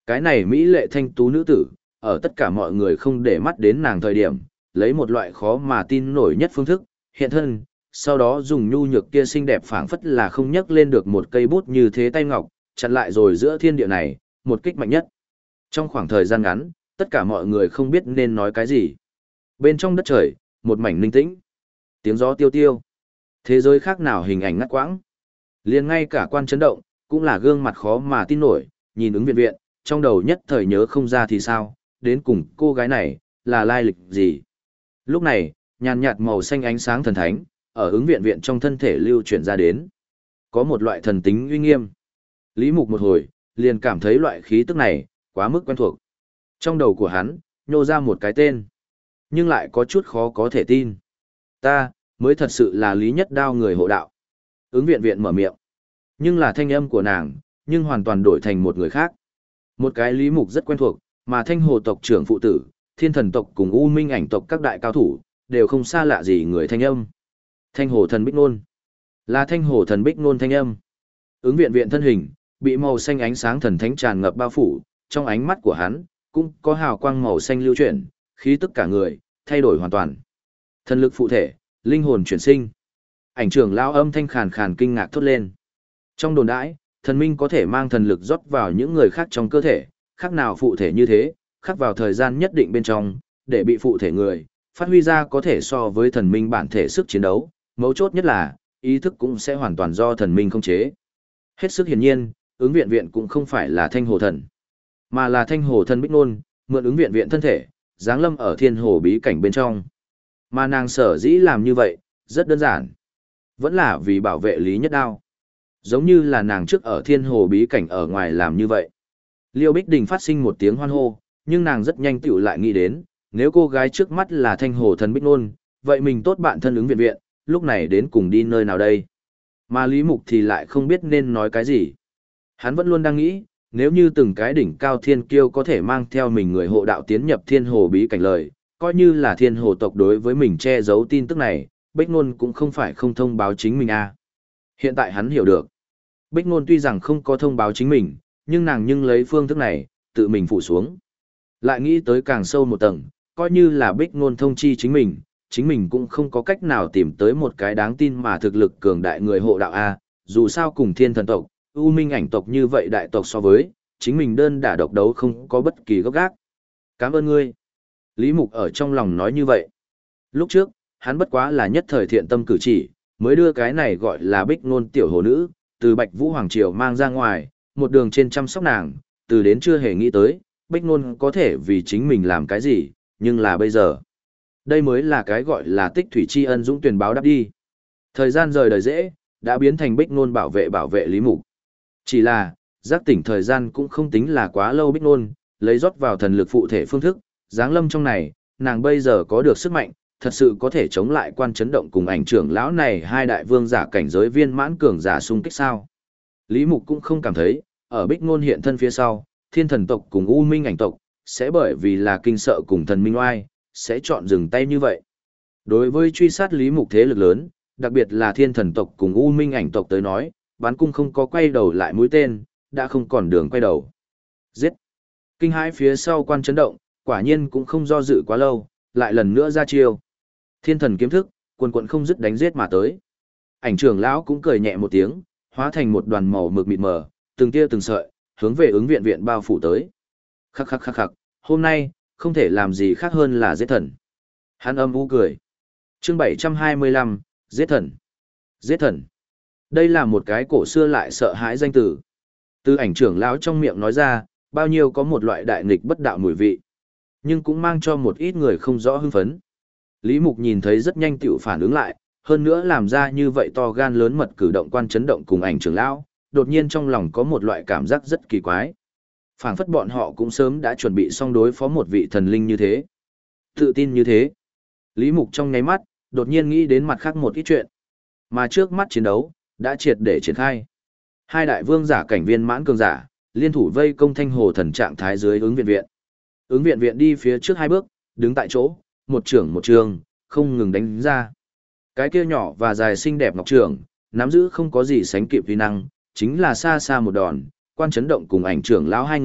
Cái này mỹ lệ thanh tú nữ tử, ở tất cả mọi người không để mắt đến nàng thời điểm, lấy một loại khó mà tin nổi nhất phương thức, hiện thân, sau đó dùng nhu nhược kia xinh đẹp phảng phất là không nhấc lên được một cây bút như thế tay ngọc, chặn lại rồi giữa thiên địa này, một kích mạnh nhất. Trong khoảng thời gian ngắn, tất cả mọi người không biết nên nói cái gì. Bên trong đất trời, một mảnh ninh tĩnh. Tiếng gió tiêu tiêu. Thế giới khác nào hình ảnh ngắt quãng. Liền ngay cả quan chấn động, cũng là gương mặt khó mà tin nổi, nhìn ứng viện viện, trong đầu nhất thời nhớ không ra thì sao, đến cùng cô gái này, là lai lịch gì. Lúc này, nhàn nhạt màu xanh ánh sáng thần thánh, ở ứng viện viện trong thân thể lưu chuyển ra đến. Có một loại thần tính uy nghiêm. Lý Mục một hồi, liền cảm thấy loại khí tức này, quá mức quen thuộc. Trong đầu của hắn, nhô ra một cái tên. Nhưng lại có chút khó có thể tin. Ta, mới thật sự là Lý Nhất Đao người hộ đạo. Ứng viện viện mở miệng. Nhưng là thanh âm của nàng, nhưng hoàn toàn đổi thành một người khác. Một cái Lý Mục rất quen thuộc, mà Thanh Hồ tộc trưởng phụ tử, Thiên Thần tộc cùng U Minh ảnh tộc các đại cao thủ, đều không xa lạ gì người thanh âm. Thanh Hồ thần Bích Nôn. Là Thanh Hồ thần Bích Nôn thanh âm. Ứng viện viện thân hình, bị màu xanh ánh sáng thần thánh tràn ngập bao phủ, trong ánh mắt của hắn, cũng có hào quang màu xanh lưu chuyển, khí tức cả người, thay đổi hoàn toàn. Thần lực phụ thể, linh hồn chuyển sinh. Ảnh trưởng lão âm thanh khàn khàn kinh ngạc thốt lên. Trong đồn đãi, thần minh có thể mang thần lực rót vào những người khác trong cơ thể, khác nào phụ thể như thế, khắc vào thời gian nhất định bên trong, để bị phụ thể người, phát huy ra có thể so với thần minh bản thể sức chiến đấu, mấu chốt nhất là, ý thức cũng sẽ hoàn toàn do thần minh khống chế. Hết sức hiển nhiên, ứng viện viện cũng không phải là Thanh Hồ thần, mà là Thanh Hồ thần Bích Nôn, mượn ứng viện viện thân thể, giáng lâm ở thiên hồ bí cảnh bên trong. Mà nàng sở dĩ làm như vậy, rất đơn giản. Vẫn là vì bảo vệ Lý Nhất Đao. Giống như là nàng trước ở thiên hồ bí cảnh ở ngoài làm như vậy. Liêu Bích Đình phát sinh một tiếng hoan hô, nhưng nàng rất nhanh tựu lại nghĩ đến, nếu cô gái trước mắt là Thanh Hồ thần Bích Nôn, vậy mình tốt bạn thân ứng viện viện, lúc này đến cùng đi nơi nào đây? Mà Lý Mục thì lại không biết nên nói cái gì. Hắn vẫn luôn đang nghĩ, nếu như từng cái đỉnh cao thiên kiêu có thể mang theo mình người hộ đạo tiến nhập thiên hồ bí cảnh lời, coi như là thiên hồ tộc đối với mình che giấu tin tức này, Bích Nôn cũng không phải không thông báo chính mình à. Hiện tại hắn hiểu được. Bích Nôn tuy rằng không có thông báo chính mình, nhưng nàng lấy phương thức này, tự mình phụ xuống. Lại nghĩ tới càng sâu một tầng, coi như là Bích Nôn thông chi chính mình cũng không có cách nào tìm tới một cái đáng tin mà thực lực cường đại người hộ đạo A, dù sao cùng thiên thần tộc, U Minh ảnh tộc như vậy đại tộc so với, chính mình đơn đả độc đấu không có bất kỳ gốc gác. Cảm ơn ngươi. Lý Mục ở trong lòng nói như vậy. Lúc trước, hắn bất quá là nhất thời thiện tâm cử chỉ, mới đưa cái này gọi là Bích Nôn tiểu hồ nữ, từ Bạch Vũ Hoàng Triều mang ra ngoài, một đường trên chăm sóc nàng, từ đến chưa hề nghĩ tới, Bích Nôn có thể vì chính mình làm cái gì, nhưng là bây giờ. Đây mới là cái gọi là tích thủy tri ân dũng tuyển báo đáp đi. Thời gian rời đời dễ, đã biến thành Bích Nôn bảo vệ Lý Mục. Chỉ là, giác tỉnh thời gian cũng không tính là quá lâu Bích Nôn, lấy rót vào thần lực phụ thể phương thức, giáng lâm trong này, nàng bây giờ có được sức mạnh, thật sự có thể chống lại quan chấn động cùng ảnh trưởng lão này hai đại vương giả cảnh giới viên mãn cường giả xung kích sao. Lý Mục cũng không cảm thấy, ở Bích Nôn hiện thân phía sau, thiên thần tộc cùng U Minh ảnh tộc, sẽ bởi vì là kinh sợ cùng thần minh oai, sẽ chọn dừng tay như vậy. Đối với truy sát Lý Mục thế lực lớn, đặc biệt là thiên thần tộc cùng U Minh ảnh tộc tới nói, bán cung không có quay đầu lại mũi tên, đã không còn đường quay đầu. Giết! Kinh hãi phía sau quan chấn động, quả nhiên cũng không do dự quá lâu, lại lần nữa ra chiêu. Thiên thần kiếm thức, quần quần không dứt đánh giết mà tới. Ảnh trưởng lão cũng cười nhẹ một tiếng, hóa thành một đoàn màu mực mịt mờ, từng tia từng sợi, hướng về ứng viện viện bao phủ tới. Khắc khắc khắc khắc, hôm nay, không thể làm gì khác hơn là giết thần. Hắn âm u cười. Chương 725, giết thần. Giết thần. Đây là một cái cổ xưa lại sợ hãi danh từ. Từ ảnh trưởng lão trong miệng nói ra, bao nhiêu có một loại đại nghịch bất đạo mùi vị. Nhưng cũng mang cho một ít người không rõ hưng phấn. Lý Mục nhìn thấy rất nhanh tiểu phản ứng lại, hơn nữa làm ra như vậy to gan lớn mật cử động quan chấn động cùng ảnh trưởng lão, đột nhiên trong lòng có một loại cảm giác rất kỳ quái. Phảng phất bọn họ cũng sớm đã chuẩn bị xong đối phó một vị thần linh như thế. Tự tin như thế. Lý Mục trong nháy mắt, đột nhiên nghĩ đến mặt khác một ít chuyện. Mà trước mắt chiến đấu, đã triệt để triển khai. Hai đại vương giả cảnh viên mãn cường giả, liên thủ vây công Thanh Hồ thần trạng thái dưới ứng viện viện. Ứng viện viện đi phía trước hai bước, đứng tại chỗ, một trưởng một trường, không ngừng đánh ra. Cái kia nhỏ và dài xinh đẹp ngọc trưởng, nắm giữ không có gì sánh kịp vi năng, chính là xa xa một đòn, quan chấn động cùng ảnh trưởng lão hai người,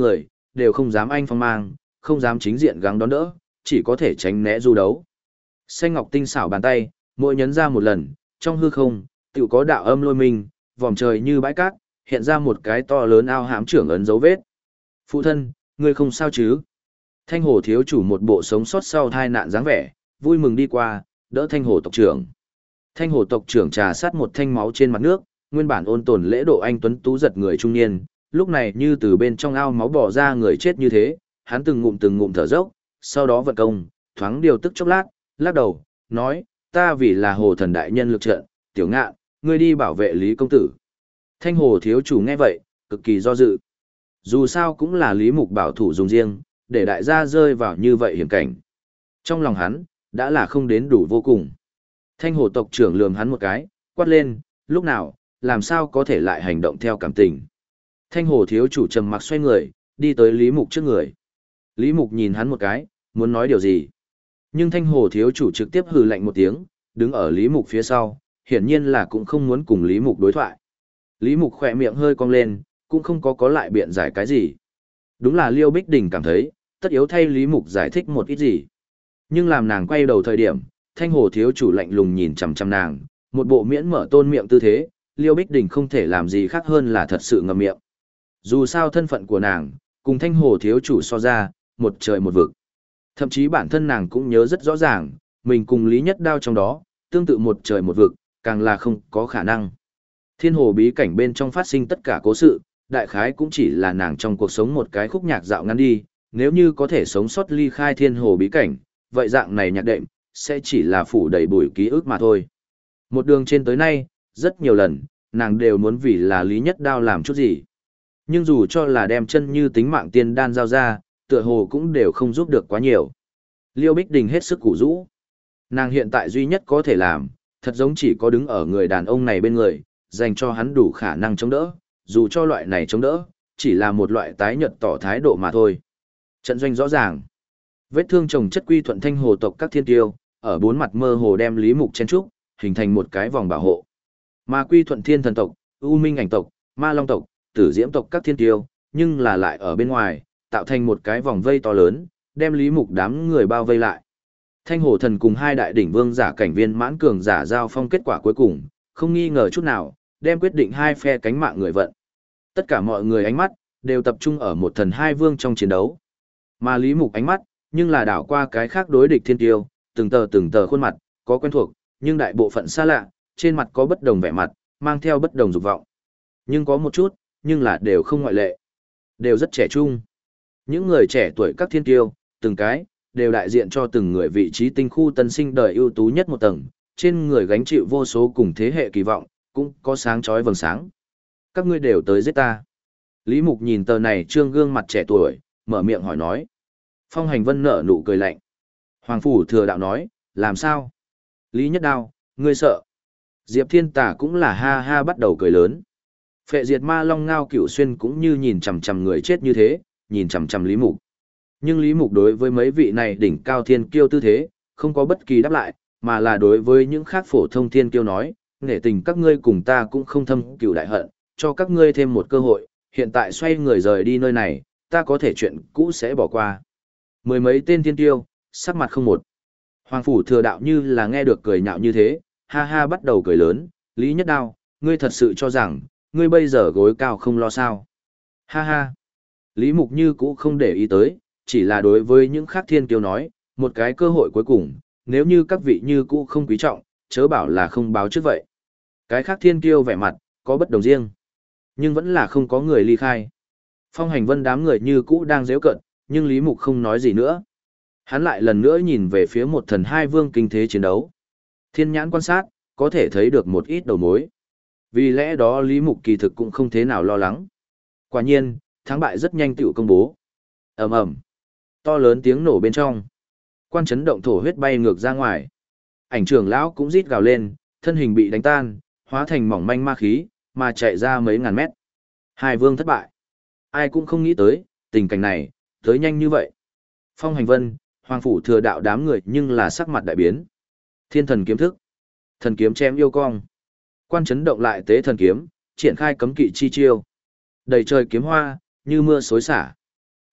đều không dám anh phong mang, không dám chính diện gắng đón đỡ, chỉ có thể tránh né du đấu. Xanh ngọc tinh xảo bàn tay, mỗi nhấn ra một lần, trong hư không, tự có đạo âm lôi mình, vòm trời như bãi cát, hiện ra một cái to lớn ao hãm trưởng ấn dấu vết. Phụ thân, ngươi không sao chứ? Thanh hồ thiếu chủ một bộ sống sót sau tai nạn dáng vẻ, vui mừng đi qua, đỡ thanh hồ tộc trưởng. Thanh hồ tộc trưởng trà sát một thanh máu trên mặt nước, nguyên bản ôn tồn lễ độ anh tuấn tú giật người trung niên, lúc này như từ bên trong ao máu bỏ ra người chết như thế, hắn từng ngụm thở dốc, sau đó vận công, thoáng điều tức chốc lát, lắc đầu, nói, ta vì là hồ thần đại nhân lực trận, tiểu ngạn, ngươi đi bảo vệ Lý công tử. Thanh hồ thiếu chủ nghe vậy, cực kỳ do dự. Dù sao cũng là Lý Mục bảo thủ dùng riêng, để đại gia rơi vào như vậy hiểm cảnh. Trong lòng hắn, đã là không đến đủ vô cùng. Thanh hồ tộc trưởng lườm hắn một cái, quát lên, lúc nào, làm sao có thể lại hành động theo cảm tình. Thanh hồ thiếu chủ trầm mặc xoay người, đi tới Lý Mục trước người. Lý Mục nhìn hắn một cái, muốn nói điều gì. Nhưng thanh hồ thiếu chủ trực tiếp hừ lạnh một tiếng, đứng ở Lý Mục phía sau, hiển nhiên là cũng không muốn cùng Lý Mục đối thoại. Lý Mục khỏe miệng hơi cong lên, cũng không có lại biện giải cái gì. Đúng là Liêu Bích Đình cảm thấy, tất yếu thay Lý Mục giải thích một ít gì. Nhưng làm nàng quay đầu thời điểm, thanh hồ thiếu chủ lạnh lùng nhìn chằm chằm nàng, một bộ miễn mở tôn miệng tư thế, Liêu Bích Đình không thể làm gì khác hơn là thật sự ngậm miệng. Dù sao thân phận của nàng, cùng thanh hồ thiếu chủ so ra, một trời một vực. Thậm chí bản thân nàng cũng nhớ rất rõ ràng, mình cùng Lý Nhất Đao trong đó, tương tự một trời một vực, càng là không có khả năng. Thiên hồ bí cảnh bên trong phát sinh tất cả cố sự, đại khái cũng chỉ là nàng trong cuộc sống một cái khúc nhạc dạo ngắn đi, nếu như có thể sống sót ly khai thiên hồ bí cảnh, vậy dạng này nhạc đệm, sẽ chỉ là phủ đầy bụi ký ức mà thôi. Một đường trên tới nay, rất nhiều lần, nàng đều muốn vì là Lý Nhất Đao làm chút gì. Nhưng dù cho là đem chân như tính mạng tiên đan giao ra, tựa hồ cũng đều không giúp được quá nhiều. Liêu Bích Đình hết sức củ rũ. Nàng hiện tại duy nhất có thể làm, thật giống chỉ có đứng ở người đàn ông này bên người, dành cho hắn đủ khả năng chống đỡ, dù cho loại này chống đỡ, chỉ là một loại tái nhợt tỏ thái độ mà thôi. Trận doanh rõ ràng. Vết thương chồng chất quy thuận thanh hồ tộc các thiên tiêu, ở bốn mặt mơ hồ đem Lý Mục chen trúc, hình thành một cái vòng bảo hộ. Mà quy thuận thiên thần tộc, U Minh ảnh tộc, Ma Long tộc, Tử Diễm tộc các thiên tiêu, nhưng là lại ở bên ngoài, tạo thành một cái vòng vây to lớn, đem Lý Mục đám người bao vây lại. Thanh hồ thần cùng hai đại đỉnh vương giả cảnh viên mãn cường giả giao phong kết quả cuối cùng, không nghi ngờ chút nào, đem quyết định hai phe cánh mạng người vận. Tất cả mọi người ánh mắt, đều tập trung ở một thần hai vương trong chiến đấu. Mà Lý Mục ánh mắt, nhưng là đảo qua cái khác đối địch thiên tiêu, từng tờ khuôn mặt, có quen thuộc, nhưng đại bộ phận xa lạ, trên mặt có bất đồng vẻ mặt, mang theo bất đồng dục vọng. Nhưng có một chút, nhưng là đều không ngoại lệ. Đều rất trẻ trung. Những người trẻ tuổi các thiên tiêu, từng cái, đều đại diện cho từng người vị trí tinh khu tân sinh đời ưu tú nhất một tầng, trên người gánh chịu vô số cùng thế hệ kỳ vọng, cũng có sáng chói vầng sáng. Các ngươi đều tới giết ta. Lý Mục nhìn tờ này trương gương mặt trẻ tuổi, mở miệng hỏi nói. Phong Hành Vân nở nụ cười lạnh. Hoàng Phủ Thừa Đạo nói, làm sao? Lý Nhất Đao, ngươi sợ. Diệp Thiên Tả cũng là ha ha bắt đầu cười lớn. Phệ diệt ma long ngao cửu xuyên cũng như nhìn chằm chằm người chết như thế, nhìn chằm chằm Lý Mục. Nhưng Lý Mục đối với mấy vị này đỉnh cao thiên kiêu tư thế, không có bất kỳ đáp lại, mà là đối với những khác phổ thông thiên kiêu nói, nể tình các ngươi cùng ta cũng không thâm cửu đại hận, cho các ngươi thêm một cơ hội, hiện tại xoay người rời đi nơi này, ta có thể chuyện cũ sẽ bỏ qua. Mười mấy tên thiên kiêu, sắc mặt không một. Hoàng Phủ Thừa Đạo như là nghe được cười nhạo như thế, ha ha bắt đầu cười lớn, Lý Nhất Đao, ngươi thật sự cho rằng, ngươi bây giờ gối cao không lo sao. Ha ha. Lý Mục như cũ không để ý tới, chỉ là đối với những khác thiên kiêu nói, một cái cơ hội cuối cùng, nếu như các vị như cũ không quý trọng, chớ bảo là không báo trước vậy. Cái khác thiên kiêu vẻ mặt, có bất đồng riêng, nhưng vẫn là không có người ly khai. Phong Hành Vân đám người như cũ đang giễu cận, nhưng Lý Mục không nói gì nữa. Hắn lại lần nữa nhìn về phía một thần hai vương kinh thế chiến đấu. Thiên nhãn quan sát, có thể thấy được một ít đầu mối. Vì lẽ đó Lý Mục kỳ thực cũng không thế nào lo lắng. Quả nhiên, thắng bại rất nhanh tựu công bố. Ầm ầm. To lớn tiếng nổ bên trong. Quan chấn động thổ huyết bay ngược ra ngoài. Ảnh trưởng lão cũng rít gào lên, thân hình bị đánh tan, hóa thành mỏng manh ma khí, mà chạy ra mấy ngàn mét. Hai vương thất bại. Ai cũng không nghĩ tới, tình cảnh này, tới nhanh như vậy. Phong Hành Vân, Hoàng Phủ Thừa Đạo đám người nhưng là sắc mặt đại biến. Thiên thần kiếm thức. Thần kiếm chém yêu cong. Quan chấn động lại tế thần kiếm, triển khai cấm kỵ chi chiêu. Đầy trời kiếm hoa, như mưa xối xả.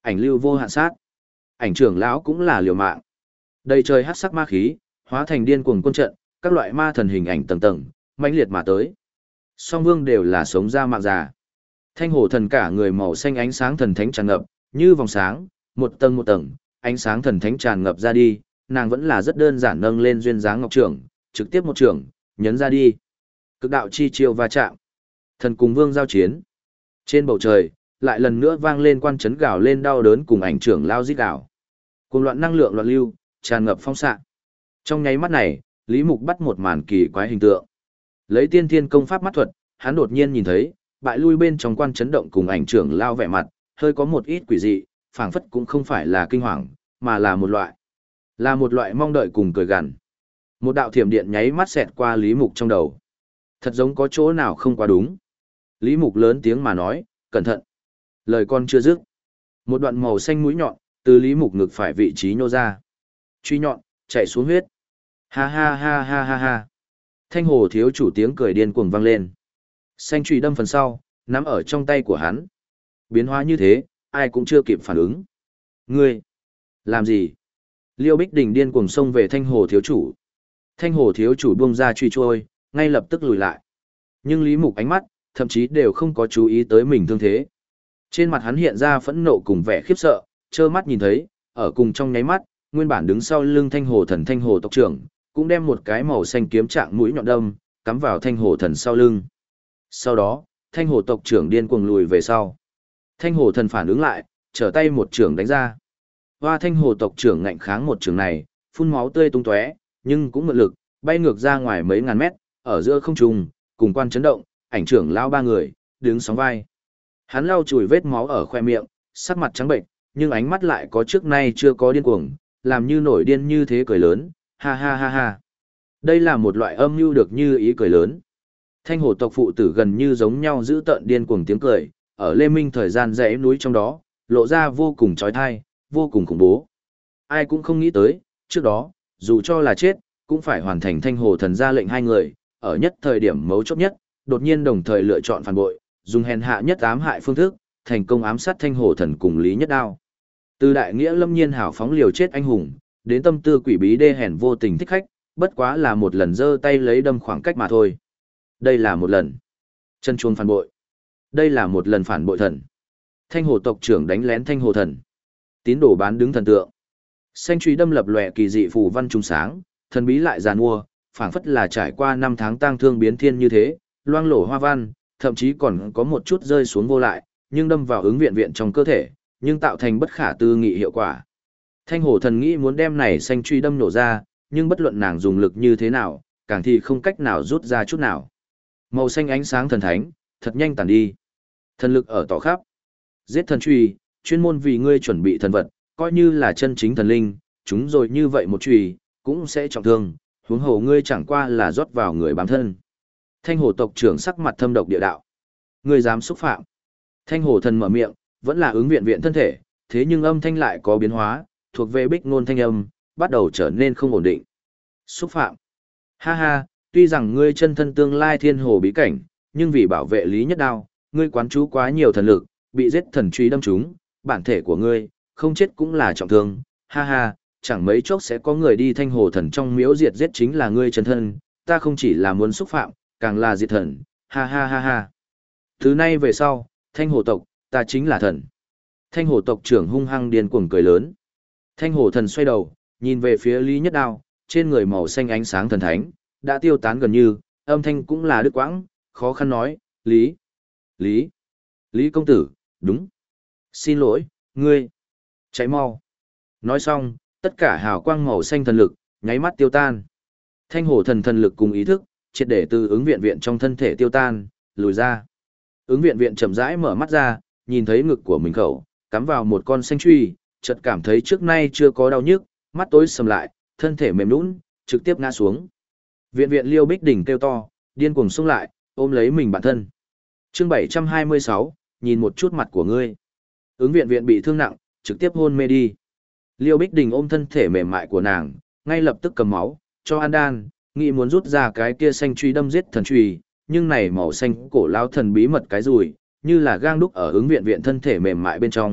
ảnh lưu vô hạn sát. Ảnh trưởng lão cũng là liều mạng. Đầy trời hắc sắc ma khí, hóa thành điên cuồng quân trận, các loại ma thần hình ảnh tầng tầng, mãnh liệt mà tới. Song vương đều là sống ra mạng già. Thanh hồ thần cả người màu xanh ánh sáng thần thánh tràn ngập, như vòng sáng, một tầng, ánh sáng thần thánh tràn ngập ra đi, nàng vẫn là rất đơn giản nâng lên duyên dáng ngọc trưởng, trực tiếp một trưởng, nhấn ra đi. Cực đạo chi chiêu va chạm. Thần cùng vương giao chiến. Trên bầu trời, lại lần nữa vang lên quan chấn gào lên đau đớn cùng ảnh trưởng lao rít gào. Cùng loạn năng lượng loạn lưu, tràn ngập phong xạ. Trong nháy mắt này, Lý Mục bắt một màn kỳ quái hình tượng. Lấy tiên thiên công pháp mắt thuật, hắn đột nhiên nhìn thấy, bại lui bên trong quan chấn động cùng ảnh trưởng lao vẻ mặt, hơi có một ít quỷ dị, phảng phất cũng không phải là kinh hoàng, mà là một loại mong đợi cùng cười gằn. Một đạo thiểm điện nháy mắt xẹt qua Lý Mục trong đầu. Thật giống có chỗ nào không quá đúng. Lý Mục lớn tiếng mà nói, cẩn thận. Lời con chưa dứt. Một đoạn màu xanh mũi nhọn, từ Lý Mục ngực phải vị trí nhô ra. Truy nhọn, chạy xuống huyết. Ha ha ha ha ha ha. Thanh hồ thiếu chủ tiếng cười điên cuồng vang lên. Xanh truy đâm phần sau, nắm ở trong tay của hắn. Biến hóa như thế, ai cũng chưa kịp phản ứng. Ngươi, làm gì? Liêu Bích Đình điên cuồng xông về thanh hồ thiếu chủ. Thanh hồ thiếu chủ buông ra truy trôi, ngay lập tức lùi lại. Nhưng Lý Mục ánh mắt, thậm chí đều không có chú ý tới mình thương thế. Trên mặt hắn hiện ra phẫn nộ cùng vẻ khiếp sợ, trơ mắt nhìn thấy, ở cùng trong nháy mắt, nguyên bản đứng sau lưng thanh hồ thần thanh hồ tộc trưởng, cũng đem một cái màu xanh kiếm trạng mũi nhọn đâm, cắm vào thanh hồ thần sau lưng. Sau đó, thanh hồ tộc trưởng điên cuồng lùi về sau. Thanh hồ thần phản ứng lại, trở tay một trưởng đánh ra. Hoa thanh hồ tộc trưởng ngạnh kháng một trưởng này, phun máu tươi tung tóe, nhưng cũng mượn lực, bay ngược ra ngoài mấy ngàn mét, ở giữa không trung, cùng quan chấn động, ảnh trưởng lao ba người, đứng sóng vai. Hắn lau chùi vết máu ở khoe miệng, sắc mặt trắng bệnh, nhưng ánh mắt lại có trước nay chưa có điên cuồng, làm như nổi điên như thế cười lớn, ha ha ha ha. Đây là một loại âm mưu được như ý cười lớn. Thanh hồ tộc phụ tử gần như giống nhau giữ tợn điên cuồng tiếng cười, ở Lê Minh thời gian dãy núi trong đó, lộ ra vô cùng trói thai, vô cùng khủng bố. Ai cũng không nghĩ tới, trước đó, dù cho là chết, cũng phải hoàn thành thanh hồ thần ra lệnh hai người, ở nhất thời điểm mấu chốt nhất, đột nhiên đồng thời lựa chọn phản bội, dùng hèn hạ nhất ám hại phương thức, thành công ám sát thanh hồ thần cùng Lý Nhất Đao. Từ đại nghĩa lâm nhiên hảo phóng liều chết anh hùng, đến tâm tư quỷ bí đê hèn vô tình thích khách, bất quá là một lần giơ tay lấy đâm khoảng cách mà thôi. Đây là một lần chân chuông phản bội. Đây là một lần phản bội thần. Thanh hồ tộc trưởng đánh lén thanh hồ thần. Tín đồ bán đứng thần tượng. Xanh truy đâm lập lòe kỳ dị phù văn trùng sáng, thần bí lại giàn mua, phảng phất là trải qua 5 tháng tang thương biến thiên như thế, loang lổ hoa văn, thậm chí còn có một chút rơi xuống vô lại, nhưng đâm vào ứng viện trong cơ thể, nhưng tạo thành bất khả tư nghị hiệu quả. Thanh hồ thần nghĩ muốn đem này xanh truy đâm nổ ra, nhưng bất luận nàng dùng lực như thế nào, càng thì không cách nào rút ra chút nào. Màu xanh ánh sáng thần thánh, thật nhanh tàn đi. Thần lực ở tỏ khắp. Giết thần truy, chuyên môn vì ngươi chuẩn bị thần vật, coi như là chân chính thần linh, chúng rồi như vậy một truy, cũng sẽ trọng thương, huống hồ ngươi chẳng qua là rót vào người bám thân. Thanh hồ tộc trưởng sắc mặt thâm độc địa đạo. Ngươi dám xúc phạm. Thanh hồ thần mở miệng, vẫn là ứng viện thân thể, thế nhưng âm thanh lại có biến hóa, thuộc về bích ngôn thanh âm, bắt đầu trở nên không ổn định. Xúc phạm. Ha ha, tuy rằng ngươi chân thân tương lai thiên hồ bí cảnh, nhưng vì bảo vệ Lý Nhất Đao, ngươi quán chú quá nhiều thần lực, bị giết thần truy đâm trúng, bản thể của ngươi, không chết cũng là trọng thương. Ha ha, chẳng mấy chốc sẽ có người đi thanh hồ thần trong miếu diệt giết chính là ngươi chân thân, ta không chỉ là muốn xúc phạm, càng là diệt thần. Ha ha ha ha. Từ nay về sau, thanh hồ tộc, ta chính là thần. Thanh hồ tộc trưởng hung hăng điên cuồng cười lớn. Thanh hồ thần xoay đầu, nhìn về phía Lý Nhất Đao, trên người màu xanh ánh sáng thần thánh, đã tiêu tán gần như, âm thanh cũng là đứt quãng, khó khăn nói, Lý công tử, đúng. Xin lỗi, ngươi. Cháy mau. Nói xong, tất cả hào quang màu xanh thần lực, nháy mắt tiêu tan. Thanh hồ thần thần lực cùng ý thức, triệt để từ ứng viện trong thân thể tiêu tan, lùi ra. Ứng viện chậm rãi mở mắt ra, nhìn thấy ngực của mình khẩu, cắm vào một con xanh truy, chợt cảm thấy trước nay chưa có đau nhức, mắt tối sầm lại, thân thể mềm nhũn, trực tiếp ngã xuống. Viện Liêu Bích Đỉnh kêu to, điên cuồng xông lại, ôm lấy mình bản thân. Chương 726, nhìn một chút mặt của ngươi. Ứng viện bị thương nặng, trực tiếp hôn mê đi. Liêu Bích Đình ôm thân thể mềm mại của nàng, ngay lập tức cầm máu, cho ăn đan, nghĩ muốn rút ra cái kia xanh truy đâm giết thần truy, nhưng này màu xanh cổ lao thần bí mật cái rùi, như là gang đúc ở ứng viện thân thể mềm mại bên trong,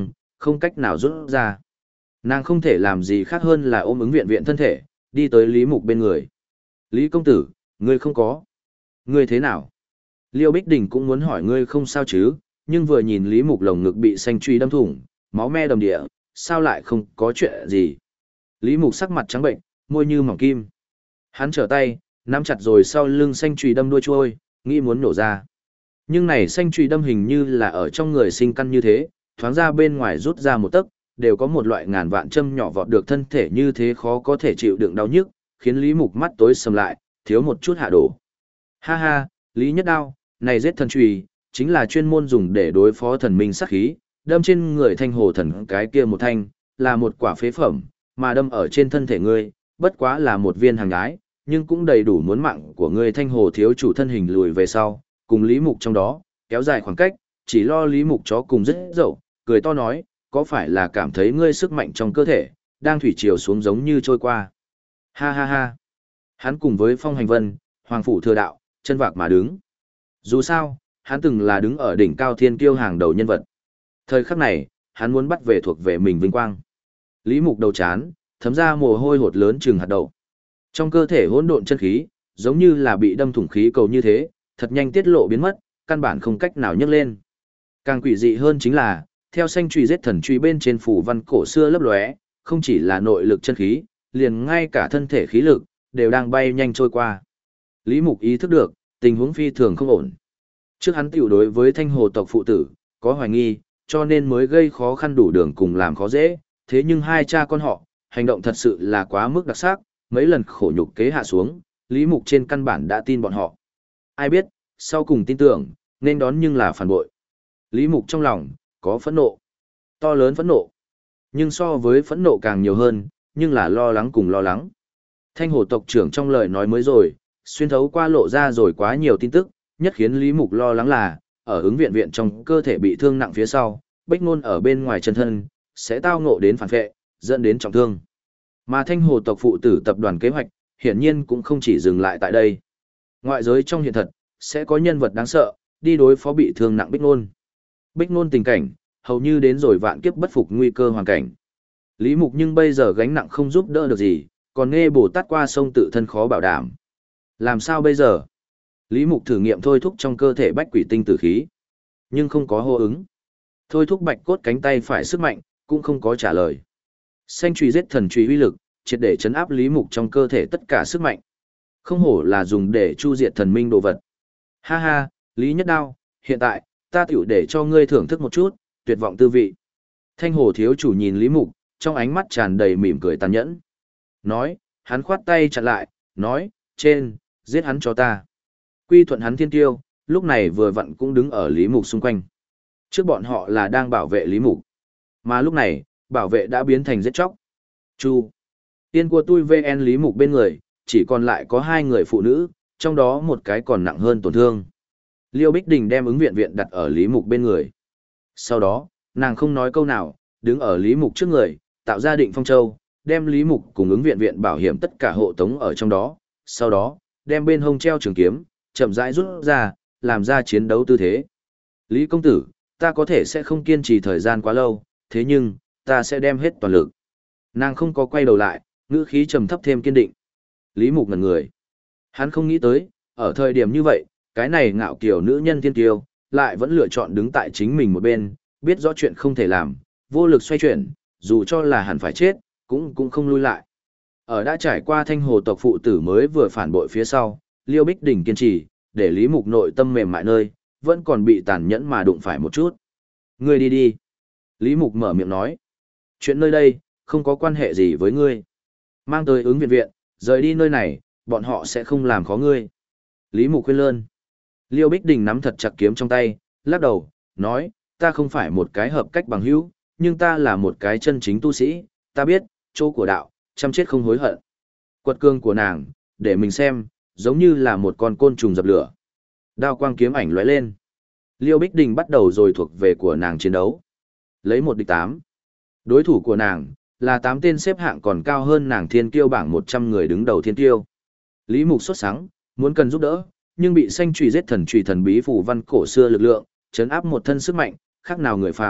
không cách nào rút ra. Nàng không thể làm gì khác hơn là ôm ứng viện viện thân thể, đi tới Lý Mục bên người. Lý công tử, ngươi không có. Ngươi thế nào? Liêu Bích Đình cũng muốn hỏi ngươi không sao chứ, nhưng vừa nhìn Lý Mục lồng ngực bị xanh truy đâm thủng, máu me đầm địa, sao lại không có chuyện gì? Lý Mục sắc mặt trắng bệnh, môi như mỏng kim. Hắn trở tay, nắm chặt rồi sau lưng xanh truy đâm đuôi trôi, nghĩ muốn nổ ra. Nhưng này xanh truy đâm hình như là ở trong người sinh căn như thế, thoáng ra bên ngoài rút ra một tấc, đều có một loại ngàn vạn châm nhỏ vọt được thân thể như thế khó có thể chịu đựng đau nhức, khiến Lý Mục mắt tối sầm lại, thiếu một chút hạ đổ. Ha ha, Lý Nhất Đao, này giết thần chùy, chính là chuyên môn dùng để đối phó thần minh sát khí, đâm trên người thanh hồ thần cái kia một thanh, là một quả phế phẩm, mà đâm ở trên thân thể ngươi, bất quá là một viên hàng ái, nhưng cũng đầy đủ muốn mạng của ngươi. Thanh hồ thiếu chủ thân hình lùi về sau, cùng Lý Mục trong đó, kéo dài khoảng cách, chỉ lo Lý Mục chó cùng rất dậu, cười to nói, có phải là cảm thấy ngươi sức mạnh trong cơ thể, đang thủy triều xuống giống như trôi qua. Ha ha ha. Hắn cùng với Phong Hành Vân, Hoàng Phủ Thừa Đạo, chân vạc mà đứng. Dù sao, hắn từng là đứng ở đỉnh cao thiên kiêu hàng đầu nhân vật. Thời khắc này, hắn muốn bắt về thuộc về mình vinh quang. Lý Mục đầu chán, thấm ra mồ hôi hột lớn chừng hạt đậu. Trong cơ thể hỗn độn chân khí, giống như là bị đâm thủng khí cầu như thế, thật nhanh tiết lộ biến mất, căn bản không cách nào nhấc lên. Càng quỷ dị hơn chính là, theo xanh truy giết thần truy bên trên phủ văn cổ xưa lấp lóe, không chỉ là nội lực chân khí, liền ngay cả thân thể khí lực, đều đang bay nhanh trôi qua. Lý Mục ý thức được, tình huống phi thường không ổn. Trước hắn tiểu đối với thanh hồ tộc phụ tử, có hoài nghi, cho nên mới gây khó khăn đủ đường cùng làm khó dễ, thế nhưng hai cha con họ, hành động thật sự là quá mức đặc sắc, mấy lần khổ nhục kế hạ xuống, Lý Mục trên căn bản đã tin bọn họ. Ai biết, sau cùng tin tưởng, nên đón nhưng là phản bội. Lý Mục trong lòng, có phẫn nộ, to lớn phẫn nộ. Nhưng so với phẫn nộ càng nhiều hơn, nhưng là lo lắng cùng lo lắng. Thanh hồ tộc trưởng trong lời nói mới rồi, xuyên thấu qua lộ ra rồi quá nhiều tin tức, nhất khiến Lý Mục lo lắng là, ở ứng viện viện trong cơ thể bị thương nặng phía sau, Bách Nôn ở bên ngoài chân thân, sẽ tao ngộ đến phản vệ, dẫn đến trọng thương. Mà thanh hồ tộc phụ tử tập đoàn kế hoạch, hiển nhiên cũng không chỉ dừng lại tại đây. Ngoại giới trong hiện thật, sẽ có nhân vật đáng sợ, đi đối phó bị thương nặng Bách Nôn. Bách Nôn tình cảnh, hầu như đến rồi vạn kiếp bất phục nguy cơ hoàn cảnh. Lý Mục nhưng bây giờ gánh nặng không giúp đỡ được gì, còn nghe Bồ Tát qua sông tự thân khó bảo đảm. Làm sao bây giờ? Lý Mục thử nghiệm thôi thúc trong cơ thể bách quỷ tinh tử khí, nhưng không có hô ứng. Thôi thúc bạch cốt cánh tay phải sức mạnh, cũng không có trả lời. Xanh chùy giết thần chùy uy lực, triệt để chấn áp Lý Mục trong cơ thể tất cả sức mạnh. Không hổ là dùng để chu diệt thần minh đồ vật. Ha ha, Lý Nhất Đao, hiện tại, ta tiểu để cho ngươi thưởng thức một chút, tuyệt vọng tư vị. Thanh hồ thiếu chủ nhìn Lý Mục, trong ánh mắt tràn đầy mỉm cười tàn nhẫn. Nói, hắn khoát tay chặn lại, nói, trên, giết hắn cho ta. Quy thuận hắn thiên tiêu, lúc này vừa vặn cũng đứng ở Lý Mục xung quanh. Trước bọn họ là đang bảo vệ Lý Mục. Mà lúc này, bảo vệ đã biến thành giết chóc. Chu. Tiên của tôi VN Lý Mục bên người, chỉ còn lại có hai người phụ nữ, trong đó một cái còn nặng hơn tổn thương. Liêu Bích Đình đem ứng viện viện đặt ở Lý Mục bên người. Sau đó, nàng không nói câu nào, đứng ở Lý Mục trước người, tạo ra định phong châu, đem Lý Mục cùng ứng viện viện bảo hiểm tất cả hộ tống ở trong đó. Sau đó, đem bên hông treo trường kiếm, chậm rãi rút ra, làm ra chiến đấu tư thế. Lý công tử, ta có thể sẽ không kiên trì thời gian quá lâu, thế nhưng, ta sẽ đem hết toàn lực. Nàng không có quay đầu lại, ngữ khí trầm thấp thêm kiên định. Lý Mục ngẩn người. Hắn không nghĩ tới, ở thời điểm như vậy, cái này ngạo kiều nữ nhân thiên kiêu, lại vẫn lựa chọn đứng tại chính mình một bên, biết rõ chuyện không thể làm, vô lực xoay chuyển, dù cho là hẳn phải chết, cũng không lui lại. Ở đã trải qua thanh hồ tộc phụ tử mới vừa phản bội phía sau, Liêu Bích Đình kiên trì, để Lý Mục nội tâm mềm mại nơi, vẫn còn bị tàn nhẫn mà đụng phải một chút. Ngươi đi đi. Lý Mục mở miệng nói. Chuyện nơi đây, không có quan hệ gì với ngươi. Mang tới ứng viện viện, rời đi nơi này, bọn họ sẽ không làm khó ngươi. Lý Mục khuyên lơn. Liêu Bích Đình nắm thật chặt kiếm trong tay, lắc đầu, nói, ta không phải một cái hợp cách bằng hữu, nhưng ta là một cái chân chính tu sĩ, ta biết, chỗ của đạo, chăm chết không hối hận. Quật cương của nàng, để mình xem, giống như là một con côn trùng dập lửa. Đao quang kiếm ảnh lóe lên. Liêu Bích Đình bắt đầu rồi thuộc về của nàng chiến đấu. Lấy 1 địch 8. Đối thủ của nàng, là 8 tên xếp hạng còn cao hơn nàng thiên kiêu bảng 100 người đứng đầu thiên kiêu. Lý Mục sốt sắng, muốn cần giúp đỡ, nhưng bị xanh chùy giết thần chùy thần bí phù văn cổ xưa lực lượng, chấn áp một thân sức mạnh, khác nào người phàm,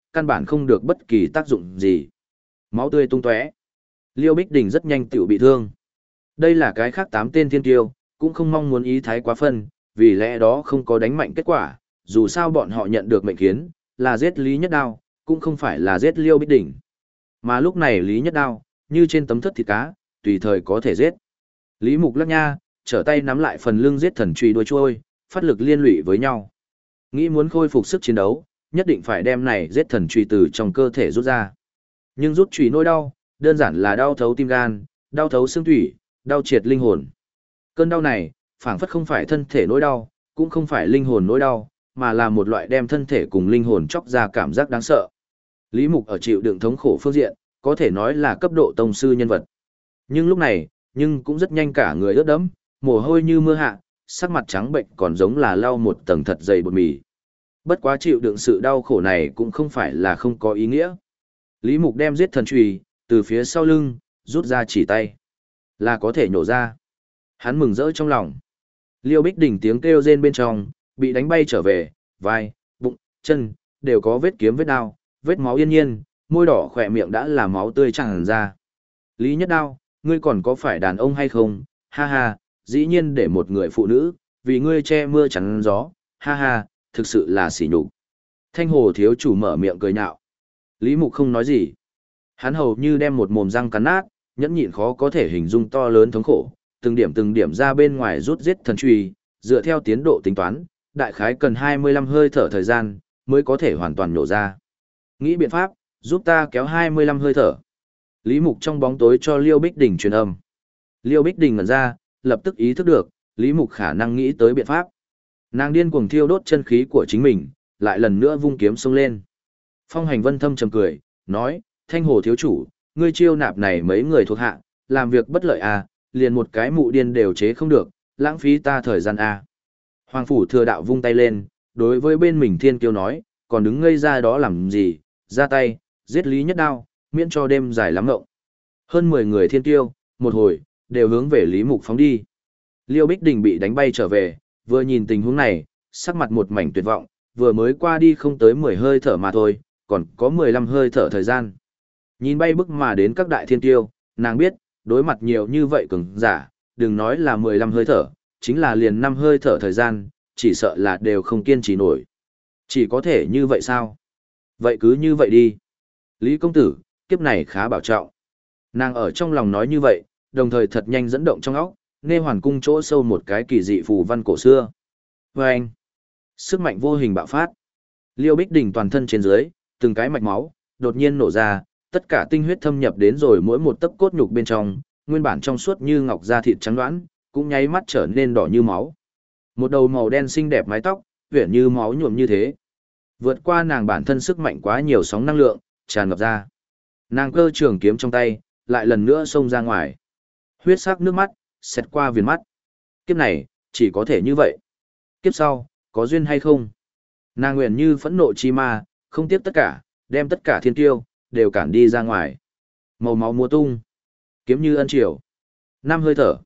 căn bản không được bất kỳ tác dụng gì. Máu tươi tung tóe. Liêu Bích Đình rất nhanh tiểu bị thương. Đây là cái khác 8 tên thiên tiêu, cũng không mong muốn ý thái quá phân, vì lẽ đó không có đánh mạnh kết quả, dù sao bọn họ nhận được mệnh khiến, là giết Lý Nhất Đao, cũng không phải là giết Liêu Bích Đình. Mà lúc này Lý Nhất Đao, như trên tấm thất thịt cá, tùy thời có thể giết. Lý Mục lắc nha, trở tay nắm lại phần lưng giết thần truy đuôi trôi, phát lực liên lụy với nhau. Nghĩ muốn khôi phục sức chiến đấu, nhất định phải đem này giết thần truy từ trong cơ thể rút ra. Nhưng rút truy nỗi đau, đơn giản là đau thấu tim gan, đau thấu xương thủy, đau triệt linh hồn. Cơn đau này, phảng phất không phải thân thể nỗi đau, cũng không phải linh hồn nỗi đau, mà là một loại đem thân thể cùng linh hồn chóc ra cảm giác đáng sợ. Lý Mục ở chịu đựng thống khổ phương diện, có thể nói là cấp độ tông sư nhân vật. Nhưng lúc này, cũng rất nhanh cả người ướt đẫm, mồ hôi như mưa hạ, sắc mặt trắng bệnh còn giống là lau một tầng thật dày bột mì. Bất quá chịu đựng sự đau khổ này cũng không phải là không có ý nghĩa. Lý Mục đem giết thần chùy từ phía sau lưng, rút ra chỉ tay. Là có thể nhổ ra. Hắn mừng rỡ trong lòng. Liêu Bích Đình tiếng kêu rên bên trong, bị đánh bay trở về, vai, bụng, chân, đều có vết kiếm vết đao, vết máu yên nhiên, môi đỏ khỏe miệng đã là máu tươi tràn ra. Lý Nhất Đao, ngươi còn có phải đàn ông hay không? Ha ha, dĩ nhiên để một người phụ nữ, vì ngươi che mưa chắn gió, ha ha, thực sự là sỉ nhục. Thanh Hồ thiếu chủ mở miệng cười nhạo. Lý Mục không nói gì. Hắn hầu như đem một mồm răng cắn nát, nhẫn nhịn khó có thể hình dung to lớn thống khổ, từng điểm ra bên ngoài rút giết thần truy, dựa theo tiến độ tính toán, đại khái cần 25 hơi thở thời gian, mới có thể hoàn toàn nổ ra. Nghĩ biện pháp, giúp ta kéo 25 hơi thở. Lý Mục trong bóng tối cho Liêu Bích Đình truyền âm. Liêu Bích Đình ngẩn ra, lập tức ý thức được, Lý Mục khả năng nghĩ tới biện pháp. Nàng điên cuồng thiêu đốt chân khí của chính mình, lại lần nữa vung kiếm xông lên. Phong Hành Vân thâm trầm cười, nói, Thanh Hồ thiếu chủ, ngươi chiêu nạp này mấy người thuộc hạ, làm việc bất lợi à, liền một cái mụ điên đều chế không được, lãng phí ta thời gian à. Hoàng Phủ Thừa Đạo vung tay lên, đối với bên mình Thiên Kiêu nói, còn đứng ngây ra đó làm gì, ra tay, giết Lý Nhất Đao, miễn cho đêm dài lắm ngộng. Hơn 10 người Thiên Kiêu, một hồi, đều hướng về Lý Mục phóng đi. Liêu Bích Đình bị đánh bay trở về, vừa nhìn tình huống này, sắc mặt một mảnh tuyệt vọng, vừa mới qua đi không tới 10 hơi thở mà thôi, còn có 15 hơi thở thời gian. Nhìn bay bức mà đến các đại thiên tiêu, nàng biết, đối mặt nhiều như vậy cường giả, đừng nói là 15 hơi thở, chính là liền 5 hơi thở thời gian, chỉ sợ là đều không kiên trì nổi. Chỉ có thể như vậy sao? Vậy cứ như vậy đi. Lý công tử, kiếp này khá bảo trọng. Nàng ở trong lòng nói như vậy, đồng thời thật nhanh dẫn động trong óc, nghe hoàn cung chỗ sâu một cái kỳ dị phù văn cổ xưa. Và anh, sức mạnh vô hình bạo phát. Liêu Bích Đình toàn thân trên dưới, từng cái mạch máu, đột nhiên nổ ra, tất cả tinh huyết thâm nhập đến rồi mỗi một tấc cốt nhục bên trong, nguyên bản trong suốt như ngọc da thịt trắng đoán, cũng nháy mắt trở nên đỏ như máu. Một đầu màu đen xinh đẹp mái tóc, uyển như máu nhuộm như thế. Vượt qua nàng bản thân sức mạnh quá nhiều sóng năng lượng, tràn ngập ra. Nàng cơ trường kiếm trong tay, lại lần nữa xông ra ngoài. Huyết sắc nước mắt, xẹt qua viền mắt. Kiếp này, chỉ có thể như vậy. Kiếp sau, có duyên hay không? Nàng nguyện như phẫn nộ chi ma, không tiếc tất cả, đem tất cả thiên tiêu, đều cản đi ra ngoài. Màu máu múa tung. Kiếm như ân triều. 5 hơi thở.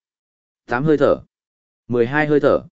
8 hơi thở. 12 hơi thở.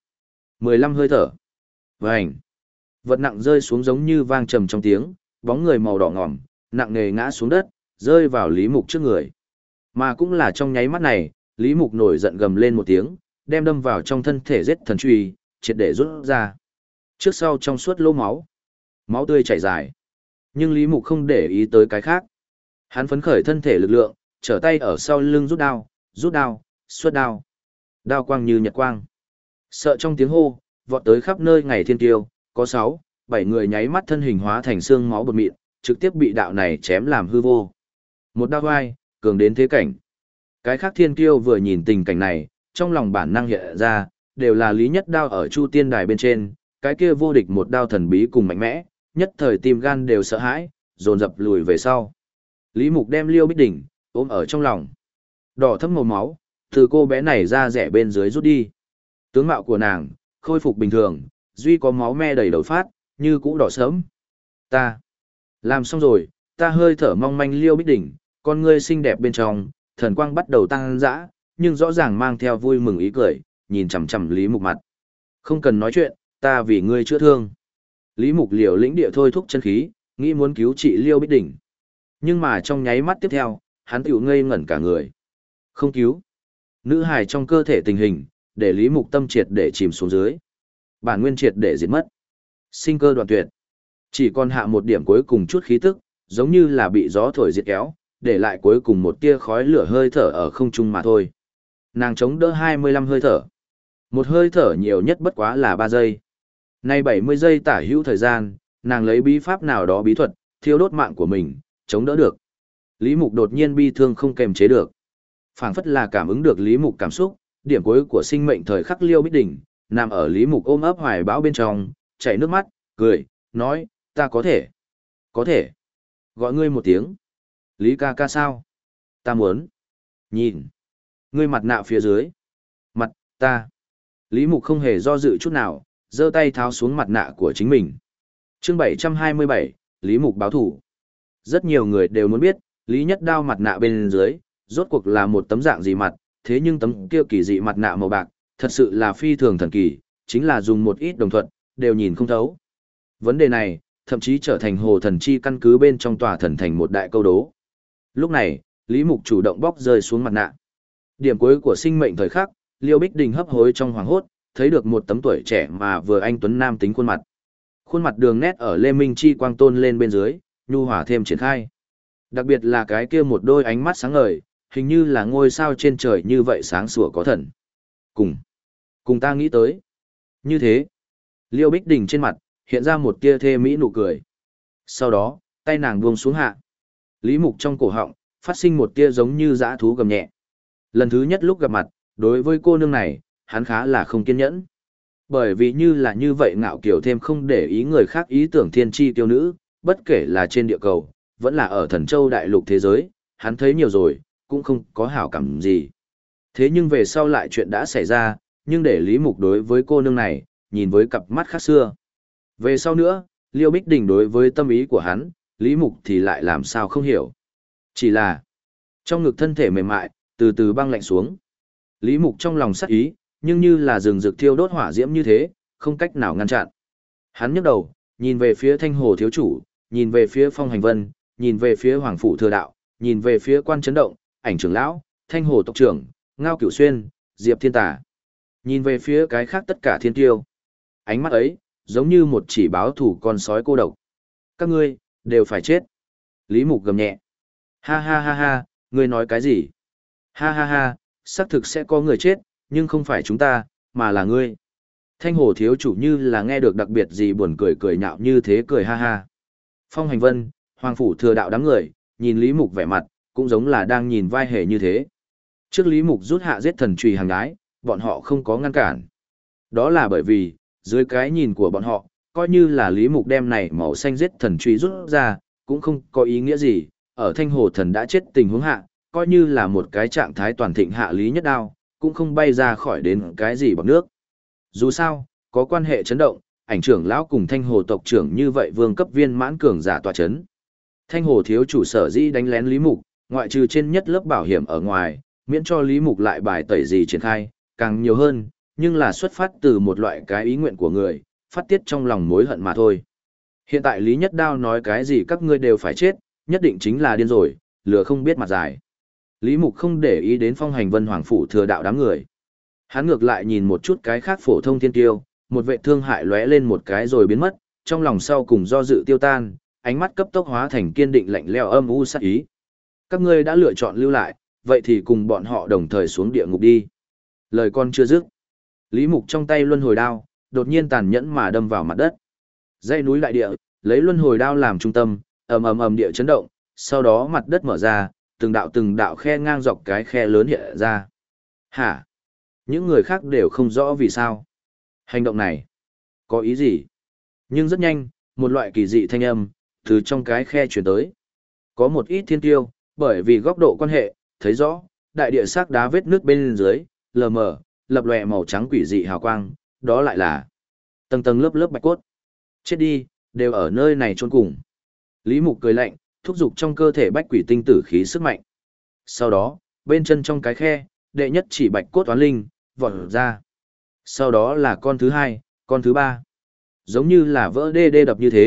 15 hơi thở. Vành. Vật nặng rơi xuống giống như vang trầm trong tiếng, bóng người màu đỏ ngòm, nặng nề ngã xuống đất, rơi vào Lý Mục trước người. Mà cũng là trong nháy mắt này, Lý Mục nổi giận gầm lên một tiếng, đem đâm vào trong thân thể giết thần truy, triệt để rút ra. Trước sau trong suốt lỗ máu, máu tươi chảy dài. Nhưng Lý Mục không để ý tới cái khác. Hắn phấn khởi thân thể lực lượng, trở tay ở sau lưng rút đao, xuất đao. Đao quang như nhật quang. Sợ trong tiếng hô, vọt tới khắp nơi ngày thiên tiêu, có 6, 7 người nháy mắt thân hình hóa thành xương máu bột mịn, trực tiếp bị đạo này chém làm hư vô. Một đao vai, cường đến thế cảnh. Cái khác thiên kiêu vừa nhìn tình cảnh này, trong lòng bản năng hiện ra, đều là Lý Nhất Đao ở Chu Tiên Đài bên trên, cái kia vô địch một đao thần bí cùng mạnh mẽ, nhất thời tim gan đều sợ hãi, dồn dập lùi về sau. Lý Mục đem Liêu Bích Đình ôm ở trong lòng. Đỏ thẫm màu máu, từ cô bé này ra rẻ bên dưới rút đi. Tướng mạo của nàng khôi phục bình thường, duy có máu me đầy đầu phát, như cũ đỏ sớm. Ta làm xong rồi, ta hơi thở mong manh Liêu Bích Đình, con ngươi xinh đẹp bên trong, thần quang bắt đầu tăng dã, nhưng rõ ràng mang theo vui mừng ý cười, nhìn chằm chằm Lý Mục mặt. Không cần nói chuyện, ta vì ngươi chữa thương. Lý Mục liều lĩnh địa thôi thúc chân khí, nghĩ muốn cứu trị Liêu Bích Đình. Nhưng mà trong nháy mắt tiếp theo, hắn tiểu ngây ngẩn cả người. Không cứu. Nữ hài trong cơ thể tình hình, để Lý Mục tâm triệt để chìm xuống dưới. Bản nguyên triệt để diệt mất. Sinh cơ đoạn tuyệt. Chỉ còn hạ một điểm cuối cùng chút khí tức, giống như là bị gió thổi diệt kéo, để lại cuối cùng một tia khói lửa hơi thở ở không trung mà thôi. Nàng chống đỡ 25 hơi thở. Một hơi thở nhiều nhất bất quá là 3 giây. Nay 70 giây tả hữu thời gian, nàng lấy bí pháp nào đó bí thuật, thiêu đốt mạng của mình, chống đỡ được. Lý Mục đột nhiên bi thương không kềm chế được. Phảng phất là cảm ứng được Lý Mục cảm xúc, điểm cuối của sinh mệnh thời khắc Liêu Bích Đình, nằm ở Lý Mục ôm ấp hoài bão bên trong, chảy nước mắt, cười, nói, ta có thể. Có thể. Gọi ngươi một tiếng. Lý ca ca sao? Ta muốn. Nhìn. Ngươi mặt nạ phía dưới. Mặt, ta. Lý Mục không hề do dự chút nào, giơ tay tháo xuống mặt nạ của chính mình. Chương 727, Lý Mục báo thủ. Rất nhiều người đều muốn biết, Lý Nhất Đao mặt nạ bên dưới, rốt cuộc là một tấm dạng gì mặt, thế nhưng tấm kia kỳ dị mặt nạ màu bạc, thật sự là phi thường thần kỳ, chính là dùng một ít đồng thuận, đều nhìn không thấu. Vấn đề này, thậm chí trở thành hồ thần chi căn cứ bên trong tòa thần thành một đại câu đố. Lúc này, Lý Mục chủ động bóc rơi xuống mặt nạ. Điểm cuối của sinh mệnh thời khắc, Liêu Bích Đình hấp hối trong hoàng hốt, thấy được một tấm tuổi trẻ mà vừa anh tuấn nam tính khuôn mặt. Khuôn mặt đường nét ở Lê Minh Chi quang tôn lên bên dưới, nhu hòa thêm triển khai. Đặc biệt là cái kia một đôi ánh mắt sáng ngời, hình như là ngôi sao trên trời như vậy sáng sủa có thần. Cùng ta nghĩ tới. Như thế, Liêu Bích Đình trên mặt, hiện ra một tia thê mỹ nụ cười. Sau đó, tay nàng buông xuống hạ. Lý Mục trong cổ họng, phát sinh một tia giống như dã thú gầm nhẹ. Lần thứ nhất lúc gặp mặt, đối với cô nương này, hắn khá là không kiên nhẫn. Bởi vì như là như vậy ngạo kiểu thêm không để ý người khác ý tưởng thiên tri tiêu nữ, bất kể là trên địa cầu, vẫn là ở thần châu đại lục thế giới, hắn thấy nhiều rồi, cũng không có hảo cảm gì. Thế nhưng về sau lại chuyện đã xảy ra, nhưng để Lý Mục đối với cô nương này, nhìn với cặp mắt khác xưa. Về sau nữa, Liêu Bích Đình đối với tâm ý của hắn, Lý Mục thì lại làm sao không hiểu. Chỉ là, trong ngực thân thể mềm mại, từ từ băng lạnh xuống. Lý Mục trong lòng sắc ý, nhưng như là rừng rực thiêu đốt hỏa diễm như thế, không cách nào ngăn chặn. Hắn nhấc đầu, nhìn về phía Thanh Hồ thiếu chủ, nhìn về phía Phong Hành Vân, nhìn về phía Hoàng phủ thừa đạo, nhìn về phía Quan Chấn Động, Ảnh trưởng lão, Thanh Hồ tộc trưởng, Ngao Cửu Xuyên, Diệp Thiên Tả. Nhìn về phía cái khác tất cả thiên tiêu. Ánh mắt ấy, giống như một chỉ báo thủ con sói cô độc. Các ngươi, đều phải chết. Lý Mục gầm nhẹ. Ha ha ha ha, ngươi nói cái gì? Ha ha ha, xác thực sẽ có người chết, nhưng không phải chúng ta, mà là ngươi. Thanh Hồ thiếu chủ như là nghe được đặc biệt gì buồn cười cười nhạo như thế cười ha ha. Phong Hành Vân, Hoàng phủ thừa đạo đám người, nhìn Lý Mục vẻ mặt, cũng giống là đang nhìn vai hề như thế. Trước Lý Mục rút hạ giết thần trùy hàng đái, bọn họ không có ngăn cản. Đó là bởi vì, dưới cái nhìn của bọn họ, coi như là Lý Mục đem này màu xanh giết thần trùy rút ra, cũng không có ý nghĩa gì, ở Thanh Hồ thần đã chết tình huống hạ, coi như là một cái trạng thái toàn thịnh hạ Lý Nhất Đao, cũng không bay ra khỏi đến cái gì bằng nước. Dù sao, có quan hệ chấn động, Ảnh trưởng lão cùng Thanh Hồ tộc trưởng như vậy vương cấp viên mãn cường giả tọa chấn. Thanh Hồ thiếu chủ sở dĩ đánh lén Lý Mục, ngoại trừ trên nhất lớp bảo hiểm ở ngoài, miễn cho Lý Mục lại bài tẩy gì triển khai, càng nhiều hơn, nhưng là xuất phát từ một loại cái ý nguyện của người, phát tiết trong lòng mối hận mà thôi. Hiện tại Lý Nhất Đao nói cái gì các ngươi đều phải chết, nhất định chính là điên rồi, lừa không biết mặt dài. Lý Mục không để ý đến Phong Hành Vân Hoàng phủ thừa đạo đám người. Hắn ngược lại nhìn một chút cái khác phổ thông thiên tiêu, một vệ thương hại lóe lên một cái rồi biến mất, trong lòng sau cùng do dự tiêu tan, ánh mắt cấp tốc hóa thành kiên định lạnh lẽo âm u sát ý. Các ngươi đã lựa chọn lưu lại, vậy thì cùng bọn họ đồng thời xuống địa ngục đi. Lời con chưa dứt. Lý Mục trong tay luân hồi đao, đột nhiên tàn nhẫn mà đâm vào mặt đất. Dãy núi đại địa, lấy luân hồi đao làm trung tâm, ầm ầm ầm địa chấn động, sau đó mặt đất mở ra, từng đạo khe ngang dọc cái khe lớn hiện ra. Hả? Những người khác đều không rõ vì sao. Hành động này, có ý gì? Nhưng rất nhanh, một loại kỳ dị thanh âm, từ trong cái khe chuyển tới. Có một ít thiên tiêu, bởi vì góc độ quan hệ, thấy rõ, đại địa xác đá vết nước bên dưới, lờ mờ, lập lòe màu trắng quỷ dị hào quang, đó lại là tầng tầng lớp lớp bạch cốt. Chết đi, đều ở nơi này chôn cùng. Lý Mục cười lạnh, thúc giục trong cơ thể bách quỷ tinh tử khí sức mạnh. Sau đó, bên chân trong cái khe, đệ nhất chỉ bạch cốt toán linh, vọt ra. Sau đó là con thứ hai, con thứ ba. Giống như là vỡ đê đê đập như thế,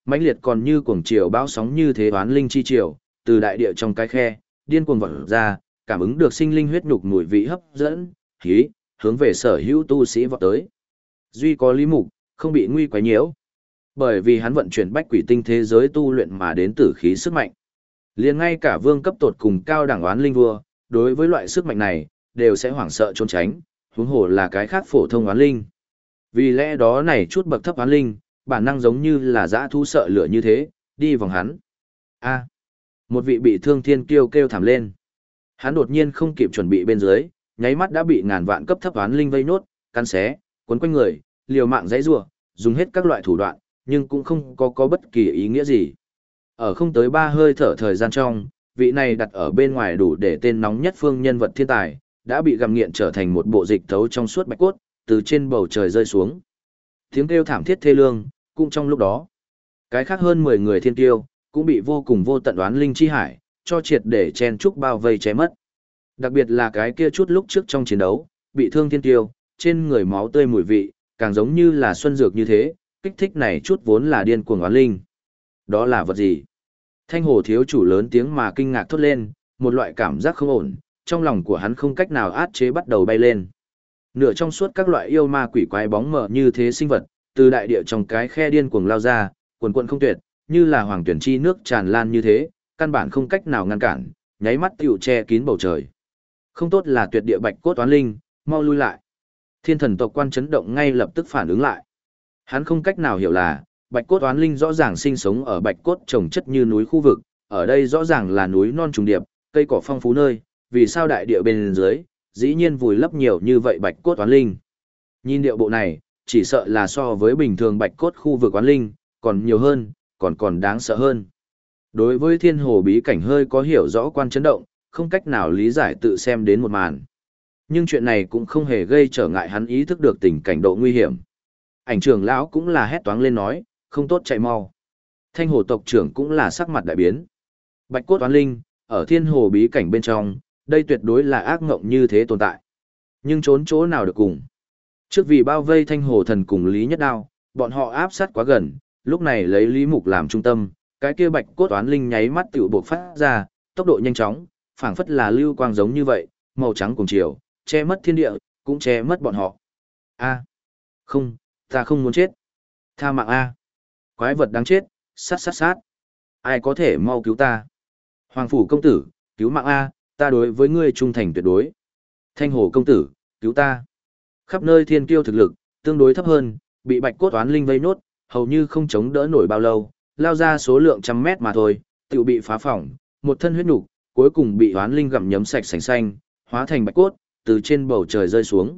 Mãnh liệt còn như cuồng triều bão sóng như thế oán linh chi triều, từ đại địa trong cái khe, điên cuồng vọt ra, cảm ứng được sinh linh huyết nhục mùi vị hấp dẫn, khí, hướng về sở hữu tu sĩ vọt tới. Duy có Lý Mục, không bị nguy quấy nhiễu. Bởi vì hắn vận chuyển bách quỷ tinh thế giới tu luyện mà đến tử khí sức mạnh. Liền ngay cả vương cấp tột cùng cao đẳng oán linh vua, đối với loại sức mạnh này, đều sẽ hoảng sợ trốn tránh, huống hồ là cái khác phổ thông oán linh. Vì lẽ đó này chút bậc thấp oán linh, bản năng giống như là dã thú sợ lửa như thế, đi vòng hắn. A. Một vị bị thương thiên kiêu kêu thảm lên. Hắn đột nhiên không kịp chuẩn bị bên dưới, nháy mắt đã bị ngàn vạn cấp thấp oán linh vây nốt, cắn xé, quấn quanh người, liều mạng giãy giụa, dùng hết các loại thủ đoạn, nhưng cũng không có bất kỳ ý nghĩa gì. Ở không tới 3 hơi thở thời gian trong, vị này đặt ở bên ngoài đủ để tên nóng nhất phương nhân vật thiên tài, đã bị gặm nghiện trở thành một bộ dịch thấu trong suốt bạch cốt, từ trên bầu trời rơi xuống. Tiếng kêu thảm thiết thê lương, cũng trong lúc đó, cái khác hơn 10 người thiên tiêu, cũng bị vô cùng vô tận oán linh chi hải, cho triệt để chen trúc bao vây chém mất. Đặc biệt là cái kia chút lúc trước trong chiến đấu, bị thương thiên tiêu, trên người máu tươi mùi vị, càng giống như là xuân dược như thế, kích thích này chút vốn là điên cuồng oán linh. Đó là vật gì? Thanh hồ thiếu chủ lớn tiếng mà kinh ngạc thốt lên, một loại cảm giác không ổn, trong lòng của hắn không cách nào át chế bắt đầu bay lên. Nửa trong suốt các loại yêu ma quỷ quái bóng mờ như thế sinh vật, từ đại địa trong cái khe điên cuồng lao ra, quần quần không tuyệt, như là hoàng tuyển chi nước tràn lan như thế, căn bản không cách nào ngăn cản, nháy mắt tiểu che kín bầu trời. Không tốt là tuyệt địa bạch cốt toán linh, mau lui lại. Thiên thần tộc quan chấn động ngay lập tức phản ứng lại. Hắn không cách nào hiểu là, bạch cốt toán linh rõ ràng sinh sống ở bạch cốt trồng chất như núi khu vực, ở đây rõ ràng là núi non trùng điệp, cây cỏ phong phú nơi, vì sao đại địa bên dưới, dĩ nhiên vùi lấp nhiều như vậy bạch cốt toán linh. Nhìn điệu bộ này, chỉ sợ là so với bình thường bạch cốt khu vực toán linh, còn nhiều hơn, còn đáng sợ hơn. Đối với thiên hồ bí cảnh hơi có hiểu rõ quan chấn động, không cách nào lý giải tự xem đến một màn. Nhưng chuyện này cũng không hề gây trở ngại hắn ý thức được tình cảnh độ nguy hiểm. Ảnh trưởng lão cũng là hét toáng lên nói, không tốt chạy mau. Thanh hồ tộc trưởng cũng là sắc mặt đại biến. Bạch cốt toán linh, ở thiên hồ bí cảnh bên trong, đây tuyệt đối là ác ngộng như thế tồn tại. Nhưng trốn chỗ nào được cùng. Trước vì bao vây thanh hồ thần cùng Lý Nhất Đao, bọn họ áp sát quá gần, lúc này lấy Lý Mục làm trung tâm, cái kia bạch cốt toán linh nháy mắt tiểu buộc phát ra, tốc độ nhanh chóng, phảng phất là lưu quang giống như vậy, màu trắng cùng chiều, che mất thiên địa, cũng che mất bọn họ. A, không, ta không muốn chết. Tha mạng A. Quái vật đáng chết, sát. Ai có thể mau cứu ta? Hoàng phủ công tử, cứu mạng A, ta đối với ngươi trung thành tuyệt đối. Thanh hồ công tử, cứu ta. Khắp nơi thiên kiêu thực lực, tương đối thấp hơn, bị bạch cốt toán linh vây nốt, hầu như không chống đỡ nổi bao lâu, lao ra số lượng trăm mét mà thôi, tự bị phá phỏng, một thân huyết nục, cuối cùng bị toán linh gặm nhấm sạch sành xanh, hóa thành bạch cốt, từ trên bầu trời rơi xuống.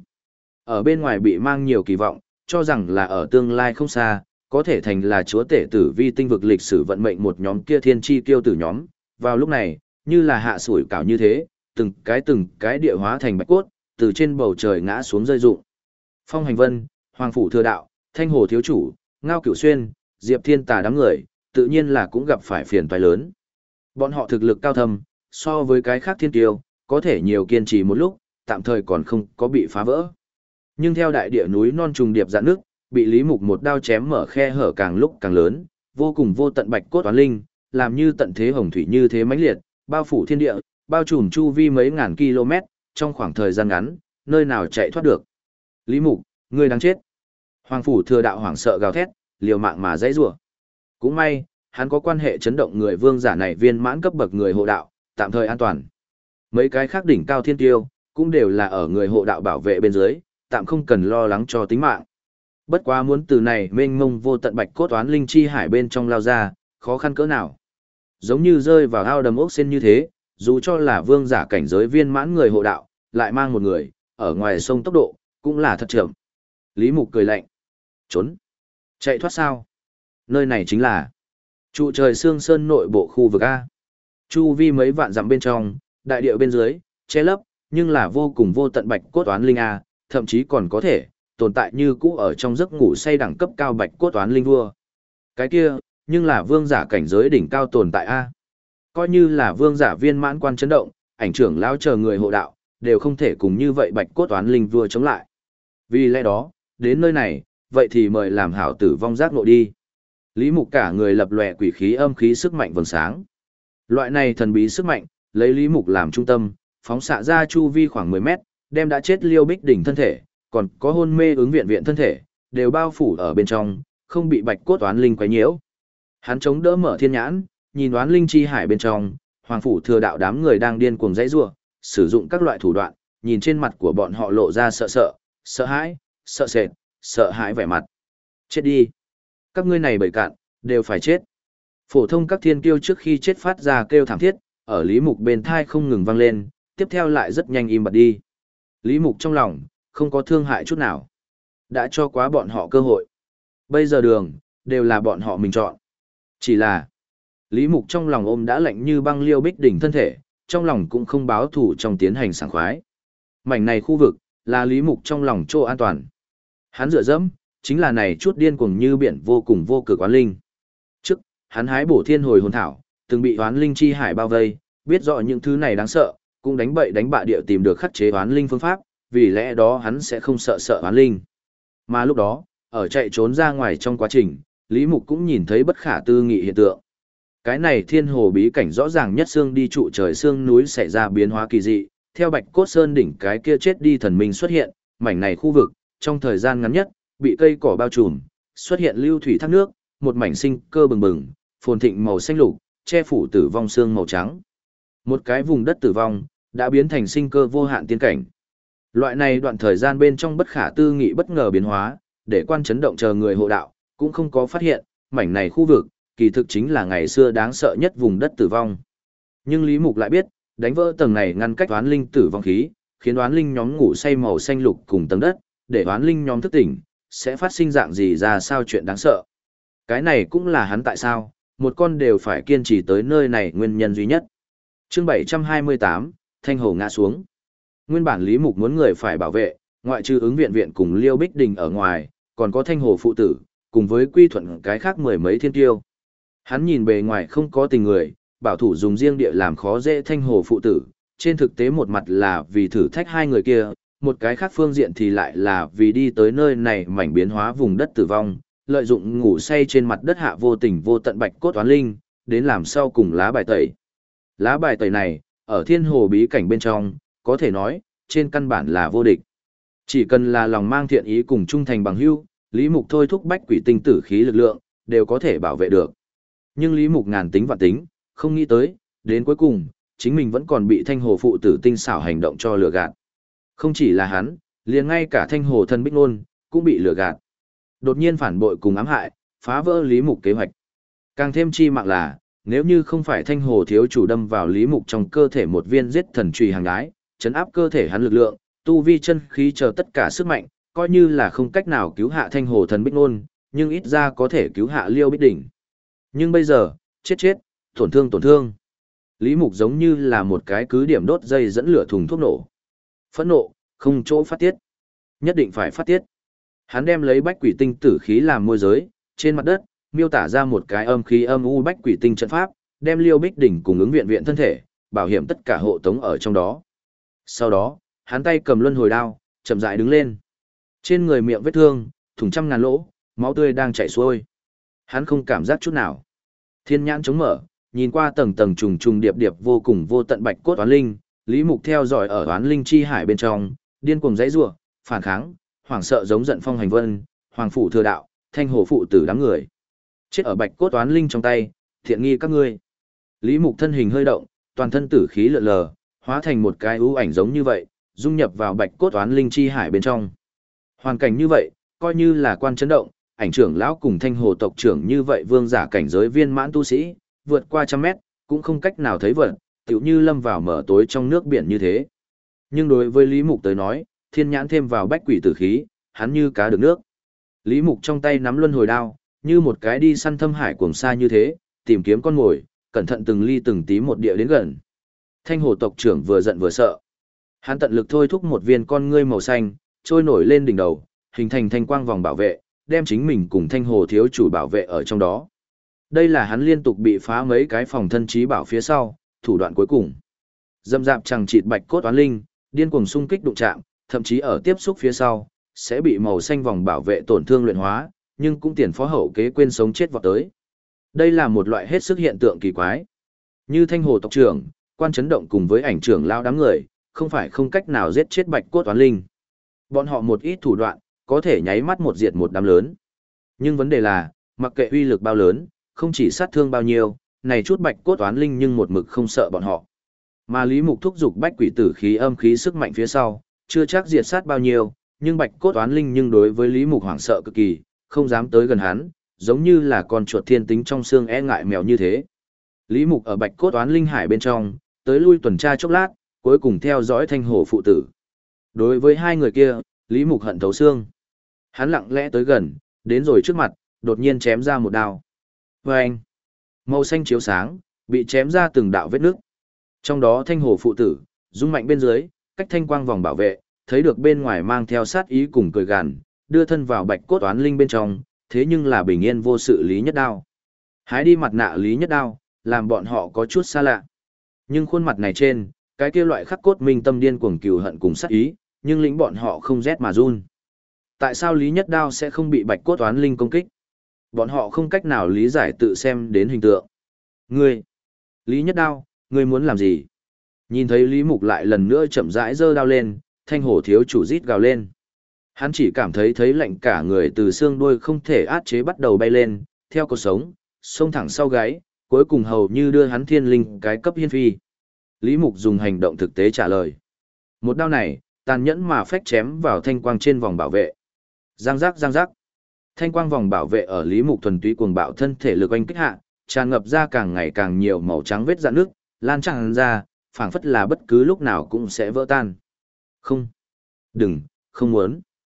Ở bên ngoài bị mang nhiều kỳ vọng, cho rằng là ở tương lai không xa, có thể thành là chúa tể tử vi tinh vực lịch sử vận mệnh một nhóm kia thiên chi kiêu tử nhóm. Vào lúc này, như là hạ sủi cảo như thế, từng cái địa hóa thành bạch cốt, từ trên bầu trời ngã xuống rơi rụng. Phong Hành Vân, Hoàng Phủ Thừa Đạo, Thanh Hồ Thiếu Chủ, Ngao Cửu Xuyên, Diệp Thiên Tà đám người, tự nhiên là cũng gặp phải phiền toái lớn. Bọn họ thực lực cao thâm, so với cái khác thiên kiêu, có thể nhiều kiên trì một lúc, tạm thời còn không có bị phá vỡ. Nhưng theo đại địa núi non trùng điệp dạn nước, bị Lý Mục một đao chém mở khe hở càng lúc càng lớn, vô cùng vô tận bạch cốt toán linh, làm như tận thế hồng thủy như thế mãnh liệt, bao phủ thiên địa, bao trùm chu vi mấy ngàn km, trong khoảng thời gian ngắn, nơi nào chạy thoát được. Lý Mục, ngươi đáng chết. Hoàng phủ Thừa Đạo hoảng sợ gào thét, liều mạng mà dãy rủa. Cũng may, hắn có quan hệ chấn động người vương giả này viên mãn cấp bậc người hộ đạo, tạm thời an toàn. Mấy cái khác đỉnh cao thiên tiêu, cũng đều là ở người hộ đạo bảo vệ bên dưới, tạm không cần lo lắng cho tính mạng. Bất quá muốn từ này mênh mông vô tận bạch cốt toán linh chi hải bên trong lao ra, khó khăn cỡ nào. Giống như rơi vào ao đầm ốc sen như thế, dù cho là vương giả cảnh giới viên mãn người hộ đạo, lại mang một người, ở ngoài sông tốc độ, cũng là thật chậm. Lý Mục cười lạnh. Trốn. Chạy thoát sao? Nơi này chính là trụ trời Sương Sơn nội bộ khu vực A. Chu vi mấy vạn dặm bên trong, đại địa bên dưới, che lấp, nhưng là vô cùng vô tận bạch cốt toán linh A, thậm chí còn có thể tồn tại như cũ ở trong giấc ngủ say đẳng cấp cao bạch cốt toán linh vua. Cái kia, nhưng là vương giả cảnh giới đỉnh cao tồn tại A. Coi như là vương giả viên mãn quan chấn động, ảnh trưởng lão chờ người hộ đạo, đều không thể cùng như vậy bạch cốt toán linh vua chống lại. Vì lẽ đó, đến nơi này, vậy thì mời làm hảo tử vong giác ngộ đi. Lý Mục cả người lập lòe quỷ khí âm khí sức mạnh vầng sáng. Loại này thần bí sức mạnh, lấy Lý Mục làm trung tâm, phóng xạ ra chu vi khoảng 10 mét, đem đã chết Liêu Bích Đỉnh thân thể, còn có hôn mê ứng viện viện thân thể, đều bao phủ ở bên trong, không bị bạch cốt oán linh quấy nhiễu. Hắn chống đỡ mở thiên nhãn, nhìn oán linh chi hải bên trong, hoàng phủ thừa đạo đám người đang điên cuồng dãy rủa, sử dụng các loại thủ đoạn, nhìn trên mặt của bọn họ lộ ra sợ hãi, sợ sệt, sợ hãi vẻ mặt. Chết đi! Các ngươi này bầy cạn, đều phải chết. Phổ thông các thiên kiêu trước khi chết phát ra kêu thảm thiết, ở Lý Mục bên thai không ngừng vang lên, tiếp theo lại rất nhanh im bặt đi. Lý Mục trong lòng, không có thương hại chút nào. Đã cho quá bọn họ cơ hội. Bây giờ đường, đều là bọn họ mình chọn. Chỉ là, Lý Mục trong lòng ôm đã lạnh như băng Liêu Bích Đỉnh thân thể, trong lòng cũng không báo thủ trong tiến hành sảng khoái. Mảnh này khu vực, là Lý Mục trong lòng chỗ an toàn. Hắn dựa dẫm, chính là này chút điên cuồng như biển vô cùng vô cực oán linh. Trước, hắn hái bổ thiên hồi hồn thảo, từng bị oán linh chi hải bao vây, biết rõ những thứ này đáng sợ, cũng đánh bậy đánh bạ địa tìm được khắc chế oán linh phương pháp, vì lẽ đó hắn sẽ không sợ oán linh. Mà lúc đó, ở chạy trốn ra ngoài trong quá trình, Lý Mục cũng nhìn thấy bất khả tư nghị hiện tượng. Cái này thiên hồ bí cảnh rõ ràng nhất xương đi trụ trời xương núi xảy ra biến hóa kỳ dị, theo Bạch Cốt Sơn đỉnh cái kia chết đi thần minh xuất hiện, mảnh này khu vực, trong thời gian ngắn nhất, bị cây cỏ bao trùm, xuất hiện lưu thủy thác nước, một mảnh sinh cơ bừng bừng, phồn thịnh màu xanh lục, che phủ tử vong xương màu trắng. Một cái vùng đất tử vong, đã biến thành sinh cơ vô hạn tiên cảnh. Loại này đoạn thời gian bên trong bất khả tư nghị bất ngờ biến hóa, để quan chấn động chờ người hộ đạo, cũng không có phát hiện, mảnh này khu vực, kỳ thực chính là ngày xưa đáng sợ nhất vùng đất tử vong. Nhưng Lý Mục lại biết, đánh vỡ tầng này ngăn cách oán linh tử vong khí, khiến oán linh nhóm ngủ say màu xanh lục cùng tầng đất, để oán linh nhóm thức tỉnh, sẽ phát sinh dạng gì ra sao chuyện đáng sợ. Cái này cũng là hắn tại sao, một con đều phải kiên trì tới nơi này nguyên nhân duy nhất. Chương 728, Thanh Hồ ngã xuống. Nguyên bản Lý Mục muốn người phải bảo vệ, ngoại trừ ứng viện viện cùng Liêu Bích Đình ở ngoài, còn có Thanh Hồ phụ tử, cùng với quy thuận cái khác mười mấy thiên tiêu. Hắn nhìn bề ngoài không có tình người, bảo thủ dùng riêng địa làm khó dễ Thanh Hồ phụ tử, trên thực tế một mặt là vì thử thách hai người kia, một cái khác phương diện thì lại là vì đi tới nơi này mảnh biến hóa vùng đất tử vong, lợi dụng ngủ say trên mặt đất hạ vô tình vô tận bạch cốt oán linh, đến làm sau cùng lá bài tẩy. Lá bài tẩy này, ở thiên hồ bí cảnh bên trong, có thể nói, trên căn bản là vô địch. Chỉ cần là lòng mang thiện ý cùng trung thành bằng hữu, Lý Mục thôi thúc bách quỷ tinh tử khí lực lượng, đều có thể bảo vệ được. Nhưng Lý Mục ngàn tính vạn tính, không nghĩ tới, đến cuối cùng, chính mình vẫn còn bị Thanh Hồ phụ tử tinh xảo hành động cho lừa gạt. Không chỉ là hắn, liền ngay cả Thanh Hồ thân Bích Nôn, cũng bị lừa gạt. Đột nhiên phản bội cùng ám hại, phá vỡ Lý Mục kế hoạch. Càng thêm chi mạng là, nếu như không phải Thanh Hồ thiếu chủ đâm vào Lý Mục trong cơ thể một viên giết thần chùy hàng đái, chấn áp cơ thể hắn lực lượng, tu vi chân khí chờ tất cả sức mạnh, coi như là không cách nào cứu hạ Thanh Hồ thần Bích Nôn, nhưng ít ra có thể cứu hạ Liêu Bích Đỉnh. Nhưng bây giờ, chết, tổn thương. Lý Mục giống như là một cái cứ điểm đốt dây dẫn lửa thùng thuốc nổ. Phẫn nộ, không chỗ phát tiết. Nhất định phải phát tiết. Hắn đem lấy bách quỷ tinh tử khí làm môi giới, trên mặt đất, miêu tả ra một cái âm khí âm u bách quỷ tinh trận pháp, đem Liêu Bích Đỉnh cùng ứng viện viện thân thể, bảo hiểm tất cả hộ tống ở trong đó. Sau đó, hắn tay cầm luân hồi đao, chậm rãi đứng lên. Trên người miệng vết thương, thủng trăm ngàn lỗ, máu tươi đang chảy xuôi. Hắn không cảm giác chút nào. Thiên nhãn chống mở, nhìn qua tầng tầng trùng trùng điệp điệp vô cùng vô tận bạch cốt oán linh, Lý Mục theo dõi ở oán linh chi hải bên trong, điên cuồng dãy rủa, phản kháng, hoảng sợ giống giận phong hành vân, hoàng phủ thừa đạo, Thanh Hồ phụ tử đám người. Chết ở bạch cốt oán linh trong tay, thiện nghi các ngươi. Lý Mục thân hình hơi động, toàn thân tử khí lượn lờ, hóa thành một cái ưu ảnh giống như vậy, dung nhập vào bạch cốt oán linh chi hải bên trong. Hoàn cảnh như vậy, coi như là quan chấn động, ảnh trưởng lão cùng Thanh Hồ tộc trưởng như vậy vương giả cảnh giới viên mãn tu sĩ, vượt qua trăm mét, cũng không cách nào thấy vật, tựu như lâm vào mở tối trong nước biển như thế. Nhưng đối với Lý Mục tới nói, thiên nhãn thêm vào bách quỷ tử khí, hắn như cá được nước. Lý Mục trong tay nắm luân hồi đao, như một cái đi săn thâm hải cuồng xa như thế, tìm kiếm con mồi, cẩn thận từng ly từng tí một địa đến gần. Thanh Hồ tộc trưởng vừa giận vừa sợ. Hắn tận lực thôi thúc một viên con ngươi màu xanh, trôi nổi lên đỉnh đầu, hình thành thanh quang vòng bảo vệ, đem chính mình cùng Thanh Hồ thiếu chủ bảo vệ ở trong đó. Đây là hắn liên tục bị phá mấy cái phòng thân trí bảo phía sau, thủ đoạn cuối cùng. Dâm dạp chẳng chịt bạch cốt oán linh, điên cuồng xung kích đụng chạm, thậm chí ở tiếp xúc phía sau, sẽ bị màu xanh vòng bảo vệ tổn thương luyện hóa, nhưng cũng tiền phó hậu kế quên sống chết vọt tới. Đây là một loại hết sức hiện tượng kỳ quái. Như Thanh Hồ tộc trưởng, quan chấn động cùng với ảnh trưởng lao đám người, không phải không cách nào giết chết bạch cốt toán linh. Bọn họ một ít thủ đoạn, có thể nháy mắt một diệt một đám lớn. Nhưng vấn đề là, mặc kệ uy lực bao lớn, không chỉ sát thương bao nhiêu, này chút bạch cốt toán linh nhưng một mực không sợ bọn họ. Mà Lý Mục thúc giục bách quỷ tử khí âm khí sức mạnh phía sau, chưa chắc diệt sát bao nhiêu, nhưng bạch cốt toán linh nhưng đối với Lý Mục hoảng sợ cực kỳ, không dám tới gần hắn, giống như là con chuột thiên tính trong xương e ngại mèo như thế. Lý Mục ở bạch cốt toán linh hải bên trong, tới lui tuần tra chốc lát, cuối cùng theo dõi Thanh Hồ phụ tử. Đối với hai người kia, Lý Mục hận thấu xương. Hắn lặng lẽ tới gần, đến rồi trước mặt, đột nhiên chém ra một đao. Vâng! Màu xanh chiếu sáng, bị chém ra từng đạo vết nước. Trong đó Thanh Hồ phụ tử, rung mạnh bên dưới, cách thanh quang vòng bảo vệ, thấy được bên ngoài mang theo sát ý cùng cười gằn, đưa thân vào bạch cốt toán linh bên trong, thế nhưng là bình yên vô sự Lý Nhất Đao. Hái đi mặt nạ Lý Nhất Đao, làm bọn họ có chút xa lạ. Nhưng khuôn mặt này trên, cái kia loại khắc cốt minh tâm điên cuồng cừu hận cùng sát ý, nhưng lĩnh bọn họ không rét mà run. Tại sao Lý Nhất Đao sẽ không bị bạch cốt toán linh công kích? Bọn họ không cách nào lý giải tự xem đến hình tượng. Ngươi! Lý Nhất Đao, ngươi muốn làm gì? Nhìn thấy Lý Mục lại lần nữa chậm rãi giơ đao lên, Thanh Hồ thiếu chủ rít gào lên. Hắn chỉ cảm thấy lạnh cả người từ xương đuôi không thể át chế bắt đầu bay lên, theo cột sống, xông thẳng sau gáy, cuối cùng hầu như đưa hắn thiên linh cái cấp hiên phi. Lý Mục dùng hành động thực tế trả lời. Một đao này, tàn nhẫn mà phách chém vào thanh quang trên vòng bảo vệ. Giang giác giang giác. Thanh quang vòng bảo vệ ở Lý Mục thuần túy cuồng bạo thân thể lực oanh kích hạ, tràn ngập ra càng ngày càng nhiều màu trắng vết rạn nước, lan tràn ra, phảng phất là bất cứ lúc nào cũng sẽ vỡ tan. Không. Đừng, không muốn.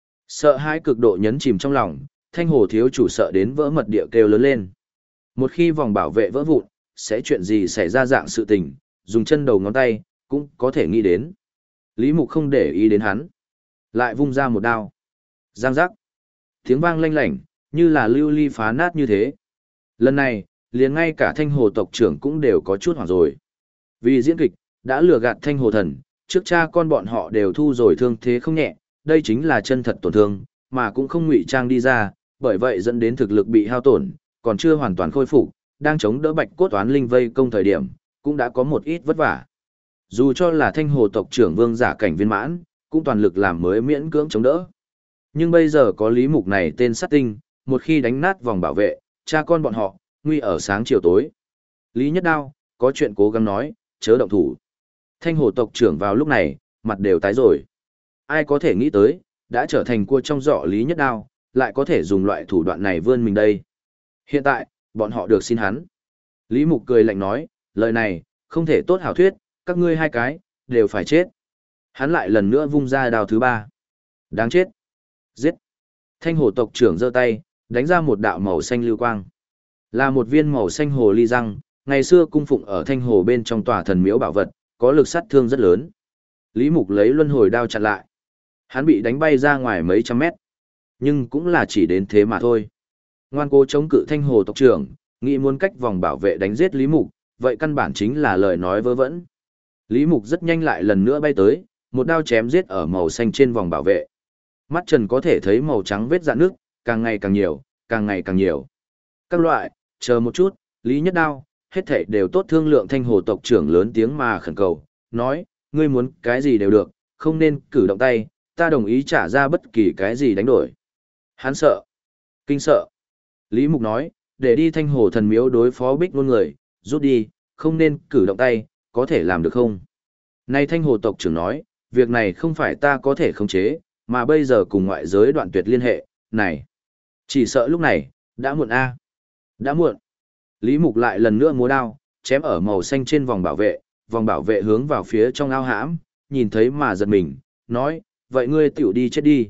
Sợ hãi cực độ nhấn chìm trong lòng, Thanh Hồ thiếu chủ sợ đến vỡ mật địa kêu lớn lên. Một khi vòng bảo vệ vỡ vụn, sẽ chuyện gì xảy ra dạng sự tình, dùng chân đầu ngón tay, cũng có thể nghĩ đến. Lý Mục không để ý đến hắn. Lại vung ra một đao. Giang giác. Tiếng vang lanh lảnh, như là lưu ly phá nát như thế. Lần này, liền ngay cả Thanh Hồ tộc trưởng cũng đều có chút hoảng rồi. Vì diễn kịch, đã lừa gạt Thanh Hồ thần, trước cha con bọn họ đều thu rồi thương thế không nhẹ, đây chính là chân thật tổn thương, mà cũng không ngụy trang đi ra, bởi vậy dẫn đến thực lực bị hao tổn, còn chưa hoàn toàn khôi phục, đang chống đỡ bạch cốt toán linh vây công thời điểm, cũng đã có một ít vất vả. Dù cho là Thanh Hồ tộc trưởng vương giả cảnh viên mãn, cũng toàn lực làm mới miễn cưỡng chống đỡ. Nhưng bây giờ có Lý Mục này tên sát tinh, một khi đánh nát vòng bảo vệ, cha con bọn họ, nguy ở sáng chiều tối. Lý Nhất Đao, có chuyện cố gắng nói, chớ động thủ. Thanh Hồ tộc trưởng vào lúc này, mặt đều tái rồi. Ai có thể nghĩ tới, đã trở thành cua trong giỏ Lý Nhất Đao, lại có thể dùng loại thủ đoạn này vươn mình đây. Hiện tại, bọn họ được xin hắn. Lý Mục cười lạnh nói, lời này, không thể tốt hảo thuyết, các ngươi hai cái, đều phải chết. Hắn lại lần nữa vung ra đao thứ ba. Đáng chết. Giết. Thanh Hồ tộc trưởng giơ tay, đánh ra một đạo màu xanh lưu quang. Là một viên màu xanh hồ ly răng, ngày xưa cung phụng ở Thanh Hồ bên trong tòa thần miếu bảo vật, có lực sát thương rất lớn. Lý Mục lấy luân hồi đao chặn lại. Hắn bị đánh bay ra ngoài mấy trăm mét. Nhưng cũng là chỉ đến thế mà thôi. Ngoan cố chống cự Thanh Hồ tộc trưởng, nghĩ muốn cách vòng bảo vệ đánh giết Lý Mục, vậy căn bản chính là lời nói vớ vẩn. Lý Mục rất nhanh lại lần nữa bay tới, một đao chém giết ở màu xanh trên vòng bảo vệ. Mắt trần có thể thấy màu trắng vết rạn nước, càng ngày càng nhiều, càng ngày càng nhiều. Các loại, chờ một chút, Lý Nhất Đao, hết thảy đều tốt thương lượng. Thanh Hồ tộc trưởng lớn tiếng mà khẩn cầu, nói, ngươi muốn cái gì đều được, không nên cử động tay, ta đồng ý trả ra bất kỳ cái gì đánh đổi. Hắn sợ, kinh sợ. Lý Mục nói, để đi Thanh Hồ thần miếu đối phó Bích Nôn người, rút đi, không nên cử động tay, có thể làm được không? Nay Thanh Hồ tộc trưởng nói, việc này không phải ta có thể khống chế, mà bây giờ cùng ngoại giới đoạn tuyệt liên hệ, này. Chỉ sợ lúc này, đã muộn a. Đã muộn. Lý Mục lại lần nữa múa đao, chém ở màu xanh trên vòng bảo vệ hướng vào phía trong ao hãm, nhìn thấy mà giật mình, nói, vậy ngươi tiểu đi chết đi.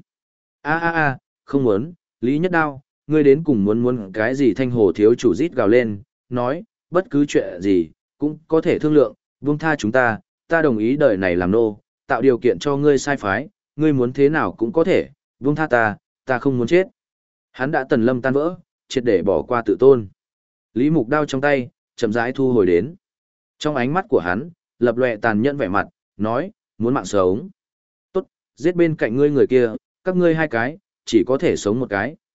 Không muốn, Lý Nhất Đao, ngươi đến cùng muốn cái gì? Thanh Hồ thiếu chủ rít gào lên, nói, bất cứ chuyện gì, cũng có thể thương lượng, buông tha chúng ta đồng ý đời này làm nô, tạo điều kiện cho ngươi sai phái, ngươi muốn thế nào cũng có thể, buông tha ta không muốn chết. Hắn đã tần lâm tan vỡ, triệt để bỏ qua tự tôn. Lý Mục đao trong tay, chậm rãi thu hồi đến. Trong ánh mắt của hắn, lập lòe tàn nhẫn vẻ mặt, nói, muốn mạng sống. Tốt, giết bên cạnh ngươi người kia, các ngươi hai cái, chỉ có thể sống một cái,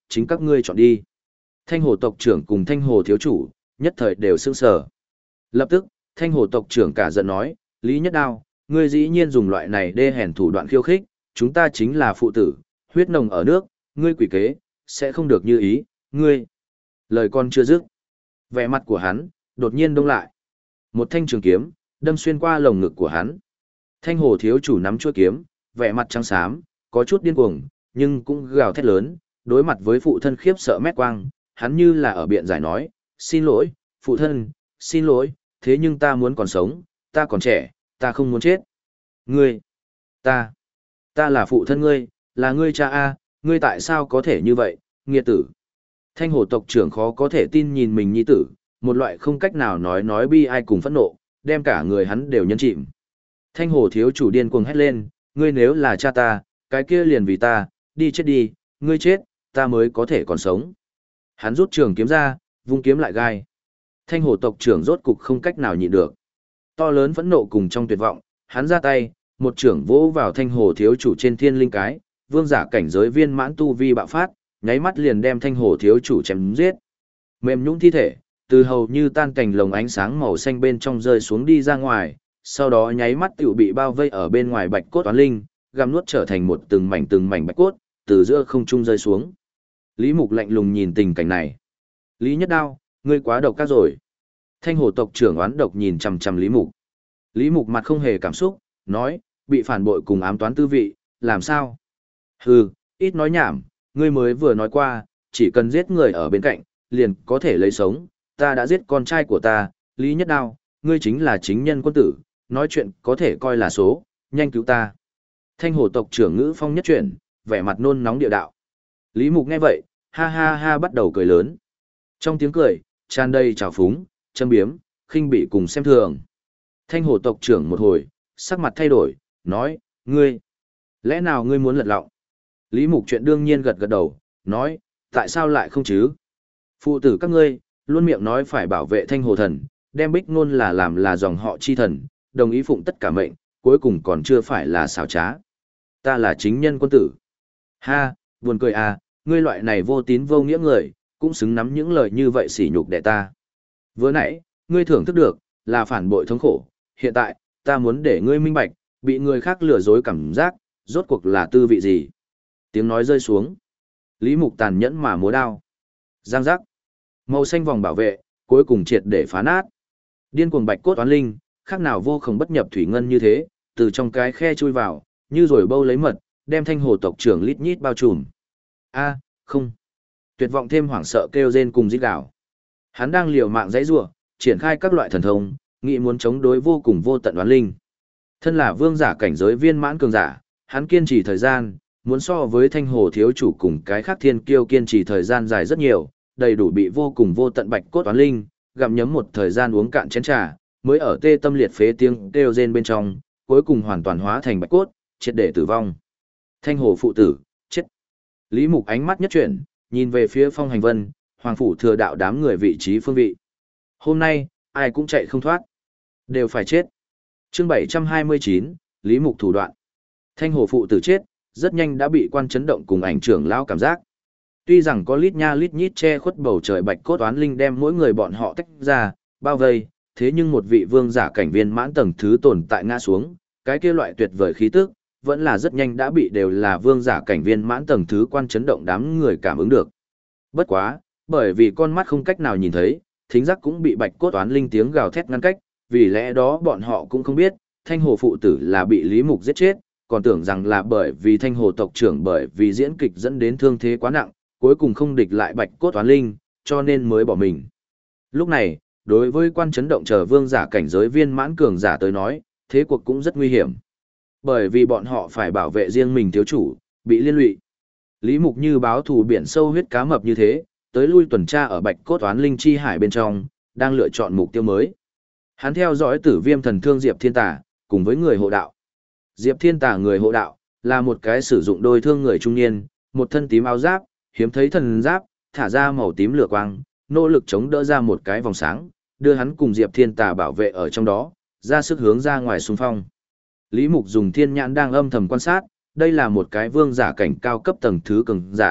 chính các ngươi chọn đi. Thanh hồ tộc trưởng cùng thanh hồ thiếu chủ, nhất thời đều sững sờ. Lập tức, thanh hồ tộc trưởng cả giận nói, Lý Nhất Đao, ngươi dĩ nhiên dùng loại này đê hèn thủ đoạn khiêu khích, chúng ta chính là phụ tử, huyết nồng ở nước, ngươi quỷ kế, sẽ không được như ý, ngươi. Lời con chưa dứt. Vẻ mặt của hắn, đột nhiên đông lại. Một thanh trường kiếm, đâm xuyên qua lồng ngực của hắn. Thanh hồ thiếu chủ nắm chuôi kiếm, vẻ mặt trắng xám, có chút điên cuồng, nhưng cũng gào thét lớn, đối mặt với phụ thân khiếp sợ mét quang, hắn như là ở biện giải nói, xin lỗi, phụ thân, xin lỗi, thế nhưng ta muốn còn sống, ta còn trẻ, ta không muốn chết. Ngươi, ta là phụ thân ngươi, là ngươi cha a, ngươi tại sao có thể như vậy, nghiệt tử. Thanh hồ tộc trưởng khó có thể tin nhìn mình nhi tử, một loại không cách nào nói bi ai cùng phẫn nộ, đem cả người hắn đều nhấn chìm. Thanh hồ thiếu chủ điên cuồng hét lên, ngươi nếu là cha ta, cái kia liền vì ta, đi chết đi, ngươi chết, ta mới có thể còn sống. Hắn rút trường kiếm ra, vung kiếm lại gai. Thanh hồ tộc trưởng rốt cục không cách nào nhịn được. To lớn phẫn nộ cùng trong tuyệt vọng, hắn ra tay, một trưởng vỗ vào thanh hồ thiếu chủ trên thiên linh cái, vương giả cảnh giới viên mãn tu vi bạo phát, nháy mắt liền đem thanh hồ thiếu chủ chém giết. Mềm nhũn thi thể, từ hầu như tan cành lồng ánh sáng màu xanh bên trong rơi xuống đi ra ngoài, sau đó nháy mắt tiểu bị bao vây ở bên ngoài bạch cốt toán linh, gặm nuốt trở thành một từng mảnh bạch cốt, từ giữa không trung rơi xuống. Lý Mục lạnh lùng nhìn tình cảnh này. Lý Nhất Đao, ngươi quá độc ác rồi. Thanh hồ tộc trưởng oán độc nhìn chằm chằm Lý Mục. Lý Mục mặt không hề cảm xúc, nói, bị phản bội cùng ám toán tư vị, làm sao? Hừ, ít nói nhảm, ngươi mới vừa nói qua, chỉ cần giết người ở bên cạnh, liền có thể lấy sống, ta đã giết con trai của ta, Lý Nhất Đao, ngươi chính là chính nhân quân tử, nói chuyện có thể coi là số, nhanh cứu ta. Thanh hồ tộc trưởng ngữ phong nhất chuyển, vẻ mặt nôn nóng địa đạo. Lý Mục nghe vậy, ha ha ha bắt đầu cười lớn. Trong tiếng cười, tràn đầy trào phúng, châm biếm, khinh bị cùng xem thường. Thanh hồ tộc trưởng một hồi, sắc mặt thay đổi, nói, ngươi, lẽ nào ngươi muốn lật lọng? Lý Mục chuyện đương nhiên gật gật đầu, nói, tại sao lại không chứ? Phụ tử các ngươi, luôn miệng nói phải bảo vệ thanh hồ thần, đem bích ngôn là làm là dòng họ chi thần, đồng ý phụng tất cả mệnh, cuối cùng còn chưa phải là xảo trá. Ta là chính nhân quân tử. Ha, buồn cười à, ngươi loại này vô tín vô nghĩa người, cũng xứng nắm những lời như vậy sỉ nhục để ta. Vừa nãy, ngươi thưởng thức được, là phản bội thống khổ, hiện tại, ta muốn để ngươi minh bạch, bị người khác lừa dối cảm giác, rốt cuộc là tư vị gì. Tiếng nói rơi xuống. Lý Mục tàn nhẫn mà múa đao. Giang giác. Màu xanh vòng bảo vệ, cuối cùng triệt để phá nát. Điên cuồng bạch cốt toán linh, khác nào vô không bất nhập thủy ngân như thế, từ trong cái khe chui vào, như rồi bâu lấy mật, đem thanh hồ tộc trưởng lít nhít bao trùm. A, không. Tuyệt vọng thêm hoảng sợ kêu rên cùng rít gào. Hắn đang liều mạng dãy rủa, triển khai các loại thần thông, nghĩ muốn chống đối vô cùng vô tận đoán linh. Thân là vương giả cảnh giới viên mãn cường giả, hắn kiên trì thời gian, muốn so với thanh hồ thiếu chủ cùng cái khác thiên kiêu kiên trì thời gian dài rất nhiều, đầy đủ bị vô cùng vô tận bạch cốt toán linh, gặm nhấm một thời gian uống cạn chén trà, mới ở tê tâm liệt phế tiếng kêu rên bên trong, cuối cùng hoàn toàn hóa thành bạch cốt, triệt để tử vong. Thanh hồ phụ tử, chết. Lý Mục ánh mắt nhất chuyển, nhìn về phía Phong Hành Vân, Hoàng phủ thừa đạo đám người vị trí phương vị. Hôm nay, ai cũng chạy không thoát. Đều phải chết. Chương 729, Lý Mục thủ đoạn. Thanh hồ phụ tử chết, rất nhanh đã bị quan chấn động cùng ảnh trưởng lao cảm giác. Tuy rằng có lít nha lít nhít che khuất bầu trời bạch cốt oán linh đem mỗi người bọn họ tách ra, bao vây, thế nhưng một vị vương giả cảnh viên mãn tầng thứ tồn tại ngã xuống, cái kia loại tuyệt vời khí tức, vẫn là rất nhanh đã bị đều là vương giả cảnh viên mãn tầng thứ quan chấn động đám người cảm ứng được. Bất quá, bởi vì con mắt không cách nào nhìn thấy, thính giác cũng bị bạch cốt oán linh tiếng gào thét ngăn cách, vì lẽ đó bọn họ cũng không biết, thanh hồ phụ tử là bị Lý Mục giết chết, còn tưởng rằng là bởi vì thanh hồ tộc trưởng bởi vì diễn kịch dẫn đến thương thế quá nặng, cuối cùng không địch lại bạch cốt oán linh, cho nên mới bỏ mình. Lúc này, đối với quan chấn động chờ vương giả cảnh giới viên mãn cường giả tới nói, thế cuộc cũng rất nguy hiểm. Bởi vì bọn họ phải bảo vệ riêng mình thiếu chủ, bị liên lụy. Lý Mục như báo thù biển sâu huyết cá mập như thế, tới lui tuần tra ở bạch cốt oán linh chi hải bên trong, đang lựa chọn mục tiêu mới. Hắn theo dõi Tử Viêm thần thương Diệp Thiên Tà, cùng với người hộ đạo. Diệp Thiên Tà người hộ đạo, là một cái sử dụng đôi thương người trung niên, một thân tím áo giáp, hiếm thấy thần giáp, thả ra màu tím lửa quang, nỗ lực chống đỡ ra một cái vòng sáng, đưa hắn cùng Diệp Thiên Tà bảo vệ ở trong đó, ra sức hướng ra ngoài xung phong. Lý Mục dùng thiên nhãn đang âm thầm quan sát, đây là một cái vương giả cảnh cao cấp tầng thứ cường giả,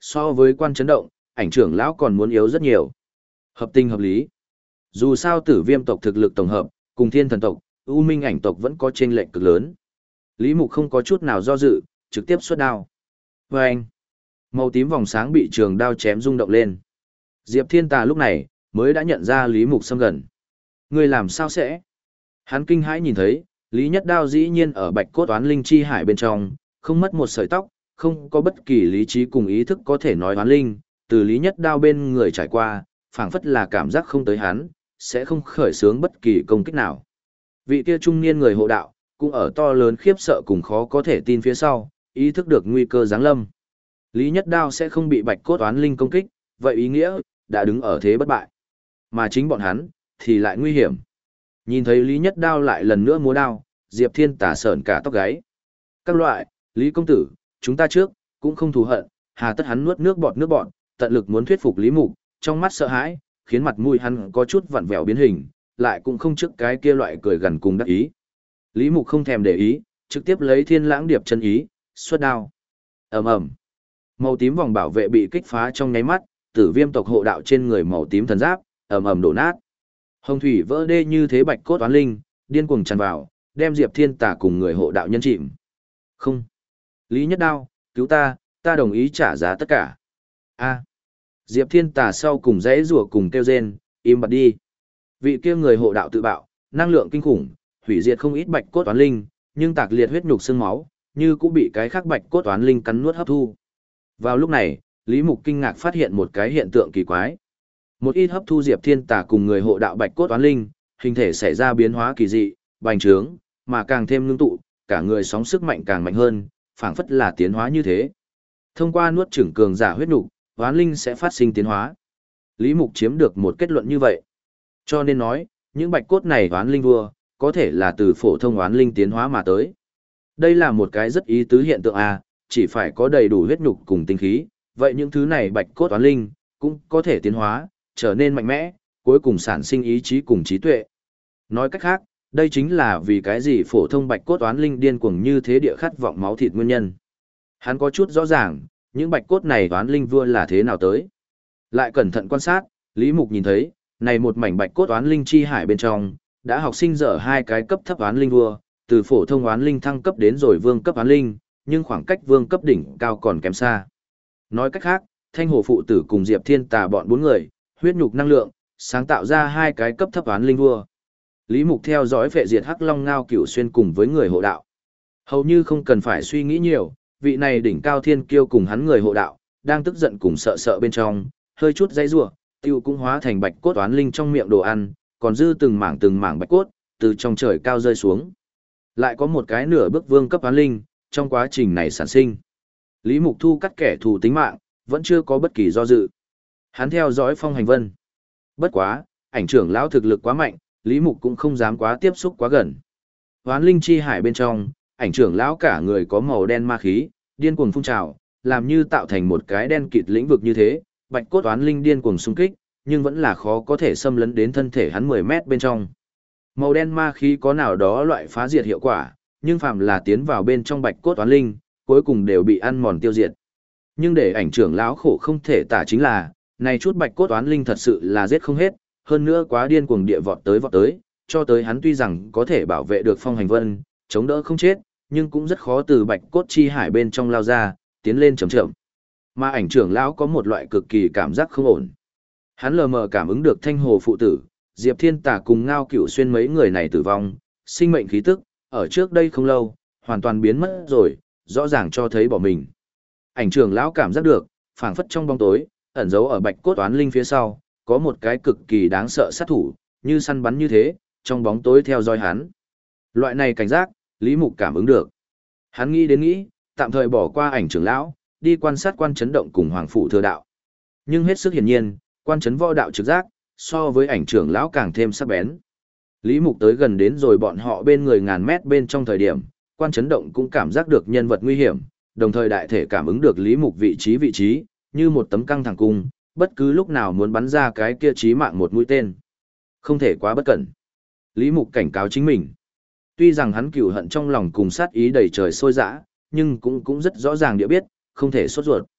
So với quan chấn động, ảnh trưởng lão còn muốn yếu rất nhiều. Hợp tình hợp lý. Dù sao tử viêm tộc thực lực tổng hợp, cùng thiên thần tộc, U Minh ảnh tộc vẫn có chênh lệch cực lớn. Lý Mục không có chút nào do dự, trực tiếp xuất đao. Và anh, màu tím vòng sáng bị trường đao chém rung động lên. Diệp Thiên Tà lúc này, mới đã nhận ra Lý Mục xâm gần. Người làm sao sẽ? Hắn kinh hãi nhìn thấy, Lý Nhất Đao dĩ nhiên ở bạch cốt oán linh chi hải bên trong, không mất một sợi tóc, không có bất kỳ lý trí cùng ý thức có thể nói oán linh, từ Lý Nhất Đao bên người trải qua, phảng phất là cảm giác không tới hắn, sẽ không khởi xướng bất kỳ công kích nào. Vị kia trung niên người hộ đạo, cũng ở to lớn khiếp sợ cùng khó có thể tin phía sau, ý thức được nguy cơ giáng lâm. Lý Nhất Đao sẽ không bị bạch cốt oán linh công kích, vậy ý nghĩa, đã đứng ở thế bất bại. Mà chính bọn hắn, thì lại nguy hiểm. Nhìn thấy Lý Nhất Đao lại lần nữa múa đao, Diệp Thiên Tà sởn cả tóc gáy. Các loại, Lý công tử, chúng ta trước, cũng không thù hận, hà tất hắn nuốt nước bọt, tận lực muốn thuyết phục Lý Mục, trong mắt sợ hãi, khiến mặt mũi hắn có chút vặn vẹo biến hình, lại cũng không trước cái kia loại cười gần cùng đắc ý. Lý Mục không thèm để ý, trực tiếp lấy Thiên Lãng Điệp chân ý, xuất đao. Ầm ầm. Màu tím vòng bảo vệ bị kích phá trong nháy mắt, tử viêm tộc hộ đạo trên người màu tím thần giáp, ầm ầm đổ nát. Hồng thủy vỡ đê như thế bạch cốt oán linh, điên cuồng tràn vào, đem Diệp Thiên Tà cùng người hộ đạo nhân chìm. Không. Lý Nhất Đao, cứu ta đồng ý trả giá tất cả. A. Diệp Thiên Tà sau cùng dãy rủa cùng kêu rên, im bặt đi. Vị kia người hộ đạo tự bạo, năng lượng kinh khủng, hủy diệt không ít bạch cốt oán linh, nhưng tạc liệt huyết nhục xương máu, như cũng bị cái khác bạch cốt oán linh cắn nuốt hấp thu. Vào lúc này, Lý Mục kinh ngạc phát hiện một cái hiện tượng kỳ quái. Một ít hấp thu Diệp Thiên Tà cùng người hộ đạo bạch cốt oán linh, hình thể xảy ra biến hóa kỳ dị, bành trướng, mà càng thêm ngưng tụ, cả người sóng sức mạnh càng mạnh hơn, phảng phất là tiến hóa như thế. Thông qua nuốt chửng cường giả huyết nục, oán linh sẽ phát sinh tiến hóa. Lý Mục chiếm được một kết luận như vậy. Cho nên nói, những bạch cốt này oán linh vua, có thể là từ phổ thông oán linh tiến hóa mà tới. Đây là một cái rất ý tứ hiện tượng a, chỉ phải có đầy đủ huyết nhục cùng tinh khí, vậy những thứ này bạch cốt oán linh cũng có thể tiến hóa, trở nên mạnh mẽ, cuối cùng sản sinh ý chí cùng trí tuệ. Nói cách khác, đây chính là vì cái gì phổ thông bạch cốt oán linh điên cuồng như thế địa khát vọng máu thịt nguyên nhân. Hắn có chút rõ ràng, những bạch cốt này oán linh vua là thế nào tới. Lại cẩn thận quan sát, Lý Mục nhìn thấy, này một mảnh bạch cốt oán linh chi hải bên trong, đã học sinh dở hai cái cấp thấp oán linh vua, từ phổ thông oán linh thăng cấp đến rồi vương cấp oán linh, nhưng khoảng cách vương cấp đỉnh cao còn kém xa. Nói cách khác, Thanh Hồ phụ tử cùng Diệp Thiên Tà bọn bốn người, huyết nhục năng lượng, sáng tạo ra hai cái cấp thấp oán linh vua. Lý Mục theo dõi phệ diệt Hắc Long Ngao Cửu Xuyên cùng với người hộ đạo. Hầu như không cần phải suy nghĩ nhiều, vị này đỉnh cao thiên kiêu cùng hắn người hộ đạo, đang tức giận cùng sợ bên trong, hơi chút dây rủa, tiêu cũng hóa thành bạch cốt oán linh trong miệng đồ ăn, còn dư từng mảng bạch cốt, từ trong trời cao rơi xuống. Lại có một cái nửa bước vương cấp oán linh, trong quá trình này sản sinh. Lý Mục thu cắt kẻ thù tính mạng, vẫn chưa có bất kỳ do dự. Hắn theo dõi Phong Hành Vân. Bất quá, ảnh trưởng lão thực lực quá mạnh, Lý Mục cũng không dám quá tiếp xúc quá gần. Oán linh chi hải bên trong, ảnh trưởng lão cả người có màu đen ma khí, điên cuồng phun trào, làm như tạo thành một cái đen kịt lĩnh vực như thế, bạch cốt oán linh điên cuồng xung kích, nhưng vẫn là khó có thể xâm lấn đến thân thể hắn 10 mét bên trong. Màu đen ma khí có nào đó loại phá diệt hiệu quả, nhưng phàm là tiến vào bên trong bạch cốt oán linh, cuối cùng đều bị ăn mòn tiêu diệt. Nhưng để ảnh trưởng lão khổ không thể tả chính là, này chút bạch cốt oán linh thật sự là giết không hết, hơn nữa quá điên cuồng địa vọt tới, cho tới hắn tuy rằng có thể bảo vệ được Phong Hành Vân, chống đỡ không chết, nhưng cũng rất khó từ bạch cốt chi hải bên trong lao ra, tiến lên chậm. Mà ảnh trưởng lão có một loại cực kỳ cảm giác không ổn. Hắn lờ mờ cảm ứng được Thanh Hồ phụ tử, Diệp Thiên Tà cùng Ngao Cửu Xuyên mấy người này tử vong, sinh mệnh khí tức, ở trước đây không lâu, hoàn toàn biến mất rồi, rõ ràng cho thấy bỏ mình. Ảnh trưởng lão cảm giác được, phảng phất trong bóng tối, ẩn giấu ở bạch cốt oán linh phía sau, có một cái cực kỳ đáng sợ sát thủ, như săn bắn như thế, trong bóng tối theo dõi hắn. Loại này cảnh giác, Lý Mục cảm ứng được. Hắn nghĩ, tạm thời bỏ qua ảnh trưởng lão, đi quan sát quan chấn động cùng hoàng phủ thừa đạo. Nhưng hết sức hiển nhiên, quan chấn võ đạo trực giác, so với ảnh trưởng lão càng thêm sắc bén. Lý Mục tới gần đến rồi bọn họ bên người ngàn mét bên trong thời điểm, quan chấn động cũng cảm giác được nhân vật nguy hiểm, đồng thời đại thể cảm ứng được Lý Mục vị trí, như một tấm căng thẳng cung, bất cứ lúc nào muốn bắn ra cái kia chí mạng một mũi tên. Không thể quá bất cẩn. Lý Mục cảnh cáo chính mình. Tuy rằng hắn cừu hận trong lòng cùng sát ý đầy trời sôi dã, nhưng cũng rất rõ ràng địa biết, không thể sốt ruột.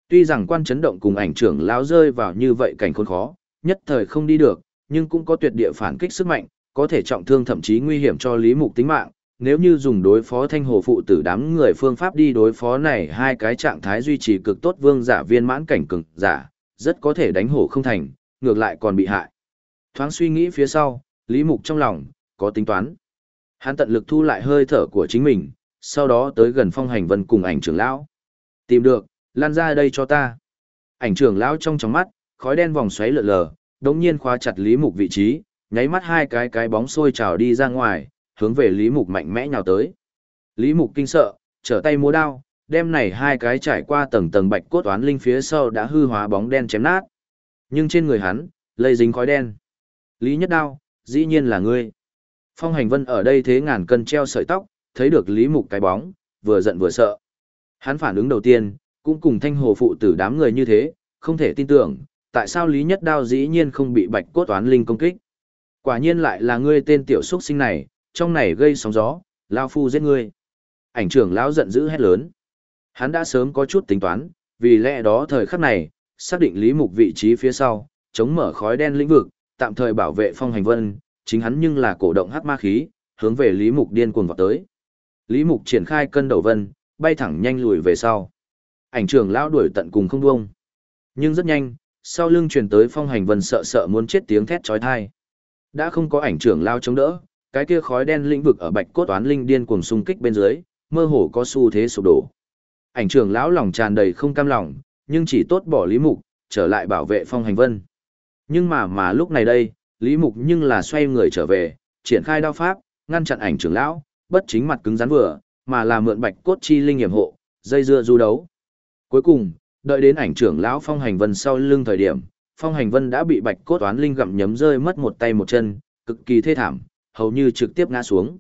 Tuy rằng quan chấn động cùng ảnh trưởng lão rơi vào như vậy cảnh khốn khó, nhất thời không đi được, nhưng cũng có tuyệt địa phản kích sức mạnh, có thể trọng thương thậm chí nguy hiểm cho Lý Mục tính mạng. Nếu như dùng đối phó Thanh Hồ phụ tử đám người phương pháp đi đối phó này hai cái trạng thái duy trì cực tốt vương giả viên mãn cảnh cường giả, rất có thể đánh hổ không thành, ngược lại còn bị hại. Thoáng suy nghĩ phía sau, Lý Mục trong lòng có tính toán. Hắn tận lực thu lại hơi thở của chính mình, sau đó tới gần Phong Hành Vân cùng ảnh trưởng lão. Tìm được, lan ra đây cho ta. Ảnh trưởng lão trong tròng mắt, khói đen vòng xoáy lượn lờ, đống nhiên khóa chặt Lý Mục vị trí, nháy mắt hai cái bóng sôi trào đi ra ngoài, hướng về Lý Mục mạnh mẽ nhào tới. Lý Mục kinh sợ, trở tay múa đao, đem này hai cái trải qua tầng tầng bạch cốt oán linh phía sau đã hư hóa bóng đen chém nát. Nhưng trên người hắn, lây dính khói đen. Lý Nhất Đao, dĩ nhiên là ngươi. Phong Hành Vân ở đây thế ngàn cân treo sợi tóc, thấy được Lý Mục cái bóng, vừa giận vừa sợ. Hắn phản ứng đầu tiên, cũng cùng Thanh Hồ phụ tử đám người như thế, không thể tin tưởng, tại sao Lý Nhất Đao dĩ nhiên không bị bạch cốt oán linh công kích. Quả nhiên lại là ngươi tên tiểu xuất sinh này, trong này gây sóng gió, lao phu giết ngươi. Ảnh trưởng lão giận dữ hét lớn. Hắn đã sớm có chút tính toán, vì lẽ đó thời khắc này, xác định Lý Mục vị trí phía sau, chống mở khói đen lĩnh vực, tạm thời bảo vệ Phong Hành Vân, chính hắn nhưng là cổ động hắc ma khí, hướng về Lý Mục điên cuồng vọt tới. Lý Mục triển khai cân đầu vân, bay thẳng nhanh lùi về sau. Ảnh trưởng lão đuổi tận cùng không buông. Nhưng rất nhanh, sau lưng truyền tới Phong Hành Vân sợ sợ muốn chết tiếng thét chói tai. Đã không có ảnh trưởng lão chống đỡ, cái kia khói đen lĩnh vực ở bạch cốt toán linh điên cuồng xung kích bên dưới, mơ hồ có xu thế sụp đổ. Ảnh trưởng lão lòng tràn đầy không cam lòng, nhưng chỉ tốt bỏ Lý Mục, trở lại bảo vệ Phong Hành Vân. Nhưng mà lúc này đây, Lý Mục nhưng là xoay người trở về, triển khai đao pháp, ngăn chặn ảnh trưởng lão, bất chính mặt cứng rắn vừa, mà là mượn bạch cốt chi linh hiểm hộ, dây dưa du đấu. Cuối cùng, đợi đến ảnh trưởng lão Phong Hành Vân sau lưng thời điểm, Phong Hành Vân đã bị bạch cốt toán linh gặm nhấm rơi mất một tay một chân, cực kỳ thê thảm, hầu như trực tiếp ngã xuống.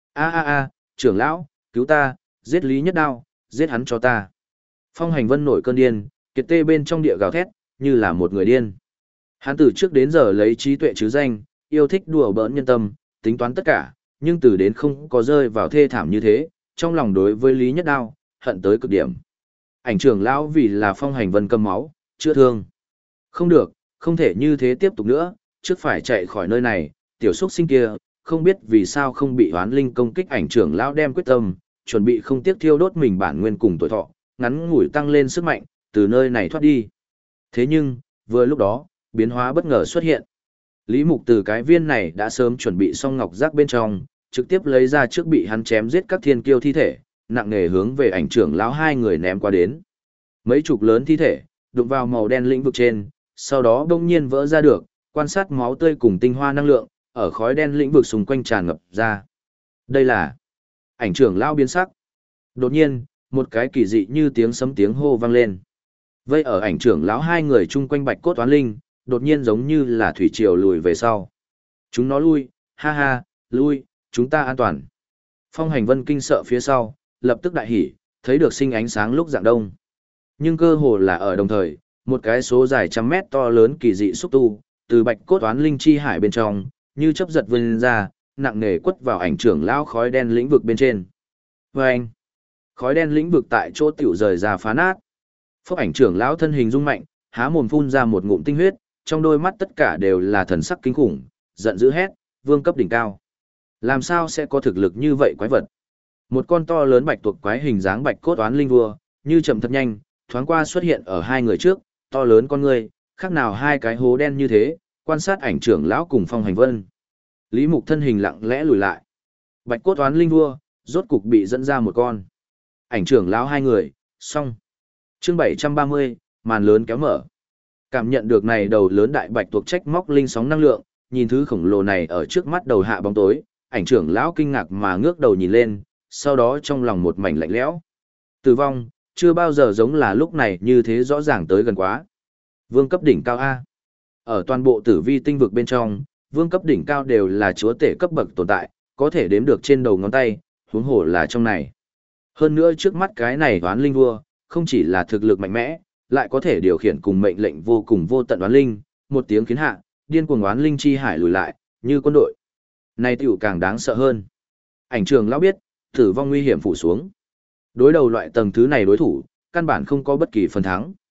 A, trưởng lão, cứu ta, giết Lý Nhất Đao, giết hắn cho ta. Phong Hành Vân nổi cơn điên, kiệt tê bên trong địa gào thét, như là một người điên. Hắn từ trước đến giờ lấy trí tuệ chứ danh, yêu thích đùa bỡn nhân tâm, tính toán tất cả, nhưng từ đến không có rơi vào thê thảm như thế, trong lòng đối với Lý Nhất Đao, hận tới cực điểm. Ảnh trưởng lão vì là Phong Hành Vân cầm máu, chữa thương. Không được, không thể như thế tiếp tục nữa, trước phải chạy khỏi nơi này, tiểu xuất sinh kia, không biết vì sao không bị hoán linh công kích. Ảnh trưởng lão đem quyết tâm, chuẩn bị không tiếc thiêu đốt mình bản nguyên cùng tuổi thọ, ngắn ngủi tăng lên sức mạnh, từ nơi này thoát đi. Thế nhưng, vừa lúc đó, biến hóa bất ngờ xuất hiện. Lý Mục từ cái viên này đã sớm chuẩn bị xong ngọc giác bên trong, trực tiếp lấy ra trước bị hắn chém giết các thiên kiêu thi thể, nặng nề hướng về ảnh trưởng lão hai người ném qua đến. Mấy chục lớn thi thể, đụng vào màu đen lĩnh vực trên, sau đó bỗng nhiên vỡ ra được, quan sát máu tươi cùng tinh hoa năng lượng, ở khói đen lĩnh vực xung quanh tràn ngập ra. Đây là ảnh trưởng lão biến sắc. Đột nhiên, một cái kỳ dị như tiếng sấm tiếng hô vang lên. Vây ở ảnh trưởng lão hai người chung quanh bạch cốt toán linh, đột nhiên giống như là thủy triều lùi về sau. Chúng nó lui, ha ha, lui, chúng ta an toàn. Phong Hành Vân kinh sợ phía sau, lập tức đại hỉ, thấy được sinh ánh sáng lúc dạng đông. Nhưng cơ hồ là ở đồng thời, một cái số dài trăm mét to lớn kỳ dị xúc tu, từ bạch cốt toán linh chi hải bên trong, như chớp giật vươn ra, nặng nề quất vào ảnh trưởng lão khói đen lĩnh vực bên trên. Vâng! Khói đen lĩnh vực tại chỗ tiểu rời ra phá nát. Phốc ảnh trưởng lão thân hình rung mạnh, há mồm phun ra một ngụm tinh huyết, trong đôi mắt tất cả đều là thần sắc kinh khủng, giận dữ hét, vương cấp đỉnh cao. Làm sao sẽ có thực lực như vậy quái vật? Một con to lớn bạch tuộc quái hình dáng bạch cốt oán linh vua, như chậm thật nhanh, thoáng qua xuất hiện ở hai người trước, to lớn con người, khác nào hai cái hố đen như thế, quan sát ảnh trưởng lão cùng Phong Hành Vân. Lý Mục thân hình lặng lẽ lùi lại. Bạch cốt oán linh vua, rốt cục bị dẫn ra một con. Ảnh trưởng lão hai người, xong. Chương 730, màn lớn kéo mở. Cảm nhận được này đầu lớn đại bạch tuộc trách móc linh sóng năng lượng, nhìn thứ khổng lồ này ở trước mắt đầu hạ bóng tối, ảnh trưởng lão kinh ngạc mà ngước đầu nhìn lên, sau đó trong lòng một mảnh lạnh lẽo. Tử vong, chưa bao giờ giống là lúc này như thế rõ ràng tới gần quá. Vương cấp đỉnh cao A. Ở toàn bộ tử vi tinh vực bên trong, vương cấp đỉnh cao đều là chúa tể cấp bậc tồn tại, có thể đếm được trên đầu ngón tay, huống hồ là trong này. Hơn nữa trước mắt cái này toán linh vua, không chỉ là thực lực mạnh mẽ, lại có thể điều khiển cùng mệnh lệnh vô cùng vô tận oán linh, một tiếng khiến hạ, điên cuồng oán linh chi hải lùi lại, như quân đội. Này tiểu càng đáng sợ hơn. Ảnh trường lão biết, tử vong nguy hiểm phủ xuống. Đối đầu loại tầng thứ này đối thủ, căn bản không có bất kỳ phần thắng.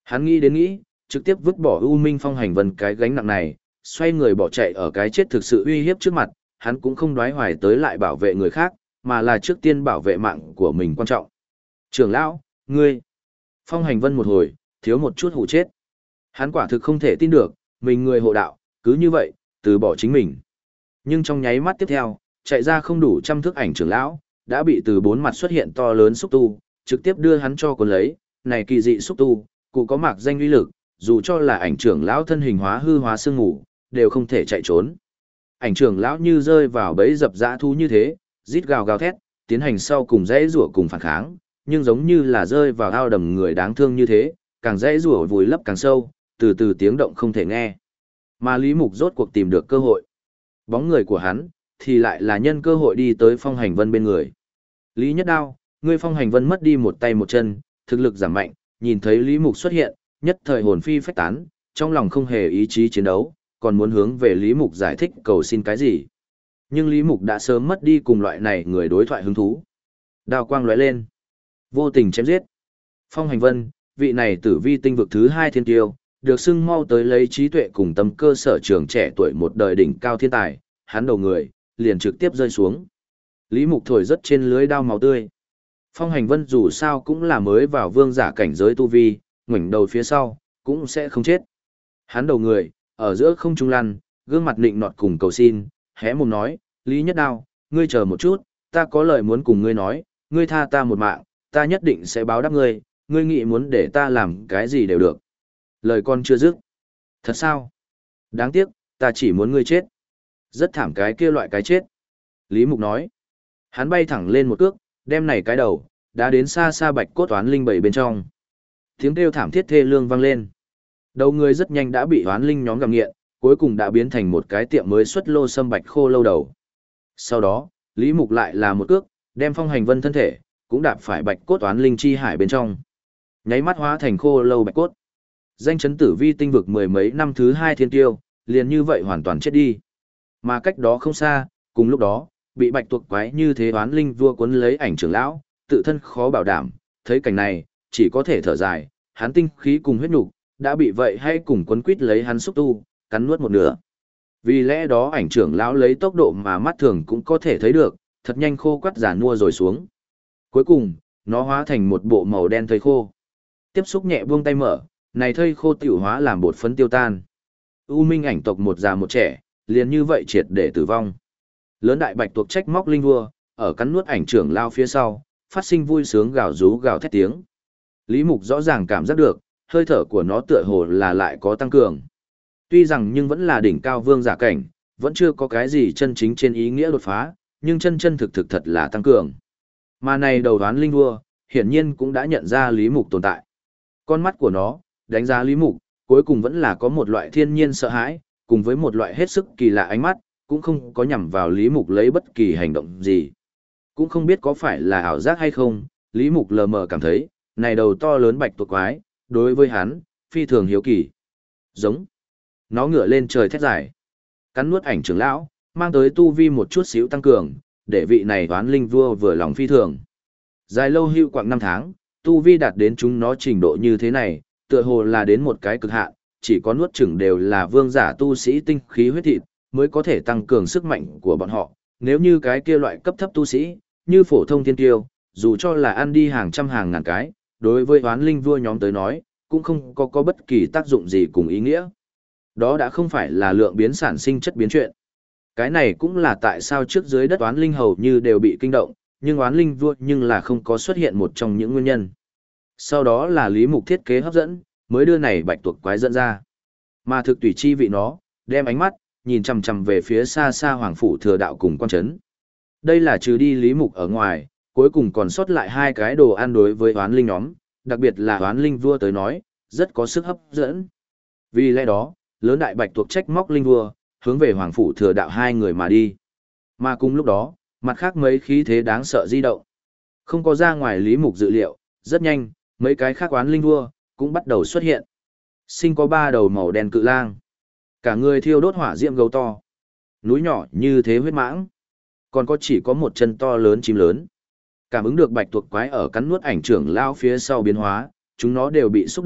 Hắn nghĩ đến nghĩ, trực tiếp vứt bỏ U Minh Phong Hành Vân cái gánh nặng này, xoay người bỏ chạy ở cái chết thực sự uy hiếp trước mặt, hắn cũng không đoái hoài tới lại bảo vệ người khác, mà là trước tiên bảo vệ mạng của mình quan trọng. Trưởng lão, ngươi. Phong Hành Vân một hồi, thiếu một chút hụ chết. Hắn quả thực không thể tin được, mình người hộ đạo, cứ như vậy, từ bỏ chính mình. Nhưng trong nháy mắt tiếp theo, chạy ra không đủ trăm thước ảnh trưởng lão, đã bị từ bốn mặt xuất hiện to lớn xúc tu, trực tiếp đưa hắn cho cuốn lấy, này kỳ dị xúc tu, cụ có mạc danh uy lực, dù cho là ảnh trưởng lão thân hình hóa hư hóa sương ngủ, đều không thể chạy trốn. Ảnh trưởng lão như rơi vào bẫy dập dã thú như thế, rít gào gào thét, tiến hành sau cùng dãy rủa cùng phản kháng, nhưng giống như là rơi vào ao đầm người đáng thương như thế, càng dãy rủa vùi lấp càng sâu, từ từ tiếng động không thể nghe. Mà Lý Mục rốt cuộc tìm được cơ hội. Bóng người của hắn, thì lại là nhân cơ hội đi tới Phong Hành Vân bên người. Lý Nhất Đao, ngươi Phong Hành Vân mất đi một tay một chân, thực lực giảm mạnh, nhìn thấy Lý Mục xuất hiện, nhất thời hồn phi phách tán, trong lòng không hề ý chí chiến đấu, còn muốn hướng về Lý Mục giải thích cầu xin cái gì. Nhưng Lý Mục đã sớm mất đi cùng loại này người đối thoại hứng thú. Đao quang lóe lên, vô tình chém giết. Phong Hành Vân, vị này tử vi tinh vực thứ 2 thiên tiêu, được xưng mau tới lấy trí tuệ cùng tâm cơ sở trường trẻ tuổi một đời đỉnh cao thiên tài, hắn đầu người, liền trực tiếp rơi xuống. Lý Mục thổi rất trên lưới đao máu tươi. Phong Hành Vân dù sao cũng là mới vào vương giả cảnh giới tu vi, ngoảnh đầu phía sau, cũng sẽ không chết. Hắn đầu người, ở giữa không trung lăn, gương mặt nịnh nọt cùng cầu xin, hé mồm nói, Lý Nhất Đao, ngươi chờ một chút, ta có lời muốn cùng ngươi nói, ngươi tha ta một mạng, ta nhất định sẽ báo đáp ngươi, ngươi nghĩ muốn để ta làm cái gì đều được. Lời con chưa dứt. Thật sao? Đáng tiếc, ta chỉ muốn ngươi chết. Rất thảm cái kia loại cái chết. Lý Mục nói. Hắn bay thẳng lên một cước, đem này cái đầu, đã đến xa xa bạch cốt toán linh bảy bên trong. Tiếng kêu thảm thiết thê lương vang lên. Đầu người rất nhanh đã bị toán linh nhóm gặm nghiện, cuối cùng đã biến thành một cái tiệm mới xuất lô sâm bạch khô lâu đầu. Sau đó, Lý Mục lại là một cước, đem Phong Hành Vân thân thể, cũng đạp phải bạch cốt toán linh chi hải bên trong. Nháy mắt hóa thành khô lâu bạch cốt. Danh chấn tử vi tinh vực mười mấy năm thứ 2 thiên tiêu, liền như vậy hoàn toàn chết đi. Mà cách đó không xa, cùng lúc đó, bị bạch tuộc quái như thế oán linh vua cuốn lấy ảnh trưởng lão, tự thân khó bảo đảm, thấy cảnh này, chỉ có thể thở dài, hắn tinh khí cùng huyết nục đã bị vậy hay cùng quấn quít lấy hắn xúc tu, cắn nuốt một nửa. Vì lẽ đó ảnh trưởng lão lấy tốc độ mà mắt thường cũng có thể thấy được, thật nhanh khô quắt giả nua rồi xuống. Cuối cùng, nó hóa thành một bộ màu đen thây khô. Tiếp xúc nhẹ buông tay mở, này thây khô tiểu hóa làm bột phấn tiêu tan. U Minh ảnh tộc một già một trẻ, liền như vậy triệt để tử vong. Lớn đại bạch tuộc trách móc linh vua, ở cắn nuốt ảnh trưởng lao phía sau, phát sinh vui sướng gào rú gào thét tiếng. Lý Mục rõ ràng cảm giác được, hơi thở của nó tựa hồ là lại có tăng cường. Tuy rằng nhưng vẫn là đỉnh cao vương giả cảnh, vẫn chưa có cái gì chân chính trên ý nghĩa đột phá, nhưng chân chân thực thực thật là tăng cường. Mà này đầu đoán linh vua, hiển nhiên cũng đã nhận ra Lý Mục tồn tại. Con mắt của nó, đánh giá Lý Mục, cuối cùng vẫn là có một loại thiên nhiên sợ hãi, cùng với một loại hết sức kỳ lạ ánh mắt, cũng không có nhằm vào Lý Mục lấy bất kỳ hành động gì. Cũng không biết có phải là ảo giác hay không, Lý Mục lờ mờ cảm thấy, này đầu to lớn bạch tuộc quái, đối với hắn, phi thường hiếu kỳ. Giống. Nó ngửa lên trời thét dài. Cắn nuốt ảnh trưởng lão, mang tới tu vi một chút xíu tăng cường, để vị này toán linh vua vừa lòng phi thường. Dài lâu hưu quạng 5 tháng, tu vi đạt đến chúng nó trình độ như thế này, tựa hồ là đến một cái cực hạn, chỉ có nuốt chửng đều là vương giả tu sĩ tinh khí huyết thịt, mới có thể tăng cường sức mạnh của bọn họ. Nếu như cái kia loại cấp thấp tu sĩ, như phổ thông thiên tiêu, dù cho là ăn đi hàng trăm hàng ngàn cái, đối với oán linh vua nhóm tới nói, cũng không có bất kỳ tác dụng gì cùng ý nghĩa. Đó đã không phải là lượng biến sản sinh chất biến chuyện. Cái này cũng là tại sao trước dưới đất oán linh hầu như đều bị kinh động, nhưng oán linh vua nhưng là không có xuất hiện một trong những nguyên nhân. Sau đó là Lý Mục thiết kế hấp dẫn, mới đưa này bạch tuộc quái dẫn ra. Mà thực tùy chi vị nó, đem ánh mắt, nhìn chằm chằm về phía xa xa hoàng phủ thừa đạo cùng quan trấn. Đây là trừ đi Lý Mục ở ngoài, cuối cùng còn sót lại 2 cái đồ ăn đối với oán linh nhóm, đặc biệt là oán linh vua tới nói, rất có sức hấp dẫn. Vì lẽ đó, lớn đại bạch tuộc trách móc linh vua, hướng về hoàng phủ thừa đạo 2 người mà đi. Mà cùng lúc đó, mặt khác mấy khí thế đáng sợ di động. Không có ra ngoài Lý Mục dự liệu, rất nhanh, mấy cái khác oán linh vua, cũng bắt đầu xuất hiện. Sinh có 3 đầu màu đen cự lang. Cả người thiêu đốt hỏa diệm gấu to. Núi nhỏ như thế huyết mãng. Còn có chỉ có một chân to lớn chim lớn. Cảm ứng được bạch tuộc quái ở cắn nuốt ảnh trưởng lao phía sau biến hóa, chúng nó đều bị xúc động,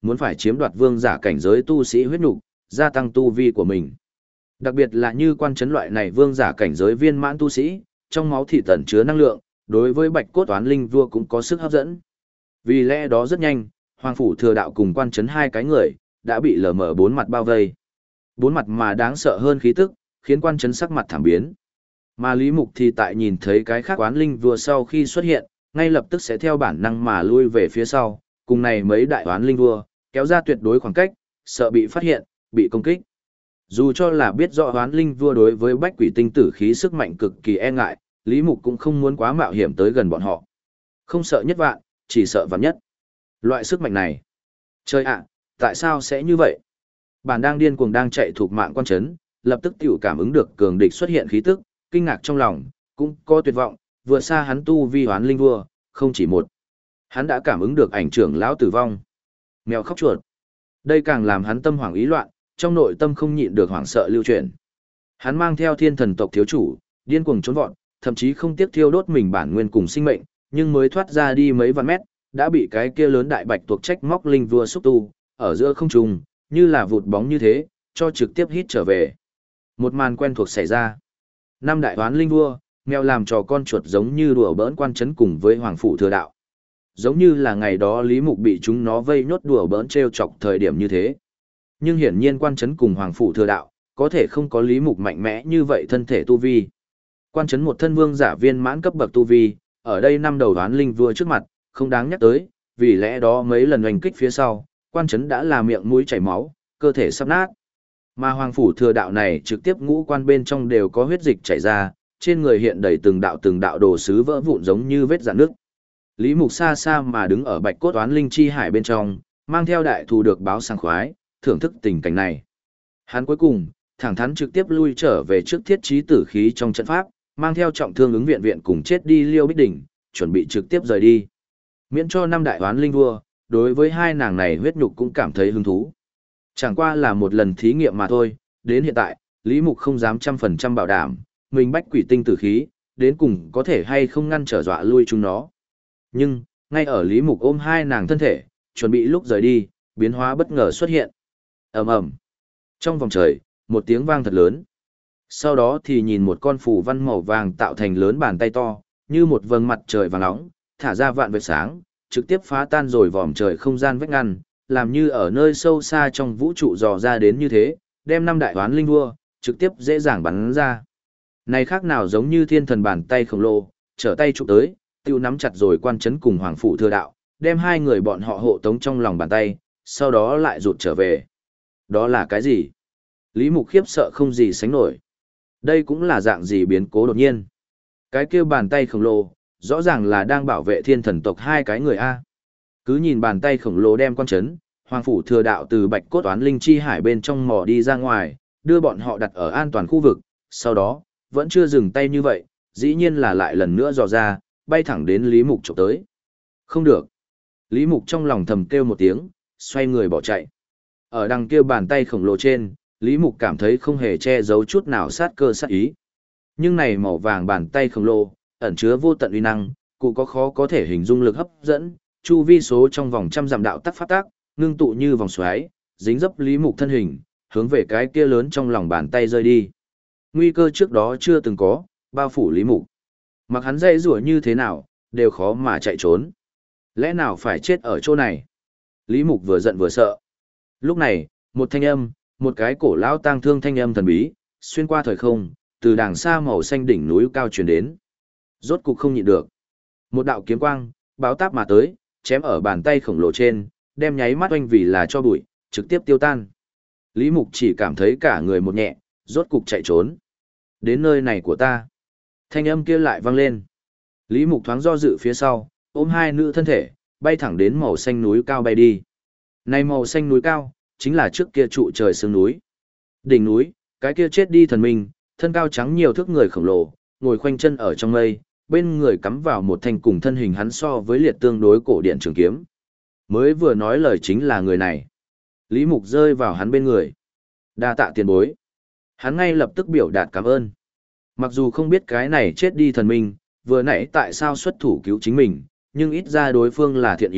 muốn phải chiếm đoạt vương giả cảnh giới tu sĩ huyết nhục, gia tăng tu vi của mình. Đặc biệt là như quan trấn loại này vương giả cảnh giới viên mãn tu sĩ, trong máu thịt tẩn chứa năng lượng, đối với bạch cốt toán linh vua cũng có sức hấp dẫn. Vì lẽ đó rất nhanh, Hoàng Phủ Thừa Đạo cùng quan trấn hai cái người, đã bị lờ mờ bốn mặt bao vây. Bốn mặt mà đáng sợ hơn khí tức, khiến quan trấn sắc mặt thảm biến. Mà Lý Mục thì tại nhìn thấy cái khác oán linh vua sau khi xuất hiện, ngay lập tức sẽ theo bản năng mà lui về phía sau, cùng này mấy đại oán linh vua, kéo ra tuyệt đối khoảng cách, sợ bị phát hiện, bị công kích. Dù cho là biết rõ oán linh vua đối với bách quỷ tinh tử khí sức mạnh cực kỳ e ngại, Lý Mục cũng không muốn quá mạo hiểm tới gần bọn họ. Không sợ nhất vạn, chỉ sợ vạn nhất. Loại sức mạnh này. Trời ạ, tại sao sẽ như vậy? Bản đang điên cuồng đang chạy thuộc mạng quan trấn, lập tức tiểu cảm ứng được cường địch xuất hiện khí tức, kinh ngạc trong lòng, cũng có tuyệt vọng, vừa xa hắn tu vi hoán linh vua, không chỉ một. Hắn đã cảm ứng được ảnh trưởng lão tử vong. Mèo khóc chuột. Đây càng làm hắn tâm hoảng ý loạn, trong nội tâm không nhịn được hoảng sợ lưu chuyển. Hắn mang theo thiên thần tộc thiếu chủ, điên cuồng trốn vọt, thậm chí không tiếc thiêu đốt mình bản nguyên cùng sinh mệnh, nhưng mới thoát ra đi mấy vạn mét, đã bị cái kia lớn đại bạch tuộc trách móc linh vua xúc tu, ở giữa không trung, như là vụt bóng như thế, cho trực tiếp hít trở về. Một màn quen thuộc xảy ra. Năm đại toán linh vua, mèo làm trò con chuột giống như đùa bỡn quan trấn cùng với Hoàng Phủ Thừa Đạo. Giống như là ngày đó Lý Mục bị chúng nó vây nhốt đùa bỡn trêu chọc thời điểm như thế. Nhưng hiển nhiên quan trấn cùng Hoàng Phủ Thừa Đạo, có thể không có Lý Mục mạnh mẽ như vậy thân thể tu vi. Quan trấn một thân vương giả viên mãn cấp bậc tu vi, ở đây năm đầu toán linh vua trước mặt, không đáng nhắc tới, vì lẽ đó mấy lần oanh kích phía sau, quan trấn đã là miệng mũi chảy máu, cơ thể sắp nát. Mà Hoàng Phủ Thừa Đạo này trực tiếp ngũ quan bên trong đều có huyết dịch chảy ra, trên người hiện đầy từng đạo đồ sứ vỡ vụn giống như vết rạn nước. Lý Mục xa xa mà đứng ở bạch cốt toán linh chi hải bên trong, mang theo đại thù được báo sang khoái, thưởng thức tình cảnh này. Hắn cuối cùng, thẳng thắn trực tiếp lui trở về trước thiết trí tử khí trong trận pháp, mang theo trọng thương ứng viện cùng chết đi Liêu Bích Đỉnh, chuẩn bị trực tiếp rời đi. Miễn cho năm đại toán linh vua, đối với hai nàng này huyết nhục cũng cảm thấy hứng thú. Chẳng qua là một lần thí nghiệm mà thôi, đến hiện tại, Lý Mục không dám 100% bảo đảm, mình bách quỷ tinh tử khí, đến cùng có thể hay không ngăn trở dọa lui chúng nó. Nhưng, ngay ở Lý Mục ôm hai nàng thân thể, chuẩn bị lúc rời đi, biến hóa bất ngờ xuất hiện. Ầm ầm. Trong vòng trời, một tiếng vang thật lớn. Sau đó thì nhìn một con phù văn màu vàng tạo thành lớn bàn tay to, như một vầng mặt trời vàng nóng, thả ra vạn vệt sáng, trực tiếp phá tan rồi vòm trời không gian vách ngăn, làm như ở nơi sâu xa trong vũ trụ dò ra đến như thế, đem năm đại toán linh vua, trực tiếp dễ dàng bắn ra. Này khác nào giống như thiên thần bàn tay khổng lồ, trở tay chụp tới, tiêu nắm chặt rồi quan trấn cùng Hoàng Phủ Thừa Đạo, đem hai người bọn họ hộ tống trong lòng bàn tay, sau đó lại rụt trở về. Đó là cái gì? Lý Mục khiếp sợ không gì sánh nổi. Đây cũng là dạng gì biến cố đột nhiên. Cái kia bàn tay khổng lồ, rõ ràng là đang bảo vệ thiên thần tộc hai cái người A. Cứ nhìn bàn tay khổng lồ đem quan trấn, Hoàng Phủ Thừa Đạo từ bạch cốt toán linh chi hải bên trong mò đi ra ngoài, đưa bọn họ đặt ở an toàn khu vực, sau đó, vẫn chưa dừng tay như vậy, dĩ nhiên là lại lần nữa dò ra, bay thẳng đến Lý Mục chụp tới. Không được. Lý Mục trong lòng thầm kêu một tiếng, xoay người bỏ chạy. Ở đằng kia bàn tay khổng lồ trên, Lý Mục cảm thấy không hề che giấu chút nào sát cơ sát ý. Nhưng này màu vàng bàn tay khổng lồ, ẩn chứa vô tận uy năng, cụ có khó có thể hình dung lực hấp dẫn, chu vi số trong vòng trăm dặm đạo tắc pháp tác, ngưng tụ như vòng xoáy, dính dấp Lý Mục thân hình, hướng về cái kia lớn trong lòng bàn tay rơi đi. Nguy cơ trước đó chưa từng có, bao phủ Lý Mục. Mặc hắn dây rủa như thế nào, đều khó mà chạy trốn. Lẽ nào phải chết ở chỗ này? Lý Mục vừa giận vừa sợ. Lúc này, một thanh âm, một cái cổ lão tang thương thanh âm thần bí, xuyên qua thời không, từ đàng xa màu xanh đỉnh núi cao truyền đến. Rốt cục không nhịn được. Một đạo kiếm quang, báo táp mà tới, chém ở bàn tay khổng lồ trên, đem nháy mắt oanh vì là cho bụi, trực tiếp tiêu tan. Lý Mục chỉ cảm thấy cả người một nhẹ, rốt cục chạy trốn. Đến nơi này của ta. Thanh âm kia lại vang lên. Lý Mục thoáng do dự phía sau, ôm hai nữ thân thể, bay thẳng đến màu xanh núi cao bay đi. Này màu xanh núi cao, chính là trước kia trụ trời sương núi. Đỉnh núi, cái kia chết đi thần minh, thân cao trắng nhiều thước người khổng lồ, ngồi khoanh chân ở trong mây, bên người cắm vào một thanh cùng thân hình hắn so với liệt tương đối cổ điện trường kiếm. Mới vừa nói lời chính là người này. Lý Mục rơi vào hắn bên người. Đa tạ tiền bối. Hắn ngay lập tức biểu đạt cảm ơn. Mặc dù không biết cái này chết đi thần minh, vừa nãy tại sao xuất thủ cứu chính mình, nhưng ít ra đối phương là thiện ý,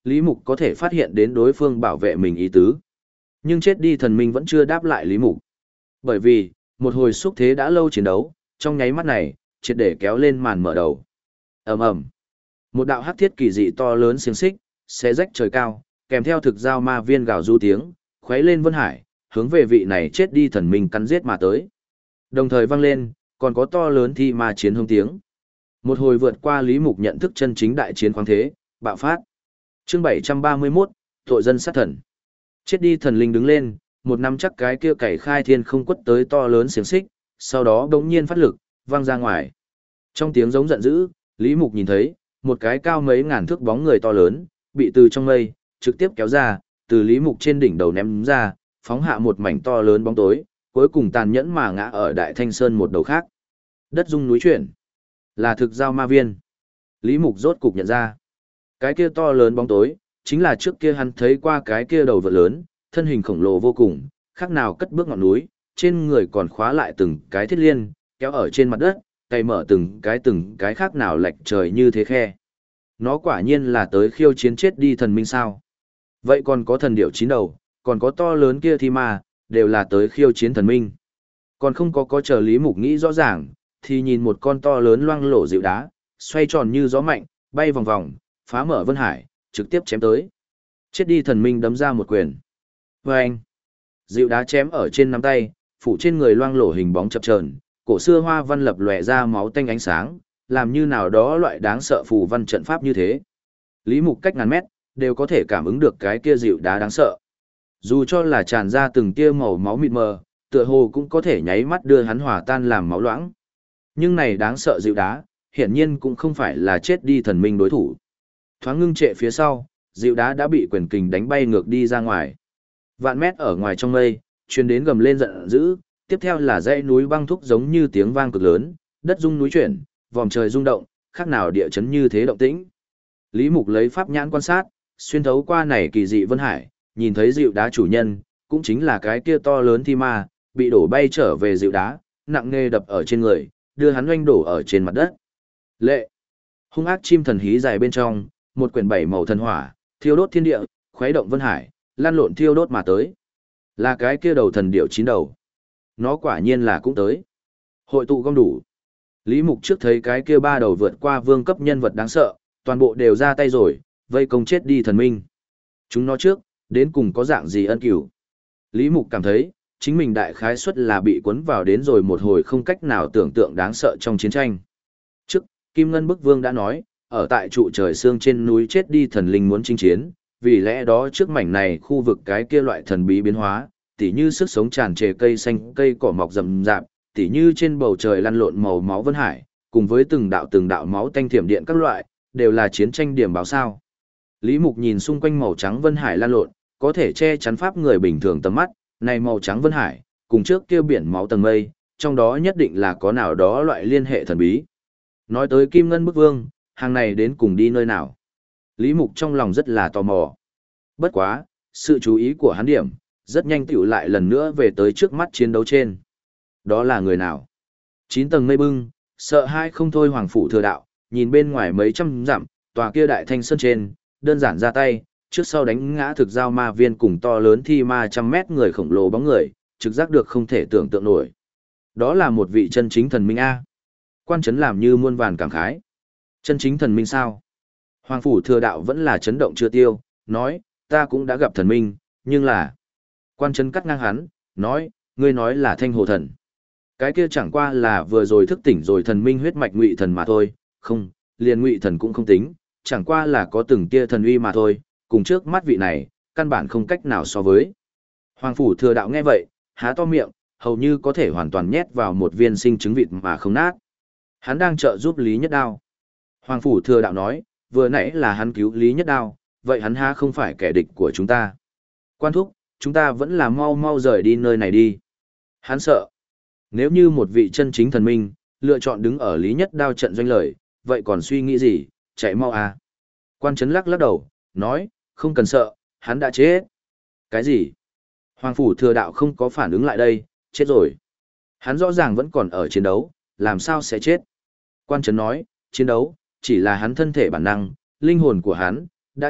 Lý Mục có thể phát hiện đến đối phương bảo vệ mình ý tứ. Nhưng chết đi thần minh vẫn chưa đáp lại Lý Mục. Bởi vì, một hồi xúc thế đã lâu chiến đấu, trong nháy mắt này, triệt để kéo lên màn mở đầu. Ầm ầm. Một đạo hắc thiết kỳ dị to lớn xiềng xích, xé rách trời cao, kèm theo thực giao ma viên gào du tiếng, khuấy lên vân hải, hướng về vị này chết đi thần minh cắn giết mà tới. Đồng thời vang lên, còn có to lớn thi ma chiến hung tiếng. Một hồi vượt qua Lý Mục nhận thức chân chính đại chiến khoáng thế, bạo phát. Chương 731, tội dân sát thần. Chết đi thần linh đứng lên, một nắm chắc cái kia cày khai thiên không quất tới to lớn xiềng xích, sau đó đống nhiên phát lực, văng ra ngoài. Trong tiếng giống giận dữ, Lý Mục nhìn thấy, một cái cao mấy ngàn thước bóng người to lớn, bị từ trong mây, trực tiếp kéo ra, từ Lý Mục trên đỉnh đầu ném ra, phóng hạ một mảnh to lớn bóng tối, cuối cùng tàn nhẫn mà ngã ở Đại Thanh Sơn một đầu khác. Đất rung núi chuyển, là thực giao ma viên. Lý Mục rốt cục nhận ra, cái kia to lớn bóng tối, chính là trước kia hắn thấy qua cái kia đầu vượt lớn, thân hình khổng lồ vô cùng, khác nào cất bước ngọn núi, trên người còn khóa lại từng cái thiết liên, kéo ở trên mặt đất, cày mở từng cái khác nào lệch trời như thế khe. Nó quả nhiên là tới khiêu chiến chết đi thần minh sao. Vậy còn có thần điểu chín đầu, còn có to lớn kia thi ma, đều là tới khiêu chiến thần minh. Còn không có chờ Lý Mục nghĩ rõ ràng, thì nhìn một con to lớn loang lổ dịu đá, xoay tròn như gió mạnh, bay vòng vòng, phá mở vân hải, trực tiếp chém tới. Chết đi thần minh đấm ra một quyền. Vâng! Dịu đá chém ở trên nắm tay, phủ trên người loang lổ hình bóng chập chờn, cổ xưa hoa văn lập lòe ra máu tanh ánh sáng, làm như nào đó loại đáng sợ phù văn trận pháp như thế. Lý Mục cách ngàn mét, đều có thể cảm ứng được cái kia dịu đá đáng sợ. Dù cho là tràn ra từng tia màu máu mịt mờ, tựa hồ cũng có thể nháy mắt đưa hắn hòa tan làm máu loãng. Nhưng này đáng sợ dịu đá, hiển nhiên cũng không phải là chết đi thần minh đối thủ. Thoáng ngưng trệ phía sau, dịu đá đã bị quyền kình đánh bay ngược đi ra ngoài. Vạn mét ở ngoài trong mây, truyền đến gầm lên giận dữ, tiếp theo là dãy núi băng thúc giống như tiếng vang cực lớn, đất rung núi chuyển, vòm trời rung động, khác nào địa chấn như thế động tĩnh. Lý Mục lấy pháp nhãn quan sát, xuyên thấu qua này kỳ dị vân hải, nhìn thấy dịu đá chủ nhân, cũng chính là cái kia to lớn thi ma, bị đổ bay trở về dịu đá, nặng nề đập ở trên người, đưa hắn oanh đổ ở trên mặt đất. Lệ! Hung ác chim thần hí dài bên trong, một quyển bảy màu thần hỏa, thiêu đốt thiên địa, khuấy động vân hải, lan lộn thiêu đốt mà tới. Là cái kia đầu thần điểu chín đầu. Nó quả nhiên là cũng tới. Hội tụ gom đủ. Lý Mục trước thấy cái kia ba đầu vượt qua vương cấp nhân vật đáng sợ, toàn bộ đều ra tay rồi, vây công chết đi thần minh. Chúng nó trước, đến cùng có dạng gì ân cửu. Lý Mục cảm thấy, chính mình đại khái suất là bị cuốn vào đến rồi một hồi không cách nào tưởng tượng đáng sợ trong chiến tranh. Trước, Kim Ngân Bức Vương đã nói, ở tại trụ trời xương trên núi chết đi thần linh muốn chinh chiến, vì lẽ đó trước mảnh này khu vực cái kia loại thần bí biến hóa, tỉ như sức sống tràn trề cây xanh cây cỏ mọc rậm rạp, tỉ như trên bầu trời lăn lộn màu máu vân hải, cùng với từng đạo máu tanh thiểm điện các loại, đều là chiến tranh điểm báo sao. Lý Mục nhìn xung quanh màu trắng vân hải lan lộn, có thể che chắn pháp người bình thường tầm mắt, này màu trắng vân hải, cùng trước kia biển máu tầng mây, trong đó nhất định là có nào đó loại liên hệ thần bí. Nói tới Kim Ngân Bức Vương, hàng này đến cùng đi nơi nào? Lý Mục trong lòng rất là tò mò. Bất quá, sự chú ý của hắn điểm, rất nhanh tiểu lại lần nữa về tới trước mắt chiến đấu trên. Đó là người nào? 9 tầng mây bưng, sợ hai không thôi Hoàng Phủ Thừa Đạo, nhìn bên ngoài mấy trăm dặm, tòa kia đại thanh sơn trên, đơn giản ra tay, trước sau đánh ngã thực giao ma viên cùng to lớn thi ma trăm mét người khổng lồ bóng người, trực giác được không thể tưởng tượng nổi. Đó là một vị chân chính thần minh A. Quan chấn làm như muôn vàn cảm khái. Chân chính thần minh sao? Hoàng Phủ Thừa Đạo vẫn là chấn động chưa tiêu, nói, ta cũng đã gặp thần minh, nhưng là... Quan chấn cắt ngang hắn, nói, ngươi nói là Thanh Hồ Thần. Cái kia chẳng qua là vừa rồi thức tỉnh rồi thần minh huyết mạch ngụy thần mà thôi, không, liền ngụy thần cũng không tính, chẳng qua là có từng tia thần uy mà thôi, cùng trước mắt vị này, căn bản không cách nào so với. Hoàng Phủ Thừa Đạo nghe vậy, há to miệng, hầu như có thể hoàn toàn nhét vào một viên sinh trứng vịt mà không nát. Hắn đang trợ giúp Lý Nhất Đao. Hoàng Phủ Thừa Đạo nói, vừa nãy là hắn cứu Lý Nhất Đao, vậy hắn há không phải kẻ địch của chúng ta. Quan thúc, chúng ta vẫn là mau mau rời đi nơi này đi. Hắn sợ. Nếu như một vị chân chính thần minh, lựa chọn đứng ở Lý Nhất Đao trận doanh lời, vậy còn suy nghĩ gì, chạy mau à. Quan Trấn lắc đầu, nói, không cần sợ, hắn đã chết. Cái gì? Hoàng Phủ Thừa Đạo không có phản ứng lại đây, chết rồi. Hắn rõ ràng vẫn còn ở chiến đấu, làm sao sẽ chết? Quan Trấn nói, chiến đấu, chỉ là hắn thân thể bản năng, linh hồn của hắn, đã chết,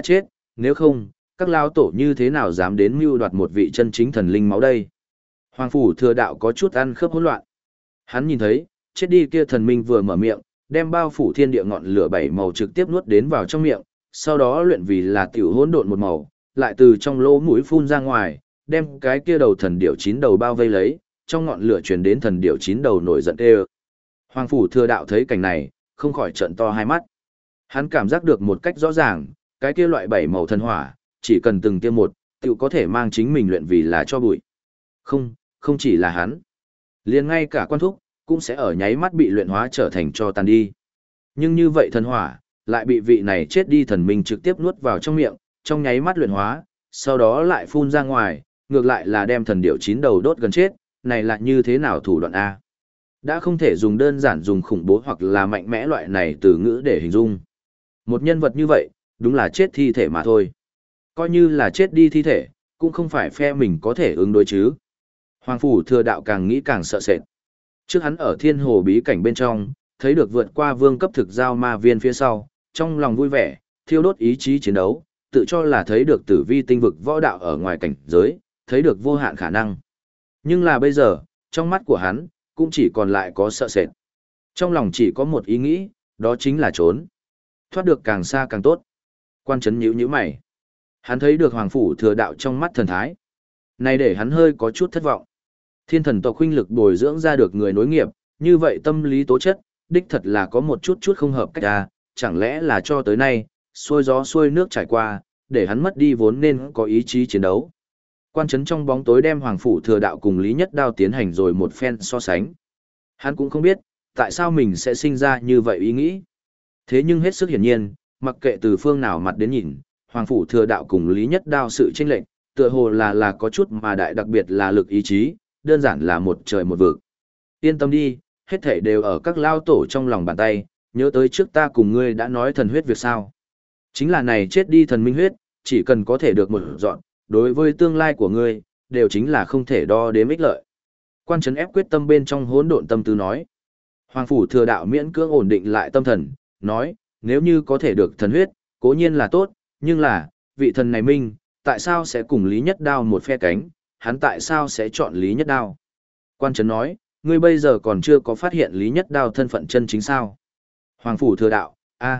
nếu không, các lao tổ như thế nào dám đến mưu đoạt một vị chân chính thần linh máu đây? Hoàng phủ thừa đạo có chút ăn khớp hỗn loạn. Hắn nhìn thấy, chết đi kia thần minh vừa mở miệng, đem bao phủ thiên địa ngọn lửa bảy màu trực tiếp nuốt đến vào trong miệng, sau đó luyện vì là tiểu hỗn độn một màu, lại từ trong lỗ mũi phun ra ngoài, đem cái kia đầu thần điểu chín đầu bao vây lấy, trong ngọn lửa truyền đến thần điểu chín đầu nổi giận tê. Hoàng phủ thừa đạo thấy cảnh này, không khỏi trợn to hai mắt. Hắn cảm giác được một cách rõ ràng, cái kia loại bảy màu thần hỏa, chỉ cần từng tiêm một, tiểu có thể mang chính mình luyện vì là cho bụi. Không, không chỉ là hắn. Liền ngay cả quan thúc, cũng sẽ ở nháy mắt bị luyện hóa trở thành cho tàn đi. Nhưng như vậy thần hỏa, lại bị vị này chết đi thần minh trực tiếp nuốt vào trong miệng, trong nháy mắt luyện hóa, sau đó lại phun ra ngoài, ngược lại là đem thần điểu chín đầu đốt gần chết, này là như thế nào thủ đoạn A. Đã không thể dùng đơn giản dùng khủng bố hoặc là mạnh mẽ loại này từ ngữ để hình dung. Một nhân vật như vậy, đúng là chết thi thể mà thôi. Coi như là chết đi thi thể, cũng không phải phe mình có thể ứng đối chứ. Hoàng phủ thừa đạo càng nghĩ càng sợ sệt. Trước hắn ở thiên hồ bí cảnh bên trong, thấy được vượt qua vương cấp thực giao ma viên phía sau, trong lòng vui vẻ, thiêu đốt ý chí chiến đấu, tự cho là thấy được tử vi tinh vực võ đạo ở ngoài cảnh giới, thấy được vô hạn khả năng. Nhưng là bây giờ, trong mắt của hắn, cũng chỉ còn lại có sợ sệt. Trong lòng chỉ có một ý nghĩ, đó chính là trốn. Thoát được càng xa càng tốt. Quan Chấn nhíu nhíu mày. Hắn thấy được Hoàng phủ thừa đạo trong mắt thần thái. Này để hắn hơi có chút thất vọng. Thiên thần tộc huynh lực bồi dưỡng ra được người nối nghiệp, như vậy tâm lý tố chất, đích thật là có một chút không hợp cách à, chẳng lẽ là cho tới nay, xuôi gió xuôi nước trải qua, để hắn mất đi vốn nên có ý chí chiến đấu. Quan Chấn trong bóng tối đem Hoàng phủ thừa đạo cùng Lý Nhất Đao tiến hành rồi một phen so sánh. Hắn cũng không biết, tại sao mình sẽ sinh ra như vậy ý nghĩ. Thế nhưng hết sức hiển nhiên, mặc kệ từ phương nào mặt đến nhìn, Hoàng phủ thừa đạo cùng Lý Nhất Đao sự chênh lệch, tựa hồ là có chút mà đại, đặc biệt là lực ý chí, đơn giản là một trời một vực. Yên tâm đi, hết thảy đều ở các lao tổ trong lòng bàn tay, nhớ tới trước ta cùng ngươi đã nói thần huyết việc sao. Chính là này chết đi thần minh huyết, chỉ cần có thể được một dọn, đối với tương lai của ngươi, đều chính là không thể đo đếm ích lợi. Quan Chấn ép quyết tâm bên trong hỗn độn tâm tư nói. Hoàng phủ thừa đạo miễn cưỡng ổn định lại tâm thần, nói, nếu như có thể được thần huyết, cố nhiên là tốt, nhưng là, vị thần này minh, tại sao sẽ cùng Lý Nhất Đao một phe cánh, hắn tại sao sẽ chọn Lý Nhất Đao? Quan Chấn nói, ngươi bây giờ còn chưa có phát hiện Lý Nhất Đao thân phận chân chính sao? Hoàng phủ thừa đạo,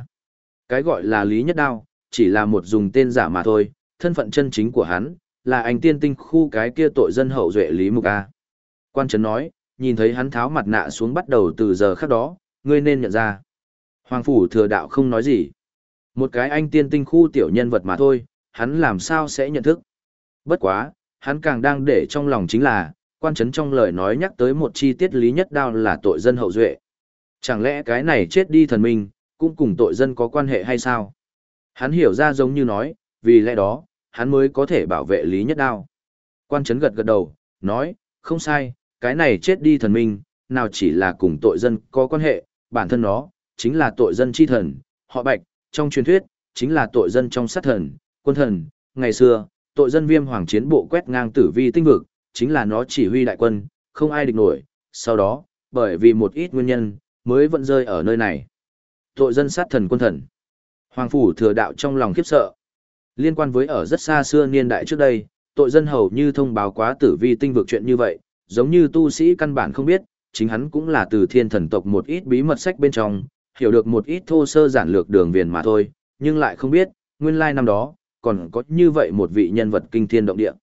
cái gọi là Lý Nhất Đao, chỉ là một dùng tên giả mà thôi, thân phận chân chính của hắn, là anh tiên tinh khu cái kia tội dân hậu duệ Lý Mục A. Quan Chấn nói, nhìn thấy hắn tháo mặt nạ xuống bắt đầu từ giờ khắc đó, ngươi nên nhận ra. Hoàng phủ thừa đạo không nói gì. Một cái anh tiên tinh khu tiểu nhân vật mà thôi, hắn làm sao sẽ nhận thức. Bất quá, hắn càng đang để trong lòng chính là, Quan Chấn trong lời nói nhắc tới một chi tiết Lý Nhất Đao là tội dân hậu duệ. Chẳng lẽ cái này chết đi thần minh, cũng cùng tội dân có quan hệ hay sao? Hắn hiểu ra giống như nói, vì lẽ đó, hắn mới có thể bảo vệ Lý Nhất Đao. Quan Chấn gật gật đầu, nói, không sai, cái này chết đi thần minh, nào chỉ là cùng tội dân có quan hệ, bản thân nó, chính là tội dân chi thần, họ Bạch, trong truyền thuyết, chính là tội dân trong sát thần, quân thần, ngày xưa, tội dân Viêm Hoàng chiến bộ quét ngang tử vi tinh vực, chính là nó chỉ huy đại quân, không ai địch nổi, sau đó, bởi vì một ít nguyên nhân, mới vẫn rơi ở nơi này. Tội dân sát thần quân thần. Hoàng phủ thừa đạo trong lòng khiếp sợ. Liên quan với ở rất xa xưa niên đại trước đây, tội dân hầu như thông báo quá tử vi tinh vực chuyện như vậy, giống như tu sĩ căn bản không biết, chính hắn cũng là từ thiên thần tộc một ít bí mật sách bên trong, hiểu được một ít thô sơ giản lược đường viền mà thôi, nhưng lại không biết, nguyên lai năm đó, còn có như vậy một vị nhân vật kinh thiên động địa.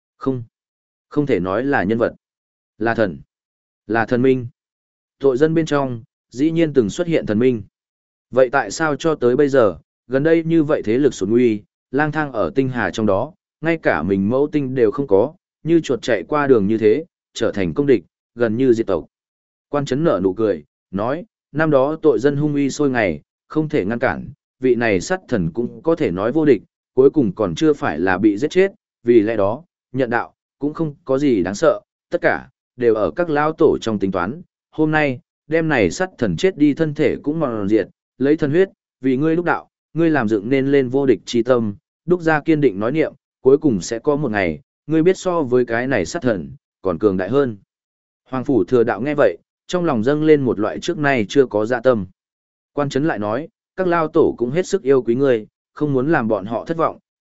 Không thể nói là nhân vật, là thần, là thần minh. Tội dân bên trong, dĩ nhiên từng xuất hiện thần minh. Vậy tại sao cho tới bây giờ, gần đây như vậy thế lực sụt nguy, lang thang ở tinh hà trong đó, ngay cả mình mẫu tinh đều không có, như chuột chạy qua đường như thế, trở thành công địch, gần như diệt tộc. Quan Chấn nở nụ cười, nói, năm đó tội dân hung uy sôi ngày, không thể ngăn cản, vị này sát thần cũng có thể nói vô địch, cuối cùng còn chưa phải là bị giết chết, vì lẽ đó, nhận đạo, cũng không có gì đáng sợ, tất cả, đều ở các lao tổ trong tính toán, hôm nay, đêm này sát thần chết đi thân thể cũng mòn diệt, lấy thân huyết, vì ngươi lúc đạo, ngươi làm dựng nên lên vô địch chi tâm, đúc ra kiên định nói niệm, cuối cùng sẽ có một ngày, ngươi biết so với cái này sát thần, còn cường đại hơn. Hoàng phủ thừa đạo nghe vậy, trong lòng dâng lên một loại trước nay chưa có dạ tâm. Quan Chấn lại nói, các lao tổ cũng hết sức yêu quý ngươi, không muốn làm bọn họ thất vọng,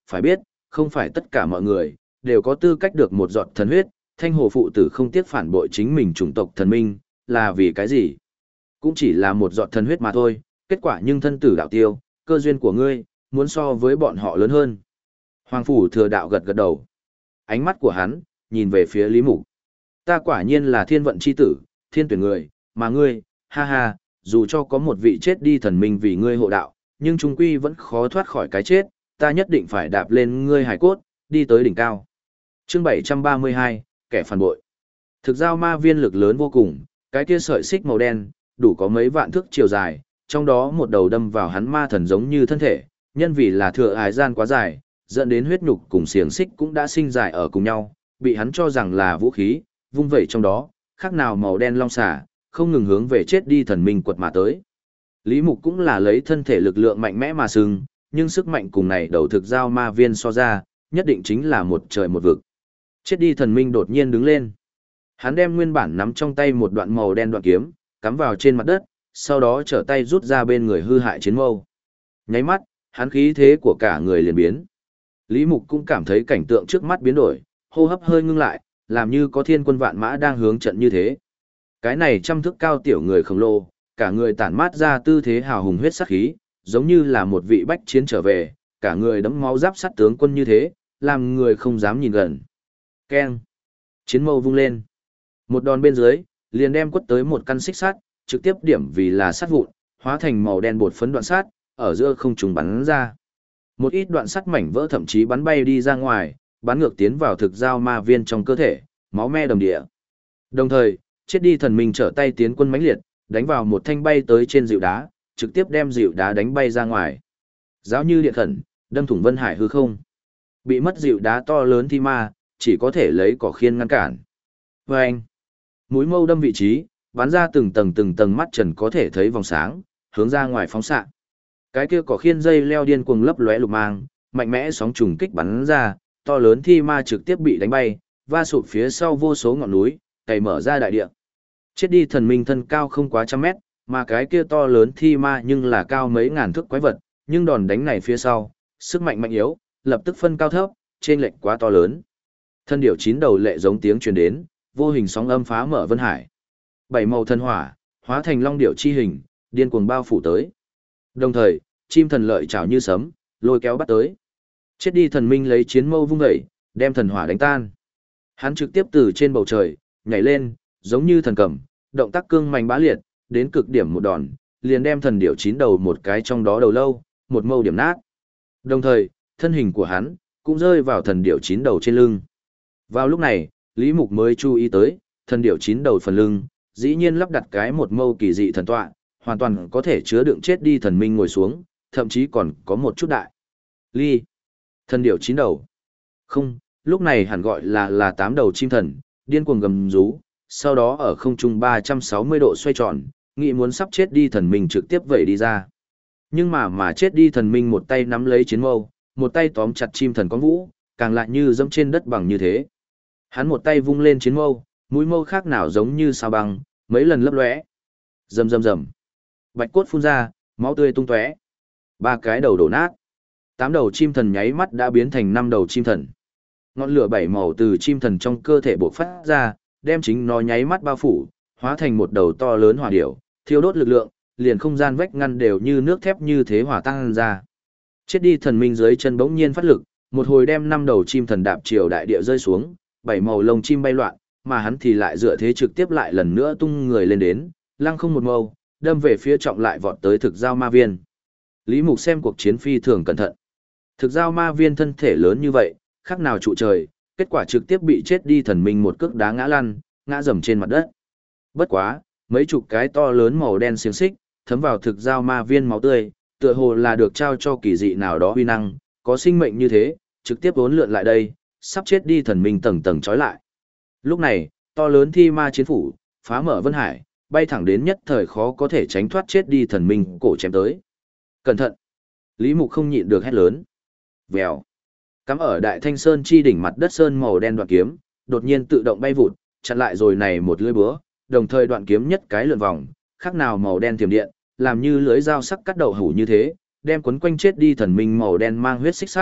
phải biết, không phải tất cả mọi người đều có tư cách được một giọt thần huyết, Thanh Hồ phụ tử không tiếc phản bội chính mình chủng tộc thần minh, là vì cái gì? Cũng chỉ là một giọt thần huyết mà thôi, kết quả nhưng thân tử đạo tiêu, cơ duyên của ngươi, muốn so với bọn họ lớn hơn. Hoàng phủ thừa đạo gật gật đầu. Ánh mắt của hắn, nhìn về phía Lý Mục. Ta quả nhiên là thiên vận chi tử, thiên tuyển người, mà ngươi, ha ha, dù cho có một vị chết đi thần minh vì ngươi hộ đạo, nhưng trung quy vẫn khó thoát khỏi cái chết, ta nhất định phải đạp lên ngươi hải cốt, đi tới đỉnh cao. Chương 732, kẻ phản bội. Thực giao ma viên lực lớn vô cùng, cái kia sợi xích màu đen, đủ có mấy vạn thước chiều dài, trong đó một đầu đâm vào hắn ma thần giống như thân thể, nhân vì là thừa ái gian quá dài, dẫn đến huyết nhục cùng xiềng xích cũng đã sinh dài ở cùng nhau, bị hắn cho rằng là vũ khí, vung vẩy trong đó, khác nào màu đen long xà, không ngừng hướng về chết đi thần minh quật mà tới. Lý Mục cũng là lấy thân thể lực lượng mạnh mẽ mà sừng, nhưng sức mạnh cùng này đầu thực giao ma viên so ra, nhất định chính là một trời một vực. Chết đi thần minh đột nhiên đứng lên. Hắn đem nguyên bản nắm trong tay một đoạn màu đen đoạn kiếm, cắm vào trên mặt đất, sau đó trở tay rút ra bên người hư hại chiến mâu. Nháy mắt, hắn khí thế của cả người liền biến. Lý Mục cũng cảm thấy cảnh tượng trước mắt biến đổi, hô hấp hơi ngưng lại, làm như có thiên quân vạn mã đang hướng trận như thế. Cái này trăm thước cao tiểu người khổng lồ, cả người tản mát ra tư thế hào hùng huyết sắc khí, giống như là một vị bách chiến trở về, cả người đẫm máu giáp sắt tướng quân như thế, làm người không dám nhìn gần. Keng! Chiến mâu vung lên. Một đòn bên dưới, liền đem quất tới một căn xích sắt, trực tiếp điểm vì là sắt vụn, hóa thành màu đen bột phấn đoạn sắt, ở giữa không trung bắn ra. Một ít đoạn sắt mảnh vỡ thậm chí bắn bay đi ra ngoài, bắn ngược tiến vào thực giao ma viên trong cơ thể, máu me đầm địa. Đồng thời, chết đi thần minh trở tay tiến quân mãnh liệt, đánh vào một thanh bay tới trên dịu đá, trực tiếp đem dịu đá đánh bay ra ngoài. Giáo như điện khẩn, đâm thủng vân hải hư không. Bị mất dịu đá to lớn thi ma, chỉ có thể lấy cỏ khiên ngăn cản. Vâng! Mũi mâu đâm vị trí, bắn ra từng tầng mắt trần có thể thấy vòng sáng, hướng ra ngoài phóng xạ. Cái kia cỏ khiên dây leo điên cuồng lấp lóe lục mang, mạnh mẽ sóng trùng kích bắn ra, to lớn thi ma trực tiếp bị đánh bay, va sụp phía sau vô số ngọn núi, cày mở ra đại địa. Chết đi thần minh thân cao không quá trăm mét, mà cái kia to lớn thi ma nhưng là cao mấy ngàn thước quái vật, nhưng đòn đánh này phía sau, sức mạnh mạnh yếu, lập tức phân cao thấp, trên lệch quá to lớn. Thân điểu chín đầu lệ giống tiếng truyền đến, vô hình sóng âm phá mở vân hải. Bảy màu thân hỏa, hóa thành long điểu chi hình, điên cuồng bao phủ tới. Đồng thời, chim thần lợi chảo như sấm, lôi kéo bắt tới. Chết đi thần minh lấy chiến mâu vung dậy, đem thần hỏa đánh tan. Hắn trực tiếp từ trên bầu trời nhảy lên, giống như thần cầm, động tác cương mạnh bá liệt, đến cực điểm một đòn, liền đem thần điểu chín đầu một cái trong đó đầu lâu, một mâu điểm nát. Đồng thời, thân hình của hắn cũng rơi vào thần điểu chín đầu trên lưng. Vào lúc này, Lý Mục mới chú ý tới, thần điểu chín đầu phần lưng, dĩ nhiên lắp đặt cái một mâu kỳ dị thần tọa, hoàn toàn có thể chứa đựng chết đi thần minh ngồi xuống, thậm chí còn có một chút đại. Ly. Thần điểu chín đầu. Không, lúc này hẳn gọi là tám đầu chim thần, điên cuồng gầm rú, sau đó ở không trung 360 độ xoay tròn, nghĩ muốn sắp chết đi thần minh trực tiếp vẩy đi ra. Nhưng mà chết đi thần minh một tay nắm lấy chiến mâu, một tay tóm chặt chim thần con vũ, càng lại như dẫm trên đất bằng như thế. Hắn một tay vung lên chiến mâu, mũi mâu khác nào giống như sao băng, mấy lần lấp lóe. Rầm rầm rầm. Bạch cốt phun ra, máu tươi tung tóe. Ba cái đầu đổ nát. Tám đầu chim thần nháy mắt đã biến thành năm đầu chim thần. Ngọn lửa bảy màu từ chim thần trong cơ thể bộc phát ra, đem chính nó nháy mắt bao phủ, hóa thành một đầu to lớn hỏa điểu, thiêu đốt lực lượng, liền không gian vách ngăn đều như nước thép như thế hỏa tăng ra. Chết đi thần minh dưới chân bỗng nhiên phát lực, một hồi đem năm đầu chim thần đạp chiều đại địa rơi xuống, bảy màu lông chim bay loạn, mà hắn thì lại dựa thế trực tiếp lại lần nữa tung người lên đến, lăng không một mâu, đâm về phía trọng lại vọt tới thực giao ma viên. Lý Mục xem cuộc chiến phi thường cẩn thận. Thực giao ma viên thân thể lớn như vậy, khác nào trụ trời, kết quả trực tiếp bị chết đi thần minh một cước đá ngã lăn, ngã rầm trên mặt đất. Bất quá, mấy chục cái to lớn màu đen xiềng xích, thấm vào thực giao ma viên máu tươi, tựa hồ là được trao cho kỳ dị nào đó uy năng, có sinh mệnh như thế, trực tiếp vốn lượn lại đây, sắp chết đi thần minh tầng tầng trói lại. Lúc này, to lớn thi ma chiến phủ, phá mở vân hải, bay thẳng đến nhất thời khó có thể tránh thoát chết đi thần minh cổ chém tới. Cẩn thận! Lý Mục không nhịn được hét lớn. Vèo! Cắm ở đại thanh sơn chi đỉnh mặt đất sơn màu đen đoạn kiếm, đột nhiên tự động bay vụt, chặn lại rồi này một lưỡi búa, đồng thời đoạn kiếm nhất cái lượn vòng, khác nào màu đen tiềm điện, làm như lưới dao sắc cắt đậu hủ như thế, đem cuốn quanh chết đi thần minh màu đen mang huyết xích sát,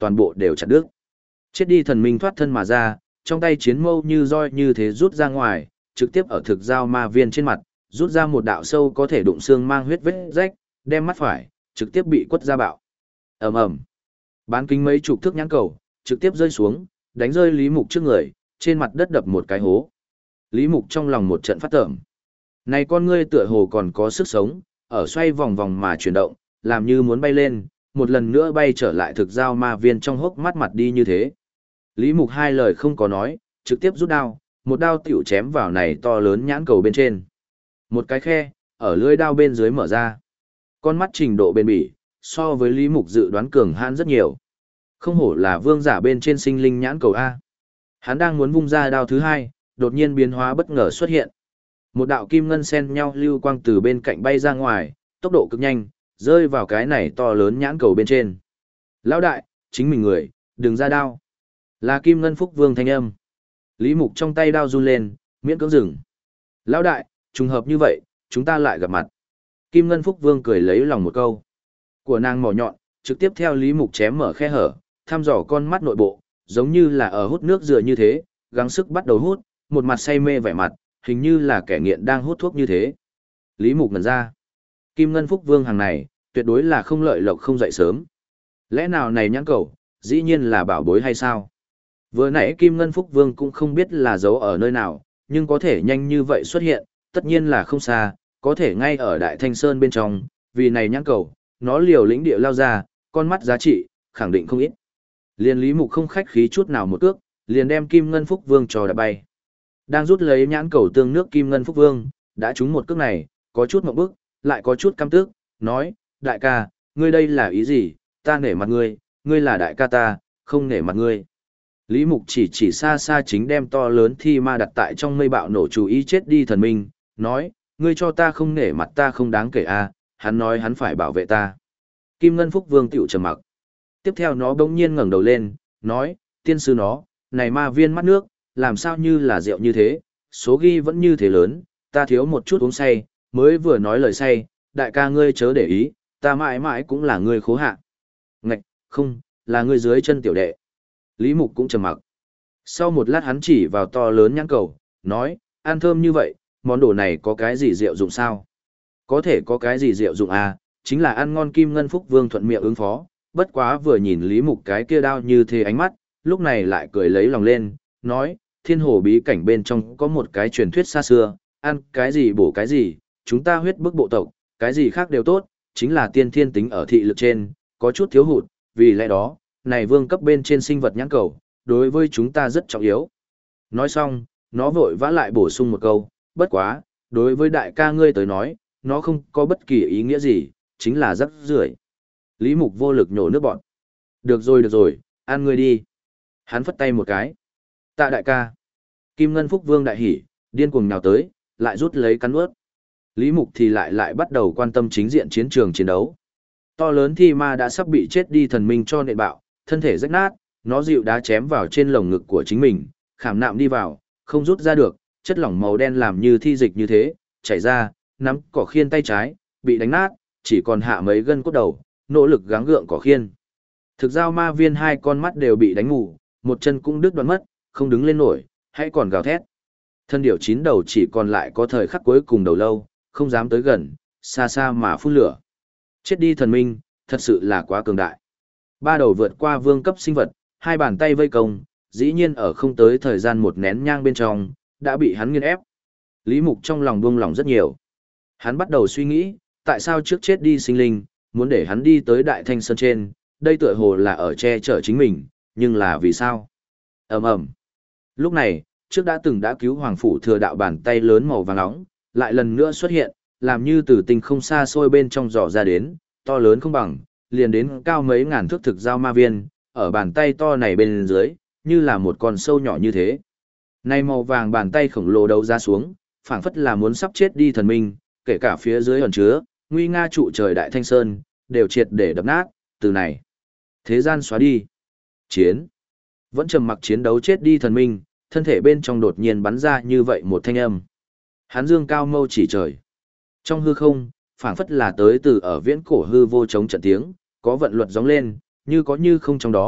toàn bộ đều chặt đứt. Chết đi thần minh thoát thân mà ra, trong tay chiến mâu như roi như thế rút ra ngoài, trực tiếp ở thực giao ma viên trên mặt, rút ra một đạo sâu có thể đụng xương mang huyết vết rách, đem mắt phải, trực tiếp bị quất ra bạo. Ầm ầm. Bán kính mấy chục thước nhãn cầu, trực tiếp rơi xuống, đánh rơi Lý Mục trước người, trên mặt đất đập một cái hố. Lý Mục trong lòng một trận phát tởm. Này con ngươi tựa hồ còn có sức sống, ở xoay vòng vòng mà chuyển động, làm như muốn bay lên, một lần nữa bay trở lại thực giao ma viên trong hốc mắt mặt đi như thế. Lý Mục hai lời không có nói, trực tiếp rút đao, một đao tiểu chém vào này to lớn nhãn cầu bên trên. Một cái khe, ở lưỡi đao bên dưới mở ra. Con mắt trình độ bền bỉ, so với Lý Mục dự đoán cường hãn rất nhiều. Không hổ là vương giả bên trên sinh linh nhãn cầu A. Hắn đang muốn vung ra đao thứ hai, đột nhiên biến hóa bất ngờ xuất hiện. Một đạo kim ngân xen nhau lưu quang từ bên cạnh bay ra ngoài, tốc độ cực nhanh, rơi vào cái này to lớn nhãn cầu bên trên. Lão đại, chính mình người, đừng ra đao. Là Kim Ngân Phúc Vương thanh âm. Lý Mục trong tay đao run lên, miễn cưỡng dừng. Lão đại, trùng hợp như vậy, chúng ta lại gặp mặt. Kim Ngân Phúc Vương cười lấy lòng một câu. Của nàng mỏ nhọn, trực tiếp theo Lý Mục chém mở khe hở, thăm dò con mắt nội bộ, giống như là ở hút nước dừa như thế, gắng sức bắt đầu hút, một mặt say mê vẻ mặt, hình như là kẻ nghiện đang hút thuốc như thế. Lý Mục ngẩn ra. Kim Ngân Phúc Vương hàng này, tuyệt đối là không lợi lộc không dậy sớm. Lẽ nào này nhãn cầu, dĩ nhiên là bảo bối hay sao? Vừa nãy Kim Ngân Phúc Vương cũng không biết là giấu ở nơi nào, nhưng có thể nhanh như vậy xuất hiện, tất nhiên là không xa, có thể ngay ở Đại Thanh Sơn bên trong, vì này nhãn cầu, nó liều lĩnh địa lao ra, con mắt giá trị, khẳng định không ít. Liên Lý Mục không khách khí chút nào một cước, liền đem Kim Ngân Phúc Vương cho đã bay. Đang rút lấy nhãn cầu tương nước Kim Ngân Phúc Vương, đã trúng một cước này, có chút ngộp bức, lại có chút căm tức, nói, đại ca, ngươi đây là ý gì, ta nể mặt ngươi, ngươi là đại ca ta, không nể mặt ngươi. Lý Mục chỉ xa xa chính đem to lớn thi ma đặt tại trong mây bạo nổ chú ý chết đi thần minh, nói, ngươi cho ta không nể mặt ta không đáng kể a, hắn nói hắn phải bảo vệ ta. Kim Ngân Phúc Vương tiểu trầm mặc. Tiếp theo nó bỗng nhiên ngẩng đầu lên, nói, tiên sư nó, này ma viên mắt nước, làm sao như là rượu như thế, số ghi vẫn như thế lớn, ta thiếu một chút uống say, mới vừa nói lời say, đại ca ngươi chớ để ý, ta mãi mãi cũng là ngươi khố hạ. Ngạch, không, là ngươi dưới chân tiểu đệ. Lý Mục cũng trầm mặc. Sau một lát hắn chỉ vào to lớn nhãn cầu, nói, ăn thơm như vậy, món đồ này có cái gì rượu dụng sao? Có thể có cái gì rượu dụng à, chính là ăn ngon. Kim Ngân Phúc Vương thuận miệng ứng phó, bất quá vừa nhìn Lý Mục cái kia đao như thế ánh mắt, lúc này lại cười lấy lòng lên, nói, thiên hồ bí cảnh bên trong có một cái truyền thuyết xa xưa, ăn cái gì bổ cái gì, chúng ta huyết bức bộ tộc, cái gì khác đều tốt, chính là tiên thiên tính ở thị lực trên, có chút thiếu hụt, vì lẽ đó, này vương cấp bên trên sinh vật nhãn cầu, đối với chúng ta rất trọng yếu. Nói xong, nó vội vã lại bổ sung một câu, bất quá, đối với đại ca ngươi tới nói, nó không có bất kỳ ý nghĩa gì, chính là rắc rưởi. Lý Mục vô lực nhổ nước bọn. Được rồi, ăn ngươi đi. Hắn phất tay một cái. Tạ đại ca. Kim Ngân Phúc Vương đại hỉ, điên cuồng nhào tới, lại rút lấy cắn ướt. Lý Mục thì lại bắt đầu quan tâm chính diện chiến trường chiến đấu. To lớn thi ma đã sắp bị chết đi thần minh cho nện bạo, thân thể rách nát, nó dịu đá chém vào trên lồng ngực của chính mình, khảm nạm đi vào, không rút ra được, chất lỏng màu đen làm như thi dịch như thế, chảy ra, nắm cỏ khiên tay trái, bị đánh nát, chỉ còn hạ mấy gân cốt đầu, nỗ lực gắng gượng cỏ khiên. Thực giao ma viên hai con mắt đều bị đánh ngủ, một chân cũng đứt đoạn mất, không đứng lên nổi, hãy còn gào thét. Thân điểu chín đầu chỉ còn lại có thời khắc cuối cùng đầu lâu, không dám tới gần, xa xa mà phun lửa. Chết đi thần minh, thật sự là quá cường đại. Ba đầu vượt qua vương cấp sinh vật, hai bàn tay vây công, dĩ nhiên ở không tới thời gian một nén nhang bên trong, đã bị hắn nghiền ép. Lý Mục trong lòng buông lòng rất nhiều. Hắn bắt đầu suy nghĩ, tại sao trước chết đi sinh linh, muốn để hắn đi tới Đại Thanh Sơn trên, đây tựa hồ là ở che chở chính mình, nhưng là vì sao? Ầm ầm. Lúc này, trước đã từng đã cứu Hoàng Phủ Thừa Đạo bàn tay lớn màu vàng nóng, lại lần nữa xuất hiện, làm như từ tinh không xa xôi bên trong dò ra đến, to lớn không bằng, liền đến cao mấy ngàn thước thực giao ma viên, ở bàn tay to này bên dưới, như là một con sâu nhỏ như thế. Này màu vàng bàn tay khổng lồ đấu ra xuống, phảng phất là muốn sắp chết đi thần minh, kể cả phía dưới ẩn chứa, nguy nga trụ trời Đại Thanh Sơn, đều triệt để đập nát, từ này. Thế gian xóa đi. Chiến. Vẫn trầm mặc chiến đấu chết đi thần minh, thân thể bên trong đột nhiên bắn ra như vậy một thanh âm. Hán dương cao mâu chỉ trời. Trong hư không, phảng phất là tới từ ở viễn cổ hư vô chống trận tiếng, có vận luật gióng lên, như có như không trong đó,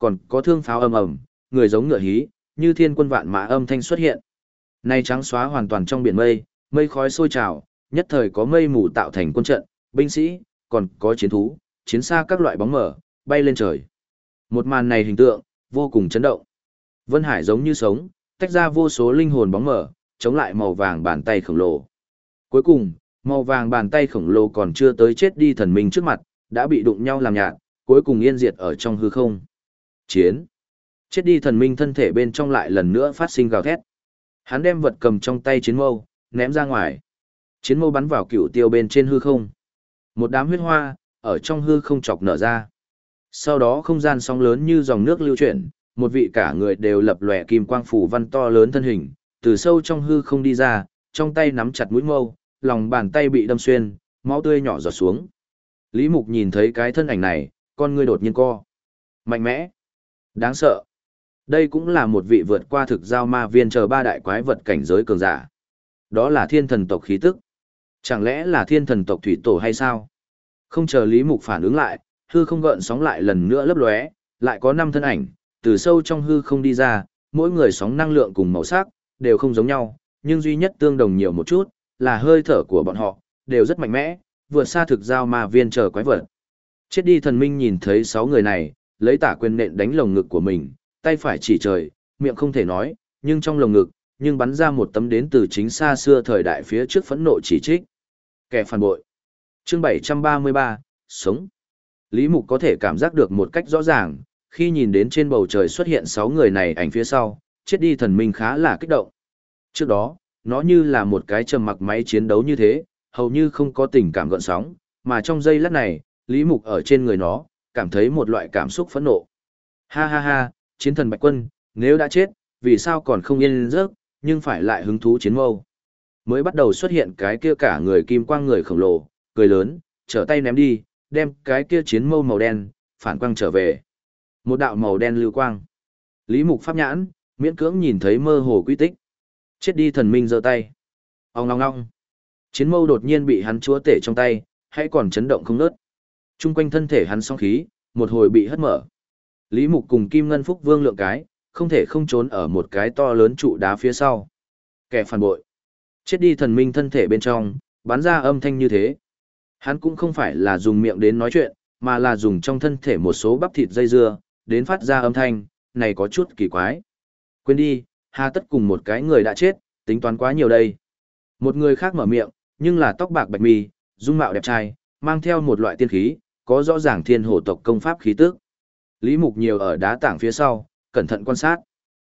còn có thương pháo ầm ầm, người giống ngựa hí, như thiên quân vạn mã âm thanh xuất hiện. Nay trắng xóa hoàn toàn trong biển mây, mây khói sôi trào, nhất thời có mây mù tạo thành quân trận, binh sĩ, còn có chiến thú, chiến xa các loại bóng mờ, bay lên trời. Một màn này hình tượng, vô cùng chấn động. Vân Hải giống như sống, tách ra vô số linh hồn bóng mờ, chống lại màu vàng bàn tay khổng lồ. Cuối cùng, màu vàng bàn tay khổng lồ còn chưa tới chết đi thần minh trước mặt, đã bị đụng nhau làm nhạt, cuối cùng yên diệt ở trong hư không. Chiến. Chết đi thần minh thân thể bên trong lại lần nữa phát sinh gào thét. Hắn đem vật cầm trong tay chiến mâu, ném ra ngoài. Chiến mâu bắn vào cựu tiêu bên trên hư không. Một đám huyết hoa, ở trong hư không chọc nở ra. Sau đó không gian sóng lớn như dòng nước lưu chuyển, một vị cả người đều lập lòe kim quang phủ văn to lớn thân hình, từ sâu trong hư không đi ra, trong tay nắm chặt mũi mâu, lòng bàn tay bị đâm xuyên, máu tươi nhỏ giọt xuống. Lý Mục nhìn thấy cái thân ảnh này, con ngươi đột nhiên co. Mạnh mẽ, đáng sợ. Đây cũng là một vị vượt qua thực giao ma viên chờ ba đại quái vật cảnh giới cường giả. Đó là thiên thần tộc khí tức. Chẳng lẽ là thiên thần tộc thủy tổ hay sao? Không chờ Lý Mục phản ứng lại, hư không gợn sóng lại lần nữa lấp lóe, lại có 5 thân ảnh, từ sâu trong hư không đi ra, mỗi người sóng năng lượng cùng màu sắc, đều không giống nhau, nhưng duy nhất tương đồng nhiều một chút, là hơi thở của bọn họ, đều rất mạnh mẽ, vượt xa thực giao ma viên chờ quái vật. Chết đi thần minh nhìn thấy 6 người này, lấy tả quyền nện đánh lồng ngực của mình, tay phải chỉ trời, miệng không thể nói, nhưng trong lồng ngực, nhưng bắn ra một tấm đến từ chính xa xưa thời đại phía trước phẫn nộ chỉ trích. Kẻ phản bội. Chương 733, sống. Lý Mục có thể cảm giác được một cách rõ ràng, khi nhìn đến trên bầu trời xuất hiện 6 người này ảnh phía sau, chết đi thần minh khá là kích động. Trước đó, nó như là một cái trầm mặc máy chiến đấu như thế, hầu như không có tình cảm gợn sóng, mà trong giây lát này, Lý Mục ở trên người nó, cảm thấy một loại cảm xúc phẫn nộ. Ha ha ha, chiến thần Bạch Quân, nếu đã chết, vì sao còn không yên giấc, nhưng phải lại hứng thú chiến mâu. Mới bắt đầu xuất hiện cái kia cả người kim quang người khổng lồ, cười lớn, trở tay ném đi, đem cái kia chiến mâu màu đen, phản quang trở về. Một đạo màu đen lưu quang. Lý Mục pháp nhãn, miễn cưỡng nhìn thấy mơ hồ quy tích. Chết đi thần minh giơ tay. Ong ong ong. Chiến mâu đột nhiên bị hắn chúa tể trong tay, hãy còn chấn động không ngớt. Trung quanh thân thể hắn song khí, một hồi bị hất mở. Lý Mục cùng Kim Ngân Phúc Vương lượng cái, không thể không trốn ở một cái to lớn trụ đá phía sau. Kẻ phản bội. Chết đi thần minh thân thể bên trong, bắn ra âm thanh như thế. Hắn cũng không phải là dùng miệng đến nói chuyện, mà là dùng trong thân thể một số bắp thịt dây dưa, đến phát ra âm thanh, này có chút kỳ quái. Quên đi, hà tất cùng một cái người đã chết, tính toán quá nhiều đây. Một người khác mở miệng, nhưng là tóc bạc bạch mi, dung mạo đẹp trai, mang theo một loại tiên khí, có rõ ràng thiên hổ tộc công pháp khí tức. Lý Mục nhiều ở đá tảng phía sau, cẩn thận quan sát.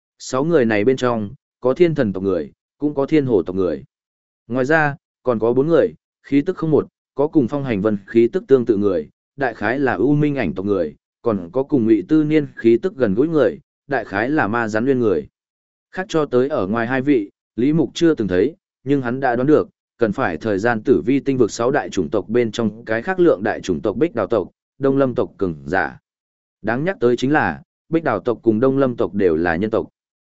6 người này bên trong, có thiên thần tộc người, cũng có thiên hổ tộc người. Ngoài ra, còn có 4 người, khí tức không một, có cùng phong hành vân khí tức tương tự người, đại khái là ưu minh ảnh tộc người, còn có cùng ngụy tư niên khí tức gần gũi người, đại khái là ma gián nguyên người. Khác cho tới ở ngoài 2 vị, Lý Mục chưa từng thấy, nhưng hắn đã đoán được, cần phải thời gian tử vi tinh vực 6 đại chủng tộc bên trong cái khác lượng đại chủng tộc Bích Đào tộc, Đông Lâm tộc cường giả. Đáng nhắc tới chính là, Bích Đào tộc cùng Đông Lâm tộc đều là nhân tộc.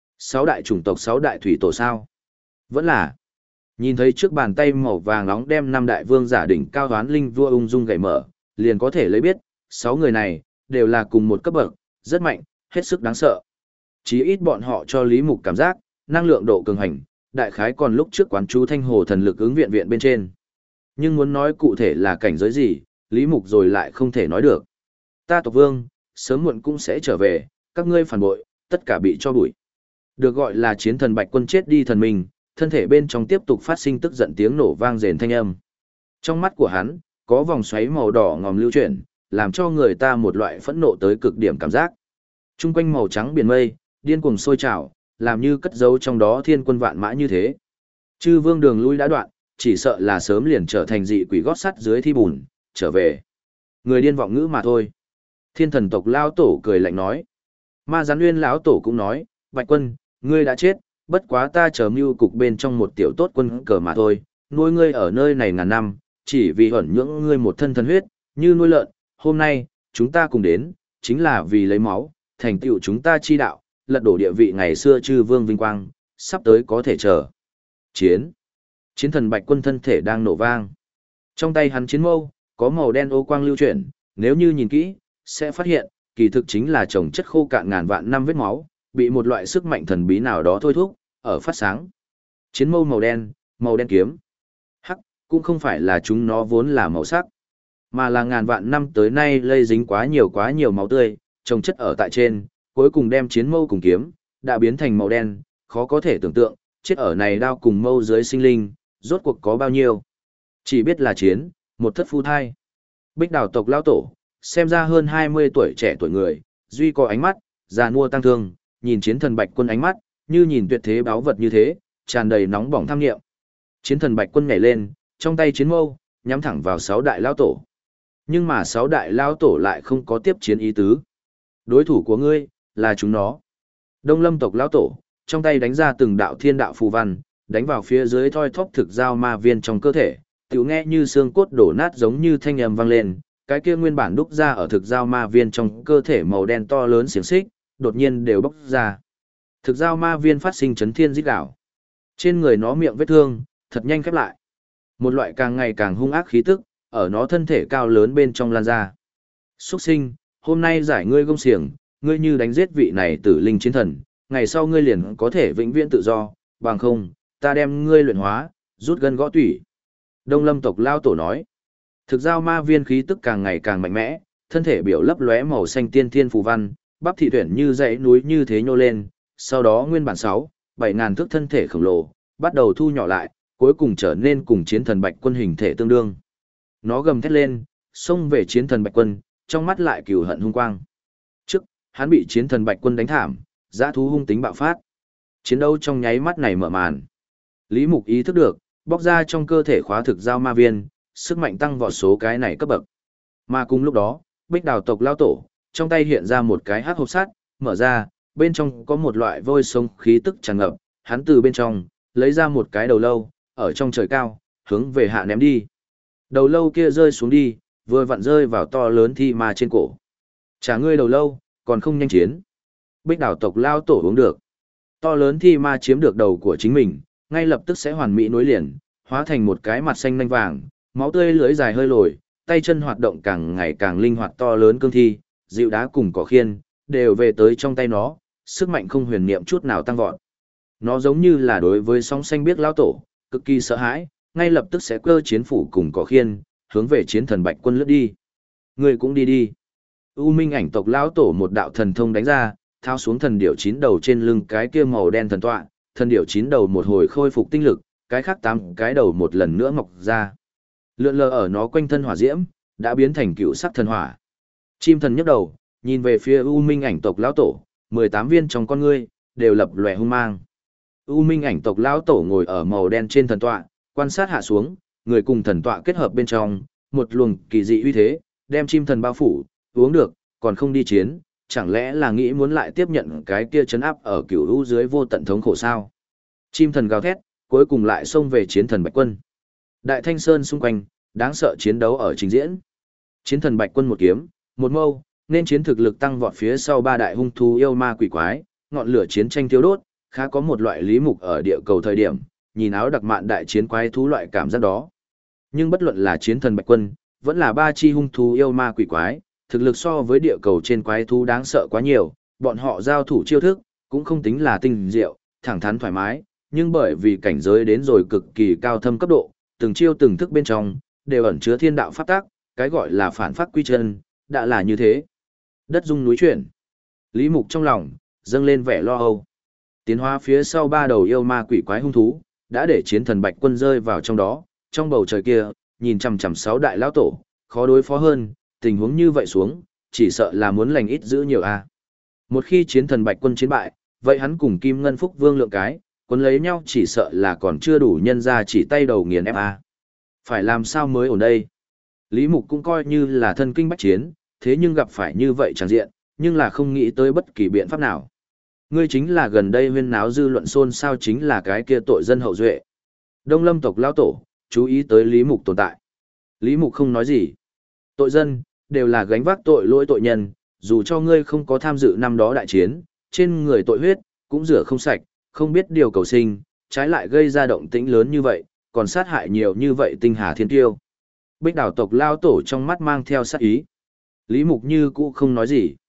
6 đại chủng tộc 6 đại thủy tổ sao? Vẫn là. Nhìn thấy trước bàn tay màu vàng nóng đem 5 đại vương giả đỉnh cao hoán linh vua ung dung gảy mở, liền có thể lấy biết, 6 người này đều là cùng một cấp bậc, rất mạnh, hết sức đáng sợ. Chí ít bọn họ cho Lý Mục cảm giác, năng lượng độ cường hành, đại khái còn lúc trước quán chú Thanh Hồ thần lực ứng viện viện bên trên. Nhưng muốn nói cụ thể là cảnh giới gì, Lý Mục rồi lại không thể nói được. Ta tộc vương, sớm muộn cũng sẽ trở về, các ngươi phản bội, tất cả bị cho bụi. Được gọi là chiến thần Bạch Quân chết đi thần mình, thân thể bên trong tiếp tục phát sinh tức giận tiếng nổ vang rền thanh âm. Trong mắt của hắn, có vòng xoáy màu đỏ ngòm lưu chuyển, làm cho người ta một loại phẫn nộ tới cực điểm cảm giác. Trung quanh màu trắng biển mây, điên cuồng sôi trào, làm như cất giấu trong đó thiên quân vạn mã như thế. Chư vương đường lui đã đoạn, chỉ sợ là sớm liền trở thành dị quỷ gót sắt dưới thi bùn, trở về. Người điên vọng ngữ mà thôi. Thiên thần tộc lão tổ cười lạnh nói. Ma Gián Nguyên lão tổ cũng nói, Bạch Quân, ngươi đã chết, bất quá ta chờ mưu cục bên trong một tiểu tốt quân cờ mà thôi, nuôi ngươi ở nơi này ngàn năm, chỉ vì ẩn nhưỡng ngươi một thân thần huyết, như nuôi lợn, hôm nay, chúng ta cùng đến, chính là vì lấy máu, thành tựu chúng ta chi đạo, lật đổ địa vị ngày xưa chư vương vinh quang, sắp tới có thể chờ. Chiến. Chiến thần Bạch Quân thân thể đang nổ vang. Trong tay hắn chiến mâu, có màu đen ô quang lưu chuyển, nếu như nhìn kỹ, sẽ phát hiện, kỳ thực chính là chồng chất khô cạn ngàn vạn năm vết máu, bị một loại sức mạnh thần bí nào đó thôi thúc, ở phát sáng. Chiến mâu màu đen kiếm. Hắc, cũng không phải là chúng nó vốn là màu sắc, mà là ngàn vạn năm tới nay lây dính quá nhiều máu tươi, chồng chất ở tại trên, cuối cùng đem chiến mâu cùng kiếm, đã biến thành màu đen, khó có thể tưởng tượng, chết ở này đao cùng mâu dưới sinh linh, rốt cuộc có bao nhiêu. Chỉ biết là chiến, một thất phu thai. Bích Đào tộc lão tổ, xem ra hơn 20 tuổi trẻ tuổi người, duy có ánh mắt, già nua tăng thương, nhìn chiến thần Bạch Quân ánh mắt, như nhìn tuyệt thế báu vật như thế, tràn đầy nóng bỏng tham nghiệm. Chiến thần Bạch Quân nhảy lên, trong tay chiến mâu, nhắm thẳng vào 6 đại lão tổ. Nhưng mà 6 đại lão tổ lại không có tiếp chiến ý tứ. Đối thủ của ngươi, là chúng nó. Đông Lâm tộc lão tổ, trong tay đánh ra từng đạo thiên đạo phù văn, đánh vào phía dưới thoi thóp thực giao ma viên trong cơ thể, tiểu nghe như xương cốt đổ nát giống như thanh âm vang lên, cái kia nguyên bản đúc ra ở thực giao ma viên trong cơ thể màu đen to lớn xiềng xích, đột nhiên đều bốc ra. Thực giao ma viên phát sinh chấn thiên rít gào. Trên người nó miệng vết thương, thật nhanh khép lại. Một loại càng ngày càng hung ác khí tức, ở nó thân thể cao lớn bên trong lan ra. Xuất sinh, hôm nay giải ngươi gông xiềng, ngươi như đánh giết vị này tử linh chiến thần, ngày sau ngươi liền có thể vĩnh viễn tự do, bằng không, ta đem ngươi luyện hóa, rút gân gõ tủy. Đông Lâm tộc lao tổ nói. Thực giao ma viên khí tức càng ngày càng mạnh mẽ, thân thể biểu lấp lóe màu xanh tiên thiên phù văn, bắp thị tuyển như dãy núi như thế nhô lên, sau đó nguyên bản 7 ngàn thước thân thể khổng lồ, bắt đầu thu nhỏ lại, cuối cùng trở nên cùng chiến thần Bạch Quân hình thể tương đương. Nó gầm thét lên, xông về chiến thần Bạch Quân, trong mắt lại cừu hận hung quang. Trước, hắn bị chiến thần Bạch Quân đánh thảm, dã thú hung tính bạo phát. Chiến đấu trong nháy mắt này mở màn. Lý Mục ý thức được, bóc ra trong cơ thể khóa thực giao ma viên, sức mạnh tăng vọt số cái này cấp bậc. Mà cùng lúc đó, Bích Đào tộc lao tổ, trong tay hiện ra một cái hắc hộp sắt, mở ra, bên trong có một loại vôi sống khí tức tràn ngập, hắn từ bên trong lấy ra một cái đầu lâu, ở trong trời cao, hướng về hạ ném đi. Đầu lâu kia rơi xuống đi, vừa vặn rơi vào to lớn thi ma trên cổ. Trả ngươi đầu lâu, còn không nhanh chiến. Bích Đào tộc lao tổ uống được. To lớn thi ma chiếm được đầu của chính mình, ngay lập tức sẽ hoàn mỹ nối liền, hóa thành một cái mặt xanh nanh vàng, máu tươi lưỡi dài hơi lồi, tay chân hoạt động càng ngày càng linh hoạt to lớn cương thi, dịu đá cùng cỏ khiên, đều về tới trong tay nó, sức mạnh không huyền niệm chút nào tăng vọt. Nó giống như là đối với sóng xanh biết lão tổ, cực kỳ sợ hãi, ngay lập tức sẽ cơ chiến phủ cùng cỏ khiên, hướng về chiến thần Bạch Quân lướt đi. Người cũng đi đi. U Minh ảnh tộc lão tổ một đạo thần thông đánh ra, thao xuống thần điểu 9 đầu trên lưng cái kia màu đen thần tọa, thần điểu 9 đầu một hồi khôi phục tinh lực, cái khác 8 cái đầu một lần nữa mọc ra. Lượn lờ ở nó quanh thân hỏa diễm, đã biến thành cựu sắc thần hỏa. Chim thần nhấc đầu, nhìn về phía U Minh ảnh tộc lão tổ, 18 viên trong con ngươi đều lập lòe hung mang. U Minh ảnh tộc lão tổ ngồi ở màu đen trên thần tọa, quan sát hạ xuống, người cùng thần tọa kết hợp bên trong, một luồng kỳ dị uy thế, đem chim thần bao phủ, uống được, còn không đi chiến, chẳng lẽ là nghĩ muốn lại tiếp nhận cái kia chấn áp ở cửu u dưới vô tận thống khổ sao? Chim thần gào thét, cuối cùng lại xông về chiến thần Bạch Quân. Đại Thanh Sơn xung quanh, đáng sợ chiến đấu ở trình diễn. Chiến thần Bạch Quân một kiếm, một mâu, nên chiến thực lực tăng vọt phía sau 3 đại hung thú yêu ma quỷ quái, ngọn lửa chiến tranh thiêu đốt, khá có một loại Lý Mục ở địa cầu thời điểm, nhìn áo đặc mạn đại chiến quái thú loại cảm giác đó. Nhưng bất luận là chiến thần Bạch Quân, vẫn là 3 chi hung thú yêu ma quỷ quái, thực lực so với địa cầu trên quái thú đáng sợ quá nhiều, bọn họ giao thủ chiêu thức, cũng không tính là tinh diệu, thẳng thắn thoải mái, nhưng bởi vì cảnh giới đến rồi cực kỳ cao thâm cấp độ, từng chiêu từng thức bên trong, đều ẩn chứa thiên đạo pháp tác, cái gọi là phản phát quy chân, đã là như thế. Đất rung núi chuyển. Lý Mục trong lòng, dâng lên vẻ lo âu. Tiến hóa phía sau 3 đầu yêu ma quỷ quái hung thú, đã để chiến thần Bạch Quân rơi vào trong đó, trong bầu trời kia, nhìn chằm chằm 6 đại lão tổ, khó đối phó hơn, tình huống như vậy xuống, chỉ sợ là muốn lành ít giữ nhiều a. Một khi chiến thần Bạch Quân chiến bại, vậy hắn cùng Kim Ngân Phúc Vương lượng cái, quân lấy nhau chỉ sợ là còn chưa đủ nhân ra chỉ tay đầu nghiền ép a. Phải làm sao mới ổn đây? Lý Mục cũng coi như là thân kinh bách chiến, thế nhưng gặp phải như vậy chẳng diện, nhưng là không nghĩ tới bất kỳ biện pháp nào. Ngươi chính là gần đây huyên náo dư luận xôn xao chính là cái kia tội dân hậu duệ. Đông Lâm tộc lão tổ, chú ý tới Lý Mục tồn tại. Lý Mục không nói gì. Tội dân, đều là gánh vác tội lỗi tội nhân, dù cho ngươi không có tham dự năm đó đại chiến, trên người tội huyết, cũng rửa không sạch, không biết điều cầu sinh, trái lại gây ra động tĩnh lớn như vậy, còn sát hại nhiều như vậy tinh hà thiên tiêu. Bích Đào tộc lao tổ trong mắt mang theo sát ý. Lý Mục như cũ không nói gì.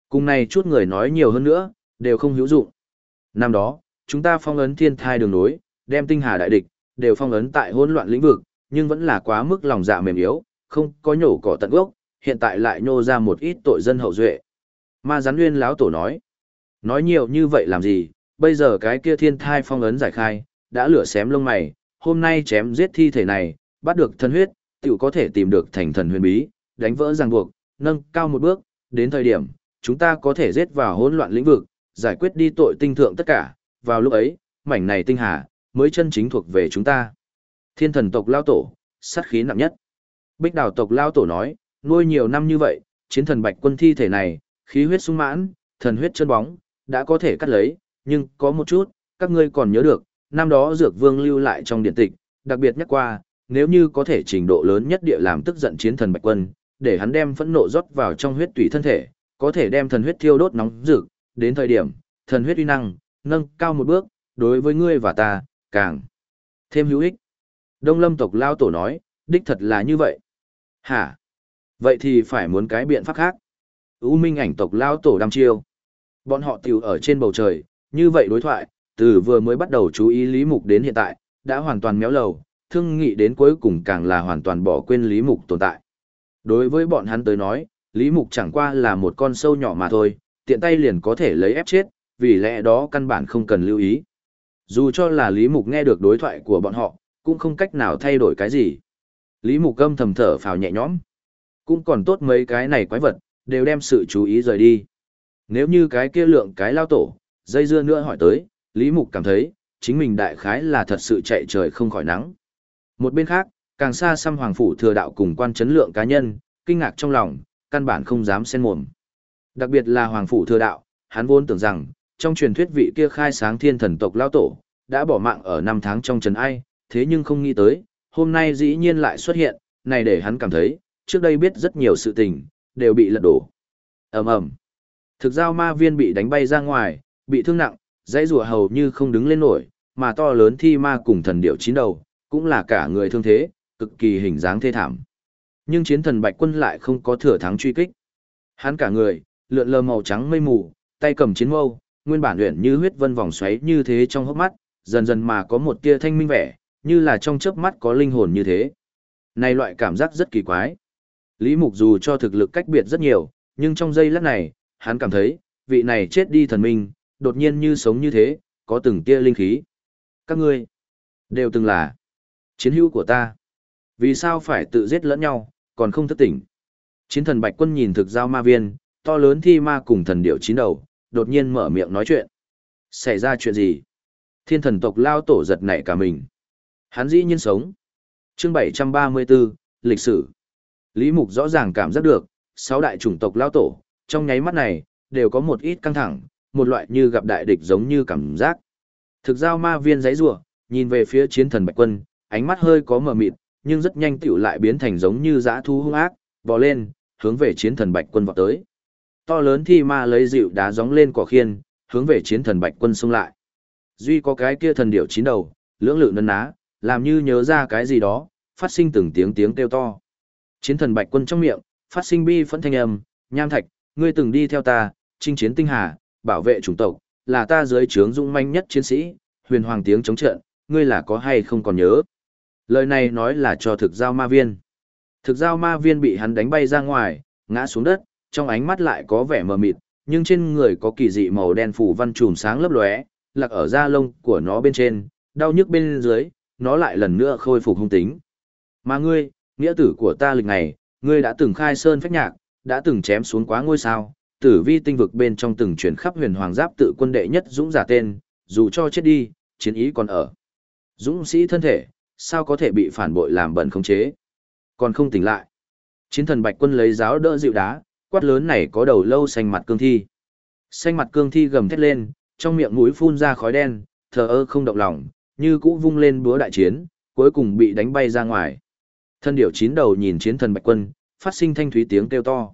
Cùng này chút người nói nhiều hơn nữa, đều không hữu dụng. Năm đó, chúng ta phong ấn thiên thai đường nối, đem tinh hà đại địch, đều phong ấn tại hỗn loạn lĩnh vực, nhưng vẫn là quá mức lòng dạ mềm yếu, không có nhổ cỏ tận gốc, hiện tại lại nhô ra một ít tội dân hậu duệ. Ma Gián Nguyên lão tổ nói nhiều như vậy làm gì, bây giờ cái kia thiên thai phong ấn giải khai, đã lửa xém lông mày, hôm nay chém giết thi thể này, bắt được thần huyết, tiểu có thể tìm được thành thần huyền bí, đánh vỡ ràng buộc, nâng cao một bước, đến thời điểm, chúng ta có thể giết vào hỗn loạn lĩnh vực, giải quyết đi tội tinh thượng tất cả, vào lúc ấy, mảnh này tinh hà, mới chân chính thuộc về chúng ta. Thiên thần tộc lao tổ, sát khí nặng nhất. Bích đào tộc lao tổ nói, nuôi nhiều năm như vậy, chiến thần bạch quân thi thể này, khí huyết sung mãn, thần huyết chân bóng, đã có thể cắt lấy, nhưng có một chút, các ngươi còn nhớ được, năm đó Dược Vương lưu lại trong điện tịch, đặc biệt nhắc qua, nếu như có thể trình độ lớn nhất địa làm tức giận chiến thần bạch quân, để hắn đem phẫn nộ rót vào trong huyết tủy thân thể, có thể đem thần huyết thiêu đốt nóng rực, đến thời điểm, thần huyết uy năng, nâng cao một bước, đối với ngươi và ta, càng thêm hữu ích. Đông Lâm tộc lao tổ nói, đích thật là như vậy. Hả? Vậy thì phải muốn cái biện pháp khác. U Minh ảnh tộc lao tổ đăm chiêu. Bọn họ tiểu ở trên bầu trời, như vậy đối thoại, từ vừa mới bắt đầu chú ý Lý Mục đến hiện tại, đã hoàn toàn méo lầu, thương nghị đến cuối cùng càng là hoàn toàn bỏ quên Lý Mục tồn tại. Đối với bọn hắn tới nói, Lý Mục chẳng qua là một con sâu nhỏ mà thôi, tiện tay liền có thể lấy ép chết, vì lẽ đó căn bản không cần lưu ý. Dù cho là Lý Mục nghe được đối thoại của bọn họ, cũng không cách nào thay đổi cái gì. Lý Mục âm thầm thở phào nhẹ nhõm. Cũng còn tốt mấy cái này quái vật, đều đem sự chú ý rời đi. Nếu như cái kia lượng cái lao tổ, dây dưa nữa hỏi tới, Lý Mục cảm thấy, chính mình đại khái là thật sự chạy trời không khỏi nắng. Một bên khác, càng xa xăm Hoàng Phủ Thừa Đạo cùng quan chấn lượng cá nhân, kinh ngạc trong lòng, căn bản không dám xen mồm. Đặc biệt là Hoàng Phủ Thừa Đạo, hắn vốn tưởng rằng, trong truyền thuyết vị kia khai sáng thiên thần tộc lao tổ, đã bỏ mạng ở 5 tháng trong trần ai, thế nhưng không nghĩ tới, hôm nay dĩ nhiên lại xuất hiện, này để hắn cảm thấy, trước đây biết rất nhiều sự tình, đều bị lật đổ. Ầm ầm. Thực giao ma viên bị đánh bay ra ngoài, bị thương nặng, dãy rùa hầu như không đứng lên nổi, mà to lớn thi ma cùng thần điệu chín đầu, cũng là cả người thương thế, cực kỳ hình dáng thê thảm. Nhưng chiến thần Bạch Quân lại không có thừa thắng truy kích. Hắn cả người, lượn lờ màu trắng mây mù, tay cầm chiến mâu, nguyên bản luyện như huyết vân vòng xoáy như thế trong hốc mắt, dần dần mà có một tia thanh minh vẻ, như là trong chớp mắt có linh hồn như thế. Này loại cảm giác rất kỳ quái. Lý Mục dù cho thực lực cách biệt rất nhiều, nhưng trong giây lát này, hắn cảm thấy, vị này chết đi thần minh, đột nhiên như sống như thế, có từng tia linh khí. Các ngươi, đều từng là chiến hữu của ta. Vì sao phải tự giết lẫn nhau, còn không thức tỉnh? Chiến thần Bạch Quân nhìn thực giao ma viên, to lớn thi ma cùng thần điệu chín đầu, đột nhiên mở miệng nói chuyện. Xảy ra chuyện gì? Thiên thần tộc lao tổ giật nảy cả mình. Hắn dĩ nhiên sống. Chương 734, lịch sử. Lý Mục rõ ràng cảm giác được, 6 đại chủng tộc lao tổ, trong nháy mắt này, đều có một ít căng thẳng, một loại như gặp đại địch giống như cảm giác. Thực giao ma viên giấy rủa, nhìn về phía chiến thần Bạch Quân, ánh mắt hơi có mờ mịt, nhưng rất nhanh tiểu lại biến thành giống như dã thú hung ác, bò lên, hướng về chiến thần Bạch Quân vọt tới. To lớn thi ma lấy dịu đá gióng lên cỏ khiên, hướng về chiến thần Bạch Quân xông lại. Duy có cái kia thần điểu chín đầu, lưỡng lự nấn ná, làm như nhớ ra cái gì đó, phát sinh từng tiếng tiếng kêu to. Chiến thần Bạch Quân trong miệng, phát sinh bi phẫn thanh âm, Nham Thạch, ngươi từng đi theo ta, chinh chiến tinh hà, bảo vệ chủng tộc, là ta dưới trướng dũng manh nhất chiến sĩ, huyền hoàng tiếng chống trận, ngươi là có hay không còn nhớ. Lời này nói là cho thực giao ma viên. Thực giao ma viên bị hắn đánh bay ra ngoài, ngã xuống đất, trong ánh mắt lại có vẻ mờ mịt, nhưng trên người có kỳ dị màu đen phủ văn chùm sáng lấp lóe, lạc ở da lông của nó bên trên, đau nhức bên dưới, nó lại lần nữa khôi phục hung tính. Mà ngươi, nghĩa tử của ta lịch này, ngươi đã từng khai sơn phách nhạc, đã từng chém xuống quá ngôi sao, tử vi tinh vực bên trong từng chuyển khắp huyền hoàng giáp tự quân đệ nhất dũng giả tên, dù cho chết đi, chiến ý còn ở. Dũng sĩ thân thể, sao có thể bị phản bội làm bẩn khống chế, còn không tỉnh lại. Chiến thần Bạch Quân lấy giáo đỡ dịu đá, quát lớn này có đầu lâu xanh mặt cương thi. Xanh mặt cương thi gầm thét lên, trong miệng mũi phun ra khói đen, thờ ơ không động lòng, như cũ vung lên búa đại chiến, cuối cùng bị đánh bay ra ngoài. Thân điểu chín đầu nhìn chiến thần Bạch Quân, phát sinh thanh thúy tiếng kêu to.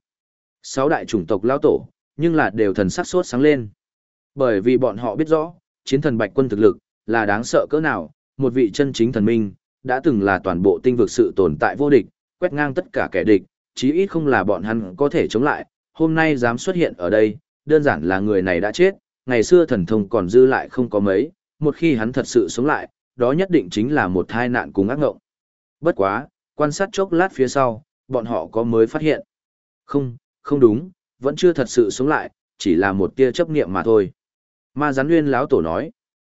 6 đại chủng tộc lao tổ, nhưng là đều thần sắc sốt sáng lên. Bởi vì bọn họ biết rõ, chiến thần Bạch Quân thực lực, là đáng sợ cỡ nào, một vị chân chính thần minh, đã từng là toàn bộ tinh vực sự tồn tại vô địch, quét ngang tất cả kẻ địch, chí ít không là bọn hắn có thể chống lại, hôm nay dám xuất hiện ở đây, đơn giản là người này đã chết, ngày xưa thần thông còn dư lại không có mấy, một khi hắn thật sự sống lại, đó nhất định chính là một tai nạn cùng ác ngộng. Bất quá, quan sát chốc lát phía sau, bọn họ có mới phát hiện. Không, không đúng, vẫn chưa thật sự sống lại, chỉ là một tia chấp niệm mà thôi. Ma Gián Nguyên lão tổ nói,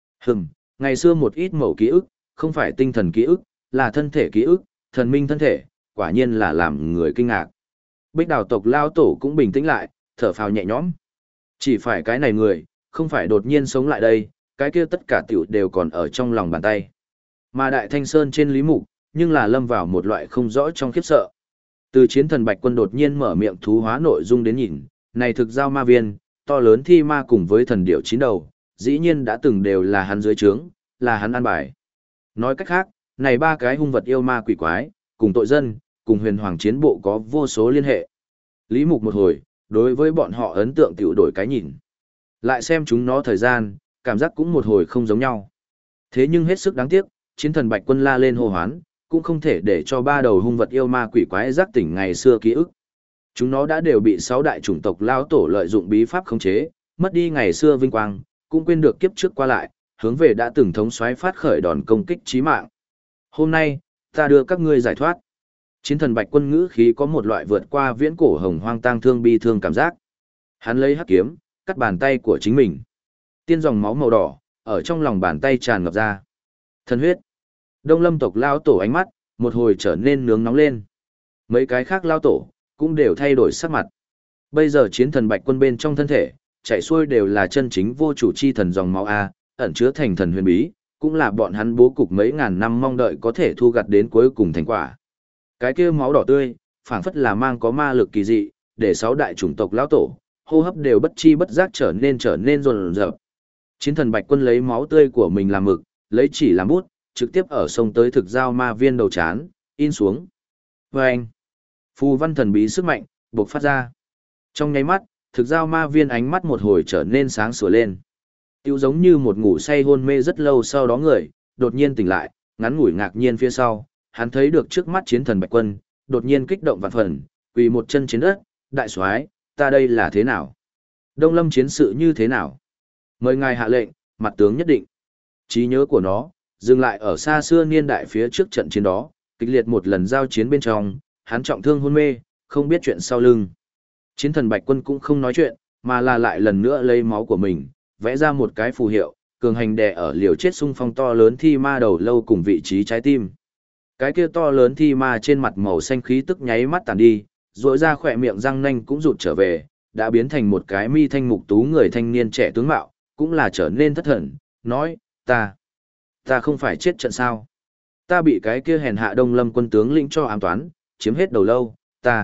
ngày xưa một ít mẩu ký ức, không phải tinh thần ký ức, là thân thể ký ức, thần minh thân thể, quả nhiên là làm người kinh ngạc. Bích Đào tộc lão tổ cũng bình tĩnh lại, thở phào nhẹ nhõm. Chỉ phải cái này người, không phải đột nhiên sống lại đây, cái kia tất cả tiểu đều còn ở trong lòng bàn tay. Mà Đại Thanh Sơn trên Lý Mục, nhưng là lâm vào một loại không rõ trong khiếp sợ. Từ chiến thần Bạch Quân đột nhiên mở miệng thú hóa nội dung đến nhìn, này thực giao ma viên, to lớn thi ma cùng với thần điểu chín đầu, dĩ nhiên đã từng đều là hắn dưới trướng, là hắn an bài. Nói cách khác, này ba cái hung vật yêu ma quỷ quái, cùng tội dân, cùng huyền hoàng chiến bộ có vô số liên hệ. Lý Mục một hồi, đối với bọn họ ấn tượng tiểu đổi cái nhìn. Lại xem chúng nó thời gian, cảm giác cũng một hồi không giống nhau. Thế nhưng hết sức đáng tiếc, chiến thần Bạch Quân la lên hô hoán, cũng không thể để cho ba đầu hung vật yêu ma quỷ quái giác tỉnh ngày xưa ký ức. Chúng nó đã đều bị 6 đại chủng tộc lao tổ lợi dụng bí pháp khống chế, mất đi ngày xưa vinh quang, cũng quên được kiếp trước qua lại, hướng về đã từng thống soái phát khởi đòn công kích chí mạng. Hôm nay, ta đưa các ngươi giải thoát. Chiến thần Bạch Quân ngữ khí có một loại vượt qua viễn cổ hồng hoang tang thương bi thương cảm giác. Hắn lấy hắc kiếm, cắt bàn tay của chính mình. Tiên dòng máu màu đỏ, ở trong lòng bàn tay tràn ngập ra. Thần huyết. Đông Lâm tộc lao tổ ánh mắt, một hồi trở nên nướng nóng lên. Mấy cái khác lao tổ, cũng đều thay đổi sắc mặt. Bây giờ chiến thần Bạch Quân bên trong thân thể, chạy xuôi đều là chân chính vô chủ chi thần dòng máu A, ẩn chứa thành thần huyền bí, cũng là bọn hắn bố cục mấy ngàn năm mong đợi có thể thu gặt đến cuối cùng thành quả. Cái kia máu đỏ tươi, phảng phất là mang có ma lực kỳ dị, để 6 đại chủng tộc lão tổ, hô hấp đều bất chi bất giác trở nên rồn rợp. Chiến thần Bạch Quân lấy máu tươi của mình làm mực, lấy chỉ làm bút, trực tiếp ở sông tới thực giao ma viên đầu chán, in xuống. Vâng! Phù văn thần bí sức mạnh, bộc phát ra. Trong nháy mắt, thực giao ma viên ánh mắt một hồi trở nên sáng sủa lên. Tiêu giống như một ngủ say hôn mê rất lâu sau đó người, đột nhiên tỉnh lại, ngắn ngủi ngạc nhiên phía sau, hắn thấy được trước mắt chiến thần Bạch Quân, đột nhiên kích động vạn phần, quỳ một chân trên đất, đại soái, ta đây là thế nào? Đông Lâm chiến sự như thế nào? Mời ngài hạ lệnh, mặt tướng nhất định. Trí nhớ của nó, dừng lại ở xa xưa niên đại phía trước trận chiến đó, kịch liệt một lần giao chiến bên trong, hắn trọng thương hôn mê, không biết chuyện sau lưng. Chiến thần Bạch Quân cũng không nói chuyện, mà là lại lần nữa lấy máu của mình, vẽ ra một cái phù hiệu, cường hành đè ở liều chết xung phong to lớn thi ma đầu lâu cùng vị trí trái tim. Cái kia to lớn thi ma trên mặt màu xanh khí tức nháy mắt tàn đi, rỗi ra khỏe miệng răng nanh cũng rụt trở về, đã biến thành một cái mi thanh mục tú người thanh niên trẻ tướng mạo, cũng là trở nên thất thần, nói, ta không phải chết trận sao. Ta bị cái kia hèn hạ Đông Lâm quân tướng lĩnh cho ám toán, chiếm hết đầu lâu,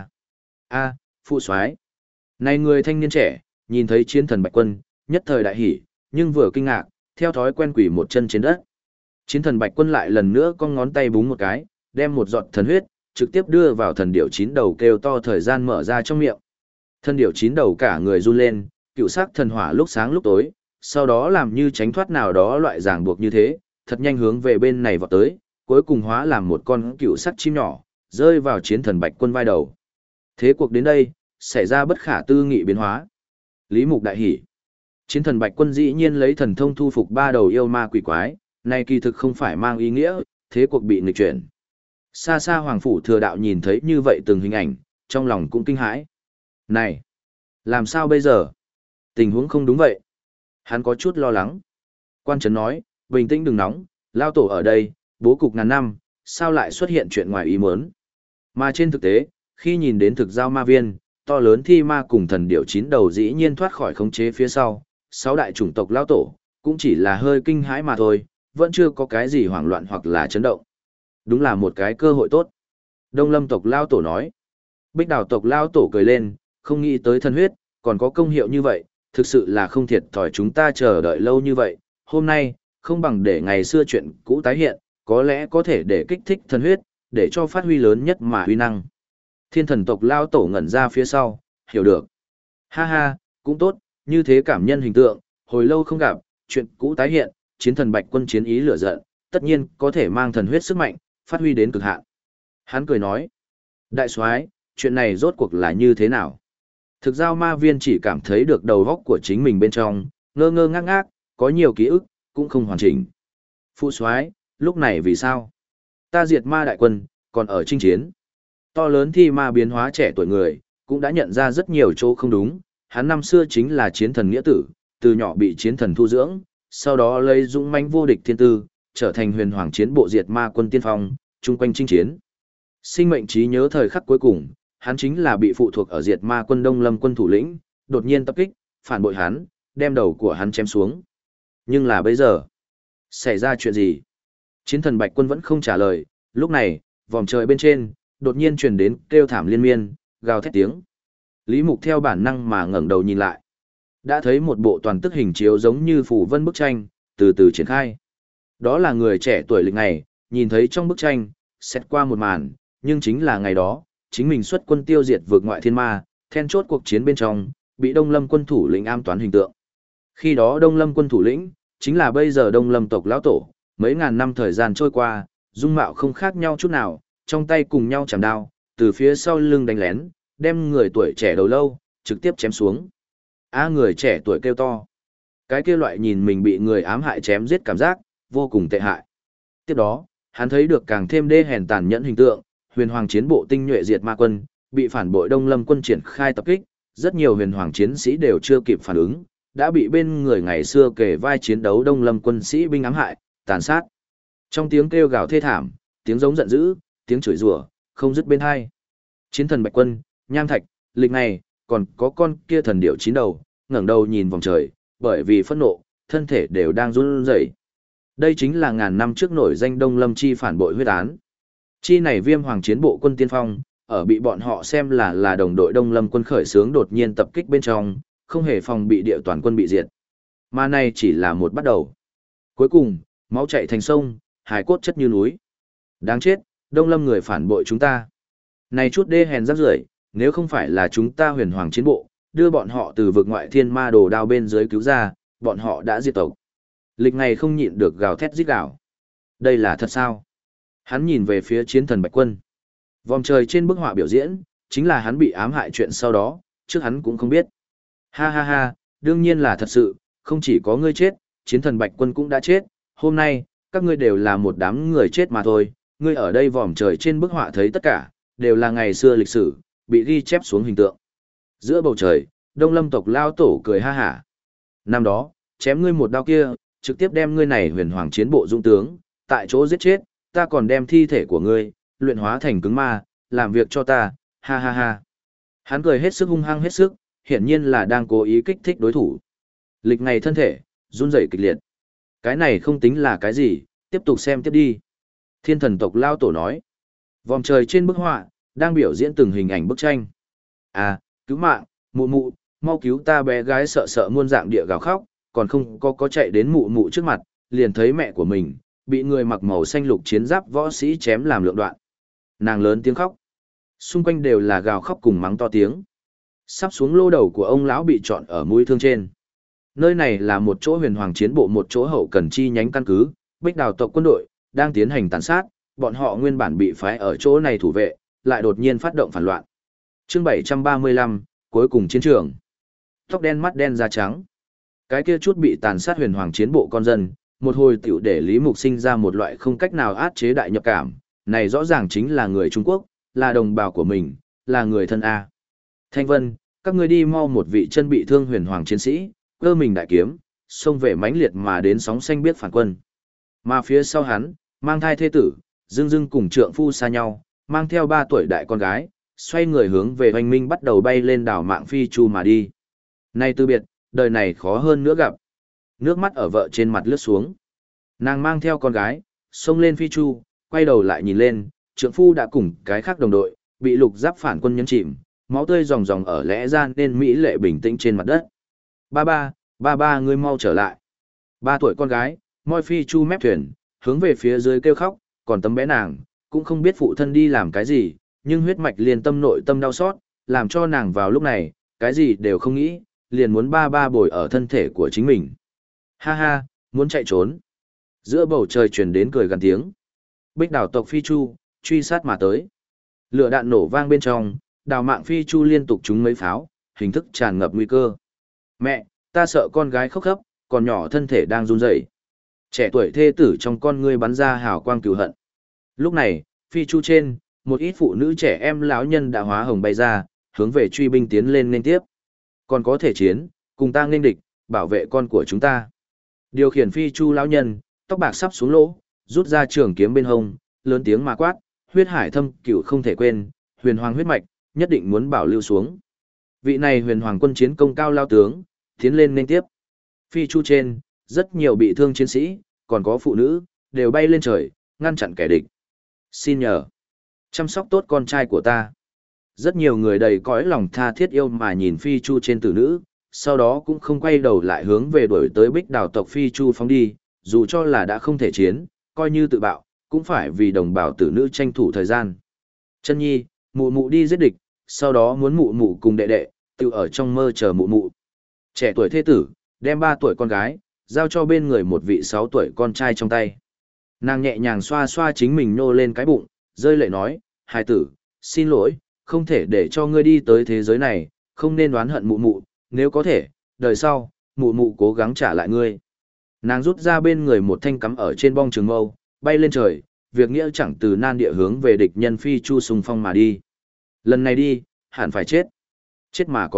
phụ soái. Này người thanh niên trẻ, nhìn thấy chiến thần Bạch Quân, nhất thời đại hỉ, nhưng vừa kinh ngạc, theo thói quen quỷ một chân trên đất. Chiến thần Bạch Quân lại lần nữa cong ngón tay búng một cái, đem một giọt thần huyết, trực tiếp đưa vào thần điểu chín đầu kêu to thời gian mở ra trong miệng. Thần điểu chín đầu cả người run lên, cựu sắc thần hỏa lúc sáng lúc tối, sau đó làm như tránh thoát nào đó loại ràng buộc như thế, thật nhanh hướng về bên này vọt tới, cuối cùng hóa làm một con cựu sắc chim nhỏ, rơi vào chiến thần Bạch Quân vai đầu. Thế cuộc đến đây, xảy ra bất khả tư nghị biến hóa. Lý Mục đại hỉ. Chiến thần Bạch Quân dĩ nhiên lấy thần thông thu phục 3 đầu yêu ma quỷ quái, này kỳ thực không phải mang ý nghĩa, thế cuộc bị nghịch chuyển. Xa xa Hoàng Phủ Thừa Đạo nhìn thấy như vậy từng hình ảnh, trong lòng cũng kinh hãi. Này, làm sao bây giờ? Tình huống không đúng vậy. Hắn có chút lo lắng. Quan Trấn nói, bình tĩnh đừng nóng, lao tổ ở đây, bố cục ngàn năm, sao lại xuất hiện chuyện ngoài ý muốn. Mà trên thực tế, khi nhìn đến thực giao ma viên, to lớn thi ma cùng thần điểu chín đầu dĩ nhiên thoát khỏi khống chế phía sau, 6 đại chủng tộc lao tổ, cũng chỉ là hơi kinh hãi mà thôi, vẫn chưa có cái gì hoảng loạn hoặc là chấn động. Đúng là một cái cơ hội tốt. Đông Lâm tộc lao tổ nói. Bích Đào tộc lao tổ cười lên, không nghĩ tới thần huyết, còn có công hiệu như vậy, thực sự là không thiệt thòi chúng ta chờ đợi lâu như vậy. Hôm nay, không bằng để ngày xưa chuyện cũ tái hiện, có lẽ có thể để kích thích thần huyết, để cho phát huy lớn nhất mà huy năng. Thiên thần tộc lao tổ ngẩn ra phía sau, hiểu được. Ha ha, cũng tốt, như thế cảm nhân hình tượng, hồi lâu không gặp, chuyện cũ tái hiện, chiến thần Bạch Quân chiến ý lửa giận, tất nhiên có thể mang thần huyết sức mạnh, phát huy đến cực hạn. Hắn cười nói, đại soái, chuyện này rốt cuộc là như thế nào? Thực giao ma viên chỉ cảm thấy được đầu góc của chính mình bên trong, ngơ ngơ ngác ngác, có nhiều ký ức, cũng không hoàn chỉnh. Phụ soái, lúc này vì sao? Ta diệt ma đại quân, còn ở chinh chiến. To lớn thi ma biến hóa trẻ tuổi người, cũng đã nhận ra rất nhiều chỗ không đúng. Hắn năm xưa chính là chiến thần nghĩa tử, từ nhỏ bị chiến thần thu dưỡng, sau đó lấy dũng mãnh vô địch thiên tư, trở thành huyền hoàng chiến bộ diệt ma quân tiên phong, chung quanh chinh chiến. Sinh mệnh trí nhớ thời khắc cuối cùng, hắn chính là bị phụ thuộc ở diệt ma quân Đông Lâm quân thủ lĩnh, đột nhiên tập kích, phản bội hắn, đem đầu của hắn chém xuống. Nhưng là bây giờ, xảy ra chuyện gì? Chiến thần Bạch Quân vẫn không trả lời, lúc này, vòm trời bên trên, đột nhiên truyền đến kêu thảm liên miên, gào thét tiếng. Lý Mục theo bản năng mà ngẩng đầu nhìn lại. Đã thấy một bộ toàn tức hình chiếu giống như phù vân bức tranh, từ từ triển khai. Đó là người trẻ tuổi lịch ngày, nhìn thấy trong bức tranh, xét qua một màn, nhưng chính là ngày đó, chính mình xuất quân tiêu diệt vượt ngoại thiên ma, then chốt cuộc chiến bên trong, bị Đông Lâm quân thủ lĩnh am toán hình tượng. Khi đó Đông Lâm quân thủ lĩnh, chính là bây giờ Đông Lâm tộc lão tổ, mấy ngàn năm thời gian trôi qua, dung mạo không khác nhau chút nào, trong tay cùng nhau chạm đao, từ phía sau lưng đánh lén, đem người tuổi trẻ đầu lâu, trực tiếp chém xuống. Người trẻ tuổi kêu to. Cái kia loại nhìn mình bị người ám hại chém giết cảm giác, vô cùng tệ hại. Tiếp đó, hắn thấy được càng thêm đê hèn tàn nhẫn hình tượng, huyền hoàng chiến bộ tinh nhuệ diệt ma quân, bị phản bội Đông Lâm quân triển khai tập kích, rất nhiều huyền hoàng chiến sĩ đều chưa kịp phản ứng, đã bị bên người ngày xưa kề vai chiến đấu Đông Lâm quân sĩ binh ám hại, tàn sát. Trong tiếng kêu gào thê thảm, tiếng giống giận dữ, tiếng chửi rủa, không dứt bên hai. Chiến thần Bạch Quân, Nham Thạch, Lịch này, còn có con kia thần điểu chín đầu, ngẩng đầu nhìn vòng trời, bởi vì phẫn nộ, thân thể đều đang run rẩy. Đây chính là ngàn năm trước nổi danh Đông Lâm chi phản bội huyết án. Chi này Viêm Hoàng chiến bộ quân tiên phong, ở bị bọn họ xem là đồng đội Đông Lâm quân khởi xướng đột nhiên tập kích bên trong, không hề phòng bị địa toàn quân bị diệt. Mà này chỉ là một bắt đầu. Cuối cùng, máu chảy thành sông, hài cốt chất như núi. Đáng chết, Đông Lâm người phản bội chúng ta. Này chút đê hèn rác rưởi, nếu không phải là chúng ta huyền hoàng chiến bộ, đưa bọn họ từ vực ngoại thiên ma đồ đao bên dưới cứu ra, bọn họ đã diệt tộc. Lịch ngày không nhịn được gào thét rít gào. Đây là thật sao? Hắn nhìn về phía chiến thần Bạch Quân. Vòng trời trên bức họa biểu diễn, chính là hắn bị ám hại chuyện sau đó, trước hắn cũng không biết. Ha ha ha, đương nhiên là thật sự, không chỉ có ngươi chết, chiến thần Bạch Quân cũng đã chết, hôm nay, các ngươi đều là một đám người chết mà thôi, ngươi ở đây vòm trời trên bức họa thấy tất cả, đều là ngày xưa lịch sử, bị ghi chép xuống hình tượng. Giữa bầu trời, Đông Lâm tộc lao tổ cười ha hả. Năm đó, chém ngươi một đao kia, trực tiếp đem ngươi này huyền hoàng chiến bộ dũng tướng, tại chỗ giết chết, ta còn đem thi thể của ngươi, luyện hóa thành cứng ma, làm việc cho ta, ha ha ha. Hắn cười hết sức hung hăng hết sức, hiển nhiên là đang cố ý kích thích đối thủ. Lịch ngày thân thể, run rẩy kịch liệt. Cái này không tính là cái gì, tiếp tục xem tiếp đi. Thiên thần tộc lao tổ nói. Vòng trời trên bức họa, đang biểu diễn từng hình ảnh bức tranh. Cứu mạng, mụ mụ, mau cứu ta, bé gái sợ sợ muôn dạng địa gào khóc, còn không có chạy đến mụ mụ trước mặt, liền thấy mẹ của mình, bị người mặc màu xanh lục chiến giáp võ sĩ chém làm lượng đoạn. Nàng lớn tiếng khóc. Xung quanh đều là gào khóc cùng mắng to tiếng. Sắp xuống lô đầu của ông lão bị trọn ở mũi thương trên. Nơi này là một chỗ huyền hoàng chiến bộ, một chỗ hậu cần chi nhánh căn cứ, Bích Đào tộc quân đội đang tiến hành tàn sát, bọn họ nguyên bản bị phái ở chỗ này thủ vệ, lại đột nhiên phát động phản loạn. Chương 735, cuối cùng chiến trường. Tóc đen mắt đen da trắng. Cái kia chút bị tàn sát huyền hoàng chiến bộ con dân, một hồi tiểu để Lý Mục sinh ra một loại không cách nào át chế đại nhập cảm, này rõ ràng chính là người Trung Quốc, là đồng bào của mình, là người thân A. Thanh Vân, các ngươi đi mau một vị chân bị thương huyền hoàng chiến sĩ, cơ mình đại kiếm, xông về mãnh liệt mà đến sóng xanh biết phản quân. Mà phía sau hắn, mang thai thê tử, dưng dưng cùng trượng phu xa nhau, mang theo 3 tuổi đại con gái, xoay người hướng về hoành minh bắt đầu bay lên đảo mạng phi chu mà đi. Nay từ biệt, đời này khó hơn nữa gặp. Nước mắt ở vợ trên mặt lướt xuống. Nàng mang theo con gái, xông lên phi chu, quay đầu lại nhìn lên, trượng phu đã cùng cái khác đồng đội, bị lục giáp phản quân nhấn chìm, máu tươi ròng ròng ở lẽ ra nên mỹ lệ bình tĩnh trên mặt đất. Ba, ngươi mau trở lại. 3 tuổi con gái, moi phi chu mép thuyền, hướng về phía dưới kêu khóc, còn tấm bé nàng, cũng không biết phụ thân đi làm cái gì, nhưng huyết mạch liền tâm nội tâm đau xót, làm cho nàng vào lúc này, cái gì đều không nghĩ, liền muốn ba bồi ở thân thể của chính mình. Ha ha, muốn chạy trốn. Giữa bầu trời truyền đến cười gần tiếng. Bích Đào tộc phi chu, truy sát mà tới. Lửa đạn nổ vang bên trong, đào mạng phi chu liên tục trúng mấy pháo, hình thức tràn ngập nguy cơ. Mẹ, ta sợ con gái khóc khóc, còn nhỏ thân thể đang run rẩy. Trẻ tuổi thê tử trong con ngươi bắn ra hào quang cừu hận. Lúc này, phi chu trên, một ít phụ nữ trẻ em lão nhân đã hóa hồng bay ra, hướng về truy binh tiến lên nên tiếp. Còn có thể chiến, cùng ta nghênh địch, bảo vệ con của chúng ta. Điều khiển phi chu lão nhân, tóc bạc sắp xuống lỗ, rút ra trường kiếm bên hông, lớn tiếng mà quát, huyết hải thâm cửu không thể quên, huyền hoàng huyết mạch, nhất định muốn bảo lưu xuống. Vị này huyền hoàng quân chiến công cao lao tướng, tiến lên nên tiếp. Phi chu trên, rất nhiều bị thương chiến sĩ, còn có phụ nữ, đều bay lên trời, ngăn chặn kẻ địch. Xin nhờ, chăm sóc tốt con trai của ta. Rất nhiều người đầy cõi lòng tha thiết yêu mà nhìn phi chu trên tử nữ, sau đó cũng không quay đầu lại hướng về đuổi tới Bích Đào tộc phi chu phóng đi, dù cho là đã không thể chiến, coi như tự bạo, cũng phải vì đồng bào tử nữ tranh thủ thời gian. Chân nhi, mụ mụ đi giết địch, sau đó muốn mụ mụ cùng đệ đệ, tự ở trong mơ chờ mụ mụ. Trẻ tuổi thế tử, đem 3 tuổi con gái, giao cho bên người một vị 6 tuổi con trai trong tay. Nàng nhẹ nhàng xoa xoa chính mình nô lên cái bụng, rơi lệ nói, hài tử, xin lỗi, không thể để cho ngươi đi tới thế giới này, không nên oán hận mụ mụ, nếu có thể, đời sau, mụ mụ cố gắng trả lại ngươi. Nàng rút ra bên người một thanh cắm ở trên bong trường mâu, bay lên trời, việc nghĩa chẳng từ nan địa hướng về địch nhân phi chu xung phong mà đi. Lần này đi, hẳn phải chết. Chết mà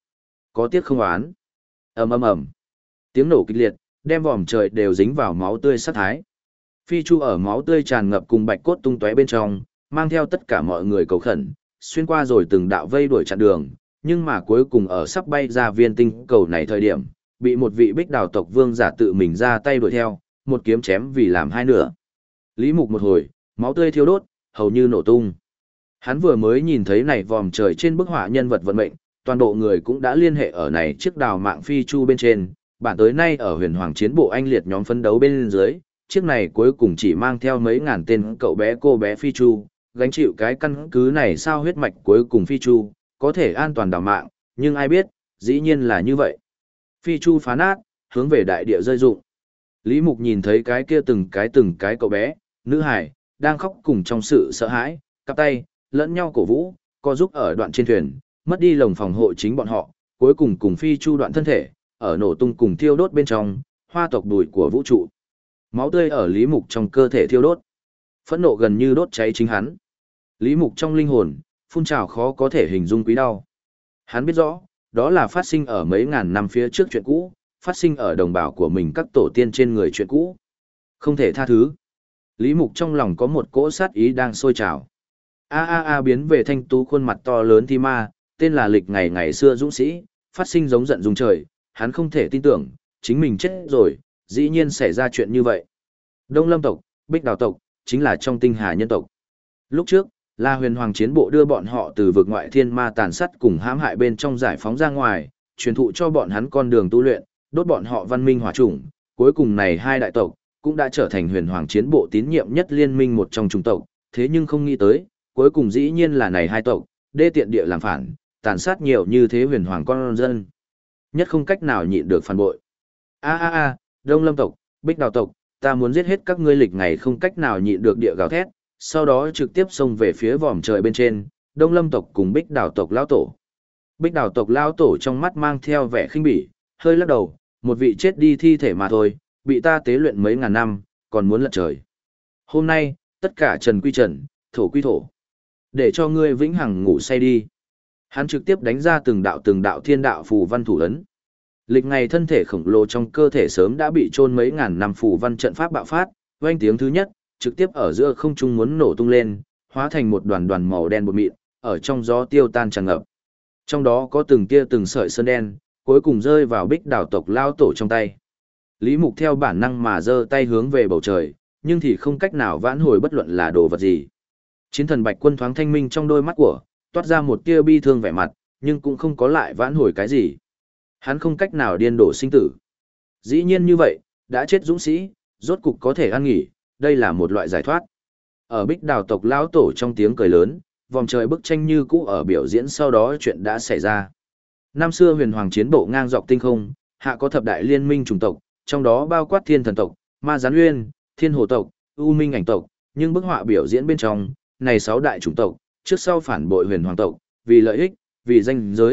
có tiếc không oán. Ầm ầm ầm. Tiếng nổ kịch liệt, đem vòm trời đều dính vào máu tươi sát thái. Phi chu ở máu tươi tràn ngập cùng bạch cốt tung tóe bên trong, mang theo tất cả mọi người cầu khẩn, xuyên qua rồi từng đạo vây đuổi chặn đường, nhưng mà cuối cùng ở sắp bay ra viên tinh cầu này thời điểm, bị một vị Bích Đào tộc vương giả tự mình ra tay đuổi theo, một kiếm chém vì làm hai nửa. Lý Mục một hồi, máu tươi thiêu đốt, hầu như nổ tung. Hắn vừa mới nhìn thấy này vòm trời trên bức họa nhân vật vận mệnh, toàn bộ người cũng đã liên hệ ở này chiếc đào mạng phi chu bên trên, bản tới nay ở huyền hoàng chiến bộ anh liệt nhóm phấn đấu bên dưới, chiếc này cuối cùng chỉ mang theo mấy ngàn tên cậu bé cô bé phi chu, gánh chịu cái căn cứ này sao huyết mạch cuối cùng phi chu, có thể an toàn đào mạng, nhưng ai biết, dĩ nhiên là như vậy. Phi chu phá nát, hướng về đại địa rơi rụng. Lý Mục nhìn thấy cái kia từng cái cậu bé, nữ hải, đang khóc cùng trong sự sợ hãi, cặp tay, lẫn nhau cổ vũ, co giúp ở đoạn trên thuyền, mất đi lồng phòng hộ chính bọn họ, cuối cùng cùng phi chu đoạn thân thể, ở nổ tung cùng thiêu đốt bên trong, hoa tộc đùi của vũ trụ. Máu tươi ở Lý Mục trong cơ thể thiêu đốt. Phẫn nộ gần như đốt cháy chính hắn. Lý Mục trong linh hồn, phun trào khó có thể hình dung quý đau. Hắn biết rõ, đó là phát sinh ở mấy ngàn năm phía trước chuyện cũ, phát sinh ở đồng bào của mình các tổ tiên trên người chuyện cũ. Không thể tha thứ. Lý Mục trong lòng có một cỗ sát ý đang sôi trào. Biến về thanh tú khuôn mặt to lớn thi ma, tên là Lịch ngày ngày xưa dũng sĩ, phát sinh giống giận dung trời, hắn không thể tin tưởng, chính mình chết rồi, dĩ nhiên xảy ra chuyện như vậy. Đông Lâm tộc, Bích Đào tộc, chính là trong tinh hà nhân tộc. Lúc trước, là huyền hoàng chiến bộ đưa bọn họ từ vực ngoại thiên ma tàn sát cùng hãm hại bên trong giải phóng ra ngoài, truyền thụ cho bọn hắn con đường tu luyện, đốt bọn họ văn minh hỏa chủng, cuối cùng này hai đại tộc cũng đã trở thành huyền hoàng chiến bộ tín nhiệm nhất liên minh một trong chủng tộc, thế nhưng không nghĩ tới, cuối cùng dĩ nhiên là này hai tộc, đê tiện địa làm phản, tàn sát nhiều như thế huyền hoàng con dân. Nhất không cách nào nhịn được phản bội. Đông Lâm tộc, Bích Đào tộc, ta muốn giết hết các ngươi Lịch ngày không cách nào nhịn được địa gào thét, sau đó trực tiếp xông về phía vòm trời bên trên, Đông Lâm tộc cùng Bích Đào tộc lão tổ. Bích Đào tộc lão tổ trong mắt mang theo vẻ khinh bỉ, hơi lắc đầu, một vị chết đi thi thể mà thôi, bị ta tế luyện mấy ngàn năm, còn muốn lật trời. Hôm nay, tất cả trần quy trần, thổ quy thổ. Để cho ngươi vĩnh hằng ngủ say đi. Hắn trực tiếp đánh ra từng đạo thiên đạo phù văn thủ ấn. Lịch ngày thân thể khổng lồ trong cơ thể sớm đã bị chôn mấy ngàn năm phù văn trận pháp bạo phát, vang tiếng thứ nhất, trực tiếp ở giữa không trung muốn nổ tung lên, hóa thành một đoàn đoàn màu đen bột mịn, ở trong gió tiêu tan tràn ngập. Trong đó có từng tia từng sợi sơn đen, cuối cùng rơi vào Bích Đào tộc lao tổ trong tay. Lý Mục theo bản năng mà giơ tay hướng về bầu trời, nhưng thì không cách nào vãn hồi bất luận là đồ vật gì. Chiến thần Bạch Quân thoáng thanh minh trong đôi mắt của, toát ra một tia bi thương vẻ mặt, nhưng cũng không có lại vãn hồi cái gì. Hắn không cách nào điên đổ sinh tử. Dĩ nhiên như vậy, đã chết dũng sĩ, rốt cục có thể an nghỉ, đây là một loại giải thoát. Ở Bích Đào tộc lão tổ trong tiếng cười lớn, vòng trời bức tranh như cũ ở biểu diễn sau đó chuyện đã xảy ra. Năm xưa huyền hoàng chiến bộ ngang dọc tinh không, hạ có thập đại liên minh chủng tộc, trong đó bao quát thiên thần tộc, ma gián uyên, thiên hồ tộc, u minh ảnh tộc, nhưng bức họa biểu diễn bên trong, này 6 đại chủng tộc, trước sau phản bội huyền hoàng tộc, vì lợi ích, vì danh giới,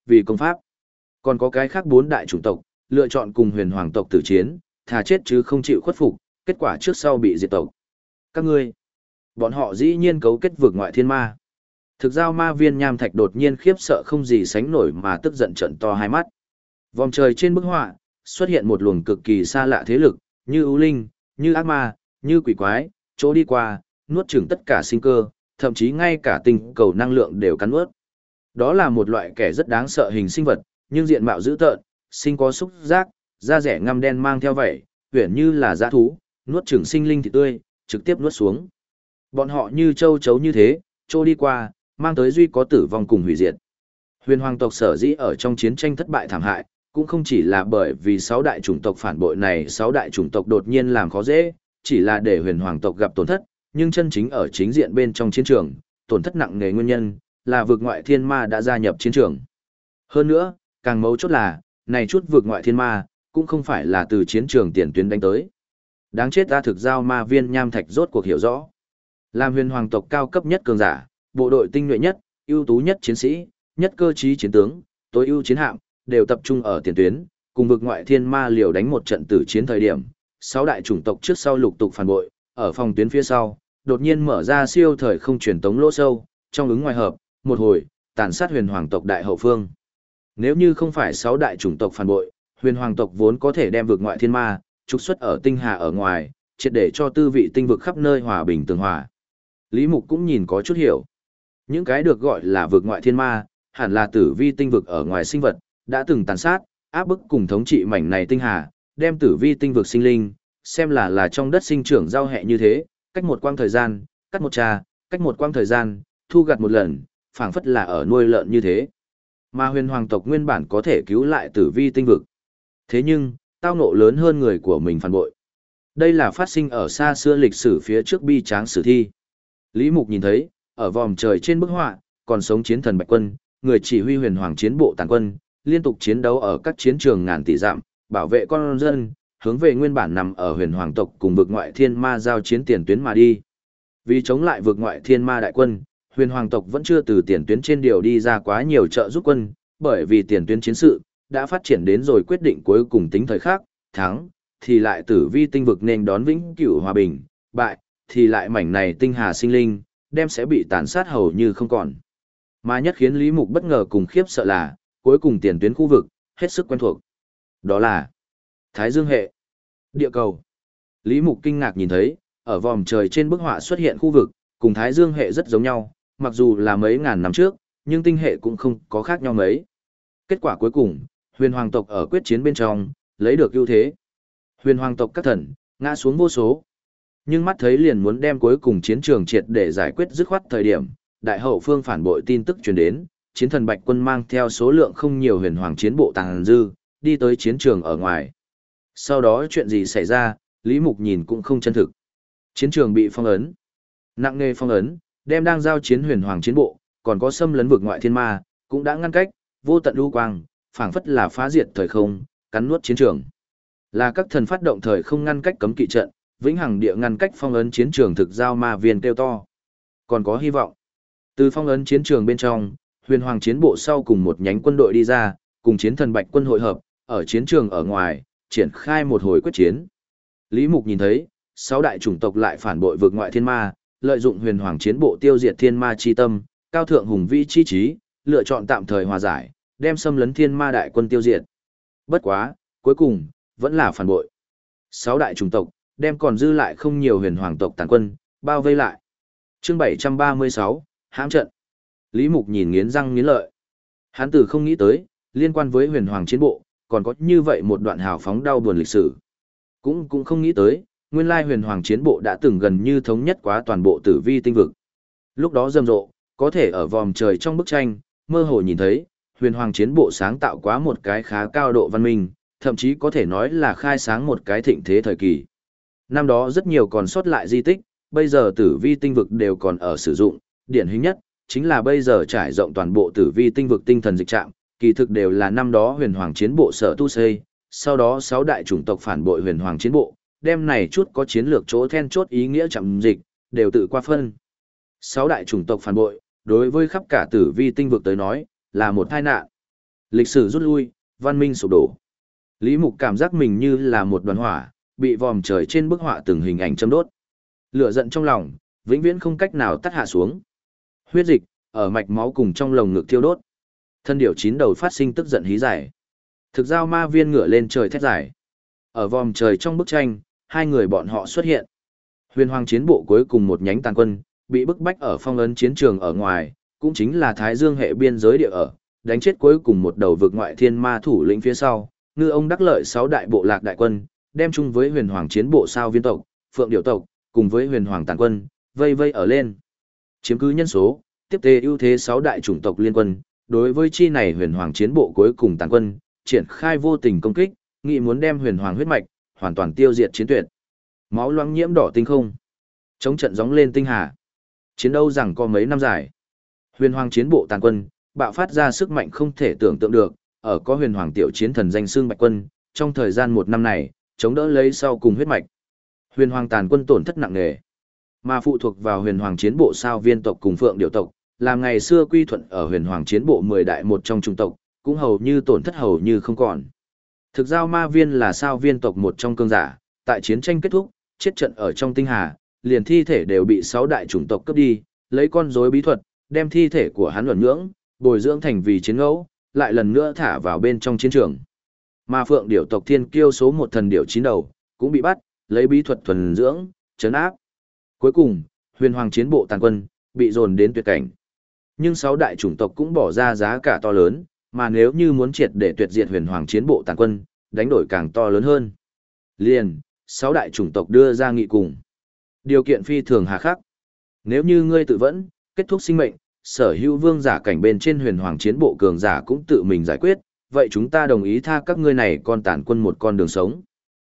vì công pháp. Còn có cái khác 4 đại chủng tộc, lựa chọn cùng huyền hoàng tộc tử chiến, thà chết chứ không chịu khuất phục, kết quả trước sau bị diệt tộc. Các ngươi, bọn họ dĩ nhiên cấu kết vượt ngoại thiên ma. Thực giao ma viên nham thạch đột nhiên khiếp sợ không gì sánh nổi mà tức giận trợn to hai mắt. Vòng trời trên bức họa, xuất hiện một luồng cực kỳ xa lạ thế lực, như ưu linh, như ác ma, như quỷ quái, chỗ đi qua, nuốt chửng tất cả sinh cơ, thậm chí ngay cả tinh cầu năng lượng đều cắn nuốt. Đó là một loại kẻ rất đáng sợ hình sinh vật, nhưng diện mạo dữ tợn, sinh có xúc giác, da rẻ ngăm đen mang theo vảy, huyền như là dã thú, nuốt chửng sinh linh thịt tươi, trực tiếp nuốt xuống. Bọn họ như châu chấu như thế, trôi đi qua, mang tới duy có tử vong cùng hủy diệt. Huyền hoàng tộc sở dĩ ở trong chiến tranh thất bại thảm hại, cũng không chỉ là bởi vì 6 đại chủng tộc phản bội này, 6 đại chủng tộc đột nhiên làm khó dễ, chỉ là để huyền hoàng tộc gặp tổn thất, nhưng chân chính ở chính diện bên trong chiến trường, tổn thất nặng nề nguyên nhân là vực ngoại thiên ma đã gia nhập chiến trường. Hơn nữa, càng mấu chốt là, này chút vực ngoại thiên ma, cũng không phải là từ chiến trường tiền tuyến đánh tới. Đáng chết ta thực giao ma viên nham thạch rốt cuộc hiểu rõ. Làm huyền hoàng tộc cao cấp nhất cường giả, bộ đội tinh nhuệ nhất, ưu tú nhất chiến sĩ, nhất cơ trí chiến tướng, tối ưu chiến hạm, đều tập trung ở tiền tuyến, cùng vực ngoại thiên ma liều đánh một trận tử chiến thời điểm. 6 đại chủng tộc trước sau lục tục phản bội, ở phòng tuyến phía sau, đột nhiên mở ra siêu thời không truyền tống lỗ sâu, trong ứng ngoài hợp, một hồi, tàn sát huyền hoàng tộc đại hậu phương. Nếu như không phải 6 đại chủng tộc phản bội, huyền hoàng tộc vốn có thể đem vực ngoại thiên ma, trục xuất ở tinh hà ở ngoài, triệt để cho tư vị tinh vực khắp nơi hòa bình tường hòa. Lý Mục cũng nhìn có chút hiểu. Những cái được gọi là vực ngoại thiên ma, hẳn là tử vi tinh vực ở ngoài sinh vật, đã từng tàn sát, áp bức cùng thống trị mảnh này tinh hà, đem tử vi tinh vực sinh linh, xem là trong đất sinh trưởng rau hẹ như thế, cách một quang thời gian, cắt một trà, cách một quang thời gian, thu gặt một lần, phảng phất là ở nuôi lợn như thế. Mà huyền hoàng tộc nguyên bản có thể cứu lại tử vi tinh vực. Thế nhưng, tao ngộ lớn hơn người của mình phản bội. Đây là phát sinh ở xa xưa lịch sử phía trước bi tráng sử thi. Lý Mục nhìn thấy, ở vòm trời trên bức họa, còn sống chiến thần Bạch Quân, người chỉ huy huyền hoàng chiến bộ tàn quân, liên tục chiến đấu ở các chiến trường ngàn tỷ dặm, bảo vệ con dân, hướng về nguyên bản nằm ở huyền hoàng tộc cùng vực ngoại thiên ma giao chiến tiền tuyến mà đi. Vì chống lại vực ngoại thiên ma đại quân, huyền hoàng tộc vẫn chưa từ tiền tuyến trên điều đi ra quá nhiều trợ giúp quân, bởi vì tiền tuyến chiến sự đã phát triển đến rồi quyết định cuối cùng tính thời khắc, thắng thì lại tử vi tinh vực nên đón vĩnh cửu hòa bình, bại thì lại mảnh này tinh hà sinh linh đem sẽ bị tàn sát hầu như không còn. Mà nhất khiến Lý Mục bất ngờ cùng khiếp sợ là, cuối cùng tiền tuyến khu vực hết sức quen thuộc. Đó là Thái Dương hệ, địa cầu. Lý Mục kinh ngạc nhìn thấy, ở vòm trời trên bức họa xuất hiện khu vực, cùng Thái Dương hệ rất giống nhau, mặc dù là mấy ngàn năm trước, nhưng tinh hệ cũng không có khác nhau mấy. Kết quả cuối cùng, huyền hoàng tộc ở quyết chiến bên trong, lấy được ưu thế. Huyền hoàng tộc các thần, ngã xuống vô số. Nhưng mắt thấy liền muốn đem cuối cùng chiến trường triệt để giải quyết dứt khoát thời điểm, đại hậu phương phản bội tin tức truyền đến, chiến thần Bạch Quân mang theo số lượng không nhiều huyền hoàng chiến bộ tàng dư, đi tới chiến trường ở ngoài. Sau đó chuyện gì xảy ra, Lý Mục nhìn cũng không chân thực. Chiến trường bị phong ấn. Nặng nề phong ấn, đem đang giao chiến huyền hoàng chiến bộ, còn có xâm lấn vực ngoại thiên ma, cũng đã ngăn cách, vô tận lưu quang, phảng phất là phá diệt thời không, cắn nuốt chiến trường. Là các thần phát động thời không ngăn cách cấm kỵ trận, vĩnh hằng địa ngăn cách phong ấn chiến trường thực giao ma viên kêu to. Còn có hy vọng. Từ phong ấn chiến trường bên trong, huyền hoàng chiến bộ sau cùng một nhánh quân đội đi ra, cùng chiến thần Bạch Quân hội hợp, ở chiến trường ở ngoài, triển khai một hồi quyết chiến. Lý Mục nhìn thấy, 6 đại chủng tộc lại phản bội vực ngoại thiên ma, lợi dụng huyền hoàng chiến bộ tiêu diệt thiên ma chi tâm, cao thượng hùng vĩ chi trí, lựa chọn tạm thời hòa giải, đem xâm lấn thiên ma đại quân tiêu diệt. Bất quá, cuối cùng, vẫn là phản bội. 6 đại chủng tộc, đem còn dư lại không nhiều huyền hoàng tộc tàn quân, bao vây lại. Chương 736, hãm trận. Lý Mục nhìn nghiến răng nghiến lợi. Hắn từ không nghĩ tới, liên quan với huyền hoàng chiến bộ, còn có như vậy một đoạn hào phóng đau buồn lịch sử. Cũng không nghĩ tới, nguyên lai huyền hoàng chiến bộ đã từng gần như thống nhất quá toàn bộ tử vi tinh vực. Lúc đó rầm rộ, có thể ở vòm trời trong bức tranh, mơ hồ nhìn thấy, huyền hoàng chiến bộ sáng tạo quá một cái khá cao độ văn minh, thậm chí có thể nói là khai sáng một cái thịnh thế thời kỳ. Năm đó rất nhiều còn sót lại di tích, bây giờ tử vi tinh vực đều còn ở sử dụng, điển hình nhất, chính là bây giờ trải rộng toàn bộ tử vi tinh vực tinh thần dịch trạm, kỳ thực đều là năm đó huyền hoàng chiến bộ sở tu xây, sau đó 6 đại chủng tộc phản bội huyền hoàng chiến bộ, đem này chút có chiến lược chỗ then chốt ý nghĩa chậm dịch, đều tự qua phân. 6 đại chủng tộc phản bội, đối với khắp cả tử vi tinh vực tới nói, là một tai nạn. Lịch sử rút lui, văn minh sụp đổ. Lý Mục cảm giác mình như là một đoàn hỏa, bị vòm trời trên bức họa từng hình ảnh châm đốt. Lửa giận trong lòng, vĩnh viễn không cách nào tắt hạ xuống. Huyết dịch ở mạch máu cùng trong lồng ngực thiêu đốt. Thân điểu chín đầu phát sinh tức giận hí giải. Thực giao ma viên ngửa lên trời thét giải. Ở vòm trời trong bức tranh, hai người bọn họ xuất hiện. Huyền Hoàng chiến bộ cuối cùng một nhánh tàn quân, bị bức bách ở phong ấn chiến trường ở ngoài, cũng chính là Thái Dương hệ biên giới địa ở, đánh chết cuối cùng một đầu vực ngoại thiên ma thủ lĩnh phía sau. Ngư ông đắc lợi 6 đại bộ lạc đại quân, đem chung với Huyền Hoàng chiến bộ sao viên tộc, Phượng Điểu tộc, cùng với Huyền Hoàng tàn quân, vây vây ở lên. Chiếm cứ nhân số, tiếp tế ưu thế 6 đại chủng tộc liên quân, đối với chi này Huyền Hoàng chiến bộ cuối cùng tàn quân, triển khai vô tình công kích, nghị muốn đem Huyền Hoàng huyết mạch hoàn toàn tiêu diệt chiến tuyệt. Máu loãng nhiễm đỏ tinh không, chống trận gióng lên tinh hà. Chiến đấu rằng có mấy năm dài. Huyền Hoàng chiến bộ tàn quân, bạo phát ra sức mạnh không thể tưởng tượng được, ở có Huyền Hoàng tiểu chiến thần danh xương Bạch quân, trong thời gian 1 năm này, chống đỡ lấy sau cùng huyết mạch. Huyền Hoàng tàn quân tổn thất nặng nề, mà phụ thuộc vào Huyền Hoàng chiến bộ sao viên tộc cùng Phượng Điểu tộc, làm ngày xưa quy thuận ở Huyền Hoàng chiến bộ 10 đại một trong chủng tộc, cũng hầu như tổn thất hầu như không còn. Thực giao ma viên là sao viên tộc một trong cương giả, tại chiến tranh kết thúc, chết trận ở trong tinh hà, liền thi thể đều bị 6 đại chủng tộc cướp đi, lấy con rối bí thuật, đem thi thể của hắn luẩn nhưỡng, bồi dưỡng thành vì chiến ngẫu, lại lần nữa thả vào bên trong chiến trường. Mà Phượng Điểu tộc thiên kiêu số 1 thần điểu 9 đầu, cũng bị bắt, lấy bí thuật thuần dưỡng, trấn áp. Cuối cùng, Huyền Hoàng chiến bộ tàn quân, bị dồn đến tuyệt cảnh. Nhưng 6 đại chủng tộc cũng bỏ ra giá cả to lớn, mà nếu như muốn triệt để tuyệt diệt Huyền Hoàng chiến bộ tàn quân, đánh đổi càng to lớn hơn. Liền, 6 đại chủng tộc đưa ra nghị cùng. Điều kiện phi thường hà khắc. Nếu như ngươi tự vẫn, kết thúc sinh mệnh, sở hữu vương giả cảnh bên trên Huyền Hoàng chiến bộ cường giả cũng tự mình giải quyết, vậy chúng ta đồng ý tha các ngươi này con tàn quân một con đường sống.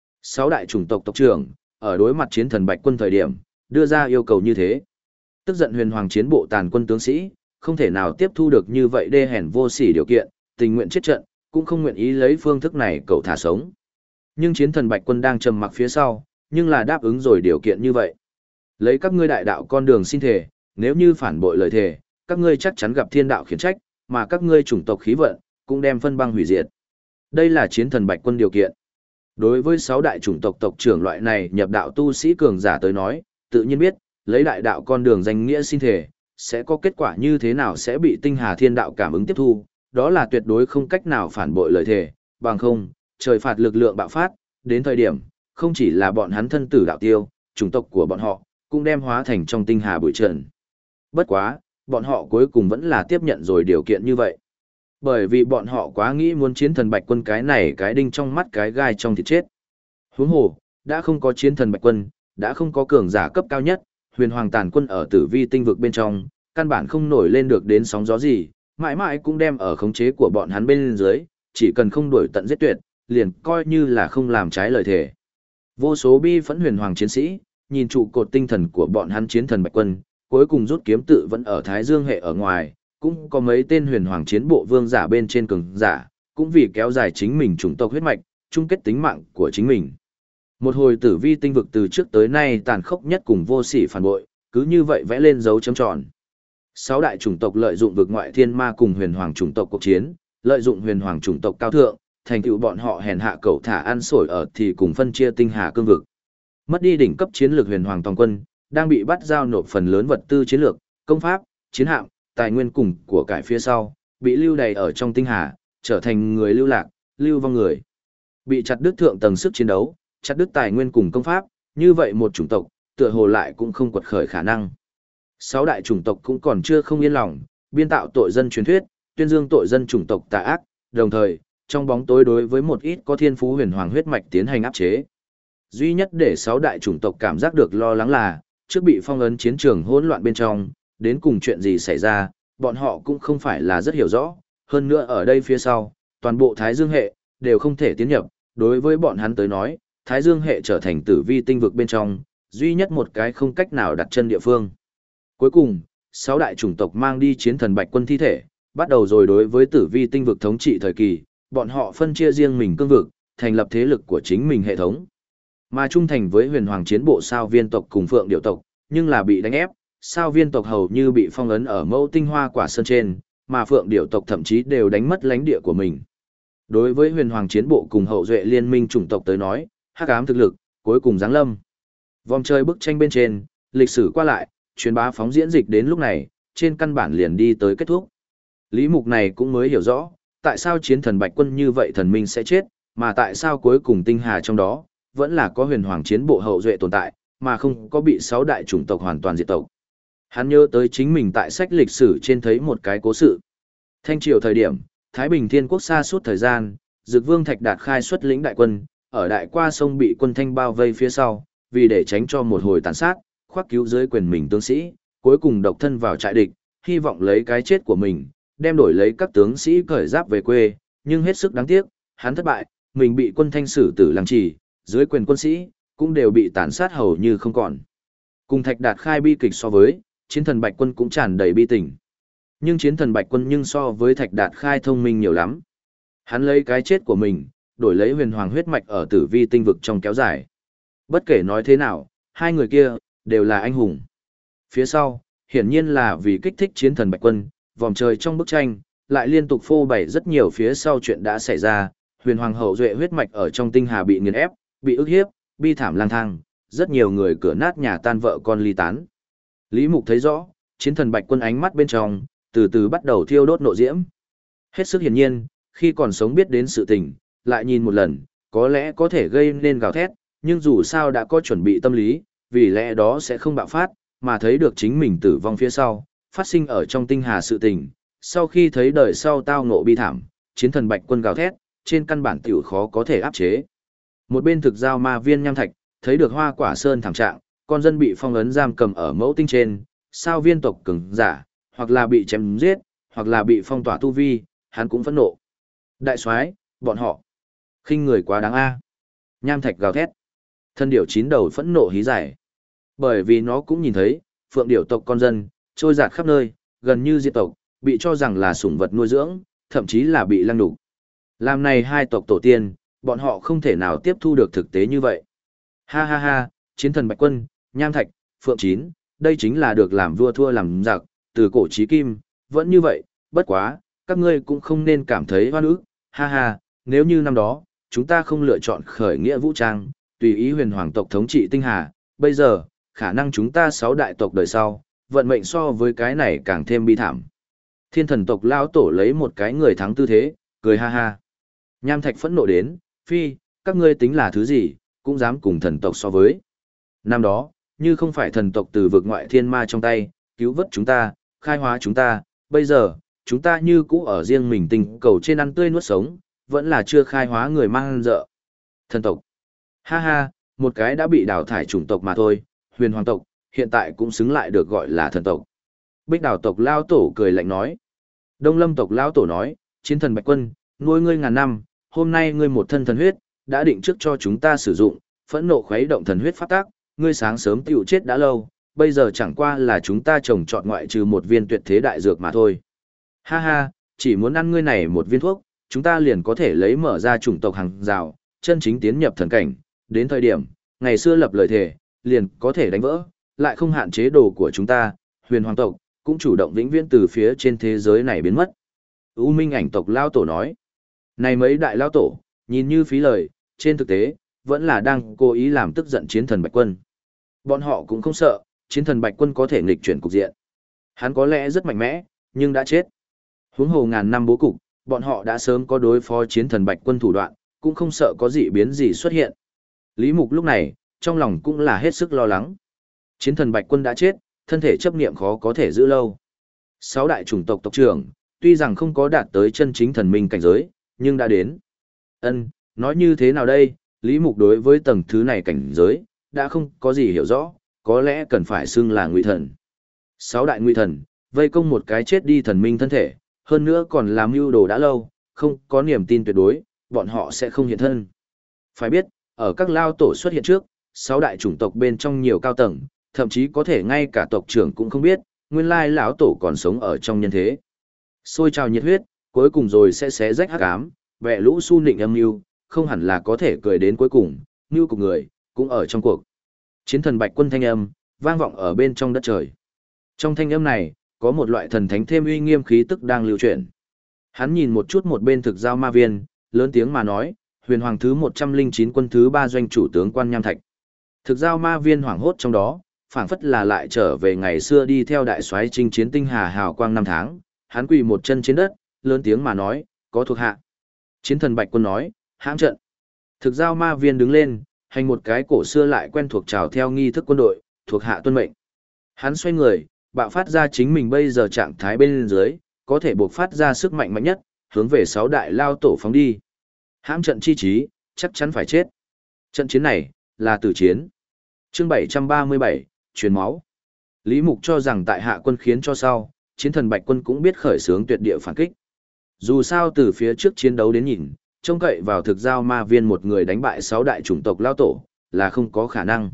6 đại chủng tộc tộc trưởng, ở đối mặt chiến thần Bạch quân thời điểm, đưa ra yêu cầu như thế. Tức giận Huyền Hoàng chiến bộ tàn quân tướng sĩ, không thể nào tiếp thu được như vậy đê hèn vô sỉ điều kiện, tình nguyện chết trận, cũng không nguyện ý lấy phương thức này cầu thả sống. Nhưng chiến thần Bạch quân đang trầm mặc phía sau, nhưng là đáp ứng rồi điều kiện như vậy. Lấy các ngươi đại đạo con đường xin thề, nếu như phản bội lời thề, các ngươi chắc chắn gặp thiên đạo khiển trách, mà các ngươi chủng tộc khí vận, cũng đem phân băng hủy diệt. Đây là chiến thần Bạch quân điều kiện. Đối với 6 đại chủng tộc tộc trưởng loại này nhập đạo tu sĩ cường giả tới nói, tự nhiên biết, lấy đại đạo con đường danh nghĩa xin thề, sẽ có kết quả như thế nào sẽ bị tinh hà thiên đạo cảm ứng tiếp thu, đó là tuyệt đối không cách nào phản bội lời thề, bằng không, trời phạt lực lượng bạo phát, đến thời điểm, không chỉ là bọn hắn thân tử đạo tiêu, chủng tộc của bọn họ, cũng đem hóa thành trong tinh hà bụi trần. Bất quá, bọn họ cuối cùng vẫn là tiếp nhận rồi điều kiện như vậy. Bởi vì bọn họ quá nghĩ muốn chiến thần Bạch quân cái này cái đinh trong mắt cái gai trong thịt chết. Huống hồ, đã không có chiến thần Bạch quân, đã không có cường giả cấp cao nhất, Huyền Hoàng tàn quân ở tử vi tinh vực bên trong, căn bản không nổi lên được đến sóng gió gì, mãi mãi cũng đem ở khống chế của bọn hắn bên dưới, chỉ cần không đuổi tận giết tuyệt, liền coi như là không làm trái lời thề. Vô số bi phẫn Huyền Hoàng chiến sĩ, nhìn trụ cột tinh thần của bọn hắn chiến thần Bạch quân, cuối cùng rút kiếm tự vẫn ở Thái Dương hệ ở ngoài, cũng có mấy tên Huyền Hoàng chiến bộ vương giả bên trên cường giả, cũng vì kéo dài chính mình chủng tộc huyết mạch, chung kết tính mạng của chính mình. Một hồi tử vi tinh vực từ trước tới nay tàn khốc nhất cùng vô sỉ phản bội, cứ như vậy vẽ lên dấu chấm tròn. 6 đại chủng tộc lợi dụng vực ngoại thiên ma cùng Huyền Hoàng chủng tộc cuộc chiến, lợi dụng Huyền Hoàng chủng tộc cao thượng, thành tựu bọn họ hèn hạ cẩu thả ăn sổi ở thì cùng phân chia tinh hà cương vực. Mất đi đỉnh cấp chiến lược Huyền Hoàng toàn quân, đang bị bắt giao nộp phần lớn vật tư chiến lược, công pháp, chiến hạm, tài nguyên cùng của cải phía sau, bị lưu đày ở trong tinh hà, trở thành người lưu lạc, lưu vong người. Bị chặt đứt thượng tầng sức chiến đấu, chặt đứt tài nguyên cùng công pháp, như vậy một chủng tộc, tựa hồ lại cũng không quật khởi khả năng. 6 đại chủng tộc cũng còn chưa không yên lòng, biên tạo tội dân truyền thuyết, tuyên dương tội dân chủng tộc tà ác, đồng thời, trong bóng tối đối với một ít có thiên phú Huyền Hoàng huyết mạch tiến hành áp chế. Duy nhất để 6 đại chủng tộc cảm giác được lo lắng là, trước bị phong ấn chiến trường hỗn loạn bên trong, đến cùng chuyện gì xảy ra, bọn họ cũng không phải là rất hiểu rõ, hơn nữa ở đây phía sau, toàn bộ Thái Dương hệ, đều không thể tiến nhập, đối với bọn hắn tới nói, Thái Dương hệ trở thành tử vi tinh vực bên trong, duy nhất một cái không cách nào đặt chân địa phương. Cuối cùng, 6 đại chủng tộc mang đi chiến thần Bạch quân thi thể, bắt đầu rồi đối với tử vi tinh vực thống trị thời kỳ, bọn họ phân chia riêng mình cương vực, thành lập thế lực của chính mình hệ thống. Mà trung thành với Huyền Hoàng chiến bộ sao viên tộc cùng Phượng Điểu tộc, nhưng là bị đánh ép, sao viên tộc hầu như bị phong ấn ở mẫu tinh hoa quả sơn trên, mà Phượng Điểu tộc thậm chí đều đánh mất lãnh địa của mình. Đối với huyền hoàng chiến bộ cùng hậu duệ liên minh chủng tộc tới nói, hắc ám thực lực, cuối cùng giáng lâm. Vòng chơi bức tranh bên trên, lịch sử qua lại, truyền bá phóng diễn dịch đến lúc này, trên căn bản liền đi tới kết thúc. Lý Mục này cũng mới hiểu rõ, tại sao chiến thần Bạch Quân như vậy thần minh sẽ chết, mà tại sao cuối cùng tinh hà trong đó, vẫn là có huyền hoàng chiến bộ hậu duệ tồn tại, mà không có bị 6 đại chủng tộc hoàn toàn diệt tộc. Hắn nhớ tới chính mình tại sách lịch sử trên thấy một cái cố sự. Thanh triều thời điểm, Thái Bình Thiên Quốc xa suốt thời gian, Dực Vương Thạch Đạt khai xuất lĩnh đại quân, ở đại qua sông bị quân Thanh bao vây phía sau, vì để tránh cho một hồi tàn sát, khoác cứu dưới quyền mình tướng sĩ, cuối cùng độc thân vào trại địch, hy vọng lấy cái chết của mình, đem đổi lấy các tướng sĩ cởi giáp về quê, nhưng hết sức đáng tiếc, hắn thất bại, mình bị quân Thanh xử tử lăng trì, dưới quyền quân sĩ, cũng đều bị tàn sát hầu như không còn. Cùng Thạch Đạt khai bi kịch so với, chiến thần Bạch Quân cũng tràn đầy bi tình. Nhưng chiến thần Bạch Quân nhưng so với Thạch Đạt khai thông minh nhiều lắm. Hắn lấy cái chết của mình, đổi lấy huyền hoàng huyết mạch ở tử vi tinh vực trong kéo dài. Bất kể nói thế nào, hai người kia, đều là anh hùng. Phía sau, hiển nhiên là vì kích thích chiến thần Bạch Quân, vòng trời trong bức tranh, lại liên tục phô bày rất nhiều phía sau chuyện đã xảy ra, huyền hoàng hậu duệ huyết mạch ở trong tinh hà bị nghiền ép, bị ức hiếp, bi thảm lang thang, rất nhiều người cửa nát nhà tan vợ con ly tán. Lý Mục thấy rõ, chiến thần Bạch Quân ánh mắt bên trong, từ từ bắt đầu thiêu đốt nộ diễm. Hết sức hiển nhiên, khi còn sống biết đến sự tình, lại nhìn một lần, có lẽ có thể gây nên gào thét, nhưng dù sao đã có chuẩn bị tâm lý, vì lẽ đó sẽ không bạo phát, mà thấy được chính mình tử vong phía sau, phát sinh ở trong tinh hà sự tình. Sau khi thấy đời sau tao ngộ bi thảm, chiến thần Bạch Quân gào thét, trên căn bản tiểu khó có thể áp chế. Một bên thực giao ma viên nham thạch, thấy được Hoa Quả Sơn thảm trạng, con dân bị phong ấn giam cầm ở mẫu tinh trên, sao viên tộc cường giả, hoặc là bị chém giết, hoặc là bị phong tỏa tu vi, hắn cũng phẫn nộ. Đại soái, bọn họ khinh người quá đáng a. Nham thạch gào thét. Thân điểu chín đầu phẫn nộ hí giải. Bởi vì nó cũng nhìn thấy, phượng điểu tộc con dân, trôi dạt khắp nơi, gần như diệt tộc, bị cho rằng là sủng vật nuôi dưỡng, thậm chí là bị lăng đục. Làm này hai tộc tổ tiên, bọn họ không thể nào tiếp thu được thực tế như vậy. Ha ha ha, chiến thần Bạch Quân, Nham Thạch, Phượng Chín, đây chính là được làm vua thua làm giặc, từ cổ chí kim, vẫn như vậy, bất quá, các ngươi cũng không nên cảm thấy oan ức, ha ha, nếu như năm đó, chúng ta không lựa chọn khởi nghĩa vũ trang, tùy ý huyền hoàng tộc thống trị tinh hà, bây giờ, khả năng chúng ta 6 đại tộc đời sau, vận mệnh so với cái này càng thêm bi thảm. Thiên thần tộc lão tổ lấy một cái người thắng tư thế, cười ha ha. Nham Thạch phẫn nộ đến, phi, các ngươi tính là thứ gì, cũng dám cùng thần tộc so với. Năm đó, như không phải thần tộc từ vực ngoại thiên ma trong tay, cứu vớt chúng ta, khai hóa chúng ta, bây giờ, chúng ta như cũ ở riêng mình tình cầu trên ăn tươi nuốt sống, vẫn là chưa khai hóa người mang ăn dợ. Thần tộc. Ha ha, một cái đã bị đào thải chủng tộc mà thôi, huyền hoàng tộc, hiện tại cũng xứng lại được gọi là thần tộc. Bích đào tộc lao tổ cười lạnh nói. Đông lâm tộc lao tổ nói, chiến thần Bạch Quân, nuôi ngươi ngàn năm, hôm nay ngươi một thân thần huyết, đã định trước cho chúng ta sử dụng, phẫn nộ khuấy động thần huyết phát tác, ngươi sáng sớm tiểu chết đã lâu, bây giờ chẳng qua là chúng ta trồng trọt ngoại trừ một viên tuyệt thế đại dược mà thôi. Ha ha, chỉ muốn ăn ngươi này một viên thuốc, chúng ta liền có thể lấy mở ra chủng tộc hàng rào, chân chính tiến nhập thần cảnh, đến thời điểm, ngày xưa lập lời thề, liền có thể đánh vỡ, lại không hạn chế đồ của chúng ta, huyền hoàng tộc, cũng chủ động vĩnh viễn từ phía trên thế giới này biến mất. U Minh Ảnh tộc lao tổ nói, này mấy đại lao tổ, nhìn như phí lời, trên thực tế, vẫn là đang cố ý làm tức giận chiến thần Bạch Quân. Bọn họ cũng không sợ, chiến thần Bạch Quân có thể nghịch chuyển cục diện. Hắn có lẽ rất mạnh mẽ, nhưng đã chết. Huống hồ ngàn năm bố cục, bọn họ đã sớm có đối phó chiến thần Bạch Quân thủ đoạn, cũng không sợ có dị biến gì xuất hiện. Lý Mục lúc này, trong lòng cũng là hết sức lo lắng. Chiến thần Bạch Quân đã chết, thân thể chấp niệm khó có thể giữ lâu. 6 đại chủng tộc tộc trưởng, tuy rằng không có đạt tới chân chính thần minh cảnh giới, nhưng đã đến. Nói như thế nào đây, Lý Mục đối với tầng thứ này cảnh giới, đã không có gì hiểu rõ, có lẽ cần phải xưng là ngụy thần. 6 đại ngụy thần, vây công một cái chết đi thần minh thân thể, hơn nữa còn làm mưu đồ đã lâu, không có niềm tin tuyệt đối, bọn họ sẽ không hiện thân. Phải biết, ở các lao tổ xuất hiện trước, 6 đại chủng tộc bên trong nhiều cao tầng, thậm chí có thể ngay cả tộc trưởng cũng không biết, nguyên lai lão tổ còn sống ở trong nhân thế. Sôi trào nhiệt huyết, cuối cùng rồi sẽ xé rách hắc ám, vẽ lũ su nịnh âm mưu, không hẳn là có thể cười đến cuối cùng, mưu của người, cũng ở trong cuộc. Chiến thần Bạch Quân thanh âm, vang vọng ở bên trong đất trời. Trong thanh âm này, có một loại thần thánh thêm uy nghiêm khí tức đang lưu chuyển. Hắn nhìn một chút một bên thực giao ma viên, lớn tiếng mà nói, huyền hoàng thứ 109 quân thứ 3 doanh chủ tướng Quan Nham Thạch. Thực giao ma viên hoảng hốt trong đó, phảng phất là lại trở về ngày xưa đi theo đại soái chinh chiến tinh hà hào quang năm tháng, hắn quỳ một chân trên đất, lớn tiếng mà nói, có thuộc hạ. Chiến thần Bạch Quân nói, hãm trận. Thực giao ma viên đứng lên, hành một cái cổ xưa lại quen thuộc chào theo nghi thức quân đội, thuộc hạ tuân mệnh. Hắn xoay người, bạo phát ra chính mình bây giờ trạng thái bên dưới, có thể buộc phát ra sức mạnh mạnh nhất, hướng về 6 đại lao tổ phóng đi. Hãm trận chi trí, chắc chắn phải chết. Trận chiến này, là tử chiến. Chương 737, truyền máu. Lý Mục cho rằng tại hạ quân khiến cho sau, chiến thần Bạch Quân cũng biết khởi xướng tuyệt địa phản kích. Dù sao từ phía trước chiến đấu đến nhìn, trông cậy vào thực giao ma viên một người đánh bại 6 đại chủng tộc lao tổ, là không có khả năng.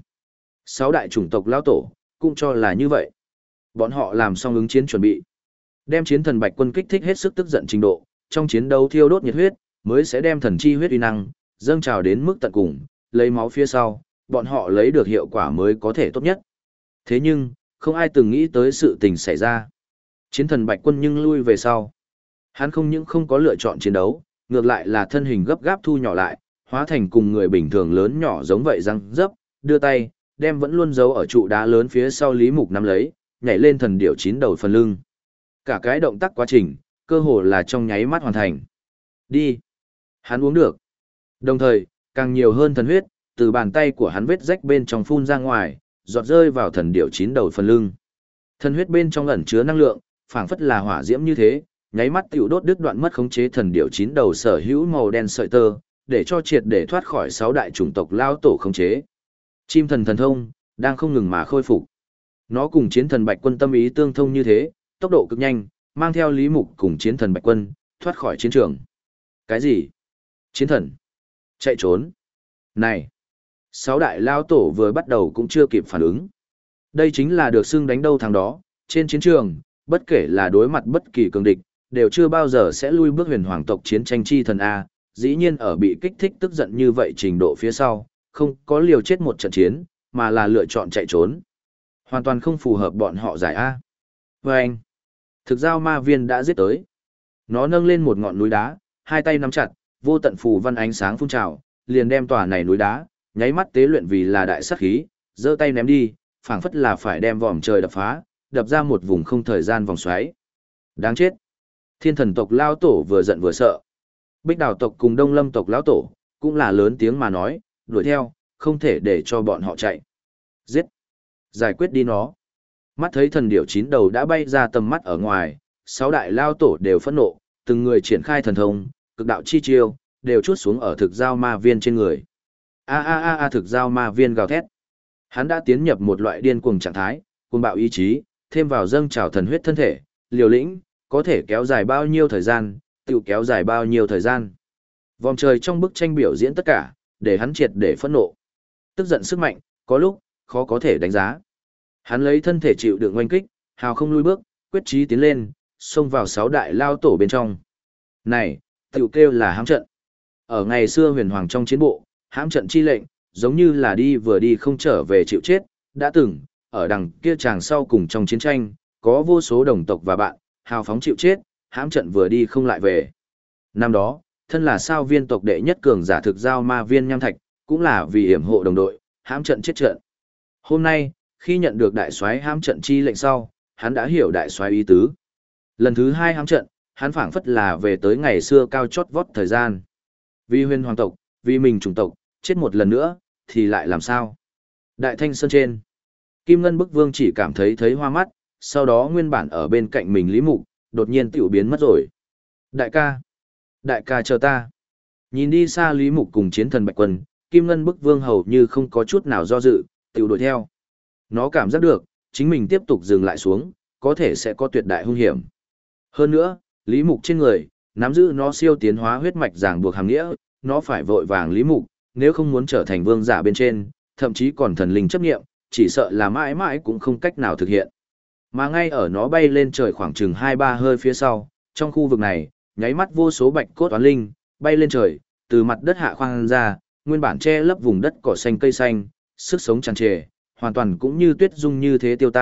6 đại chủng tộc lao tổ, cũng cho là như vậy. Bọn họ làm xong ứng chiến chuẩn bị. Đem chiến thần Bạch Quân kích thích hết sức tức giận trình độ, trong chiến đấu thiêu đốt nhiệt huyết, mới sẽ đem thần chi huyết uy năng, dâng trào đến mức tận cùng, lấy máu phía sau, bọn họ lấy được hiệu quả mới có thể tốt nhất. Thế nhưng, không ai từng nghĩ tới sự tình xảy ra. Chiến thần Bạch Quân nhưng lui về sau. Hắn không những không có lựa chọn chiến đấu, ngược lại là thân hình gấp gáp thu nhỏ lại, hóa thành cùng người bình thường lớn nhỏ giống vậy răng dấp, đưa tay, đem vẫn luôn giấu ở trụ đá lớn phía sau Lý Mục nắm lấy, nhảy lên thần điểu 9 đầu phần lưng. Cả cái động tác quá trình, cơ hồ là trong nháy mắt hoàn thành. Đi. Hắn uống được. Đồng thời, càng nhiều hơn thần huyết, từ bàn tay của hắn vết rách bên trong phun ra ngoài, giọt rơi vào thần điểu 9 đầu phần lưng. Thần huyết bên trong ẩn chứa năng lượng, phảng phất là hỏa diễm như thế, nháy mắt tiểu đốt đứt đoạn mất khống chế thần điểu 9 đầu sở hữu màu đen sợi tơ, để cho triệt để thoát khỏi 6 đại chủng tộc lao tổ khống chế. Chim thần thần thông đang không ngừng mà khôi phục. Nó cùng chiến thần Bạch Quân tâm ý tương thông như thế, tốc độ cực nhanh, mang theo Lý Mục cùng chiến thần Bạch Quân thoát khỏi chiến trường. Cái gì? Chiến thần? Chạy trốn? Này, 6 đại lao tổ vừa bắt đầu cũng chưa kịp phản ứng. Đây chính là được xưng đánh đâu thằng đó, trên chiến trường, bất kể là đối mặt bất kỳ cường địch, đều chưa bao giờ sẽ lui bước huyền hoàng tộc chiến tranh chi thần A, dĩ nhiên ở bị kích thích tức giận như vậy trình độ phía sau, không có liều chết một trận chiến, mà là lựa chọn chạy trốn. Hoàn toàn không phù hợp bọn họ giải A. Và anh, thực giao ma viên đã giết tới. Nó nâng lên một ngọn núi đá, hai tay nắm chặt, vô tận phù văn ánh sáng phun trào, liền đem tòa này núi đá, nháy mắt tế luyện vì là đại sát khí, giơ tay ném đi, phảng phất là phải đem vòm trời đập phá, đập ra một vùng không thời gian vòng xoáy. Đáng chết. Thiên thần tộc lao tổ vừa giận vừa sợ. Bích đào tộc cùng đông lâm tộc lão tổ, cũng là lớn tiếng mà nói, đuổi theo, không thể để cho bọn họ chạy. Giết. Giải quyết đi nó. Mắt thấy thần điểu 9 đầu đã bay ra tầm mắt ở ngoài, 6 đại lao tổ đều phẫn nộ, từng người triển khai thần thông, cực đạo chi chiêu, đều chuốt xuống ở thực giao ma viên trên người. Thực giao ma viên gào thét. Hắn đã tiến nhập một loại điên cuồng trạng thái, cuồng bạo ý chí, thêm vào dâng trào thần huyết thân thể, liều lĩnh, có thể kéo dài bao nhiêu thời gian, tự kéo dài bao nhiêu thời gian. Vòng trời trong bức tranh biểu diễn tất cả, để hắn triệt để phẫn nộ. Tức giận sức mạnh, có lúc, khó có thể đánh giá. Hắn lấy thân thể chịu đựng oanh kích, hào không lùi bước, quyết chí tiến lên, xông vào 6 đại lao tổ bên trong. Này, tự kêu là hãm trận. Ở ngày xưa huyền hoàng trong chiến bộ, hãm trận chi lệnh, giống như là đi vừa đi không trở về chịu chết, đã từng, ở đằng kia chàng sau cùng trong chiến tranh, có vô số đồng tộc và bạn, hào phóng chịu chết, hãm trận vừa đi không lại về. Năm đó, thân là sao viên tộc đệ nhất cường giả thực giao ma viên Nham Thạch, cũng là vì hiểm hộ đồng đội, hãm trận chết trận. Hôm nay, khi nhận được đại soái hãm trận chi lệnh sau, hắn đã hiểu đại soái ý tứ. Lần thứ 2 hãm trận, hắn phảng phất là về tới ngày xưa cao chót vót thời gian. Vì huyền hoàng tộc, vì mình chủng tộc, chết một lần nữa, thì lại làm sao? Đại Thanh Sơn trên, Kim Ngân Bức Vương chỉ cảm thấy hoa mắt, sau đó nguyên bản ở bên cạnh mình Lý Mục, đột nhiên tiểu biến mất rồi. Đại ca chờ ta. Nhìn đi xa Lý Mục cùng chiến thần Bạch Quân, Kim Ngân Bức Vương hầu như không có chút nào do dự, tiểu đuổi theo. Nó cảm giác được, chính mình tiếp tục dừng lại xuống, có thể sẽ có tuyệt đại hung hiểm. Hơn nữa, Lý Mục trên người, nắm giữ nó siêu tiến hóa huyết mạch ràng buộc hàm nghĩa, nó phải vội vàng Lý Mục, nếu không muốn trở thành vương giả bên trên, thậm chí còn thần linh chấp nghiệm, chỉ sợ là mãi mãi cũng không cách nào thực hiện. Mà ngay ở nó bay lên trời khoảng chừng 2-3 hơi phía sau, trong khu vực này, nháy mắt vô số bạch cốt toán linh, bay lên trời, từ mặt đất hạ khoang ra, nguyên bản che lấp vùng đất cỏ xanh cây xanh, sức sống tràn trề, hoàn toàn cũng như tuyết dung như thế tiêu tan,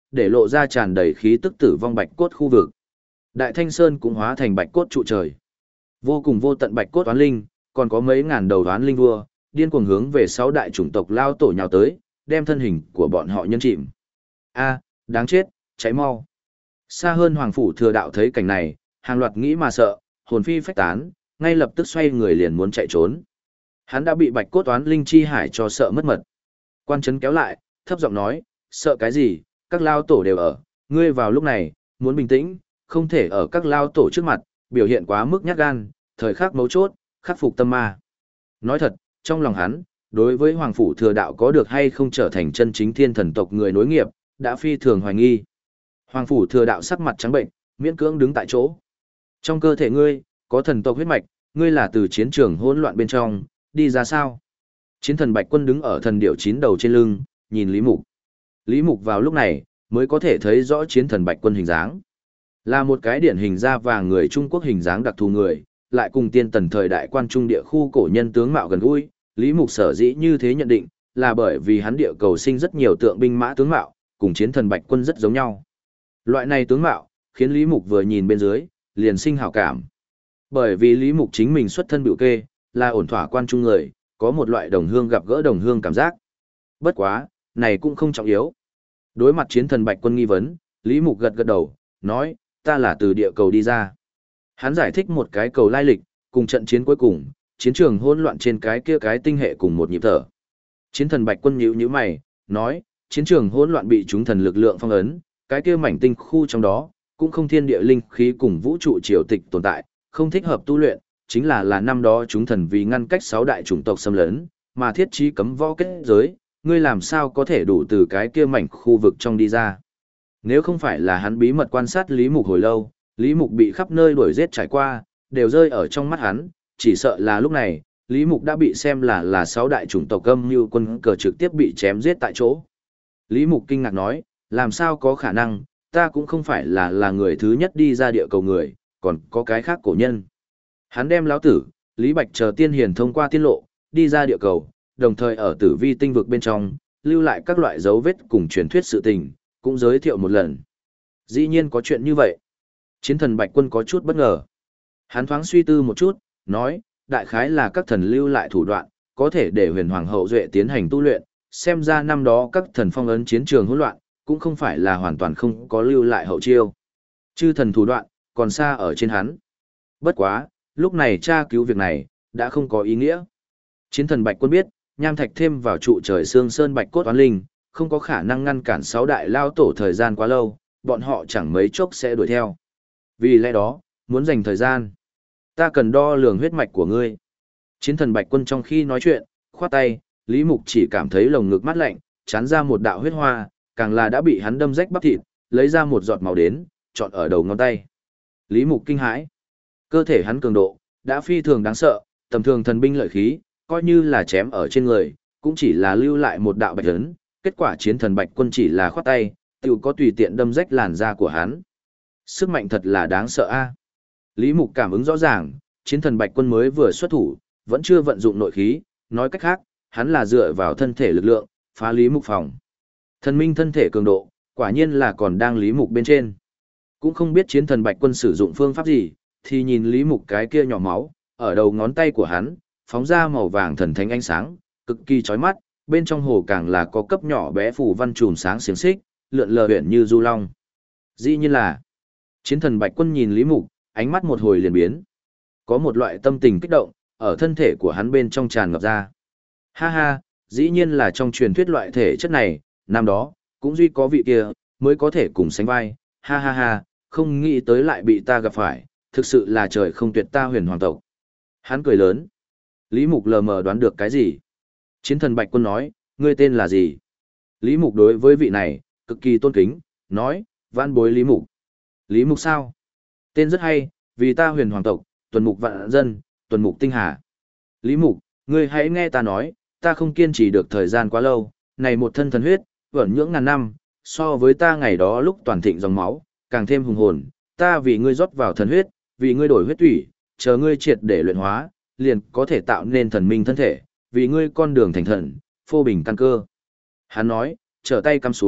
để lộ ra tràn đầy khí tức tử vong bạch cốt khu vực. Đại Thanh Sơn cũng hóa thành bạch cốt trụ trời. Vô cùng vô tận bạch cốt oán linh, còn có mấy ngàn đầu oán linh vua, điên cuồng hướng về 6 đại chủng tộc lao tổ nhào tới, đem thân hình của bọn họ nhân chìm. A, đáng chết, cháy mau. Xa hơn Hoàng Phủ Thừa Đạo thấy cảnh này, hàng loạt nghĩ mà sợ, hồn phi phách tán, ngay lập tức xoay người liền muốn chạy trốn. Hắn đã bị bạch cốt oán linh chi hải cho sợ mất mật. Quan Trấn kéo lại, thấp giọng nói, sợ cái gì, các lao tổ đều ở, ngươi vào lúc này, muốn bình tĩnh, không thể ở các lao tổ trước mặt, biểu hiện quá mức nhát gan, thời khắc mấu chốt, khắc phục tâm ma. Nói thật, trong lòng hắn, đối với Hoàng Phủ Thừa Đạo có được hay không trở thành chân chính thiên thần tộc người nối nghiệp, đã phi thường hoài nghi. Hoàng Phủ Thừa Đạo sắc mặt trắng bệnh, miễn cưỡng đứng tại chỗ. Trong cơ thể ngươi, có thần tộc huyết mạch, ngươi là từ chiến trường hỗn loạn bên trong, đi ra sao? Chiến thần Bạch Quân đứng ở thần điểu 9 đầu trên lưng, nhìn Lý Mục. Lý Mục vào lúc này, mới có thể thấy rõ chiến thần Bạch Quân hình dáng. Là một cái điển hình da vàng người Trung Quốc hình dáng đặc thù người, lại cùng tiên tần thời đại quan trung địa khu cổ nhân tướng mạo gần gũi. Lý Mục sở dĩ như thế nhận định, là bởi vì hắn địa cầu sinh rất nhiều tượng binh mã tướng mạo, cùng chiến thần Bạch Quân rất giống nhau. Loại này tướng mạo, khiến Lý Mục vừa nhìn bên dưới, liền sinh hảo cảm. Bởi vì Lý Mục chính mình xuất thân biểu kê, là ổn thỏa quan trung người, có một loại đồng hương gặp gỡ đồng hương cảm giác. Bất quá, này cũng không trọng yếu. Đối mặt chiến thần Bạch Quân nghi vấn, Lý Mục gật gật đầu, nói, ta là từ địa cầu đi ra. Hắn giải thích một cái cầu lai lịch, cùng trận chiến cuối cùng, chiến trường hỗn loạn trên cái kia cái tinh hệ cùng một nhịp thở. Chiến thần Bạch Quân nhíu nhíu mày, nói, chiến trường hỗn loạn bị chúng thần lực lượng phong ấn, cái kia mảnh tinh khu trong đó, cũng không thiên địa linh khí cùng vũ trụ triều tịch tồn tại, không thích hợp tu luyện, chính là năm đó chúng thần vì ngăn cách 6 đại chủng tộc xâm lấn, mà thiết trí cấm võ kết giới, ngươi làm sao có thể đủ từ cái kia mảnh khu vực trong đi ra. Nếu không phải là hắn bí mật quan sát Lý Mục hồi lâu, Lý Mục bị khắp nơi đuổi giết trải qua, đều rơi ở trong mắt hắn, chỉ sợ là lúc này, Lý Mục đã bị xem là 6 đại chủng tộc âm như quân cờ trực tiếp bị chém giết tại chỗ. Lý Mục kinh ngạc nói, làm sao có khả năng, ta cũng không phải là người thứ nhất đi ra địa cầu người, còn có cái khác cổ nhân. Hắn đem lão tử, Lý Bạch chờ tiên hiền thông qua tiên lộ, đi ra địa cầu, đồng thời ở tử vi tinh vực bên trong, lưu lại các loại dấu vết cùng truyền thuyết sự tình, cũng giới thiệu một lần. Dĩ nhiên có chuyện như vậy. Chiến thần Bạch Quân có chút bất ngờ. Hắn thoáng suy tư một chút, nói, đại khái là các thần lưu lại thủ đoạn, có thể để huyền hoàng hậu duệ tiến hành tu luyện, xem ra năm đó các thần phong ấn chiến trường hỗn loạn, cũng không phải là hoàn toàn không có lưu lại hậu chiêu. Chư thần thủ đoạn, còn xa ở trên hắn. Bất quá, lúc này tra cứu việc này, đã không có ý nghĩa. Chiến thần Bạch Quân biết, nham thạch thêm vào trụ trời xương sơn bạch cốt oán linh, không có khả năng ngăn cản 6 đại lao tổ thời gian quá lâu, bọn họ chẳng mấy chốc sẽ đuổi theo. Vì lẽ đó, muốn dành thời gian, ta cần đo lường huyết mạch của ngươi. Chiến thần Bạch Quân trong khi nói chuyện, khoát tay, Lý Mục chỉ cảm thấy lồng ngực mát lạnh, chán ra một đạo huyết hoa, càng là đã bị hắn đâm rách bắp thịt, lấy ra một giọt máu đến, chọn ở đầu ngón tay. Lý Mục kinh hãi. Cơ thể hắn cường độ, đã phi thường đáng sợ, tầm thường thần binh lợi khí, coi như là chém ở trên người, cũng chỉ là lưu lại một đạo bạch ấn, kết quả chiến thần Bạch Quân chỉ là khoát tay, tiểu có tùy tiện đâm rách làn da của hắn. Sức mạnh thật là đáng sợ a. Lý Mục cảm ứng rõ ràng, chiến thần Bạch Quân mới vừa xuất thủ, vẫn chưa vận dụng nội khí, nói cách khác, hắn là dựa vào thân thể lực lượng, phá Lý Mục phòng. Thần minh thân thể cường độ, quả nhiên là còn đang Lý Mục bên trên. Cũng không biết chiến thần Bạch Quân sử dụng phương pháp gì, thì nhìn Lý Mục cái kia nhỏ máu, ở đầu ngón tay của hắn, phóng ra màu vàng thần thánh ánh sáng, cực kỳ chói mắt, bên trong hồ càng là có cấp nhỏ bé phù văn chùm sáng xiềng xích, lượn lờ huyền như du long. Dĩ nhiên là, chiến thần Bạch Quân nhìn Lý Mục, ánh mắt một hồi liền biến. Có một loại tâm tình kích động, ở thân thể của hắn bên trong tràn ngập ra. Ha ha, dĩ nhiên là trong truyền thuyết loại thể chất này, năm đó, cũng duy có vị kia, mới có thể cùng sánh vai, ha ha ha, không nghĩ tới lại bị ta gặp phải, thực sự là trời không tuyệt ta huyền hoàng tộc. Hắn cười lớn. Lý Mục lờ mờ đoán được cái gì? Chiến thần Bạch Quân nói, ngươi tên là gì? Lý Mục đối với vị này, cực kỳ tôn kính, nói, vãn bối Lý Mục. Lý Mục sao? Tên rất hay, vì ta huyền hoàng tộc, tuần mục vạn dân, tuần mục tinh hà. Lý Mục, ngươi hãy nghe ta nói, ta không kiên trì được thời gian quá lâu, này một thân thần huyết, vẩn nhưỡng ngàn năm, so với ta ngày đó lúc toàn thịnh dòng máu, càng thêm hùng hồn, ta vì ngươi rót vào thần huyết, vì ngươi đổi huyết tủy, chờ ngươi triệt để luyện hóa, liền có thể tạo nên thần minh thân thể, vì ngươi con đường thành thần, phô bình căn cơ. Hắn nói, trở tay cắm xuống,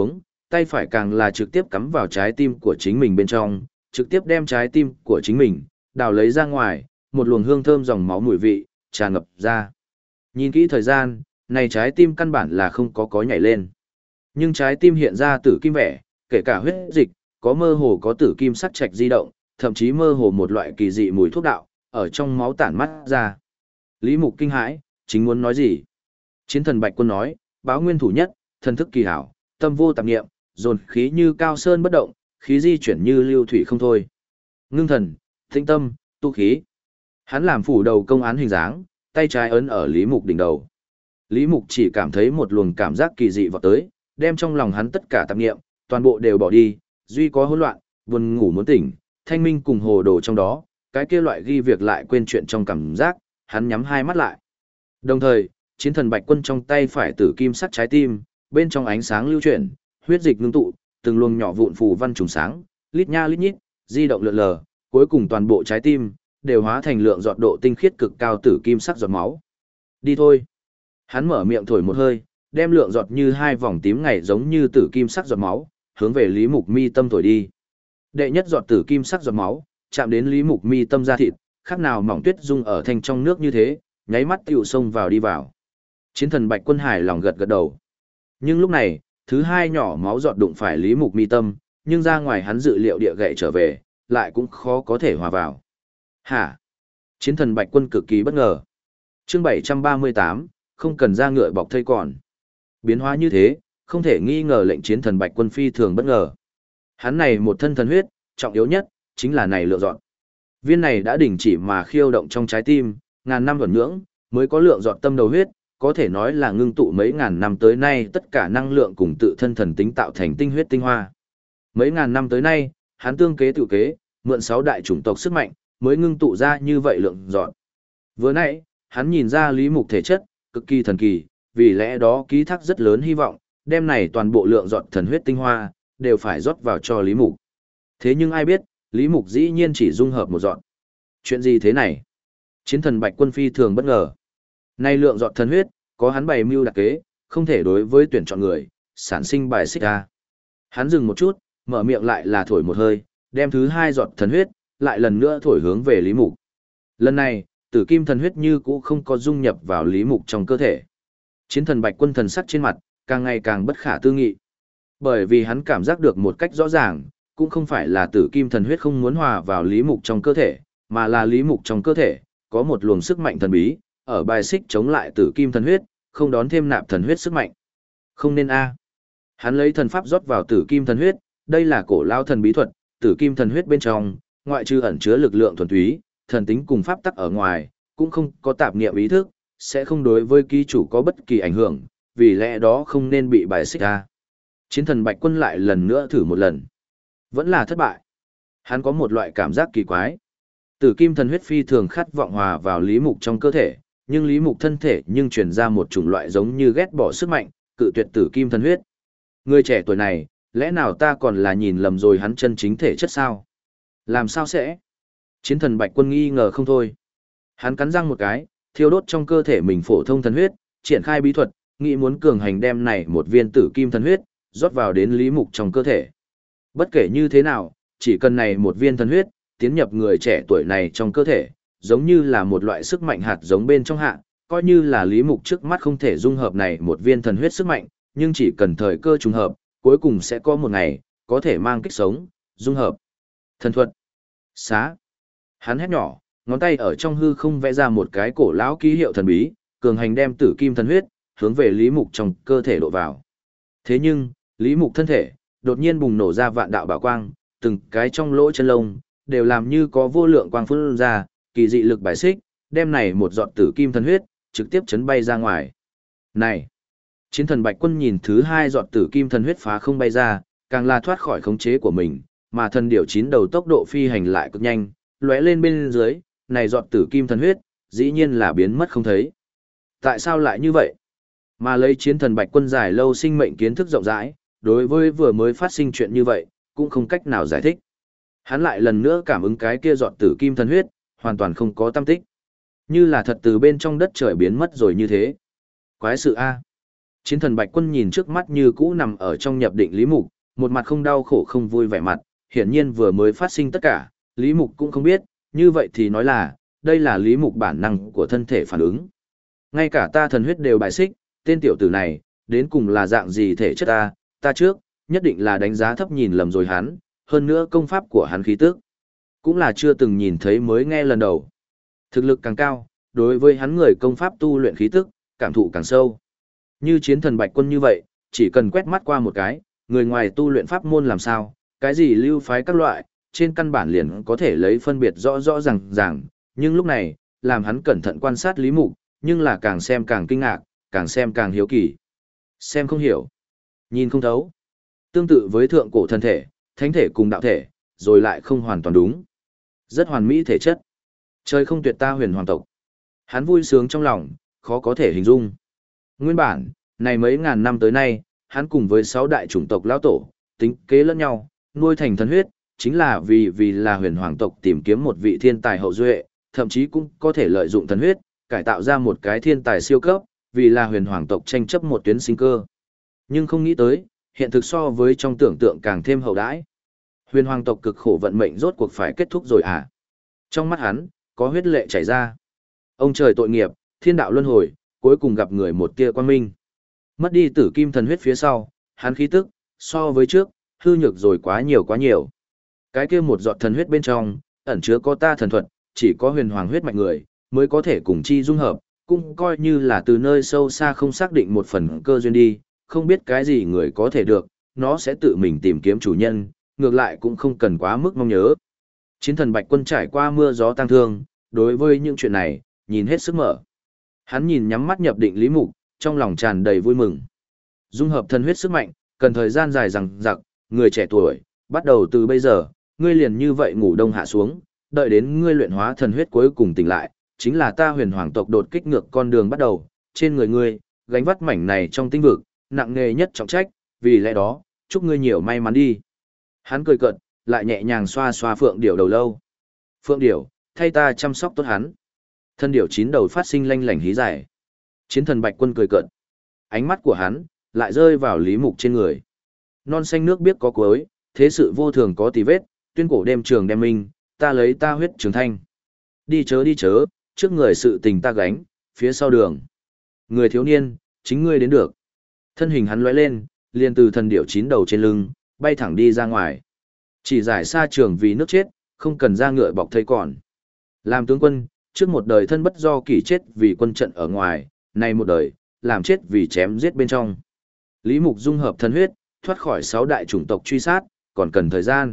tay phải càng là trực tiếp cắm vào trái tim của chính mình bên trong, trực tiếp đem trái tim của chính mình đào lấy ra ngoài, một luồng hương thơm dòng máu mùi vị tràn ngập ra. Nhìn kỹ thời gian, này trái tim căn bản là không có nhảy lên. Nhưng trái tim hiện ra tử kim vẻ, kể cả huyết dịch, có mơ hồ có tử kim sắc trạch di động, thậm chí mơ hồ một loại kỳ dị mùi thuốc đạo, ở trong máu tản mắt ra. Lý Mục kinh hãi, chính muốn nói gì? Chiến thần Bạch Quân nói, báo nguyên thủ nhất, thần thức kỳ hảo, tâm vô tạp niệm, dồn khí như cao sơn bất động, khí di chuyển như lưu thủy không thôi. Ngưng thần, tĩnh tâm, tu khí. Hắn làm phủ đầu công án hình dáng, tay trái ấn ở Lý Mục đỉnh đầu. Lý Mục chỉ cảm thấy một luồng cảm giác kỳ dị vọt tới, đem trong lòng hắn tất cả tạp niệm, toàn bộ đều bỏ đi, duy có hỗn loạn, buồn ngủ muốn tỉnh, thanh minh cùng hồ đồ trong đó, cái kia loại ghi việc lại quên chuyện trong cảm giác, hắn nhắm hai mắt lại. Đồng thời, chiến thần Bạch Quân trong tay phải tử kim sắc trái tim, bên trong ánh sáng lưu chuyển, huyết dịch ngưng tụ, từng luồng nhỏ vụn phù văn trùng sáng, lít nha lít nhít, di động lượn lờ, cuối cùng toàn bộ trái tim đều hóa thành lượng giọt độ tinh khiết cực cao tử kim sắc giọt máu. Đi thôi. Hắn mở miệng thổi một hơi, đem lượng giọt như hai vòng tím ngày giống như tử kim sắc giọt máu, hướng về Lý Mục mi tâm thổi đi. Đệ nhất giọt tử kim sắc giọt máu, chạm đến Lý Mục mi tâm da thịt, khác nào mỏng tuyết dung ở thanh trong nước như thế, nháy mắt tiểu xông vào đi vào. Chiến thần Bạch Quân hài lòng gật gật đầu. Nhưng lúc này, thứ hai nhỏ máu giọt đụng phải Lý Mục mi tâm, nhưng ra ngoài hắn dự liệu địa gậy trở về, lại cũng khó có thể hòa vào. Hả? Chiến thần Bạch Quân cực kỳ bất ngờ. Chương 738, không cần ra ngựa bọc thây còn. Biến hóa như thế, không thể nghi ngờ lệnh chiến thần Bạch Quân phi thường bất ngờ. Hắn này một thân thần huyết, trọng yếu nhất, chính là này lượng giọt. Viên này đã đình chỉ mà khiêu động trong trái tim, ngàn năm thuần nhưỡng, mới có lượng giọt tâm đầu huyết, có thể nói là ngưng tụ mấy ngàn năm tới nay tất cả năng lượng cùng tự thân thần tính tạo thành tinh huyết tinh hoa. Mấy ngàn năm tới nay, hắn tương kế tự kế, mượn 6 đại chủng tộc sức mạnh, mới ngưng tụ ra như vậy lượng giọt. Vừa nãy, hắn nhìn ra Lý Mục thể chất, cực kỳ thần kỳ, vì lẽ đó ký thác rất lớn hy vọng, đem này toàn bộ lượng giọt thần huyết tinh hoa, đều phải rót vào cho Lý Mục. Thế nhưng ai biết, Lý Mục dĩ nhiên chỉ dung hợp một giọt. Chuyện gì thế này? Chiến thần Bạch Quân phi thường bất ngờ. Này lượng giọt thần huyết, có hắn bày mưu đặc kế, không thể đối với tuyển chọn người, sản sinh bài xích ra. Hắn dừng một chút, mở miệng lại là thổi một hơi, đem thứ hai giọt thần huyết, lại lần nữa thổi hướng về Lý Mục. Lần này, tử kim thần huyết như cũ không có dung nhập vào Lý Mục trong cơ thể. Chiến thần Bạch Quân thần sắc trên mặt, càng ngày càng bất khả tư nghị. Bởi vì hắn cảm giác được một cách rõ ràng, cũng không phải là tử kim thần huyết không muốn hòa vào Lý Mục trong cơ thể, mà là Lý Mục trong cơ thể, có một luồng sức mạnh thần bí, ở bài xích chống lại tử kim thần huyết, không đón thêm nạp thần huyết sức mạnh. Không nên a. Hắn lấy thần pháp rót vào tử kim thần huyết, đây là cổ lao thần bí thuật, tử kim thần huyết bên trong, ngoại trừ ẩn chứa lực lượng thuần túy, thần tính cùng pháp tắc ở ngoài, cũng không có tạp niệm ý thức, sẽ không đối với ký chủ có bất kỳ ảnh hưởng, vì lẽ đó không nên bị bài xích ra. Chiến thần Bạch Quân lại lần nữa thử một lần. Vẫn là thất bại. Hắn có một loại cảm giác kỳ quái. Tử kim thần huyết phi thường khát vọng hòa vào Lý Mục trong cơ thể, nhưng Lý Mục thân thể nhưng truyền ra một chủng loại giống như ghét bỏ sức mạnh, cự tuyệt tử kim thần huyết. Người trẻ tuổi này, lẽ nào ta còn là nhìn lầm rồi hắn chân chính thể chất sao? Làm sao sẽ? Chiến thần Bạch Quân nghi ngờ không thôi. Hắn cắn răng một cái, thiêu đốt trong cơ thể mình phổ thông thần huyết, triển khai bí thuật, nghĩ muốn cường hành đem này một viên tử kim thần huyết, rót vào đến Lý Mục trong cơ thể. Bất kể như thế nào, chỉ cần này một viên thần huyết, tiến nhập người trẻ tuổi này trong cơ thể, giống như là một loại sức mạnh hạt giống bên trong hạ, coi như là Lý Mục trước mắt không thể dung hợp này một viên thần huyết sức mạnh, nhưng chỉ cần thời cơ trùng hợp, cuối cùng sẽ có một ngày, có thể mang kích sống, dung hợp. Thần thuật. Xá. Hắn hét nhỏ, ngón tay ở trong hư không vẽ ra một cái cổ lão ký hiệu thần bí, cường hành đem tử kim thần huyết, hướng về Lý Mục trong cơ thể độ vào. Thế nhưng, Lý Mục thân thể, đột nhiên bùng nổ ra vạn đạo bảo quang, từng cái trong lỗ chân lông, đều làm như có vô lượng quang phun ra, kỳ dị lực bài xích, đem này một giọt tử kim thần huyết, trực tiếp chấn bay ra ngoài. Này! Chiến thần Bạch Quân nhìn thứ hai giọt tử kim thần huyết phá không bay ra, càng là thoát khỏi khống chế của mình, mà thần điểu chín đầu tốc độ phi hành lại cực nhanh, lóe lên bên dưới, này giọt tử kim thần huyết, dĩ nhiên là biến mất không thấy. Tại sao lại như vậy? Mà lấy chiến thần Bạch Quân dài lâu sinh mệnh kiến thức rộng rãi, đối với vừa mới phát sinh chuyện như vậy, cũng không cách nào giải thích. Hắn lại lần nữa cảm ứng cái kia giọt tử kim thần huyết, hoàn toàn không có tâm tích. Như là thật từ bên trong đất trời biến mất rồi như thế. Quái sự A. Chiến thần Bạch Quân nhìn trước mắt như cũ nằm ở trong nhập định Lý Mục, một mặt không đau khổ không vui vẻ mặt, hiển nhiên vừa mới phát sinh tất cả, Lý Mục cũng không biết, như vậy thì nói là, đây là Lý Mục bản năng của thân thể phản ứng. Ngay cả ta thần huyết đều bài xích, tên tiểu tử này, đến cùng là dạng gì thể chất ta trước, nhất định là đánh giá thấp nhìn lầm rồi hắn, hơn nữa công pháp của hắn khí tức. Cũng là chưa từng nhìn thấy mới nghe lần đầu. Thực lực càng cao, đối với hắn người công pháp tu luyện khí tức, cảm thụ càng sâu. Như chiến thần Bạch Quân như vậy, chỉ cần quét mắt qua một cái, người ngoài tu luyện pháp môn làm sao, cái gì lưu phái các loại, trên căn bản liền có thể lấy phân biệt rõ rõ ràng, nhưng lúc này, làm hắn cẩn thận quan sát Lý Mục, nhưng là càng xem càng kinh ngạc, càng xem càng hiếu kỳ. Xem không hiểu, nhìn không thấu. Tương tự với thượng cổ thân thể, thánh thể cùng đạo thể, rồi lại không hoàn toàn đúng. Rất hoàn mỹ thể chất. Trời không tuyệt ta huyền hoàng tộc. Hắn vui sướng trong lòng, khó có thể hình dung. Nguyên bản, này mấy ngàn năm tới nay, hắn cùng với 6 đại chủng tộc lão tổ, tính kế lẫn nhau, nuôi thành thần huyết, chính là vì là huyền hoàng tộc tìm kiếm một vị thiên tài hậu duệ, thậm chí cũng có thể lợi dụng thần huyết, cải tạo ra một cái thiên tài siêu cấp, vì là huyền hoàng tộc tranh chấp một tuyến sinh cơ. Nhưng không nghĩ tới, hiện thực so với trong tưởng tượng càng thêm hậu đãi. Huyền hoàng tộc cực khổ vận mệnh rốt cuộc phải kết thúc rồi à? Trong mắt hắn, có huyết lệ chảy ra. Ông trời tội nghiệp, thiên đạo luân hồi, cuối cùng gặp người một tia quan minh. Mất đi tử kim thần huyết phía sau, hắn khí tức, so với trước, hư nhược rồi quá nhiều. Cái kia một giọt thần huyết bên trong, ẩn chứa có ta thần thuật, chỉ có huyền hoàng huyết mạch người, mới có thể cùng chi dung hợp, cũng coi như là từ nơi sâu xa không xác định một phần cơ duyên đi, không biết cái gì người có thể được, nó sẽ tự mình tìm kiếm chủ nhân, ngược lại cũng không cần quá mức mong nhớ. Chiến thần Bạch Quân trải qua mưa gió tăng thương, đối với những chuyện này, nhìn hết sức mở. Hắn nhìn nhắm mắt nhập định Lý Mục, trong lòng tràn đầy vui mừng. Dung hợp thần huyết sức mạnh, cần thời gian dài dằng dặc, người trẻ tuổi, bắt đầu từ bây giờ, ngươi liền như vậy ngủ đông hạ xuống, đợi đến ngươi luyện hóa thần huyết cuối cùng tỉnh lại, chính là ta huyền hoàng tộc đột kích ngược con đường bắt đầu, trên người ngươi, gánh vác mảnh này trong tinh vực, nặng nề nhất trọng trách, vì lẽ đó, chúc ngươi nhiều may mắn đi. Hắn cười cợt, lại nhẹ nhàng xoa xoa Phượng Điểu đầu lâu. Phượng Điểu, thay ta chăm sóc tốt hắn. Thân điểu 9 đầu phát sinh lanh lảnh hí giải. Chiến thần Bạch Quân cười cợt. Ánh mắt của hắn lại rơi vào Lý Mục trên người. Non xanh nước biếc có cuối, thế sự vô thường có tì vết, tuyên cổ đêm trường đem minh, ta lấy ta huyết trường thanh. Đi chớ, trước người sự tình ta gánh, phía sau đường. Người thiếu niên, chính ngươi đến được. Thân hình hắn lóe lên, liền từ thần điểu 9 đầu trên lưng, bay thẳng đi ra ngoài. Chỉ giải xa trường vì nước chết, không cần ra ngựa bọc thây còn. Làm tướng quân, trước một đời thân bất do kỷ chết vì quân trận ở ngoài, nay một đời, làm chết vì chém giết bên trong. Lý Mục dung hợp thân huyết, thoát khỏi 6 đại chủng tộc truy sát, còn cần thời gian.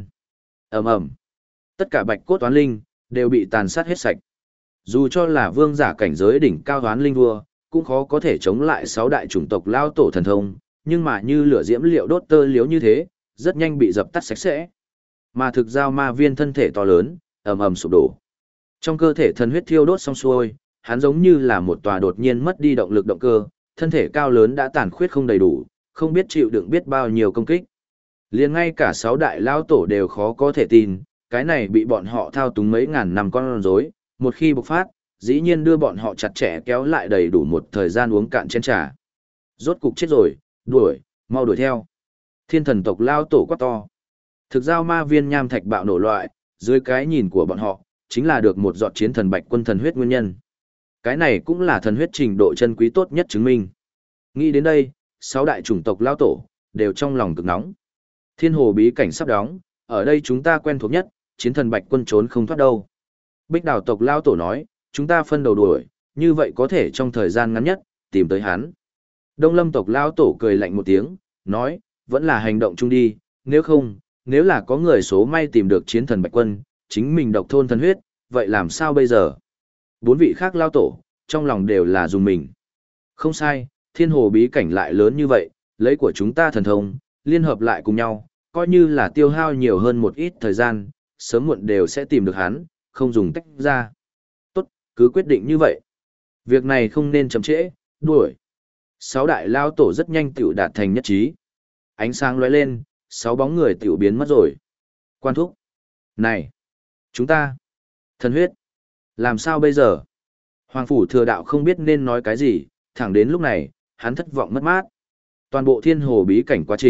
Ầm. Tất cả bạch cốt toán linh, đều bị tàn sát hết sạch. Dù cho là vương giả cảnh giới đỉnh cao toán linh vua, cũng khó có thể chống lại 6 đại chủng tộc lao tổ thần thông, nhưng mà như lửa diễm liệu đốt tơ liếu như thế, rất nhanh bị dập tắt sạch sẽ. Mà thực giao ma viên thân thể to lớn, ầm sụp đổ. Trong cơ thể thần huyết thiêu đốt xong xuôi, hắn giống như là một tòa đột nhiên mất đi động lực động cơ, thân thể cao lớn đã tàn khuyết không đầy đủ, không biết chịu đựng biết bao nhiêu công kích. Liền ngay cả 6 đại lao tổ đều khó có thể tin, cái này bị bọn họ thao túng mấy ngàn năm con rối, một khi bộc phát, dĩ nhiên đưa bọn họ chặt chẽ kéo lại đầy đủ một thời gian uống cạn chén trà. Rốt cục chết rồi, mau đuổi theo. Thiên thần tộc lao tổ quát to. Thực giao ma viên nham thạch bạo nổ loại, dưới cái nhìn của bọn họ, chính là được một giọt chiến thần Bạch Quân thần huyết nguyên nhân. Cái này cũng là thần huyết trình độ chân quý tốt nhất chứng minh. Nghĩ đến đây, 6 đại chủng tộc lao tổ, đều trong lòng cực nóng. Thiên hồ bí cảnh sắp đóng, ở đây chúng ta quen thuộc nhất, chiến thần Bạch Quân trốn không thoát đâu. Bích đào tộc lao tổ nói, chúng ta phân đầu đuổi, như vậy có thể trong thời gian ngắn nhất, tìm tới hắn. Đông lâm tộc lao tổ cười lạnh một tiếng, nói, vẫn là hành động chung đi, nếu không, nếu là có người số may tìm được chiến thần Bạch Quân, chính mình độc thôn thần huyết, vậy làm sao bây giờ? 4 vị khác lao tổ, trong lòng đều là dùng mình. Không sai, thiên hồ bí cảnh lại lớn như vậy, lấy của chúng ta thần thông, liên hợp lại cùng nhau, coi như là tiêu hao nhiều hơn một ít thời gian, sớm muộn đều sẽ tìm được hắn, không dùng tách ra. Tốt, cứ quyết định như vậy. Việc này không nên chậm trễ, đuổi. 6 đại lao tổ rất nhanh tiểu đạt thành nhất trí. Ánh sáng lóe lên, 6 bóng người tiểu biến mất rồi. Quan thúc. Này! Chúng ta! Thần huyết! Làm sao bây giờ? Hoàng phủ thừa đạo không biết nên nói cái gì, thẳng đến lúc này, hắn thất vọng mất mát. Toàn bộ thiên hồ bí cảnh quá trình,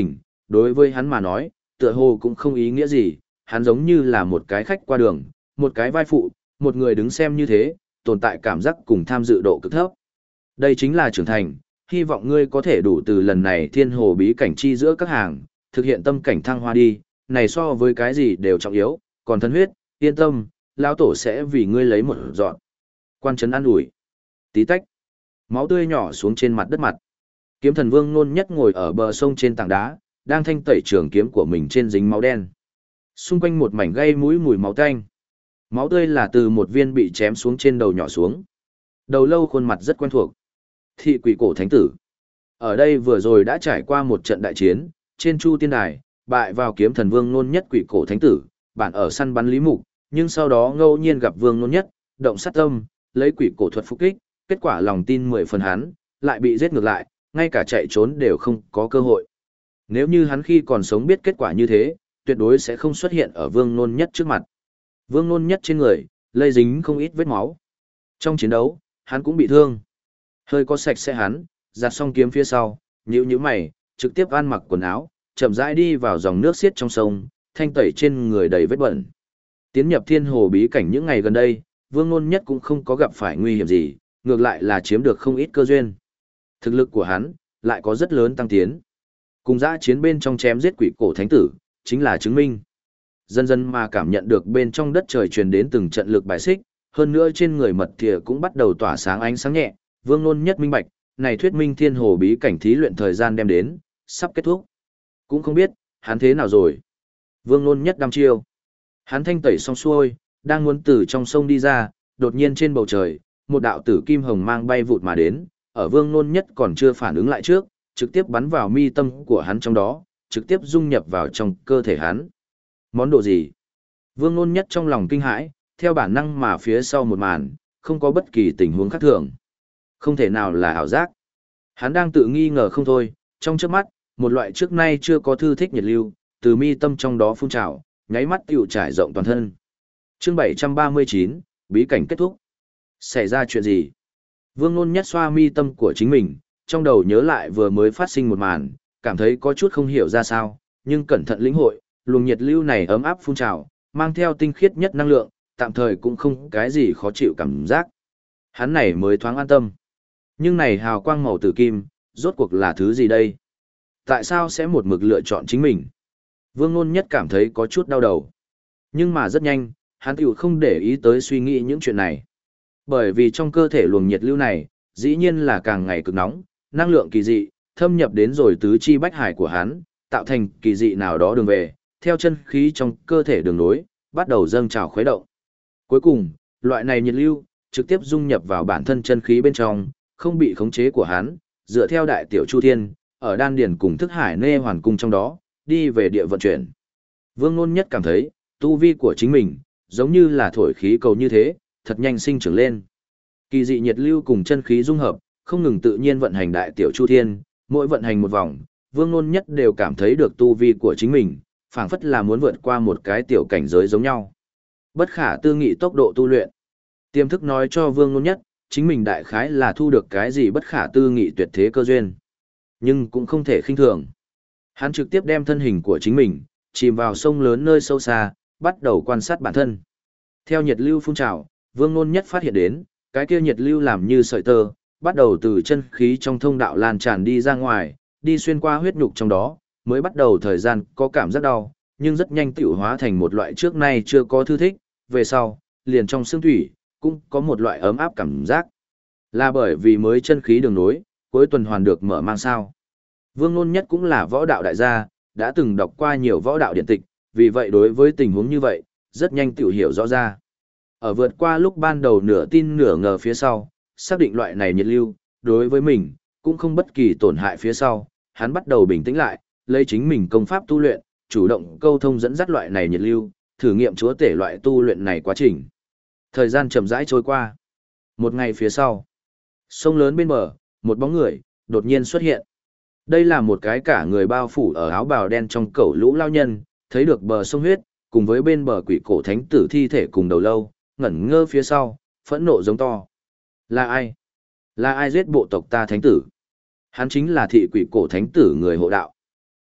đối với hắn mà nói, tựa hồ cũng không ý nghĩa gì, hắn giống như là một cái khách qua đường, một cái vai phụ, một người đứng xem như thế, tồn tại cảm giác cùng tham dự độ cực thấp. Đây chính là trưởng thành, hy vọng ngươi có thể đủ từ lần này thiên hồ bí cảnh chi giữa các hàng, thực hiện tâm cảnh thăng hoa đi, này so với cái gì đều trọng yếu, còn thân huyết, yên tâm, lão tổ sẽ vì ngươi lấy một dọn. Quan trấn an ủi. Tí tách. Máu tươi nhỏ xuống trên mặt đất mặt. Kiếm thần vương nôn nhất ngồi ở bờ sông trên tảng đá, đang thanh tẩy trường kiếm của mình trên dính máu đen. Xung quanh một mảnh gây mũi mùi máu tanh. Máu tươi là từ một viên bị chém xuống trên đầu nhỏ xuống. Đầu lâu khuôn mặt rất quen thuộc. Thị quỷ cổ thánh tử. Ở đây vừa rồi đã trải qua một trận đại chiến, trên Chu Tiên Đài, bại vào kiếm thần vương nôn nhất quỷ cổ thánh tử, bản ở săn bắn Lý Mục, nhưng sau đó ngẫu nhiên gặp vương nôn nhất, động sát tâm, lấy quỷ cổ thuật phục kích, kết quả lòng tin 10 phần hắn, lại bị giết ngược lại, ngay cả chạy trốn đều không có cơ hội. Nếu như hắn khi còn sống biết kết quả như thế, tuyệt đối sẽ không xuất hiện ở vương nôn nhất trước mặt. Vương nôn nhất trên người, lây dính không ít vết máu. Trong chiến đấu, hắn cũng bị thương. Hơi có sạch sẽ hắn, giặt xong kiếm phía sau, nhíu mày, trực tiếp ăn mặc quần áo, chậm rãi đi vào dòng nước xiết trong sông, thanh tẩy trên người đầy vết bẩn. Tiến nhập thiên hồ bí cảnh những ngày gần đây, vương nôn nhất cũng không có gặp phải nguy hiểm gì, ngược lại là chiếm được không ít cơ duyên. Thực lực của hắn, lại có rất lớn tăng tiến. Cùng dã chiến bên trong chém giết quỷ cổ thánh tử, chính là chứng minh. Dần dần mà cảm nhận được bên trong đất trời truyền đến từng trận lực bài xích, hơn nữa trên người mật thìa cũng bắt đầu tỏa sáng ánh sáng nhẹ, vương nôn nhất minh bạch, này thuyết minh thiên hồ bí cảnh thí luyện thời gian đem đến, sắp kết thúc. Cũng không biết, hắn thế nào rồi. Vương nôn nhất đăm chiêu. Hắn thanh tẩy xong xuôi, đang muốn từ trong sông đi ra, đột nhiên trên bầu trời, một đạo tử kim hồng mang bay vụt mà đến, ở vương nôn nhất còn chưa phản ứng lại trước, trực tiếp bắn vào mi tâm của hắn trong đó, trực tiếp dung nhập vào trong cơ thể hắn. Món đồ gì? Vương nôn nhất trong lòng kinh hãi, theo bản năng mà phía sau một màn, không có bất kỳ tình huống khác thường. Không thể nào là ảo giác. Hắn đang tự nghi ngờ không thôi, trong chớp mắt, một loại trước nay chưa có thư thích nhiệt lưu, từ mi tâm trong đó phun trào, nháy mắt tiểu trải rộng toàn thân. Chương 739, bí cảnh kết thúc. Xảy ra chuyện gì? Vương nôn nhất xoa mi tâm của chính mình, trong đầu nhớ lại vừa mới phát sinh một màn, cảm thấy có chút không hiểu ra sao, nhưng cẩn thận lĩnh hội, luồng nhiệt lưu này ấm áp phun trào, mang theo tinh khiết nhất năng lượng, tạm thời cũng không cái gì khó chịu cảm giác. Hắn này mới thoáng an tâm. Nhưng này hào quang màu tử kim, rốt cuộc là thứ gì đây? Tại sao sẽ một mực lựa chọn chính mình? Vương nôn nhất cảm thấy có chút đau đầu. Nhưng mà rất nhanh, hắn tiểu không để ý tới suy nghĩ những chuyện này. Bởi vì trong cơ thể luồng nhiệt lưu này, dĩ nhiên là càng ngày cực nóng, năng lượng kỳ dị, thâm nhập đến rồi tứ chi bách hải của hắn, tạo thành kỳ dị nào đó đường về, theo chân khí trong cơ thể đường nối, bắt đầu dâng trào khuấy động. Cuối cùng, loại này nhiệt lưu, trực tiếp dung nhập vào bản thân chân khí bên trong, không bị khống chế của hắn, dựa theo đại tiểu chu thiên, ở đan điền cùng thức hải nê hoàn cung trong đó, đi về địa vận chuyển. Vương nôn nhất cảm thấy, tu vi của chính mình, giống như là thổi khí cầu như thế, thật nhanh sinh trưởng lên. Kỳ dị nhiệt lưu cùng chân khí dung hợp, không ngừng tự nhiên vận hành đại tiểu chu thiên, mỗi vận hành một vòng, vương nôn nhất đều cảm thấy được tu vi của chính mình, phảng phất là muốn vượt qua một cái tiểu cảnh giới giống nhau. Bất khả tư nghị tốc độ tu luyện. Tiềm thức nói cho vương nôn nhất, chính mình đại khái là thu được cái gì bất khả tư nghị tuyệt thế cơ duyên. Nhưng cũng không thể khinh thường. Hắn trực tiếp đem thân hình của chính mình, chìm vào sông lớn nơi sâu xa, bắt đầu quan sát bản thân. Theo nhiệt lưu phun trào, vương nôn nhất phát hiện đến, cái kia nhiệt lưu làm như sợi tơ, bắt đầu từ chân khí trong thông đạo lan tràn đi ra ngoài, đi xuyên qua huyết nhục trong đó, mới bắt đầu thời gian có cảm giác đau, nhưng rất nhanh tiểu hóa thành một loại trước nay chưa có thư thích, về sau, liền trong xương thủy, cũng có một loại ấm áp cảm giác. Là bởi vì mới chân khí đường nối, cuối tuần hoàn được mở mang sao. Vương nôn nhất cũng là võ đạo đại gia, đã từng đọc qua nhiều võ đạo điện tịch, vì vậy đối với tình huống như vậy, rất nhanh tiểu hiểu rõ ra. Ở vượt qua lúc ban đầu nửa tin nửa ngờ phía sau, xác định loại này nhiệt lưu, đối với mình, cũng không bất kỳ tổn hại phía sau, hắn bắt đầu bình tĩnh lại, lấy chính mình công pháp tu luyện, chủ động câu thông dẫn dắt loại này nhiệt lưu, thử nghiệm chúa tể loại tu luyện này quá trình. Thời gian chậm rãi trôi qua. Một ngày phía sau, sông lớn bên bờ, một bóng người, đột nhiên xuất hiện. Đây là một cái cả người bao phủ ở áo bào đen trong cẩu lũ lao nhân, thấy được bờ sông huyết, cùng với bên bờ quỷ cổ thánh tử thi thể cùng đầu lâu, ngẩn ngơ phía sau, phẫn nộ giống to. Là ai? Là ai giết bộ tộc ta thánh tử? Hắn chính là thị quỷ cổ thánh tử người hộ đạo.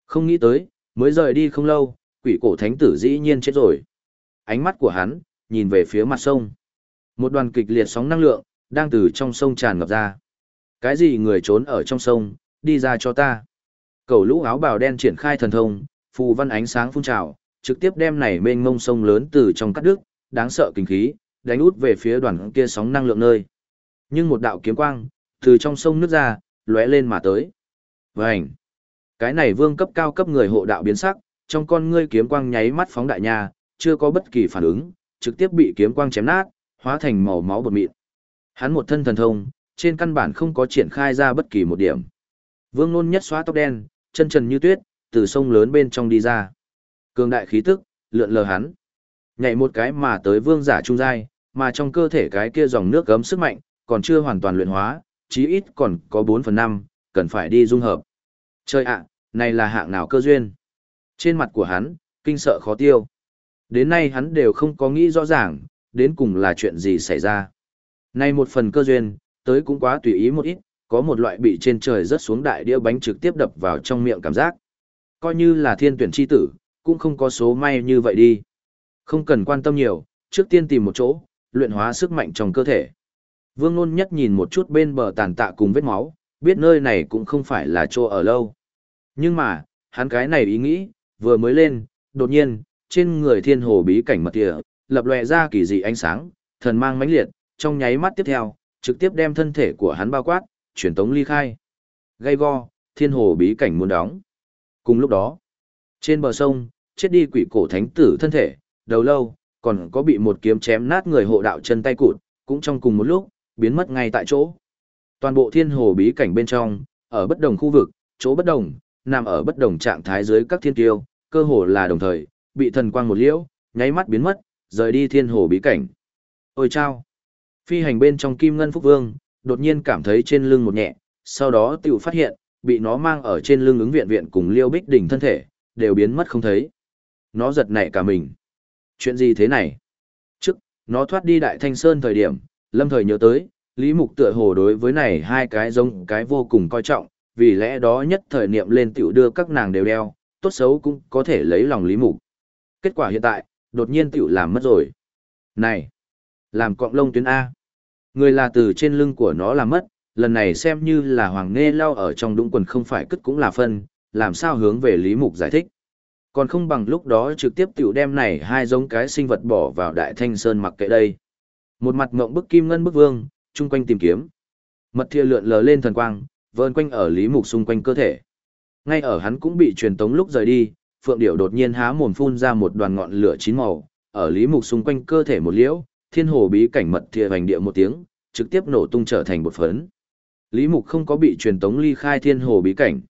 Không nghĩ tới, mới rời đi không lâu, quỷ cổ thánh tử dĩ nhiên chết rồi. Ánh mắt của hắn, nhìn về phía mặt sông. Một đoàn kịch liệt sóng năng lượng, đang từ trong sông tràn ngập ra. Cái gì người trốn ở trong sông, đi ra cho ta. Cẩu lũ áo bào đen triển khai thần thông, phù văn ánh sáng phun trào, trực tiếp đem này mênh mông sông lớn từ trong cắt đứt, đáng sợ kinh khí, đánh út về phía đoàn kia sóng năng lượng nơi. Nhưng một đạo kiếm quang, từ trong sông nứt ra, lóe lên mà tới. Vành! Cái này vương cấp cao cấp người hộ đạo biến sắc, trong con ngươi kiếm quang nháy mắt phóng đại nha, chưa có bất kỳ phản ứng, trực tiếp bị kiếm quang chém nát, hóa thành màu máu bột mịn. Hắn một thân thần thông, trên căn bản không có triển khai ra bất kỳ một điểm. Vương Nôn nhất xóa tóc đen, chân trần như tuyết, từ sông lớn bên trong đi ra. Cường đại khí tức, lượn lờ hắn. Nhảy một cái mà tới vương giả trung giai, mà trong cơ thể cái kia dòng nước gấm sức mạnh, còn chưa hoàn toàn luyện hóa, chí ít còn có 4/5, cần phải đi dung hợp. Trời ạ, này là hạng nào cơ duyên? Trên mặt của hắn, kinh sợ khó tiêu. Đến nay hắn đều không có nghĩ rõ ràng, đến cùng là chuyện gì xảy ra. Này một phần cơ duyên, tới cũng quá tùy ý một ít, có một loại bị trên trời rớt xuống đại đĩa bánh trực tiếp đập vào trong miệng cảm giác. Coi như là thiên tuyển chi tử, cũng không có số may như vậy đi. Không cần quan tâm nhiều, trước tiên tìm một chỗ, luyện hóa sức mạnh trong cơ thể. Vương Nôn nhất nhìn một chút bên bờ tàn tạ cùng vết máu, biết nơi này cũng không phải là chỗ ở lâu. Nhưng mà, hắn cái này ý nghĩ, vừa mới lên, đột nhiên, trên người thiên hồ bí cảnh mật địa, lập lòe ra kỳ dị ánh sáng, thần mang mãnh liệt, trong nháy mắt tiếp theo, trực tiếp đem thân thể của hắn bao quát, chuyển tống ly khai. Gay go, thiên hồ bí cảnh muốn đóng. Cùng lúc đó, trên bờ sông, chết đi quỷ cổ thánh tử thân thể, đầu lâu, còn có bị một kiếm chém nát người hộ đạo chân tay cụt, cũng trong cùng một lúc, biến mất ngay tại chỗ. Toàn bộ thiên hồ bí cảnh bên trong, ở bất đồng khu vực, chỗ bất đồng, nằm ở bất đồng trạng thái dưới các thiên kiêu, cơ hồ là đồng thời, bị thần quang một liễu, nháy mắt biến mất, rời đi thiên hồ bí cảnh. Ôi chao! Phi hành bên trong Kim Ngân Phúc Vương, đột nhiên cảm thấy trên lưng một nhẹ, sau đó tiểu phát hiện, bị nó mang ở trên lưng ứng viện viện cùng Liêu Bích Đỉnh thân thể, đều biến mất không thấy. Nó giật nảy cả mình. Chuyện gì thế này? Trước, nó thoát đi Đại Thanh Sơn thời điểm, lâm thời nhớ tới, Lý Mục tựa hồ đối với này hai cái giống cái vô cùng coi trọng, vì lẽ đó nhất thời niệm lên tiểu đưa các nàng đều đeo, tốt xấu cũng có thể lấy lòng Lý Mục. Kết quả hiện tại, đột nhiên tiểu làm mất rồi. Này! Làm cọng lông tuyến A. Người là từ trên lưng của nó làm mất, lần này xem như là Hoàng Nghe lao ở trong đũng quần không phải cất cũng là phân, làm sao hướng về Lý Mục giải thích. Còn không bằng lúc đó trực tiếp tiểu đem này hai giống cái sinh vật bỏ vào Đại Thanh Sơn mặc kệ đây. Một mặt ngộng bức Kim Ngân bức Vương, chung quanh tìm kiếm. Mật thìa lượn lờ lên thần quang, vờn quanh ở Lý Mục xung quanh cơ thể. Ngay ở hắn cũng bị truyền tống lúc rời đi, Phượng Điểu đột nhiên há mồm phun ra một đoàn ngọn lửa chín màu, ở Lý Mục xung quanh cơ thể một liễu, thiên hồ bí cảnh mật thìa hoành địa một tiếng, trực tiếp nổ tung trở thành bột phấn. Lý Mục không có bị truyền tống ly khai thiên hồ bí cảnh.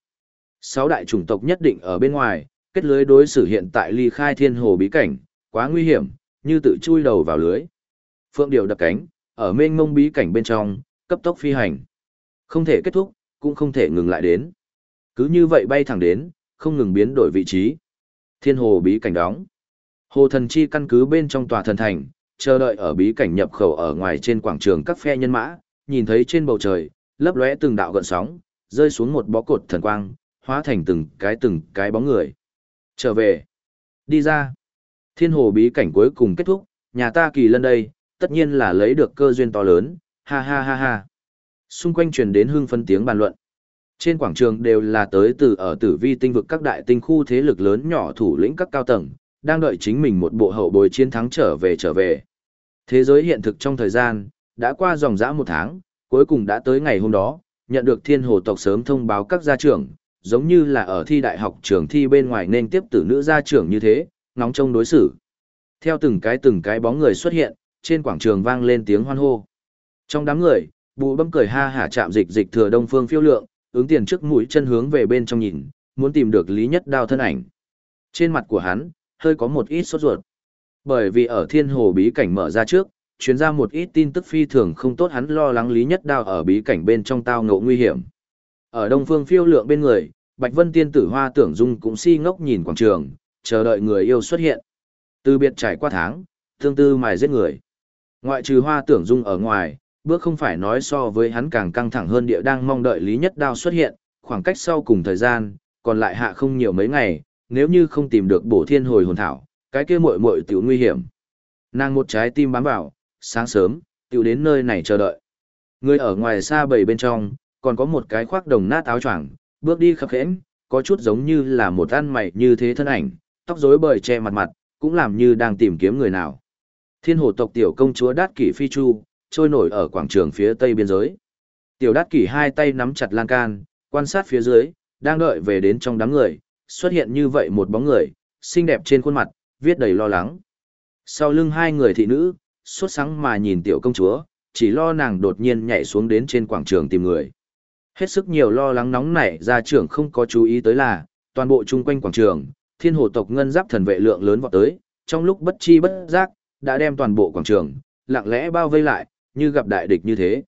6 đại chủng tộc nhất định ở bên ngoài, kết lưới đối xử hiện tại ly khai thiên hồ bí cảnh, quá nguy hiểm, như tự chui đầu vào lưới. Phượng Điểu đập cánh, ở mênh mông bí cảnh bên trong, cấp tốc phi hành. Không thể kết thúc, cũng không thể ngừng lại đến. Cứ như vậy bay thẳng đến, không ngừng biến đổi vị trí. Thiên hồ bí cảnh đóng. Hồ thần chi căn cứ bên trong tòa thần thành, chờ đợi ở bí cảnh nhập khẩu ở ngoài trên quảng trường các phe nhân mã, nhìn thấy trên bầu trời, lấp lóe từng đạo gợn sóng, rơi xuống một bó cột thần quang, hóa thành từng cái bóng người. Trở về. Đi ra. Thiên hồ bí cảnh cuối cùng kết thúc, nhà ta Kỳ Lân đây, tất nhiên là lấy được cơ duyên to lớn, ha ha ha ha. Xung quanh truyền đến hưng phấn tiếng bàn luận. Trên quảng trường đều là tới từ ở tử vi tinh vực các đại tinh khu thế lực lớn nhỏ thủ lĩnh các cao tầng, đang đợi chính mình một bộ hậu bối chiến thắng trở về. Thế giới hiện thực trong thời gian, đã qua dòng dã 1 tháng, cuối cùng đã tới ngày hôm đó, nhận được thiên hồ tộc sớm thông báo các gia trưởng, giống như là ở thi đại học trường thi bên ngoài nên tiếp tử nữ gia trưởng như thế, ngóng trông đối xử. Theo từng cái bóng người xuất hiện, trên quảng trường vang lên tiếng hoan hô. Trong đám người, Bụ Bấm cười ha hả chạm dịch thừa Đông Phương Phiêu Lượng, ứng tiền trước mũi chân hướng về bên trong nhìn, muốn tìm được Lý Nhất Đao thân ảnh. Trên mặt của hắn, hơi có một ít sốt ruột. Bởi vì ở thiên hồ bí cảnh mở ra trước, truyền ra một ít tin tức phi thường không tốt, hắn lo lắng Lý Nhất Đao ở bí cảnh bên trong tao ngộ nguy hiểm. Ở Đông Phương Phiêu Lượng bên người, Bạch Vân Tiên tử Hoa Tưởng Dung cũng si ngốc nhìn quảng trường, chờ đợi người yêu xuất hiện. Từ biệt trải qua tháng, tương tư mài giết người. Ngoại trừ Hoa Tưởng Dung ở ngoài, bước không phải nói so với hắn càng căng thẳng hơn địa đang mong đợi Lý Nhất Đao xuất hiện, khoảng cách sau cùng thời gian, còn lại hạ không nhiều mấy ngày, nếu như không tìm được bổ thiên hồi hồn thảo, cái kia muội muội tiểu nguy hiểm. Nàng một trái tim bám vào, sáng sớm, tiểu đến nơi này chờ đợi. Người ở ngoài xa bầy bên trong, còn có một cái khoác đồng nát áo choàng, bước đi khập khẽnh, có chút giống như là một ăn mày như thế thân ảnh, tóc rối bời che mặt mặt, cũng làm như đang tìm kiếm người nào. Thiên hồ tộc tiểu công chúa Đát Kỷ Phi Chu, trôi nổi ở quảng trường phía tây biên giới. Tiểu Đát Kỷ hai tay nắm chặt lan can, quan sát phía dưới, đang đợi về đến trong đám người, xuất hiện như vậy một bóng người, xinh đẹp trên khuôn mặt, viết đầy lo lắng. Sau lưng hai người thị nữ, sốt sắng mà nhìn tiểu công chúa, chỉ lo nàng đột nhiên nhảy xuống đến trên quảng trường tìm người. Hết sức nhiều lo lắng nóng nảy, gia trưởng không có chú ý tới là, toàn bộ chung quanh quảng trường, thiên hồ tộc ngân giáp thần vệ lượng lớn vọt tới, trong lúc bất chi bất giác, đã đem toàn bộ quảng trường, lặng lẽ bao vây lại, như gặp đại địch như thế.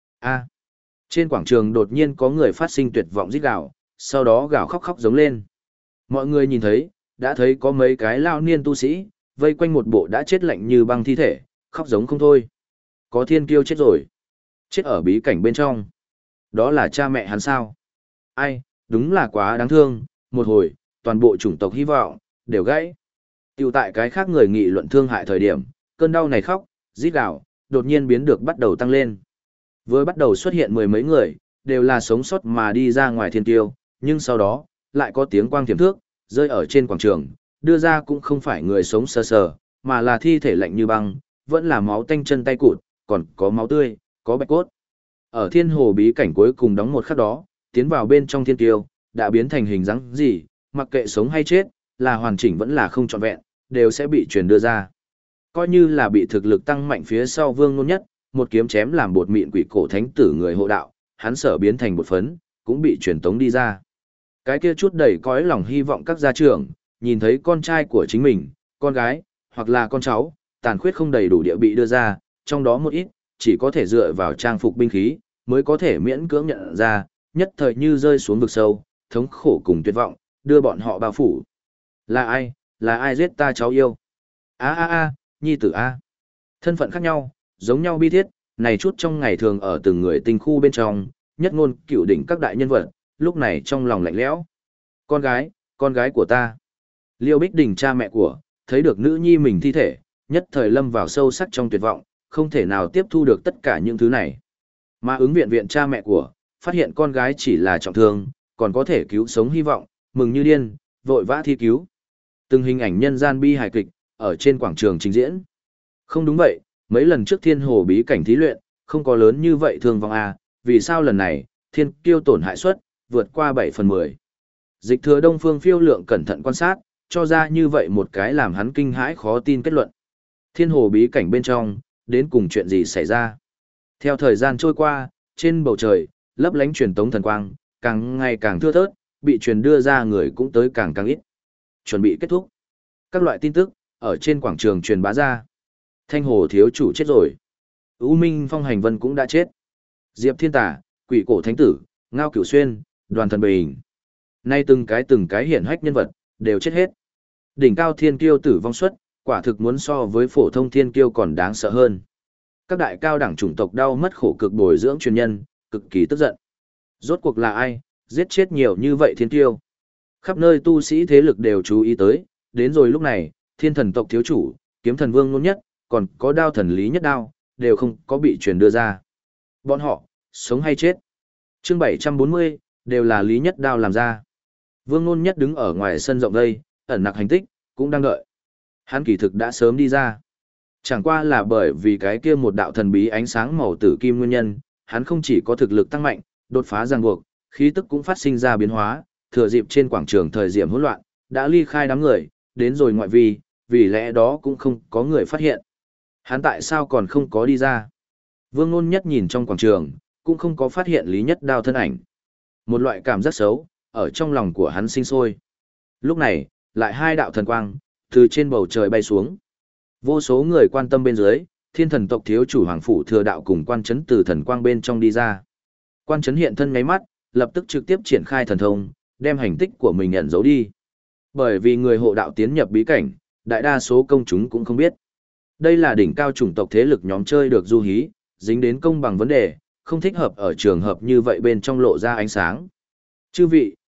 Trên quảng trường đột nhiên có người phát sinh tuyệt vọng rít gào, sau đó gào khóc khóc giống lên. Mọi người nhìn thấy, đã thấy có mấy cái lao niên tu sĩ, vây quanh một bộ đã chết lạnh như băng thi thể, khóc giống không thôi. Có thiên kiêu chết rồi. Chết ở bí cảnh bên trong. Đó là cha mẹ hắn sao? Ai, đúng là quá đáng thương, một hồi, toàn bộ chủng tộc hy vọng, đều gãy. Tiểu tại cái khác người nghị luận thương hại thời điểm, cơn đau này khóc, rít gào, đột nhiên biến được bắt đầu tăng lên. Vừa bắt đầu xuất hiện mười mấy người, đều là sống sót mà đi ra ngoài thiên tiêu, nhưng sau đó, lại có tiếng quang thiểm thước, rơi ở trên quảng trường, đưa ra cũng không phải người sống sờ sờ, mà là thi thể lạnh như băng, vẫn là máu tanh chân tay cụt, còn có máu tươi, có bạch cốt. Ở thiên hồ bí cảnh cuối cùng đóng một khắc đó, tiến vào bên trong thiên tiêu, đã biến thành hình dáng gì, mặc kệ sống hay chết, là hoàn chỉnh vẫn là không trọn vẹn, đều sẽ bị truyền đưa ra. Coi như là bị thực lực tăng mạnh phía sau Vương Nôn Nhất, một kiếm chém làm bột mịn quỷ cổ thánh tử người hộ đạo, hắn sở biến thành bột phấn, cũng bị truyền tống đi ra. Cái kia chút đầy cõi lòng hy vọng các gia trưởng, nhìn thấy con trai của chính mình, con gái, hoặc là con cháu, tàn khuyết không đầy đủ địa bị đưa ra, trong đó một ít, chỉ có thể dựa vào trang phục binh khí, mới có thể miễn cưỡng nhận ra, nhất thời như rơi xuống vực sâu, thống khổ cùng tuyệt vọng, đưa bọn họ bao phủ. Là ai? Là ai giết ta cháu yêu? Nhi tử a. Thân phận khác nhau, giống nhau bi thiết, này chút trong ngày thường ở từng người tình khu bên trong, nhất ngôn cửu đỉnh các đại nhân vật, lúc này trong lòng lạnh lẽo. Con gái của ta. Liêu Bích Đình cha mẹ của, thấy được nữ nhi mình thi thể, nhất thời lâm vào sâu sắc trong tuyệt vọng, không thể nào tiếp thu được tất cả những thứ này. Mà ứng viện viện cha mẹ của, phát hiện con gái chỉ là trọng thương, còn có thể cứu sống hy vọng, mừng như điên, vội vã thi cứu. Từng hình ảnh nhân gian bi hài kịch, ở trên quảng trường trình diễn. Không đúng vậy, mấy lần trước thiên hồ bí cảnh thí luyện, không có lớn như vậy thương vong A, vì sao lần này, thiên kiêu tổn hại suất, vượt qua 7/10. Dịch thừa Đông Phương Phiêu Lượng cẩn thận quan sát, cho ra như vậy một cái làm hắn kinh hãi khó tin kết luận. Thiên hồ bí cảnh bên trong, đến cùng chuyện gì xảy ra? Theo thời gian trôi qua, trên bầu trời, lấp lánh truyền tống thần quang, càng ngày càng thưa thớt, bị truyền đưa ra người cũng tới càng ít. Chuẩn bị kết thúc. Các loại tin tức, ở trên quảng trường truyền bá ra. Thanh hồ thiếu chủ chết rồi. U Minh Phong Hành Vân cũng đã chết. Diệp Thiên Tả, Quỷ Cổ Thánh Tử, Ngao Cửu Xuyên, Đoàn Thần Bình. Nay từng cái hiển hách nhân vật, đều chết hết. Đỉnh cao thiên kiêu tử vong suất, quả thực muốn so với phổ thông thiên kiêu còn đáng sợ hơn. Các đại cao đẳng chủng tộc đau mất khổ cực bồi dưỡng truyền nhân, cực kỳ tức giận. Rốt cuộc là ai, giết chết nhiều như vậy thiên kiêu? Khắp nơi tu sĩ thế lực đều chú ý tới, đến rồi lúc này, thiên thần tộc thiếu chủ, kiếm thần Vương Nôn Nhất, còn có đao thần Lý Nhất Đao, đều không có bị truyền đưa ra. Bọn họ, sống hay chết? Chương 740, đều là Lý Nhất Đao làm ra. Vương Nôn Nhất đứng ở ngoài sân rộng đây, ẩn nặc hành tích, cũng đang đợi. Hắn kỳ thực đã sớm đi ra. Chẳng qua là bởi vì cái kia một đạo thần bí ánh sáng màu tử kim nguyên nhân, hắn không chỉ có thực lực tăng mạnh, đột phá ràng buộc, khí tức cũng phát sinh ra biến hóa, thừa dịp trên quảng trường thời điểm hỗn loạn, đã ly khai đám người, đến rồi ngoại vi, vì lẽ đó cũng không có người phát hiện. Hắn tại sao còn không có đi ra? Vương Nôn Nhất nhìn trong quảng trường, cũng không có phát hiện Lý Nhất Đao thân ảnh. Một loại cảm giác xấu, ở trong lòng của hắn sinh sôi. Lúc này, lại hai đạo thần quang, từ trên bầu trời bay xuống. Vô số người quan tâm bên dưới, thiên thần tộc thiếu chủ Hoàng Phủ Thừa Đạo cùng quan chấn từ thần quang bên trong đi ra. Quan chấn hiện thân ngáy mắt, lập tức trực tiếp triển khai thần thông, đem hành tích của mình ẩn giấu đi. Bởi vì người hộ đạo tiến nhập bí cảnh, đại đa số công chúng cũng không biết. Đây là đỉnh cao chủng tộc thế lực nhóm chơi được du hí, dính đến công bằng vấn đề, không thích hợp ở trường hợp như vậy bên trong lộ ra ánh sáng. Chư vị,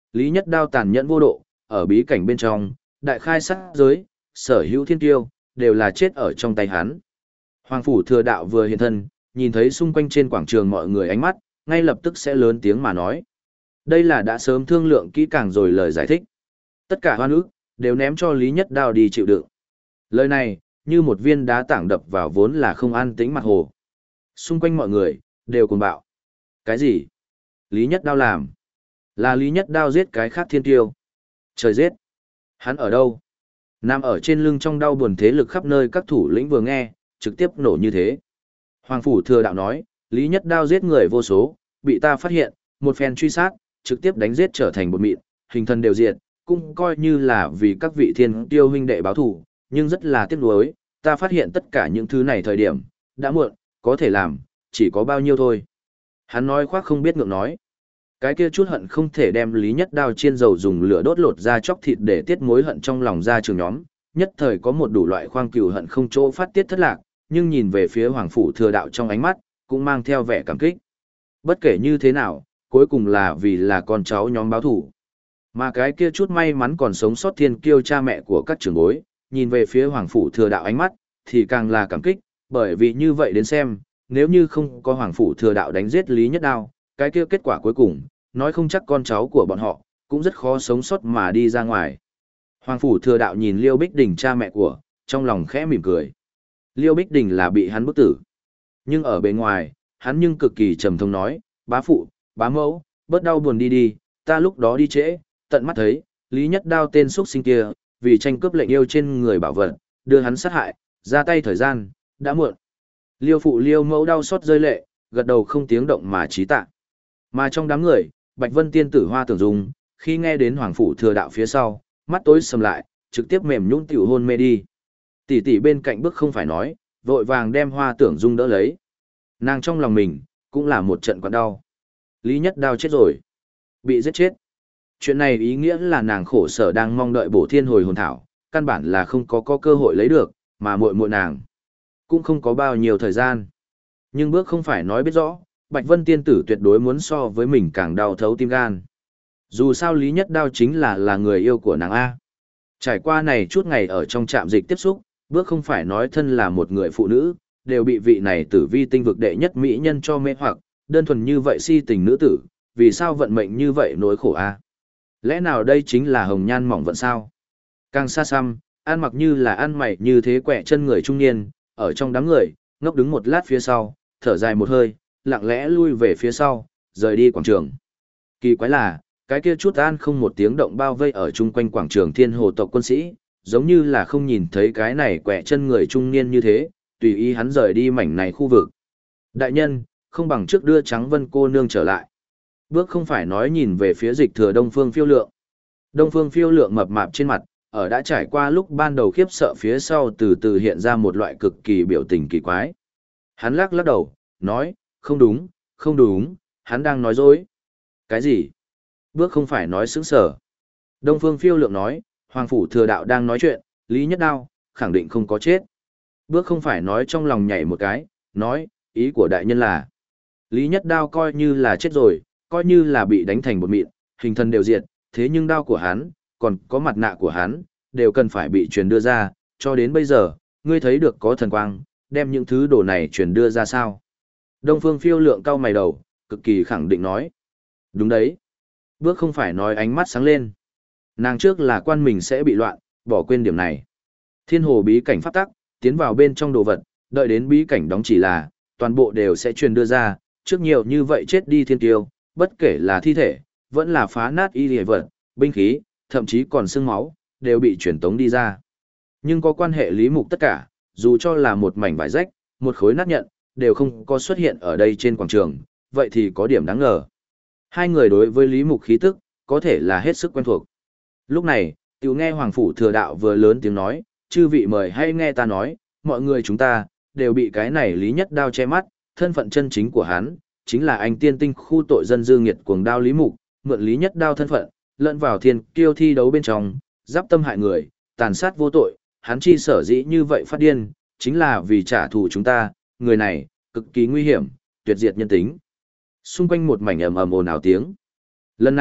Lý Nhất Đao tàn nhẫn vô độ, ở bí cảnh bên trong, đại khai sát giới, sở hữu thiên tiêu, đều là chết ở trong tay hắn. Hoàng Phủ Thừa Đạo vừa hiện thân, nhìn thấy xung quanh trên quảng trường mọi người ánh mắt, ngay lập tức sẽ lớn tiếng mà nói. Đây là đã sớm thương lượng kỹ càng rồi lời giải thích. Tất cả hoan ức, đều ném cho Lý Nhất Đao đi chịu đựng. Lời này, như một viên đá tảng đập vào vốn là không an tĩnh mặt hồ. Xung quanh mọi người, đều cuồng bạo. Cái gì? Lý Nhất Đao làm? Là Lý Nhất Đao giết cái khác thiên tiêu. Trời giết! Hắn ở đâu? Nằm ở trên lưng trong đau buồn thế lực khắp nơi các thủ lĩnh vừa nghe, trực tiếp nổ như thế. Hoàng Phủ Thừa Đạo nói, Lý Nhất Đao giết người vô số, bị ta phát hiện, một phen truy sát, trực tiếp đánh giết trở thành bột mịn, hình thân đều diệt, cũng coi như là vì các vị thiên tiêu huynh đệ báo thù, nhưng rất là tiếc nuối, ta phát hiện tất cả những thứ này thời điểm, đã muộn, có thể làm, chỉ có bao nhiêu thôi. Hắn nói khoác không biết ngượng nói. Cái kia chút hận không thể đem Lý Nhất Đao chiên dầu dùng lửa đốt lột ra chóc thịt để tiết mối hận trong lòng ra trường nhóm, nhất thời có một đủ loại khoang cừu hận không chỗ phát tiết thất lạc, nhưng nhìn về phía Hoàng Phủ Thừa Đạo trong ánh mắt, cũng mang theo vẻ cảm kích. Bất kể như thế nào, cuối cùng là vì là con cháu nhóm báo thủ. Mà cái kia chút may mắn còn sống sót thiên kiêu cha mẹ của các trưởng bối, nhìn về phía Hoàng Phủ Thừa Đạo ánh mắt, thì càng là cảm kích, bởi vì như vậy đến xem, nếu như không có Hoàng Phủ Thừa Đạo đánh giết Lý Nhất Đao, cái kia kết quả cuối cùng, nói không chắc con cháu của bọn họ, cũng rất khó sống sót mà đi ra ngoài. Hoàng Phủ Thừa Đạo nhìn Liêu Bích Đình cha mẹ của, trong lòng khẽ mỉm cười. Liêu Bích Đình là bị hắn bức tử. Nhưng ở bên ngoài, hắn nhưng cực kỳ trầm thông nói, bá phụ, bá mẫu, bớt đau buồn đi đi, ta lúc đó đi trễ, tận mắt thấy, Lý Nhất Đao tên xuất sinh kia, vì tranh cướp lệnh yêu trên người bảo vật, đưa hắn sát hại, ra tay thời gian, đã muộn. Liêu phụ Liêu mẫu đau xót rơi lệ, gật đầu không tiếng động mà trí tạ. Mà trong đám người, Bạch Vân tiên tử Hoa Tưởng Dung, khi nghe đến Hoàng Phủ Thừa Đạo phía sau, mắt tối sầm lại, trực tiếp mềm nhũn tiểu hôn mê đi. Tỷ tỷ bên cạnh bước không phải nói, vội vàng đem Hoa Tưởng Dung đỡ lấy. Nàng trong lòng mình, cũng là một trận quặn đau. Lý Nhất Đao chết rồi. Bị giết chết. Chuyện này ý nghĩa là nàng khổ sở đang mong đợi bổ thiên hồi hồn thảo, căn bản là không có cơ hội lấy được, mà muội muội nàng cũng không có bao nhiêu thời gian. Nhưng bước không phải nói biết rõ, Bạch Vân tiên tử tuyệt đối muốn so với mình càng đau thấu tim gan. Dù sao Lý Nhất Đao chính là người yêu của nàng A. Trải qua này chút ngày ở trong trạm dịch tiếp xúc, bước không phải nói thân là một người phụ nữ, đều bị vị này tử vi tinh vực đệ nhất mỹ nhân cho mê hoặc, đơn thuần như vậy si tình nữ tử, vì sao vận mệnh như vậy nỗi khổ A. Lẽ nào đây chính là hồng nhan mỏng vận sao? Càng xa xăm, ăn mặc như là ăn mày như thế quẹ chân người trung niên, ở trong đám người, ngốc đứng một lát phía sau, thở dài một hơi, lặng lẽ lui về phía sau, rời đi quảng trường. Kỳ quái là, cái kia chút an không một tiếng động bao vây ở chung quanh quảng trường Thiên Hồ tộc quân sĩ, giống như là không nhìn thấy cái này quẹ chân người trung niên như thế, tùy ý hắn rời đi mảnh này khu vực. Đại nhân, không bằng trước đưa Trắng Vân cô nương trở lại. Bước không phải nói nhìn về phía Dịch Thừa Đông Phương Phiêu Lượng. Đông Phương Phiêu Lượng mập mạp trên mặt, ở đã trải qua lúc ban đầu khiếp sợ phía sau từ từ hiện ra một loại cực kỳ biểu tình kỳ quái. Hắn lắc lắc đầu, nói, không đúng, không đúng, hắn đang nói dối. Cái gì? Bước không phải nói sững sở. Đông Phương Phiêu Lượng nói, Hoàng Phủ Thừa Đạo đang nói chuyện, Lý Nhất Đao, khẳng định không có chết. Bước không phải nói trong lòng nhảy một cái, nói, ý của đại nhân là, Lý Nhất Đao coi như là chết rồi, coi như là bị đánh thành bột mịn, hình thân đều diệt, thế nhưng đao của hắn, còn có mặt nạ của hắn, đều cần phải bị truyền đưa ra, cho đến bây giờ, ngươi thấy được có thần quang, đem những thứ đồ này truyền đưa ra sao? Đông Phương Phiêu Lượng cau mày đầu, cực kỳ khẳng định nói. Đúng đấy. Bước không phải nói ánh mắt sáng lên. Nàng trước là quan mình sẽ bị loạn, bỏ quên điểm này. Thiên hồ bí cảnh pháp tắc, tiến vào bên trong đồ vật, đợi đến bí cảnh đóng chỉ là, toàn bộ đều sẽ truyền đưa ra, trước nhiều như vậy chết đi thiên tiêu, bất kể là thi thể, vẫn là phá nát y liệt vật, binh khí, thậm chí còn xương máu, đều bị truyền tống đi ra. Nhưng có quan hệ lý mục tất cả, dù cho là một mảnh vải rách, một khối nát nhận, đều không có xuất hiện ở đây trên quảng trường, vậy thì có điểm đáng ngờ. Hai người đối với lý mục khí tức, có thể là hết sức quen thuộc. Lúc này, tiểu nghe Hoàng Phủ Thừa Đạo vừa lớn tiếng nói, chư vị mời hay nghe ta nói, mọi người chúng ta, đều bị cái này Lý Nhất Đao che mắt, thân phận chân chính của hắn, chính là anh tiên tinh khu tội dân dư nghiệt cuồng đao Lý Mục, mượn Lý Nhất Đao thân phận, lẫn vào thiên kiêu thi đấu bên trong, giáp tâm hại người, tàn sát vô tội, hắn chi sở dĩ như vậy phát điên, chính là vì trả thù chúng ta, người này, cực kỳ nguy hiểm, tuyệt diệt nhân tính. Xung quanh một mảnh ầm ầm ồn ào tiếng. Lần này,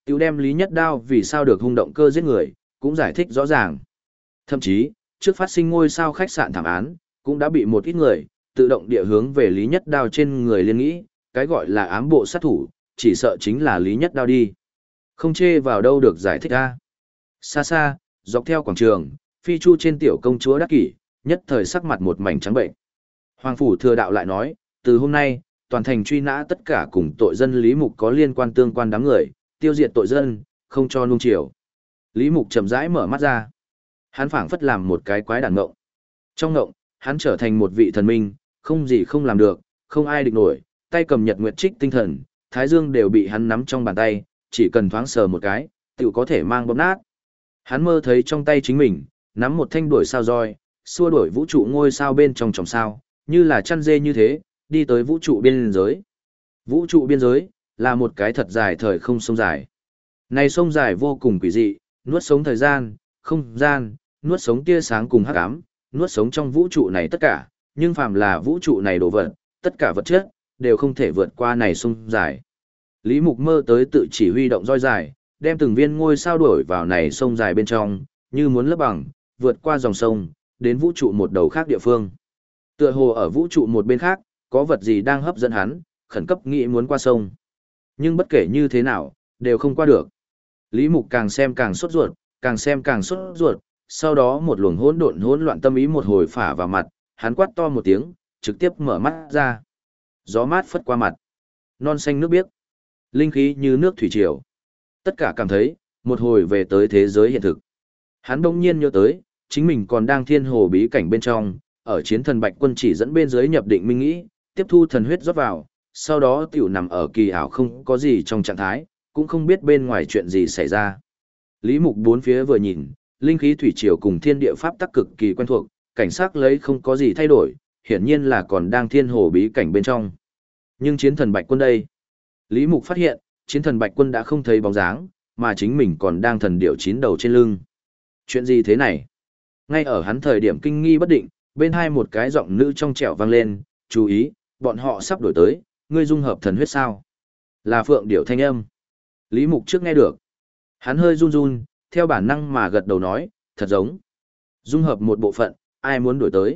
Tiểu đem Lý Nhất Đao vì sao được hung động cơ giết người, cũng giải thích rõ ràng. Thậm chí, trước phát sinh ngôi sao khách sạn thảm án, cũng đã bị một ít người, tự động địa hướng về Lý Nhất Đao trên người liên nghĩ, cái gọi là ám bộ sát thủ, chỉ sợ chính là Lý Nhất Đao đi. Không chê vào đâu được giải thích ra. Xa xa, dọc theo quảng trường, phi chu trên tiểu công chúa đắc kỷ, nhất thời sắc mặt một mảnh trắng bệnh. Hoàng phủ thừa đạo lại nói, từ hôm nay, toàn thành truy nã tất cả cùng tội dân Lý Mục có liên quan tương quan đám người, tiêu diệt tội dân, không cho nuông chiều. Lý Mục chậm rãi mở mắt ra. Hắn phảng phất làm một cái quái đản ngộng. Trong ngộng, hắn trở thành một vị thần minh, không gì không làm được, không ai địch nổi, tay cầm nhật nguyệt trích tinh thần, thái dương đều bị hắn nắm trong bàn tay, chỉ cần thoáng sờ một cái, tự có thể mang bóp nát. Hắn mơ thấy trong tay chính mình, nắm một thanh đuổi sao roi, xua đuổi vũ trụ ngôi sao bên trong chòm sao, như là chăn dê như thế, đi tới vũ trụ biên giới. Vũ trụ biên giới, là một cái thật dài thời không sông dài. Này sông dài vô cùng quỷ dị, nuốt sống thời gian, không gian, nuốt sống tia sáng cùng hắc ám, nuốt sống trong vũ trụ này tất cả, nhưng phàm là vũ trụ này đồ vật, tất cả vật chất, đều không thể vượt qua này sông dài. Lý Mục mơ tới tự chỉ huy động roi dài, đem từng viên ngôi sao đuổi vào này sông dài bên trong, như muốn lấp bằng, vượt qua dòng sông, đến vũ trụ một đầu khác địa phương. Tựa hồ ở vũ trụ một bên khác, có vật gì đang hấp dẫn hắn, khẩn cấp nghĩ muốn qua sông. Nhưng bất kể như thế nào, đều không qua được. Lý Mục càng xem càng sốt ruột, càng xem càng sốt ruột, sau đó một luồng hỗn loạn tâm ý một hồi phả vào mặt, hắn quát to một tiếng, trực tiếp mở mắt ra. Gió mát phất qua mặt, non xanh nước biếc, linh khí như nước thủy triều. Tất cả cảm thấy, một hồi về tới thế giới hiện thực. Hắn đông nhiên nhớ tới, chính mình còn đang thiên hồ bí cảnh bên trong, ở chiến thần Bạch Quân chỉ dẫn bên dưới nhập định minh nghĩ, tiếp thu thần huyết rót vào, sau đó tiểu nằm ở kỳ ảo không có gì trong trạng thái, cũng không biết bên ngoài chuyện gì xảy ra. Lý Mục bốn phía vừa nhìn, linh khí thủy triều cùng thiên địa pháp tắc cực kỳ quen thuộc, cảnh sắc lấy không có gì thay đổi, hiển nhiên là còn đang thiên hồ bí cảnh bên trong. Nhưng chiến thần Bạch Quân đây, Lý Mục phát hiện, chiến thần Bạch Quân đã không thấy bóng dáng, mà chính mình còn đang thần điểu chín đầu trên lưng. Chuyện gì thế này? Ngay ở hắn thời điểm kinh nghi bất định, bên hai một cái giọng nữ trong trẻo vang lên, chú ý, bọn họ sắp đổi tới, ngươi dung hợp thần huyết sao? Là Phượng Điểu thanh âm. Lý Mục trước nghe được. Hắn hơi run run, theo bản năng mà gật đầu nói, thật giống. Dung hợp một bộ phận, ai muốn đổi tới?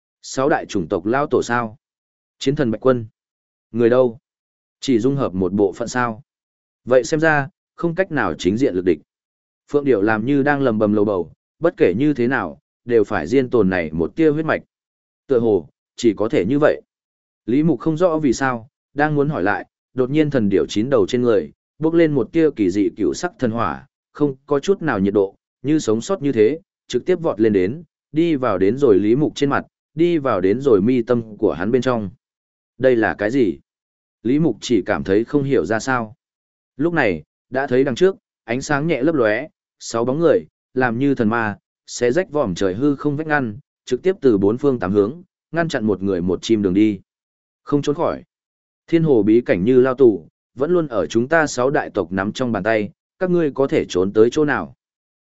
6 đại chủng tộc lao tổ sao? Chiến thần Bạch Quân. Người đâu? Chỉ dung hợp một bộ phận sao? Vậy xem ra, không cách nào chính diện lực địch. Phượng Điểu làm như đang lầm bầm lầu bầu, bất kể như thế nào, đều phải riêng tồn này một tia huyết mạch. Tựa hồ, chỉ có thể như vậy. Lý Mục không rõ vì sao, đang muốn hỏi lại, đột nhiên thần điểu chín đầu trên người, bốc lên một tia kỳ dị cựu sắc thần hỏa, không có chút nào nhiệt độ, như sống sót như thế, trực tiếp vọt lên đến, đi vào đến rồi Lý Mục trên mặt, đi vào đến rồi mi tâm của hắn bên trong. Đây là cái gì? Lý Mục chỉ cảm thấy không hiểu ra sao. Lúc này, đã thấy đằng trước, ánh sáng nhẹ lấp lóe, 6 bóng người, làm như thần ma, xé rách vòm trời hư không vách ngăn, trực tiếp từ 4 phương 8 hướng, ngăn chặn một người một chim đường đi. Không trốn khỏi. Thiên hồ bí cảnh như lao tù, vẫn luôn ở chúng ta 6 đại tộc nắm trong bàn tay, các ngươi có thể trốn tới chỗ nào.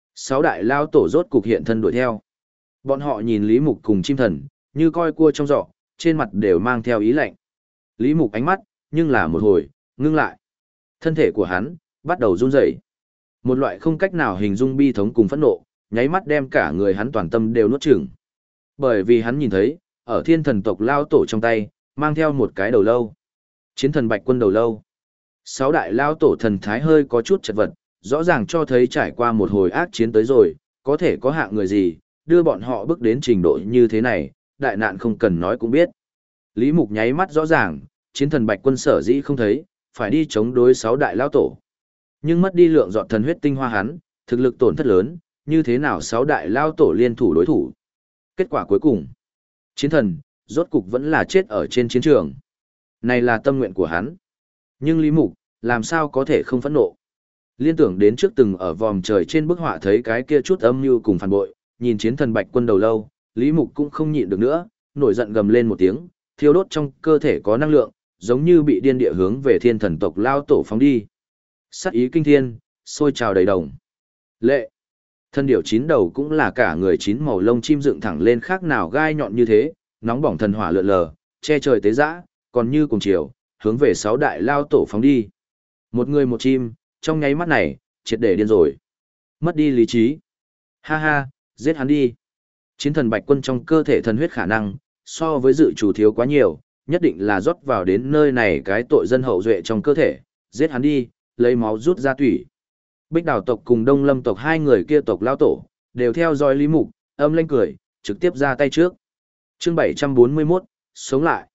6 đại lao tổ rốt cục hiện thân đuổi theo. Bọn họ nhìn Lý Mục cùng chim thần, như coi cua trong giỏ, trên mặt đều mang theo ý lạnh. Lý Mục ánh mắt, nhưng là một hồi, ngưng lại. Thân thể của hắn, bắt đầu run rẩy. Một loại không cách nào hình dung bi thống cùng phẫn nộ, nháy mắt đem cả người hắn toàn tâm đều nuốt chửng. Bởi vì hắn nhìn thấy, ở thiên thần tộc lao tổ trong tay, mang theo một cái đầu lâu. Chiến thần Bạch Quân đầu lâu. 6 đại lao tổ thần thái hơi có chút chật vật, rõ ràng cho thấy trải qua một hồi ác chiến tới rồi, có thể có hạng người gì, đưa bọn họ bước đến trình độ như thế này, đại nạn không cần nói cũng biết. Lý Mục nháy mắt rõ ràng, chiến thần Bạch Quân sở dĩ không thấy, phải đi chống đối 6 đại lao tổ. Nhưng mất đi lượng dọn thần huyết tinh hoa hắn, thực lực tổn thất lớn, như thế nào 6 đại lao tổ liên thủ đối thủ. Kết quả cuối cùng, chiến thần, rốt cục vẫn là chết ở trên chiến trường. Này là tâm nguyện của hắn. Nhưng Lý Mục, làm sao có thể không phẫn nộ. Liên tưởng đến trước từng ở vòm trời trên bức họa thấy cái kia chút âm mưu cùng phản bội, nhìn chiến thần Bạch Quân đầu lâu, Lý Mục cũng không nhịn được nữa, nổi giận gầm lên một tiếng, thiêu đốt trong cơ thể có năng lượng, giống như bị điên địa hướng về thiên thần tộc lao tổ phóng đi. Sát ý kinh thiên, sôi trào đầy đồng. Lệ. Thân điểu chín đầu cũng là cả người chín màu lông chim dựng thẳng lên khác nào gai nhọn như thế, nóng bỏng thần hỏa lượn lờ, che trời tế dã, còn như cùng chiều, hướng về 6 đại lao tổ phóng đi. Một người một chim, trong nháy mắt này, triệt để điên rồi. Mất đi lý trí. Ha ha, giết hắn đi. Chiến thần bạch quân trong cơ thể thần huyết khả năng, so với dự chủ thiếu quá nhiều, nhất định là rót vào đến nơi này cái tội dân hậu duệ trong cơ thể, giết hắn đi, lấy máu rút ra tủy. Bích Đào tộc cùng Đông Lâm tộc hai người kia tộc lao tổ, đều theo dõi Lý Mục, âm lên cười, trực tiếp ra tay trước. Chương 741, sống lại.